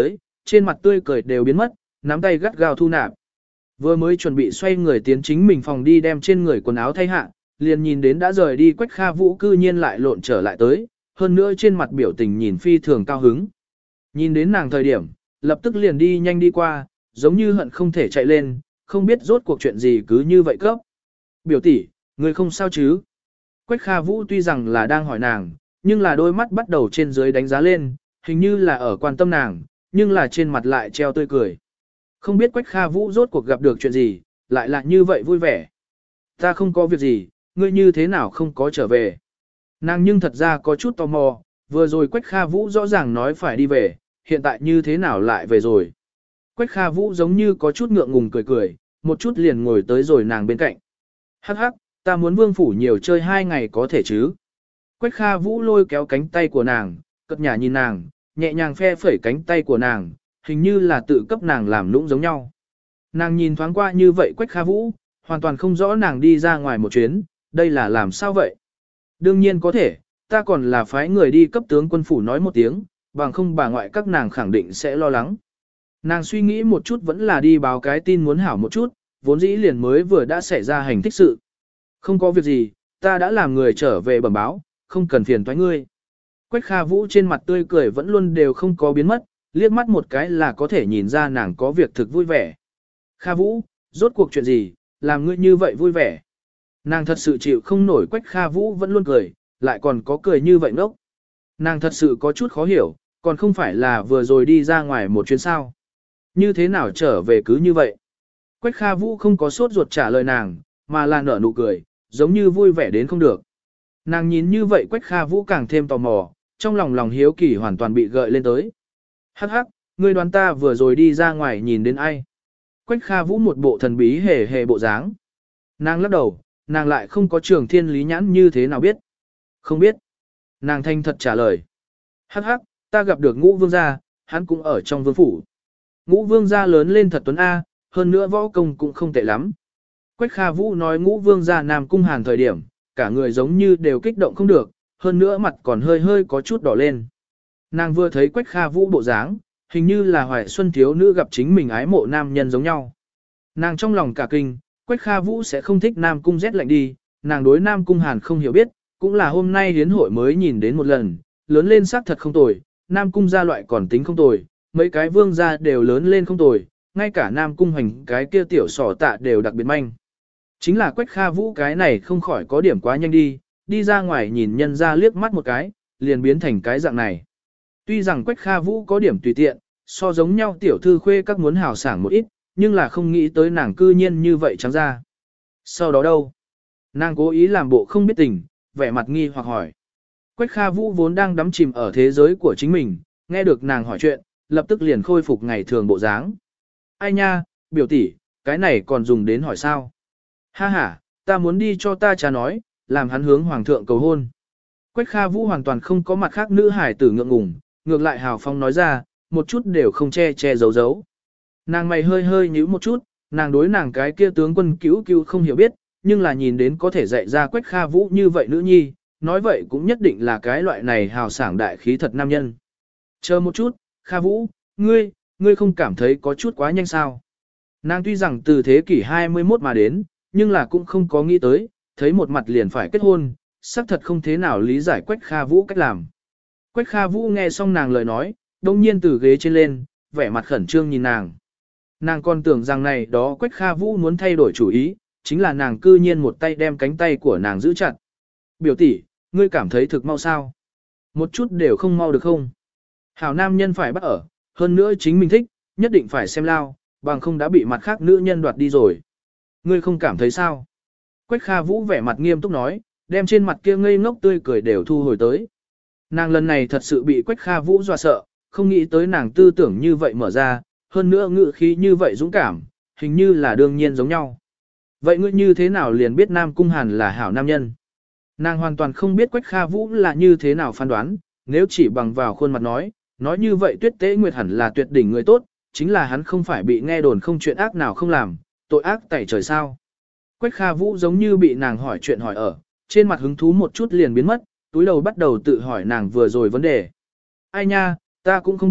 trên mặt tươi cười đều biến mất, nắm tay gắt gao thu nạp. Vừa mới chuẩn bị xoay người tiến chính mình phòng đi đem trên người quần áo thay hạ, liền nhìn đến đã rời đi Quách Kha Vũ cư nhiên lại lộn trở lại tới, hơn nữa trên mặt biểu tình nhìn phi thường cao hứng. Nhìn đến nàng thời điểm, lập tức liền đi nhanh đi qua, giống như hận không thể chạy lên, không biết rốt cuộc chuyện gì cứ như vậy cấp. Biểu tỷ, người không sao chứ? Quách Kha Vũ tuy rằng là đang hỏi nàng, nhưng là đôi mắt bắt đầu trên dưới đánh giá lên, hình như là ở quan tâm nàng, nhưng là trên mặt lại treo tươi cười. Không biết Quách Kha Vũ rốt cuộc gặp được chuyện gì, lại là như vậy vui vẻ. Ta không có việc gì, ngươi như thế nào không có trở về. Nàng nhưng thật ra có chút tò mò, vừa rồi Quách Kha Vũ rõ ràng nói phải đi về, hiện tại như thế nào lại về rồi. Quách Kha Vũ giống như có chút ngượng ngùng cười cười, một chút liền ngồi tới rồi nàng bên cạnh. Hắc hắc, ta muốn Vương phủ nhiều chơi hai ngày có thể chứ. Quách Kha Vũ lôi kéo cánh tay của nàng, cất nhà nhìn nàng, nhẹ nhàng phe phẩy cánh tay của nàng, hình như là tự cấp nàng làm nũng giống nhau. Nàng nhìn thoáng qua như vậy Quách Kha Vũ, hoàn toàn không rõ nàng đi ra ngoài một chuyến, đây là làm sao vậy? Đương nhiên có thể, ta còn là phái người đi cấp tướng quân phủ nói một tiếng, bằng không bà ngoại các nàng khẳng định sẽ lo lắng. Nàng suy nghĩ một chút vẫn là đi báo cái tin muốn hảo một chút, vốn dĩ liền mới vừa đã xảy ra hành thích sự. Không có việc gì, ta đã làm người trở về bẩm báo, không cần phiền toái ngươi. Quách Kha Vũ trên mặt tươi cười vẫn luôn đều không có biến mất, liếc mắt một cái là có thể nhìn ra nàng có việc thực vui vẻ. Kha Vũ, rốt cuộc chuyện gì, làm ngươi như vậy vui vẻ. Nàng thật sự chịu không nổi Quách Kha Vũ vẫn luôn cười, lại còn có cười như vậy ngốc. Nàng thật sự có chút khó hiểu, còn không phải là vừa rồi đi ra ngoài một chuyến sao. Như thế nào trở về cứ như vậy. Quách Kha Vũ không có sốt ruột trả lời nàng, mà là nở nụ cười, giống như vui vẻ đến không được. Nàng nhìn như vậy Quách Kha Vũ càng thêm tò mò, trong lòng lòng hiếu kỳ hoàn toàn bị gợi lên tới. Hắc hắc, ngươi đoán ta vừa rồi đi ra ngoài nhìn đến ai? Quách Kha Vũ một bộ thần bí hề hề bộ dáng. Nàng lắc đầu, nàng lại không có trường thiên lý nhãn như thế nào biết. Không biết. Nàng thanh thật trả lời. Hắc hắc, ta gặp được Ngũ Vương gia, hắn cũng ở trong vương phủ. Ngũ Vương gia lớn lên thật tuấn A, hơn nữa võ công cũng không tệ lắm. Quách Kha Vũ nói Ngũ Vương gia Nam Cung Hàn thời điểm, cả người giống như đều kích động không được, hơn nữa mặt còn hơi hơi có chút đỏ lên. Nàng vừa thấy Quách Kha Vũ bộ dáng, hình như là hoài xuân thiếu nữ gặp chính mình ái mộ nam nhân giống nhau. Nàng trong lòng cả kinh, Quách Kha Vũ sẽ không thích Nam Cung rét lạnh đi, nàng đối Nam Cung Hàn không hiểu biết, cũng là hôm nay hiến hội mới nhìn đến một lần, lớn lên sắc thật không tồi, Nam Cung gia loại còn tính không tồi, mấy cái vương gia đều lớn lên không tồi, ngay cả Nam Cung Hoành cái kia tiểu sỏ tạ đều đặc biệt manh. Chính là Quách Kha Vũ cái này không khỏi có điểm quá nhanh đi, đi ra ngoài nhìn nhân ra liếc mắt một cái, liền biến thành cái dạng này. Tuy rằng Quách Kha Vũ có điểm tùy tiện, so giống nhau tiểu thư khuê các muốn hào sảng một ít, nhưng là không nghĩ tới nàng cư nhiên như vậy trắng ra. Sau đó đâu? Nàng cố ý làm bộ không biết tình, vẻ mặt nghi hoặc hỏi. Quách Kha Vũ vốn đang đắm chìm ở thế giới của chính mình, nghe được nàng hỏi chuyện, lập tức liền khôi phục ngày thường bộ dáng. Ai nha, biểu tỷ, cái này còn dùng đến hỏi sao? Ha ha, ta muốn đi cho ta cha nói, làm hắn hướng hoàng thượng cầu hôn. Quách Kha Vũ hoàn toàn không có mặt khác nữ hải tử ngượng ngùng, ngược lại hào phong nói ra, một chút đều không che che giấu giấu. Nàng mày hơi hơi nhíu một chút, nàng đối nàng cái kia tướng quân cứu cứu không hiểu biết, nhưng là nhìn đến có thể dạy ra Quách Kha Vũ như vậy nữ nhi, nói vậy cũng nhất định là cái loại này hào sảng đại khí thật nam nhân. Chờ một chút, Kha Vũ, ngươi, ngươi không cảm thấy có chút quá nhanh sao? Nàng tuy rằng từ thế kỷ hai mươi mốt mà đến, nhưng là cũng không có nghĩ tới, thấy một mặt liền phải kết hôn, xác thật không thế nào lý giải Quách Kha Vũ cách làm. Quách Kha Vũ nghe xong nàng lời nói, đông nhiên từ ghế trên lên, vẻ mặt khẩn trương nhìn nàng. Nàng còn tưởng rằng này đó Quách Kha Vũ muốn thay đổi chủ ý, chính là nàng cư nhiên một tay đem cánh tay của nàng giữ chặt. Biểu tỷ, ngươi cảm thấy thực mau sao? Một chút đều không mau được không? Hảo nam nhân phải bắt ở, hơn nữa chính mình thích, nhất định phải xem lao, bằng không đã bị mặt khác nữ nhân đoạt đi rồi. Ngươi không cảm thấy sao? Quách Kha Vũ vẻ mặt nghiêm túc nói, đem trên mặt kia ngây ngốc tươi cười đều thu hồi tới. Nàng lần này thật sự bị Quách Kha Vũ dọa sợ, không nghĩ tới nàng tư tưởng như vậy mở ra, hơn nữa ngự khí như vậy dũng cảm, hình như là đương nhiên giống nhau. Vậy ngươi như thế nào liền biết Nam Cung Hàn là hảo nam nhân? Nàng hoàn toàn không biết Quách Kha Vũ là như thế nào phán đoán, nếu chỉ bằng vào khuôn mặt nói, nói như vậy Tuyết Tế Nguyệt hẳn là tuyệt đỉnh người tốt, chính là hắn không phải bị nghe đồn không chuyện ác nào không làm, tội ác tẩy trời sao. Quách Kha Vũ giống như bị nàng hỏi chuyện hỏi ở, trên mặt hứng thú một chút liền biến mất, túi đầu bắt đầu tự hỏi nàng vừa rồi vấn đề. Ai nha, ta cũng không biết,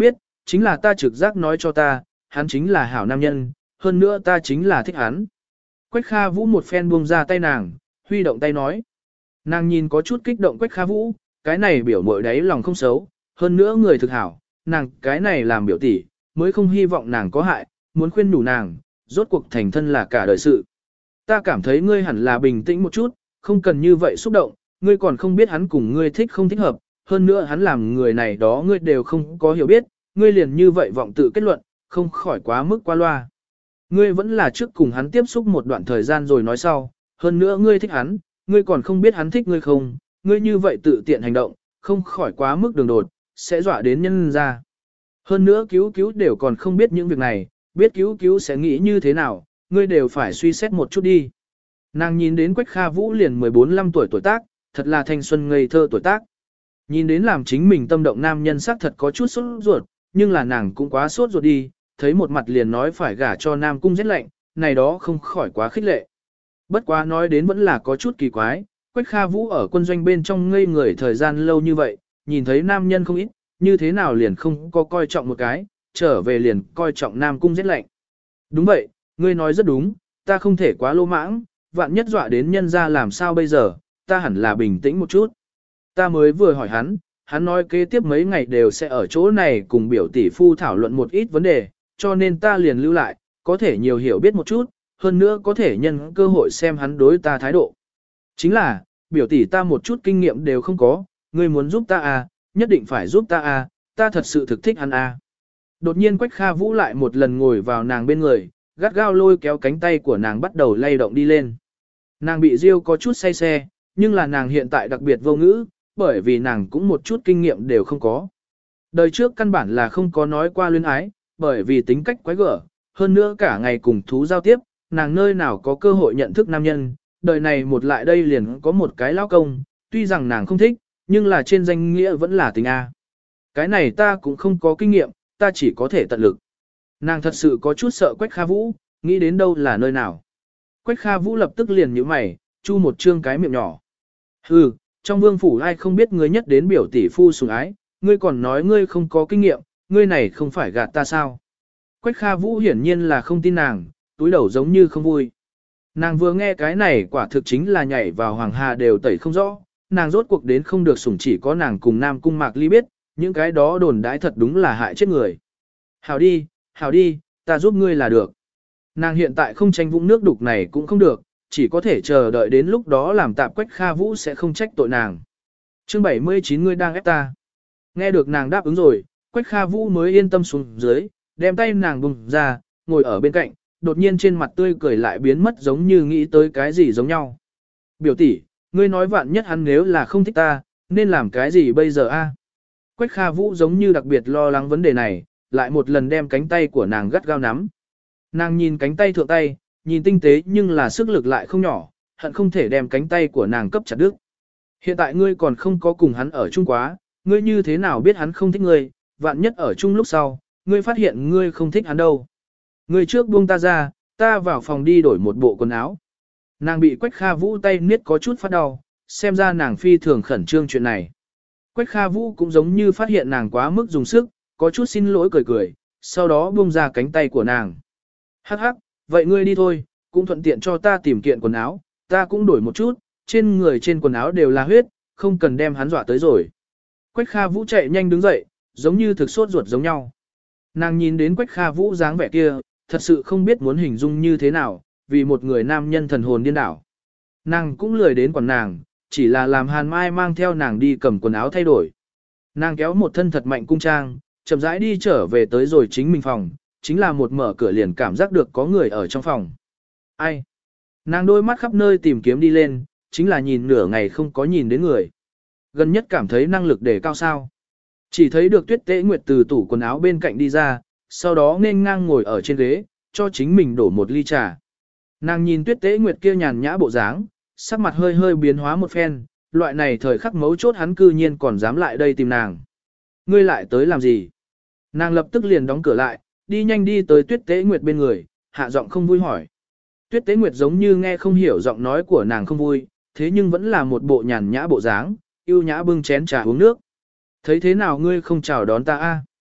chính là ta trực giác nói cho ta, hắn chính là hảo nam nhân, hơn nữa ta chính là thích hắn. Quách Kha Vũ một phen buông ra tay nàng, huy động tay nói. Nàng nhìn có chút kích động Quách Kha Vũ, cái này biểu mội đấy lòng không xấu, hơn nữa người thực hảo, nàng cái này làm biểu tỷ, mới không hy vọng nàng có hại, muốn khuyên nhủ nàng, rốt cuộc thành thân là cả đời sự. Ta cảm thấy ngươi hẳn là bình tĩnh một chút, không cần như vậy xúc động, ngươi còn không biết hắn cùng ngươi thích không thích hợp, hơn nữa hắn làm người này đó ngươi đều không có hiểu biết, ngươi liền như vậy vọng tự kết luận, không khỏi quá mức qua loa. Ngươi vẫn là trước cùng hắn tiếp xúc một đoạn thời gian rồi nói sau, hơn nữa ngươi thích hắn, ngươi còn không biết hắn thích ngươi không, ngươi như vậy tự tiện hành động, không khỏi quá mức đường đột, sẽ dọa đến nhân ra. Hơn nữa cứu cứu đều còn không biết những việc này, biết cứu cứu sẽ nghĩ như thế nào, ngươi đều phải suy xét một chút đi. Nàng nhìn đến Quách Kha Vũ liền mười bốn lăm tuổi tuổi tác, thật là thanh xuân ngây thơ tuổi tác. Nhìn đến làm chính mình tâm động nam nhân sắc thật có chút sốt ruột, nhưng là nàng cũng quá sốt ruột đi, thấy một mặt liền nói phải gả cho nam cung rét lạnh, này đó không khỏi quá khích lệ. Bất quá nói đến vẫn là có chút kỳ quái, Quách Kha Vũ ở quân doanh bên trong ngây người thời gian lâu như vậy, nhìn thấy nam nhân không ít, như thế nào liền không có coi trọng một cái, trở về liền coi trọng nam cung rét lạnh. Đúng vậy, ngươi nói rất đúng, ta không thể quá lô mãng, vạn nhất dọa đến nhân ra làm sao bây giờ, ta hẳn là bình tĩnh một chút. Ta mới vừa hỏi hắn, hắn nói kế tiếp mấy ngày đều sẽ ở chỗ này cùng biểu tỷ phu thảo luận một ít vấn đề, cho nên ta liền lưu lại, có thể nhiều hiểu biết một chút, hơn nữa có thể nhân cơ hội xem hắn đối ta thái độ. Chính là, biểu tỷ ta một chút kinh nghiệm đều không có, ngươi muốn giúp ta à, nhất định phải giúp ta à, ta thật sự thực thích hắn à. Đột nhiên Quách Kha Vũ lại một lần ngồi vào nàng bên người, gắt gao lôi kéo cánh tay của nàng bắt đầu lay động đi lên. Nàng bị riêu có chút say xe, nhưng là nàng hiện tại đặc biệt vô ngữ, bởi vì nàng cũng một chút kinh nghiệm đều không có. Đời trước căn bản là không có nói qua luyến ái, bởi vì tính cách quái gở, hơn nữa cả ngày cùng thú giao tiếp, nàng nơi nào có cơ hội nhận thức nam nhân, đời này một lại đây liền có một cái lao công, tuy rằng nàng không thích, nhưng là trên danh nghĩa vẫn là tình A. Cái này ta cũng không có kinh nghiệm, ta chỉ có thể tận lực. Nàng thật sự có chút sợ Quách Kha Vũ, nghĩ đến đâu là nơi nào. Quách Kha Vũ lập tức liền nhíu mày, chu một trương cái miệng nhỏ. Hừ, trong vương phủ ai không biết ngươi nhất đến biểu tỷ phu sủng ái, ngươi còn nói ngươi không có kinh nghiệm, ngươi này không phải gạt ta sao. Quách Kha Vũ hiển nhiên là không tin nàng, túi đầu giống như không vui. Nàng vừa nghe cái này quả thực chính là nhảy vào hoàng hà đều tẩy không rõ, nàng rốt cuộc đến không được sủng chỉ có nàng cùng Nam Cung Mạc Ly biết, những cái đó đồn đãi thật đúng là hại chết người. Hảo đi, hảo đi, ta giúp ngươi là được. Nàng hiện tại không tranh vũng nước đục này cũng không được, chỉ có thể chờ đợi đến lúc đó làm tạp Quách Kha Vũ sẽ không trách tội nàng. Chương bảy mươi chín ngươi đang ép ta. Nghe được nàng đáp ứng rồi, Quách Kha Vũ mới yên tâm xuống dưới, đem tay nàng bùng ra, ngồi ở bên cạnh, đột nhiên trên mặt tươi cười lại biến mất giống như nghĩ tới cái gì giống nhau. Biểu tỷ, ngươi nói vạn nhất hắn nếu là không thích ta, nên làm cái gì bây giờ a? Quách Kha Vũ giống như đặc biệt lo lắng vấn đề này, lại một lần đem cánh tay của nàng gắt gao nắm. Nàng nhìn cánh tay thượng tay, nhìn tinh tế nhưng là sức lực lại không nhỏ, hận không thể đem cánh tay của nàng cấp chặt đứt. Hiện tại ngươi còn không có cùng hắn ở chung quá, ngươi như thế nào biết hắn không thích ngươi, vạn nhất ở chung lúc sau, ngươi phát hiện ngươi không thích hắn đâu. Ngươi trước buông ta ra, ta vào phòng đi đổi một bộ quần áo. Nàng bị Quách Kha Vũ tay niết có chút phát đau, xem ra nàng phi thường khẩn trương chuyện này. Quách Kha Vũ cũng giống như phát hiện nàng quá mức dùng sức, có chút xin lỗi cười cười, sau đó buông ra cánh tay của nàng. Hắc hắc, vậy ngươi đi thôi, cũng thuận tiện cho ta tìm kiện quần áo, ta cũng đổi một chút, trên người trên quần áo đều là huyết, không cần đem hắn dọa tới rồi. Quách Kha Vũ chạy nhanh đứng dậy, giống như thực sốt ruột giống nhau. Nàng nhìn đến Quách Kha Vũ dáng vẻ kia, thật sự không biết muốn hình dung như thế nào, vì một người nam nhân thần hồn điên đảo. Nàng cũng lười đến quản nàng, chỉ là làm Hàn Mai mang theo nàng đi cầm quần áo thay đổi. Nàng kéo một thân thật mạnh cung trang, chậm rãi đi trở về tới rồi chính mình phòng, chính là một mở cửa liền cảm giác được có người ở trong phòng. Ai? Nàng đôi mắt khắp nơi tìm kiếm đi lên, chính là nhìn nửa ngày không có nhìn đến người. Gần nhất cảm thấy năng lực đề cao sao. Chỉ thấy được Tuyết Tế Nguyệt từ tủ quần áo bên cạnh đi ra, sau đó nên ngang ngồi ở trên ghế, cho chính mình đổ một ly trà. Nàng nhìn Tuyết Tế Nguyệt kia nhàn nhã bộ dáng, sắc mặt hơi hơi biến hóa một phen, loại này thời khắc mấu chốt hắn cư nhiên còn dám lại đây tìm nàng. Ngươi lại tới làm gì? Nàng lập tức liền đóng cửa lại, đi nhanh đi tới Tuyết Tế Nguyệt bên người, hạ giọng không vui hỏi. Tuyết Tế Nguyệt giống như nghe không hiểu giọng nói của nàng không vui, thế nhưng vẫn là một bộ nhàn nhã bộ dáng, yêu nhã bưng chén trà uống nước. Thấy thế nào ngươi không chào đón ta a?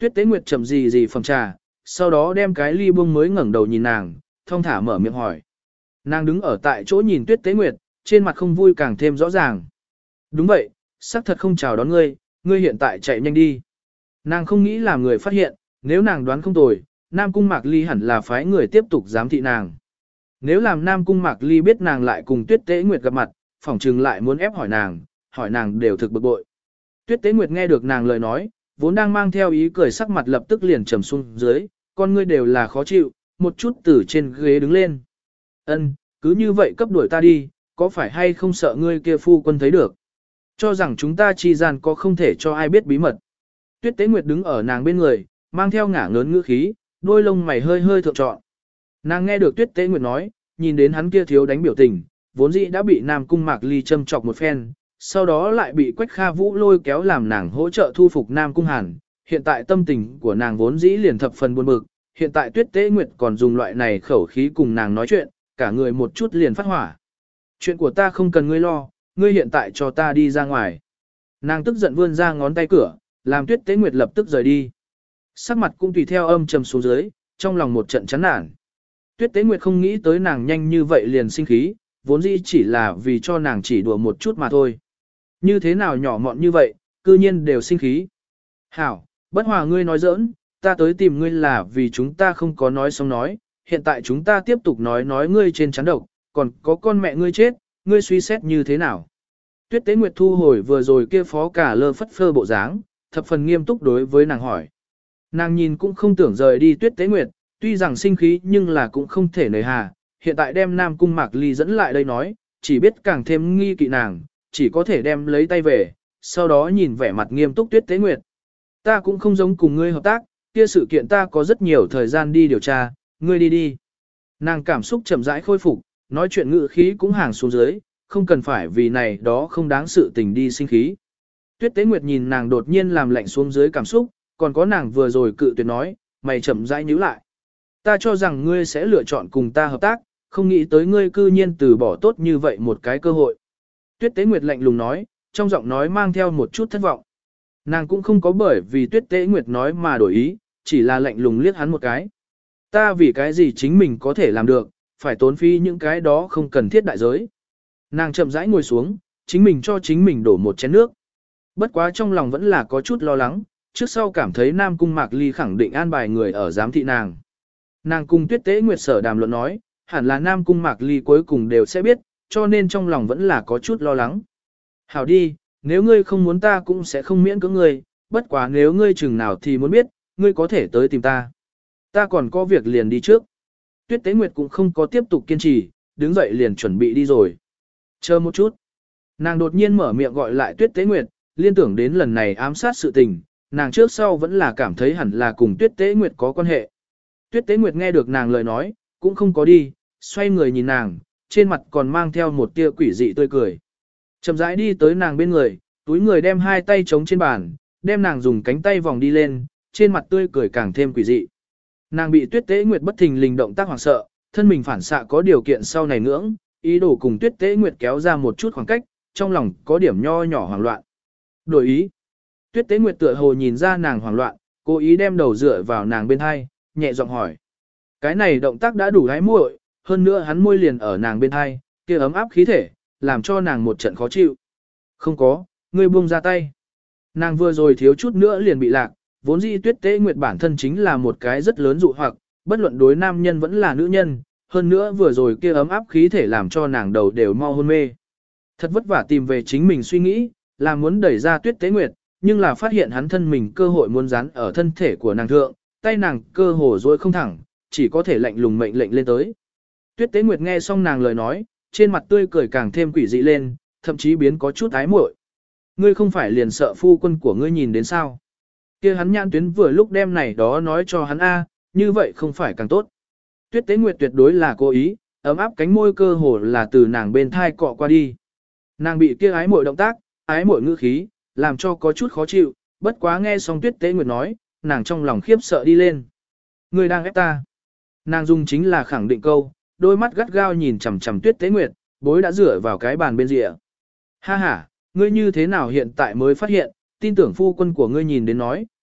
Tuyết Tế Nguyệt chậm gì gì phẩm trà, sau đó đem cái ly buông mới ngẩng đầu nhìn nàng, thong thả mở miệng hỏi. Nàng đứng ở tại chỗ nhìn Tuyết Tế Nguyệt, trên mặt không vui càng thêm rõ ràng. Đúng vậy, xác thật không chào đón ngươi, ngươi hiện tại chạy nhanh đi. Nàng không nghĩ làm người phát hiện, nếu nàng đoán không tồi, Nam Cung Mạc Ly hẳn là phái người tiếp tục giám thị nàng. Nếu làm Nam Cung Mạc Ly biết nàng lại cùng Tuyết Tế Nguyệt gặp mặt, phỏng chừng lại muốn ép hỏi nàng, hỏi nàng đều thực bực bội. Tuyết Tế Nguyệt nghe được nàng lời nói, vốn đang mang theo ý cười sắc mặt lập tức liền trầm xuống dưới, con ngươi đều là khó chịu, một chút từ trên ghế đứng lên. Ân, cứ như vậy cấp đuổi ta đi, có phải hay không sợ ngươi kia phu quân thấy được? Cho rằng chúng ta chi gian có không thể cho ai biết bí mật. Tuyết Tế Nguyệt đứng ở nàng bên người, mang theo ngả ngớn ngữ khí, đôi lông mày hơi hơi thượng trọn. Nàng nghe được Tuyết Tế Nguyệt nói, nhìn đến hắn kia thiếu đánh biểu tình, vốn dĩ đã bị Nam Cung Mạc Ly châm chọc một phen, sau đó lại bị Quách Kha Vũ lôi kéo làm nàng hỗ trợ thu phục Nam Cung Hàn. Hiện tại tâm tình của nàng vốn dĩ liền thập phần buồn bực, hiện tại Tuyết Tế Nguyệt còn dùng loại này khẩu khí cùng nàng nói chuyện, cả người một chút liền phát hỏa. Chuyện của ta không cần ngươi lo, ngươi hiện tại cho ta đi ra ngoài. Nàng tức giận vươn ra ngón tay cửa, làm Tuyết Tế Nguyệt lập tức rời đi. Sắc mặt cũng tùy theo âm trầm xuống dưới, trong lòng một trận chán nản. Tuyết Tế Nguyệt không nghĩ tới nàng nhanh như vậy liền sinh khí, vốn dĩ chỉ là vì cho nàng chỉ đùa một chút mà thôi. Như thế nào nhỏ mọn như vậy, cư nhiên đều sinh khí. Hảo, bất hòa ngươi nói giỡn, ta tới tìm ngươi là vì chúng ta không có nói xong nói, hiện tại chúng ta tiếp tục nói nói ngươi trên chán độc, còn có con mẹ ngươi chết, ngươi suy xét như thế nào. Tuyết Tế Nguyệt thu hồi vừa rồi kia phó cả lơ phất phơ bộ dáng, thập phần nghiêm túc đối với nàng hỏi. Nàng nhìn cũng không tưởng rời đi Tuyết Tế Nguyệt, tuy rằng sinh khí nhưng là cũng không thể nời hà, hiện tại đem Nam Cung Mạc Ly dẫn lại đây nói, chỉ biết càng thêm nghi kỵ nàng, chỉ có thể đem lấy tay về, sau đó nhìn vẻ mặt nghiêm túc Tuyết Tế Nguyệt. Ta cũng không giống cùng ngươi hợp tác, kia sự kiện ta có rất nhiều thời gian đi điều tra, ngươi đi đi. Nàng cảm xúc chậm rãi khôi phục, nói chuyện ngữ khí cũng hàng xuống dưới, không cần phải vì này đó không đáng sự tình đi sinh khí. Tuyết Tế Nguyệt nhìn nàng đột nhiên làm lạnh xuống dưới cảm xúc, còn có nàng vừa rồi cự tuyệt nói, mày chậm rãi nhíu lại. Ta cho rằng ngươi sẽ lựa chọn cùng ta hợp tác, không nghĩ tới ngươi cư nhiên từ bỏ tốt như vậy một cái cơ hội. Tuyết Tế Nguyệt lạnh lùng nói, trong giọng nói mang theo một chút thất vọng. Nàng cũng không có bởi vì Tuyết Tế Nguyệt nói mà đổi ý, chỉ là lạnh lùng liếc hắn một cái. Ta vì cái gì chính mình có thể làm được, phải tốn phí những cái đó không cần thiết đại giới. Nàng chậm rãi ngồi xuống, chính mình cho chính mình đổ một chén nước. Bất quá trong lòng vẫn là có chút lo lắng, trước sau cảm thấy Nam Cung Mạc Ly khẳng định an bài người ở giám thị nàng. Nàng cùng Tuyết Tế Nguyệt sở đàm luận nói, hẳn là Nam Cung Mạc Ly cuối cùng đều sẽ biết, cho nên trong lòng vẫn là có chút lo lắng. Hảo đi, nếu ngươi không muốn ta cũng sẽ không miễn cưỡng ngươi, bất quá nếu ngươi chừng nào thì muốn biết, ngươi có thể tới tìm ta. Ta còn có việc liền đi trước. Tuyết Tế Nguyệt cũng không có tiếp tục kiên trì, đứng dậy liền chuẩn bị đi rồi. Chờ một chút. Nàng đột nhiên mở miệng gọi lại Tuyết Tế Nguyệt, liên tưởng đến lần này ám sát sự tình, nàng trước sau vẫn là cảm thấy hẳn là cùng Tuyết Tế Nguyệt có quan hệ. Tuyết Tế Nguyệt nghe được nàng lời nói, cũng không có đi, xoay người nhìn nàng, trên mặt còn mang theo một tia quỷ dị tươi cười. Chậm rãi đi tới nàng bên người, túi người đem hai tay chống trên bàn, đem nàng dùng cánh tay vòng đi lên, trên mặt tươi cười càng thêm quỷ dị. Nàng bị Tuyết Tế Nguyệt bất thình lình động tác hoảng sợ, thân mình phản xạ có điều kiện sau này ngưỡng, ý đồ cùng Tuyết Tế Nguyệt kéo ra một chút khoảng cách, trong lòng có điểm nho nhỏ hoảng loạn. Đổi ý. Tuyết Tế Nguyệt tựa hồ nhìn ra nàng hoảng loạn, cố ý đem đầu dựa vào nàng bên hai, nhẹ giọng hỏi. Cái này động tác đã đủ hái muội, hơn nữa hắn môi liền ở nàng bên hai, kia ấm áp khí thể, làm cho nàng một trận khó chịu. Không có, ngươi buông ra tay. Nàng vừa rồi thiếu chút nữa liền bị lạc, vốn dĩ Tuyết Tế Nguyệt bản thân chính là một cái rất lớn dụ hoặc, bất luận đối nam nhân vẫn là nữ nhân, hơn nữa vừa rồi kia ấm áp khí thể làm cho nàng đầu đều mau hôn mê. Thật vất vả tìm về chính mình suy nghĩ, là muốn đẩy ra Tuyết Tế Nguyệt, nhưng là phát hiện hắn thân mình cơ hội muốn dán ở thân thể của nàng thượng, tay nàng cơ hồ dối không thẳng, chỉ có thể lạnh lùng mệnh lệnh lên tới. Tuyết Tế Nguyệt nghe xong nàng lời nói, trên mặt tươi cười càng thêm quỷ dị lên, thậm chí biến có chút ái muội. Ngươi không phải liền sợ phu quân của ngươi nhìn đến sao? Kia hắn nhãn tuyến vừa lúc đem này đó nói cho hắn a, như vậy không phải càng tốt. Tuyết Tế Nguyệt tuyệt đối là cố ý, ấm áp cánh môi cơ hồ là từ nàng bên thai cọ qua đi. Nàng bị kia ái muội động tác, ái muội ngữ khí, làm cho có chút khó chịu, bất quá nghe xong Tuyết Tế Nguyệt nói, nàng trong lòng khiếp sợ đi lên. Ngươi đang ép ta. Nàng dùng chính là khẳng định câu, đôi mắt gắt gao nhìn chằm chằm Tuyết Tế Nguyệt, bối đã rửa vào cái bàn bên rìa. Ha ha, ngươi như thế nào hiện tại mới phát hiện, tin tưởng phu quân của ngươi nhìn đến nói,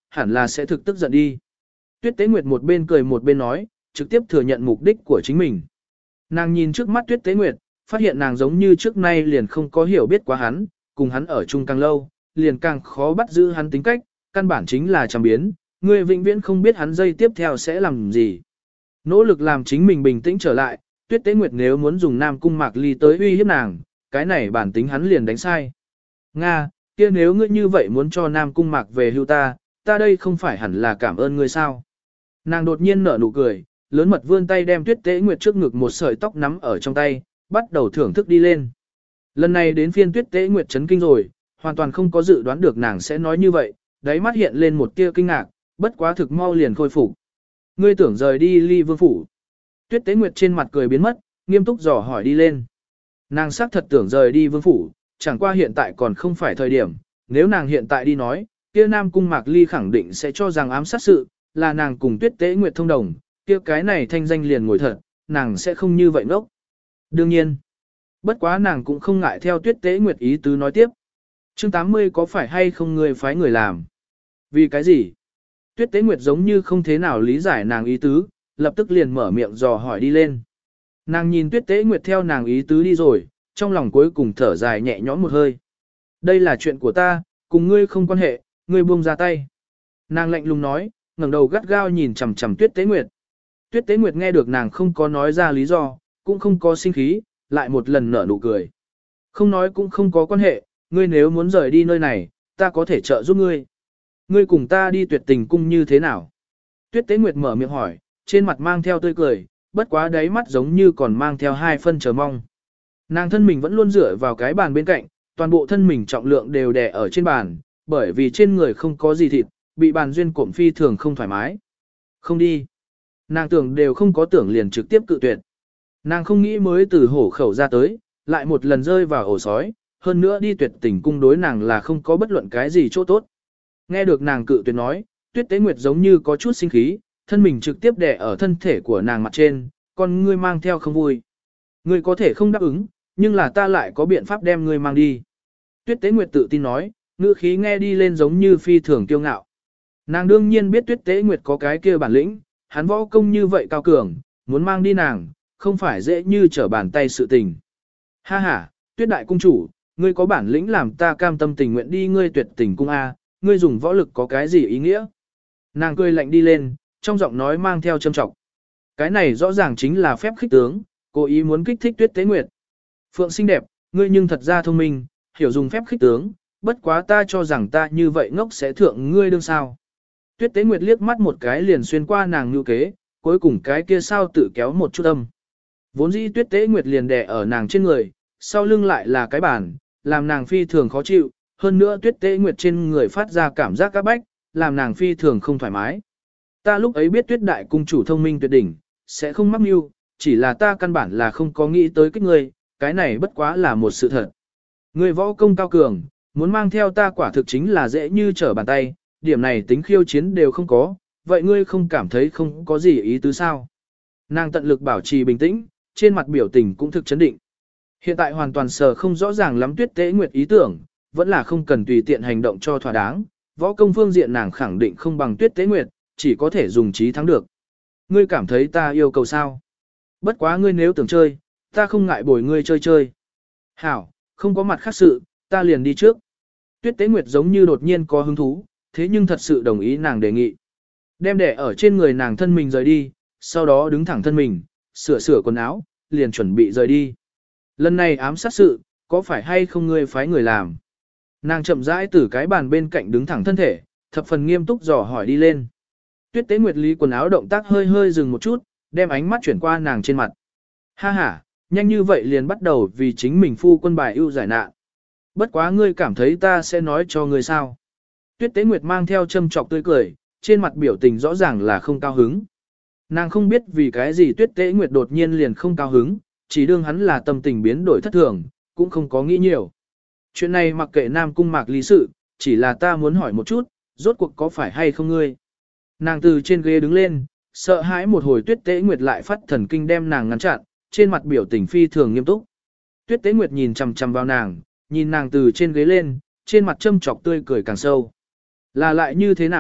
hẳn là sẽ thực tức giận đi. Tuyết Tế Nguyệt một bên cười một bên nói, trực tiếp thừa nhận mục đích của chính mình. Nàng nhìn trước mắt Tuyết Tế Nguyệt, phát hiện nàng giống như trước nay liền không có hiểu biết quá hắn, cùng hắn ở chung càng lâu, liền càng khó bắt giữ hắn tính cách, căn bản chính là trầm biến, người vĩnh viễn không biết hắn giây tiếp theo sẽ làm gì. Nỗ lực làm chính mình bình tĩnh trở lại, Tuyết Tế Nguyệt nếu muốn dùng Nam Cung Mạc Ly tới uy hiếp nàng, cái này bản tính hắn liền đánh sai. Nga, kia nếu ngươi như vậy muốn cho Nam Cung Mạc về hưu ta, ta đây không phải hẳn là cảm ơn ngươi sao? Nàng đột nhiên nở nụ cười, lớn mật vươn tay đem Tuyết Tế Nguyệt trước ngực một sợi tóc nắm ở trong tay, bắt đầu thưởng thức đi lên. Lần này đến phiên Tuyết Tế Nguyệt chấn kinh rồi, hoàn toàn không có dự đoán được nàng sẽ nói như vậy, đáy mắt hiện lên một tia kinh ngạc, bất quá thực mau liền khôi phục. Ngươi tưởng rời đi Ly Vương phủ? Tuyết Tế Nguyệt trên mặt cười biến mất, nghiêm túc dò hỏi đi lên. Nàng xác thật tưởng rời đi Vương phủ, chẳng qua hiện tại còn không phải thời điểm, nếu nàng hiện tại đi nói, kia Nam Cung Mạc Ly khẳng định sẽ cho rằng ám sát sự, là nàng cùng Tuyết Tế Nguyệt thông đồng, kia cái này thanh danh liền ngồi thật, nàng sẽ không như vậy ngốc. Đương nhiên, bất quá nàng cũng không ngại theo Tuyết Tế Nguyệt ý tứ nói tiếp. Chương tám mươi có phải hay không người phái người làm? Vì cái gì? Tuyết Tế Nguyệt giống như không thế nào lý giải nàng ý tứ, lập tức liền mở miệng dò hỏi đi lên. Nàng nhìn Tuyết Tế Nguyệt theo nàng ý tứ đi rồi, trong lòng cuối cùng thở dài nhẹ nhõm một hơi. Đây là chuyện của ta, cùng ngươi không quan hệ, ngươi buông ra tay. Nàng lạnh lùng nói, ngẩng đầu gắt gao nhìn chằm chằm Tuyết Tế Nguyệt. Tuyết Tế Nguyệt nghe được nàng không có nói ra lý do, cũng không có sinh khí, lại một lần nở nụ cười. Không nói cũng không có quan hệ, ngươi nếu muốn rời đi nơi này, ta có thể trợ giúp ngươi. Ngươi cùng ta đi Tuyệt Tình cung như thế nào? Tuyết Tế Nguyệt mở miệng hỏi, trên mặt mang theo tươi cười, bất quá đáy mắt giống như còn mang theo hai phân chờ mong. Nàng thân mình vẫn luôn dựa vào cái bàn bên cạnh, toàn bộ thân mình trọng lượng đều đè ở trên bàn, bởi vì trên người không có gì thịt, bị bàn duyên cộm phi thường không thoải mái. Không đi. Nàng tưởng đều không có tưởng liền trực tiếp cự tuyệt. Nàng không nghĩ mới từ hổ khẩu ra tới, lại một lần rơi vào ổ sói, hơn nữa đi Tuyệt Tình cung đối nàng là không có bất luận cái gì chỗ tốt. Nghe được nàng cự tuyệt nói, Tuyết Tế Nguyệt giống như có chút sinh khí, thân mình trực tiếp đè ở thân thể của nàng mặt trên, còn ngươi mang theo không vui. Ngươi có thể không đáp ứng, nhưng là ta lại có biện pháp đem ngươi mang đi. Tuyết Tế Nguyệt tự tin nói, ngữ khí nghe đi lên giống như phi thường kiêu ngạo. Nàng đương nhiên biết Tuyết Tế Nguyệt có cái kia bản lĩnh, hắn võ công như vậy cao cường, muốn mang đi nàng, không phải dễ như trở bàn tay sự tình. Ha ha, Tuyết Đại Cung Chủ, ngươi có bản lĩnh làm ta cam tâm tình nguyện đi ngươi Tuyệt Tình cung A, ngươi dùng võ lực có cái gì ý nghĩa? Nàng cười lạnh đi lên, trong giọng nói mang theo châm trọng. Cái này rõ ràng chính là phép khích tướng, cố ý muốn kích thích Tuyết Tế Nguyệt. Phượng xinh đẹp, ngươi nhưng thật ra thông minh, hiểu dùng phép khích tướng, bất quá ta cho rằng ta như vậy ngốc sẽ thượng ngươi đương sao. Tuyết Tế Nguyệt liếc mắt một cái liền xuyên qua nàng như kế, cuối cùng cái kia sao tự kéo một chút âm. Vốn dĩ Tuyết Tế Nguyệt liền đè ở nàng trên người, sau lưng lại là cái bàn, làm nàng phi thường khó chịu, hơn nữa Tuyết Tế Nguyệt trên người phát ra cảm giác các bách, làm nàng phi thường không thoải mái. Ta lúc ấy biết Tuyết Đại Cung Chủ thông minh tuyệt đỉnh, sẽ không mắc mưu, chỉ là ta căn bản là không có nghĩ tới kích ngươi, cái này bất quá là một sự thật. Ngươi võ công cao cường, muốn mang theo ta quả thực chính là dễ như trở bàn tay, điểm này tính khiêu chiến đều không có, vậy ngươi không cảm thấy không có gì ý tứ sao? Nàng tận lực bảo trì bình tĩnh, trên mặt biểu tình cũng thực chấn định. Hiện tại hoàn toàn sờ không rõ ràng lắm Tuyết Tế Nguyệt ý tưởng, vẫn là không cần tùy tiện hành động cho thỏa đáng, võ công phương diện nàng khẳng định không bằng Tuyết Tế Nguyệt, chỉ có thể dùng trí thắng được. Ngươi cảm thấy ta yêu cầu sao? Bất quá ngươi nếu tưởng chơi, ta không ngại bồi ngươi chơi chơi. Hảo, không có mặt khác sự, ta liền đi trước. Tuyết Tế Nguyệt giống như đột nhiên có hứng thú, thế nhưng thật sự đồng ý nàng đề nghị. Đem đẻ ở trên người nàng thân mình rời đi, sau đó đứng thẳng thân mình, sửa sửa quần áo, liền chuẩn bị rời đi. Lần này ám sát sự, có phải hay không ngươi phái người làm? Nàng chậm rãi từ cái bàn bên cạnh đứng thẳng thân thể, thập phần nghiêm túc dò hỏi đi lên. Tuyết Tế Nguyệt lý quần áo động tác hơi hơi dừng một chút, đem ánh mắt chuyển qua nàng trên mặt. Ha ha, nhanh như vậy liền bắt đầu vì chính mình phu quân bài ưu giải nạn. Bất quá ngươi cảm thấy ta sẽ nói cho ngươi sao? Tuyết Tế Nguyệt mang theo châm trọc tươi cười, trên mặt biểu tình rõ ràng là không cao hứng. Nàng không biết vì cái gì Tuyết Tế Nguyệt đột nhiên liền không cao hứng, chỉ đương hắn là tâm tình biến đổi thất thường, cũng không có nghĩ nhiều. Chuyện này mặc kệ Nam Cung Mạc Ly sự, chỉ là ta muốn hỏi một chút, rốt cuộc có phải hay không ngươi? Nàng từ trên ghế đứng lên, sợ hãi một hồi Tuyết Tế Nguyệt lại phát thần kinh đem nàng ngăn chặn, trên mặt biểu tình phi thường nghiêm túc. Tuyết Tế Nguyệt nhìn chằm chằm vào nàng, nhìn nàng từ trên ghế lên, trên mặt châm chọc tươi cười càng sâu. Là lại như thế nào,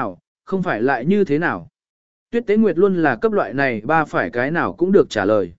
không phải lại như thế nào. Tuyết Tế Nguyệt luôn là cấp loại này ba phải cái nào cũng được trả lời.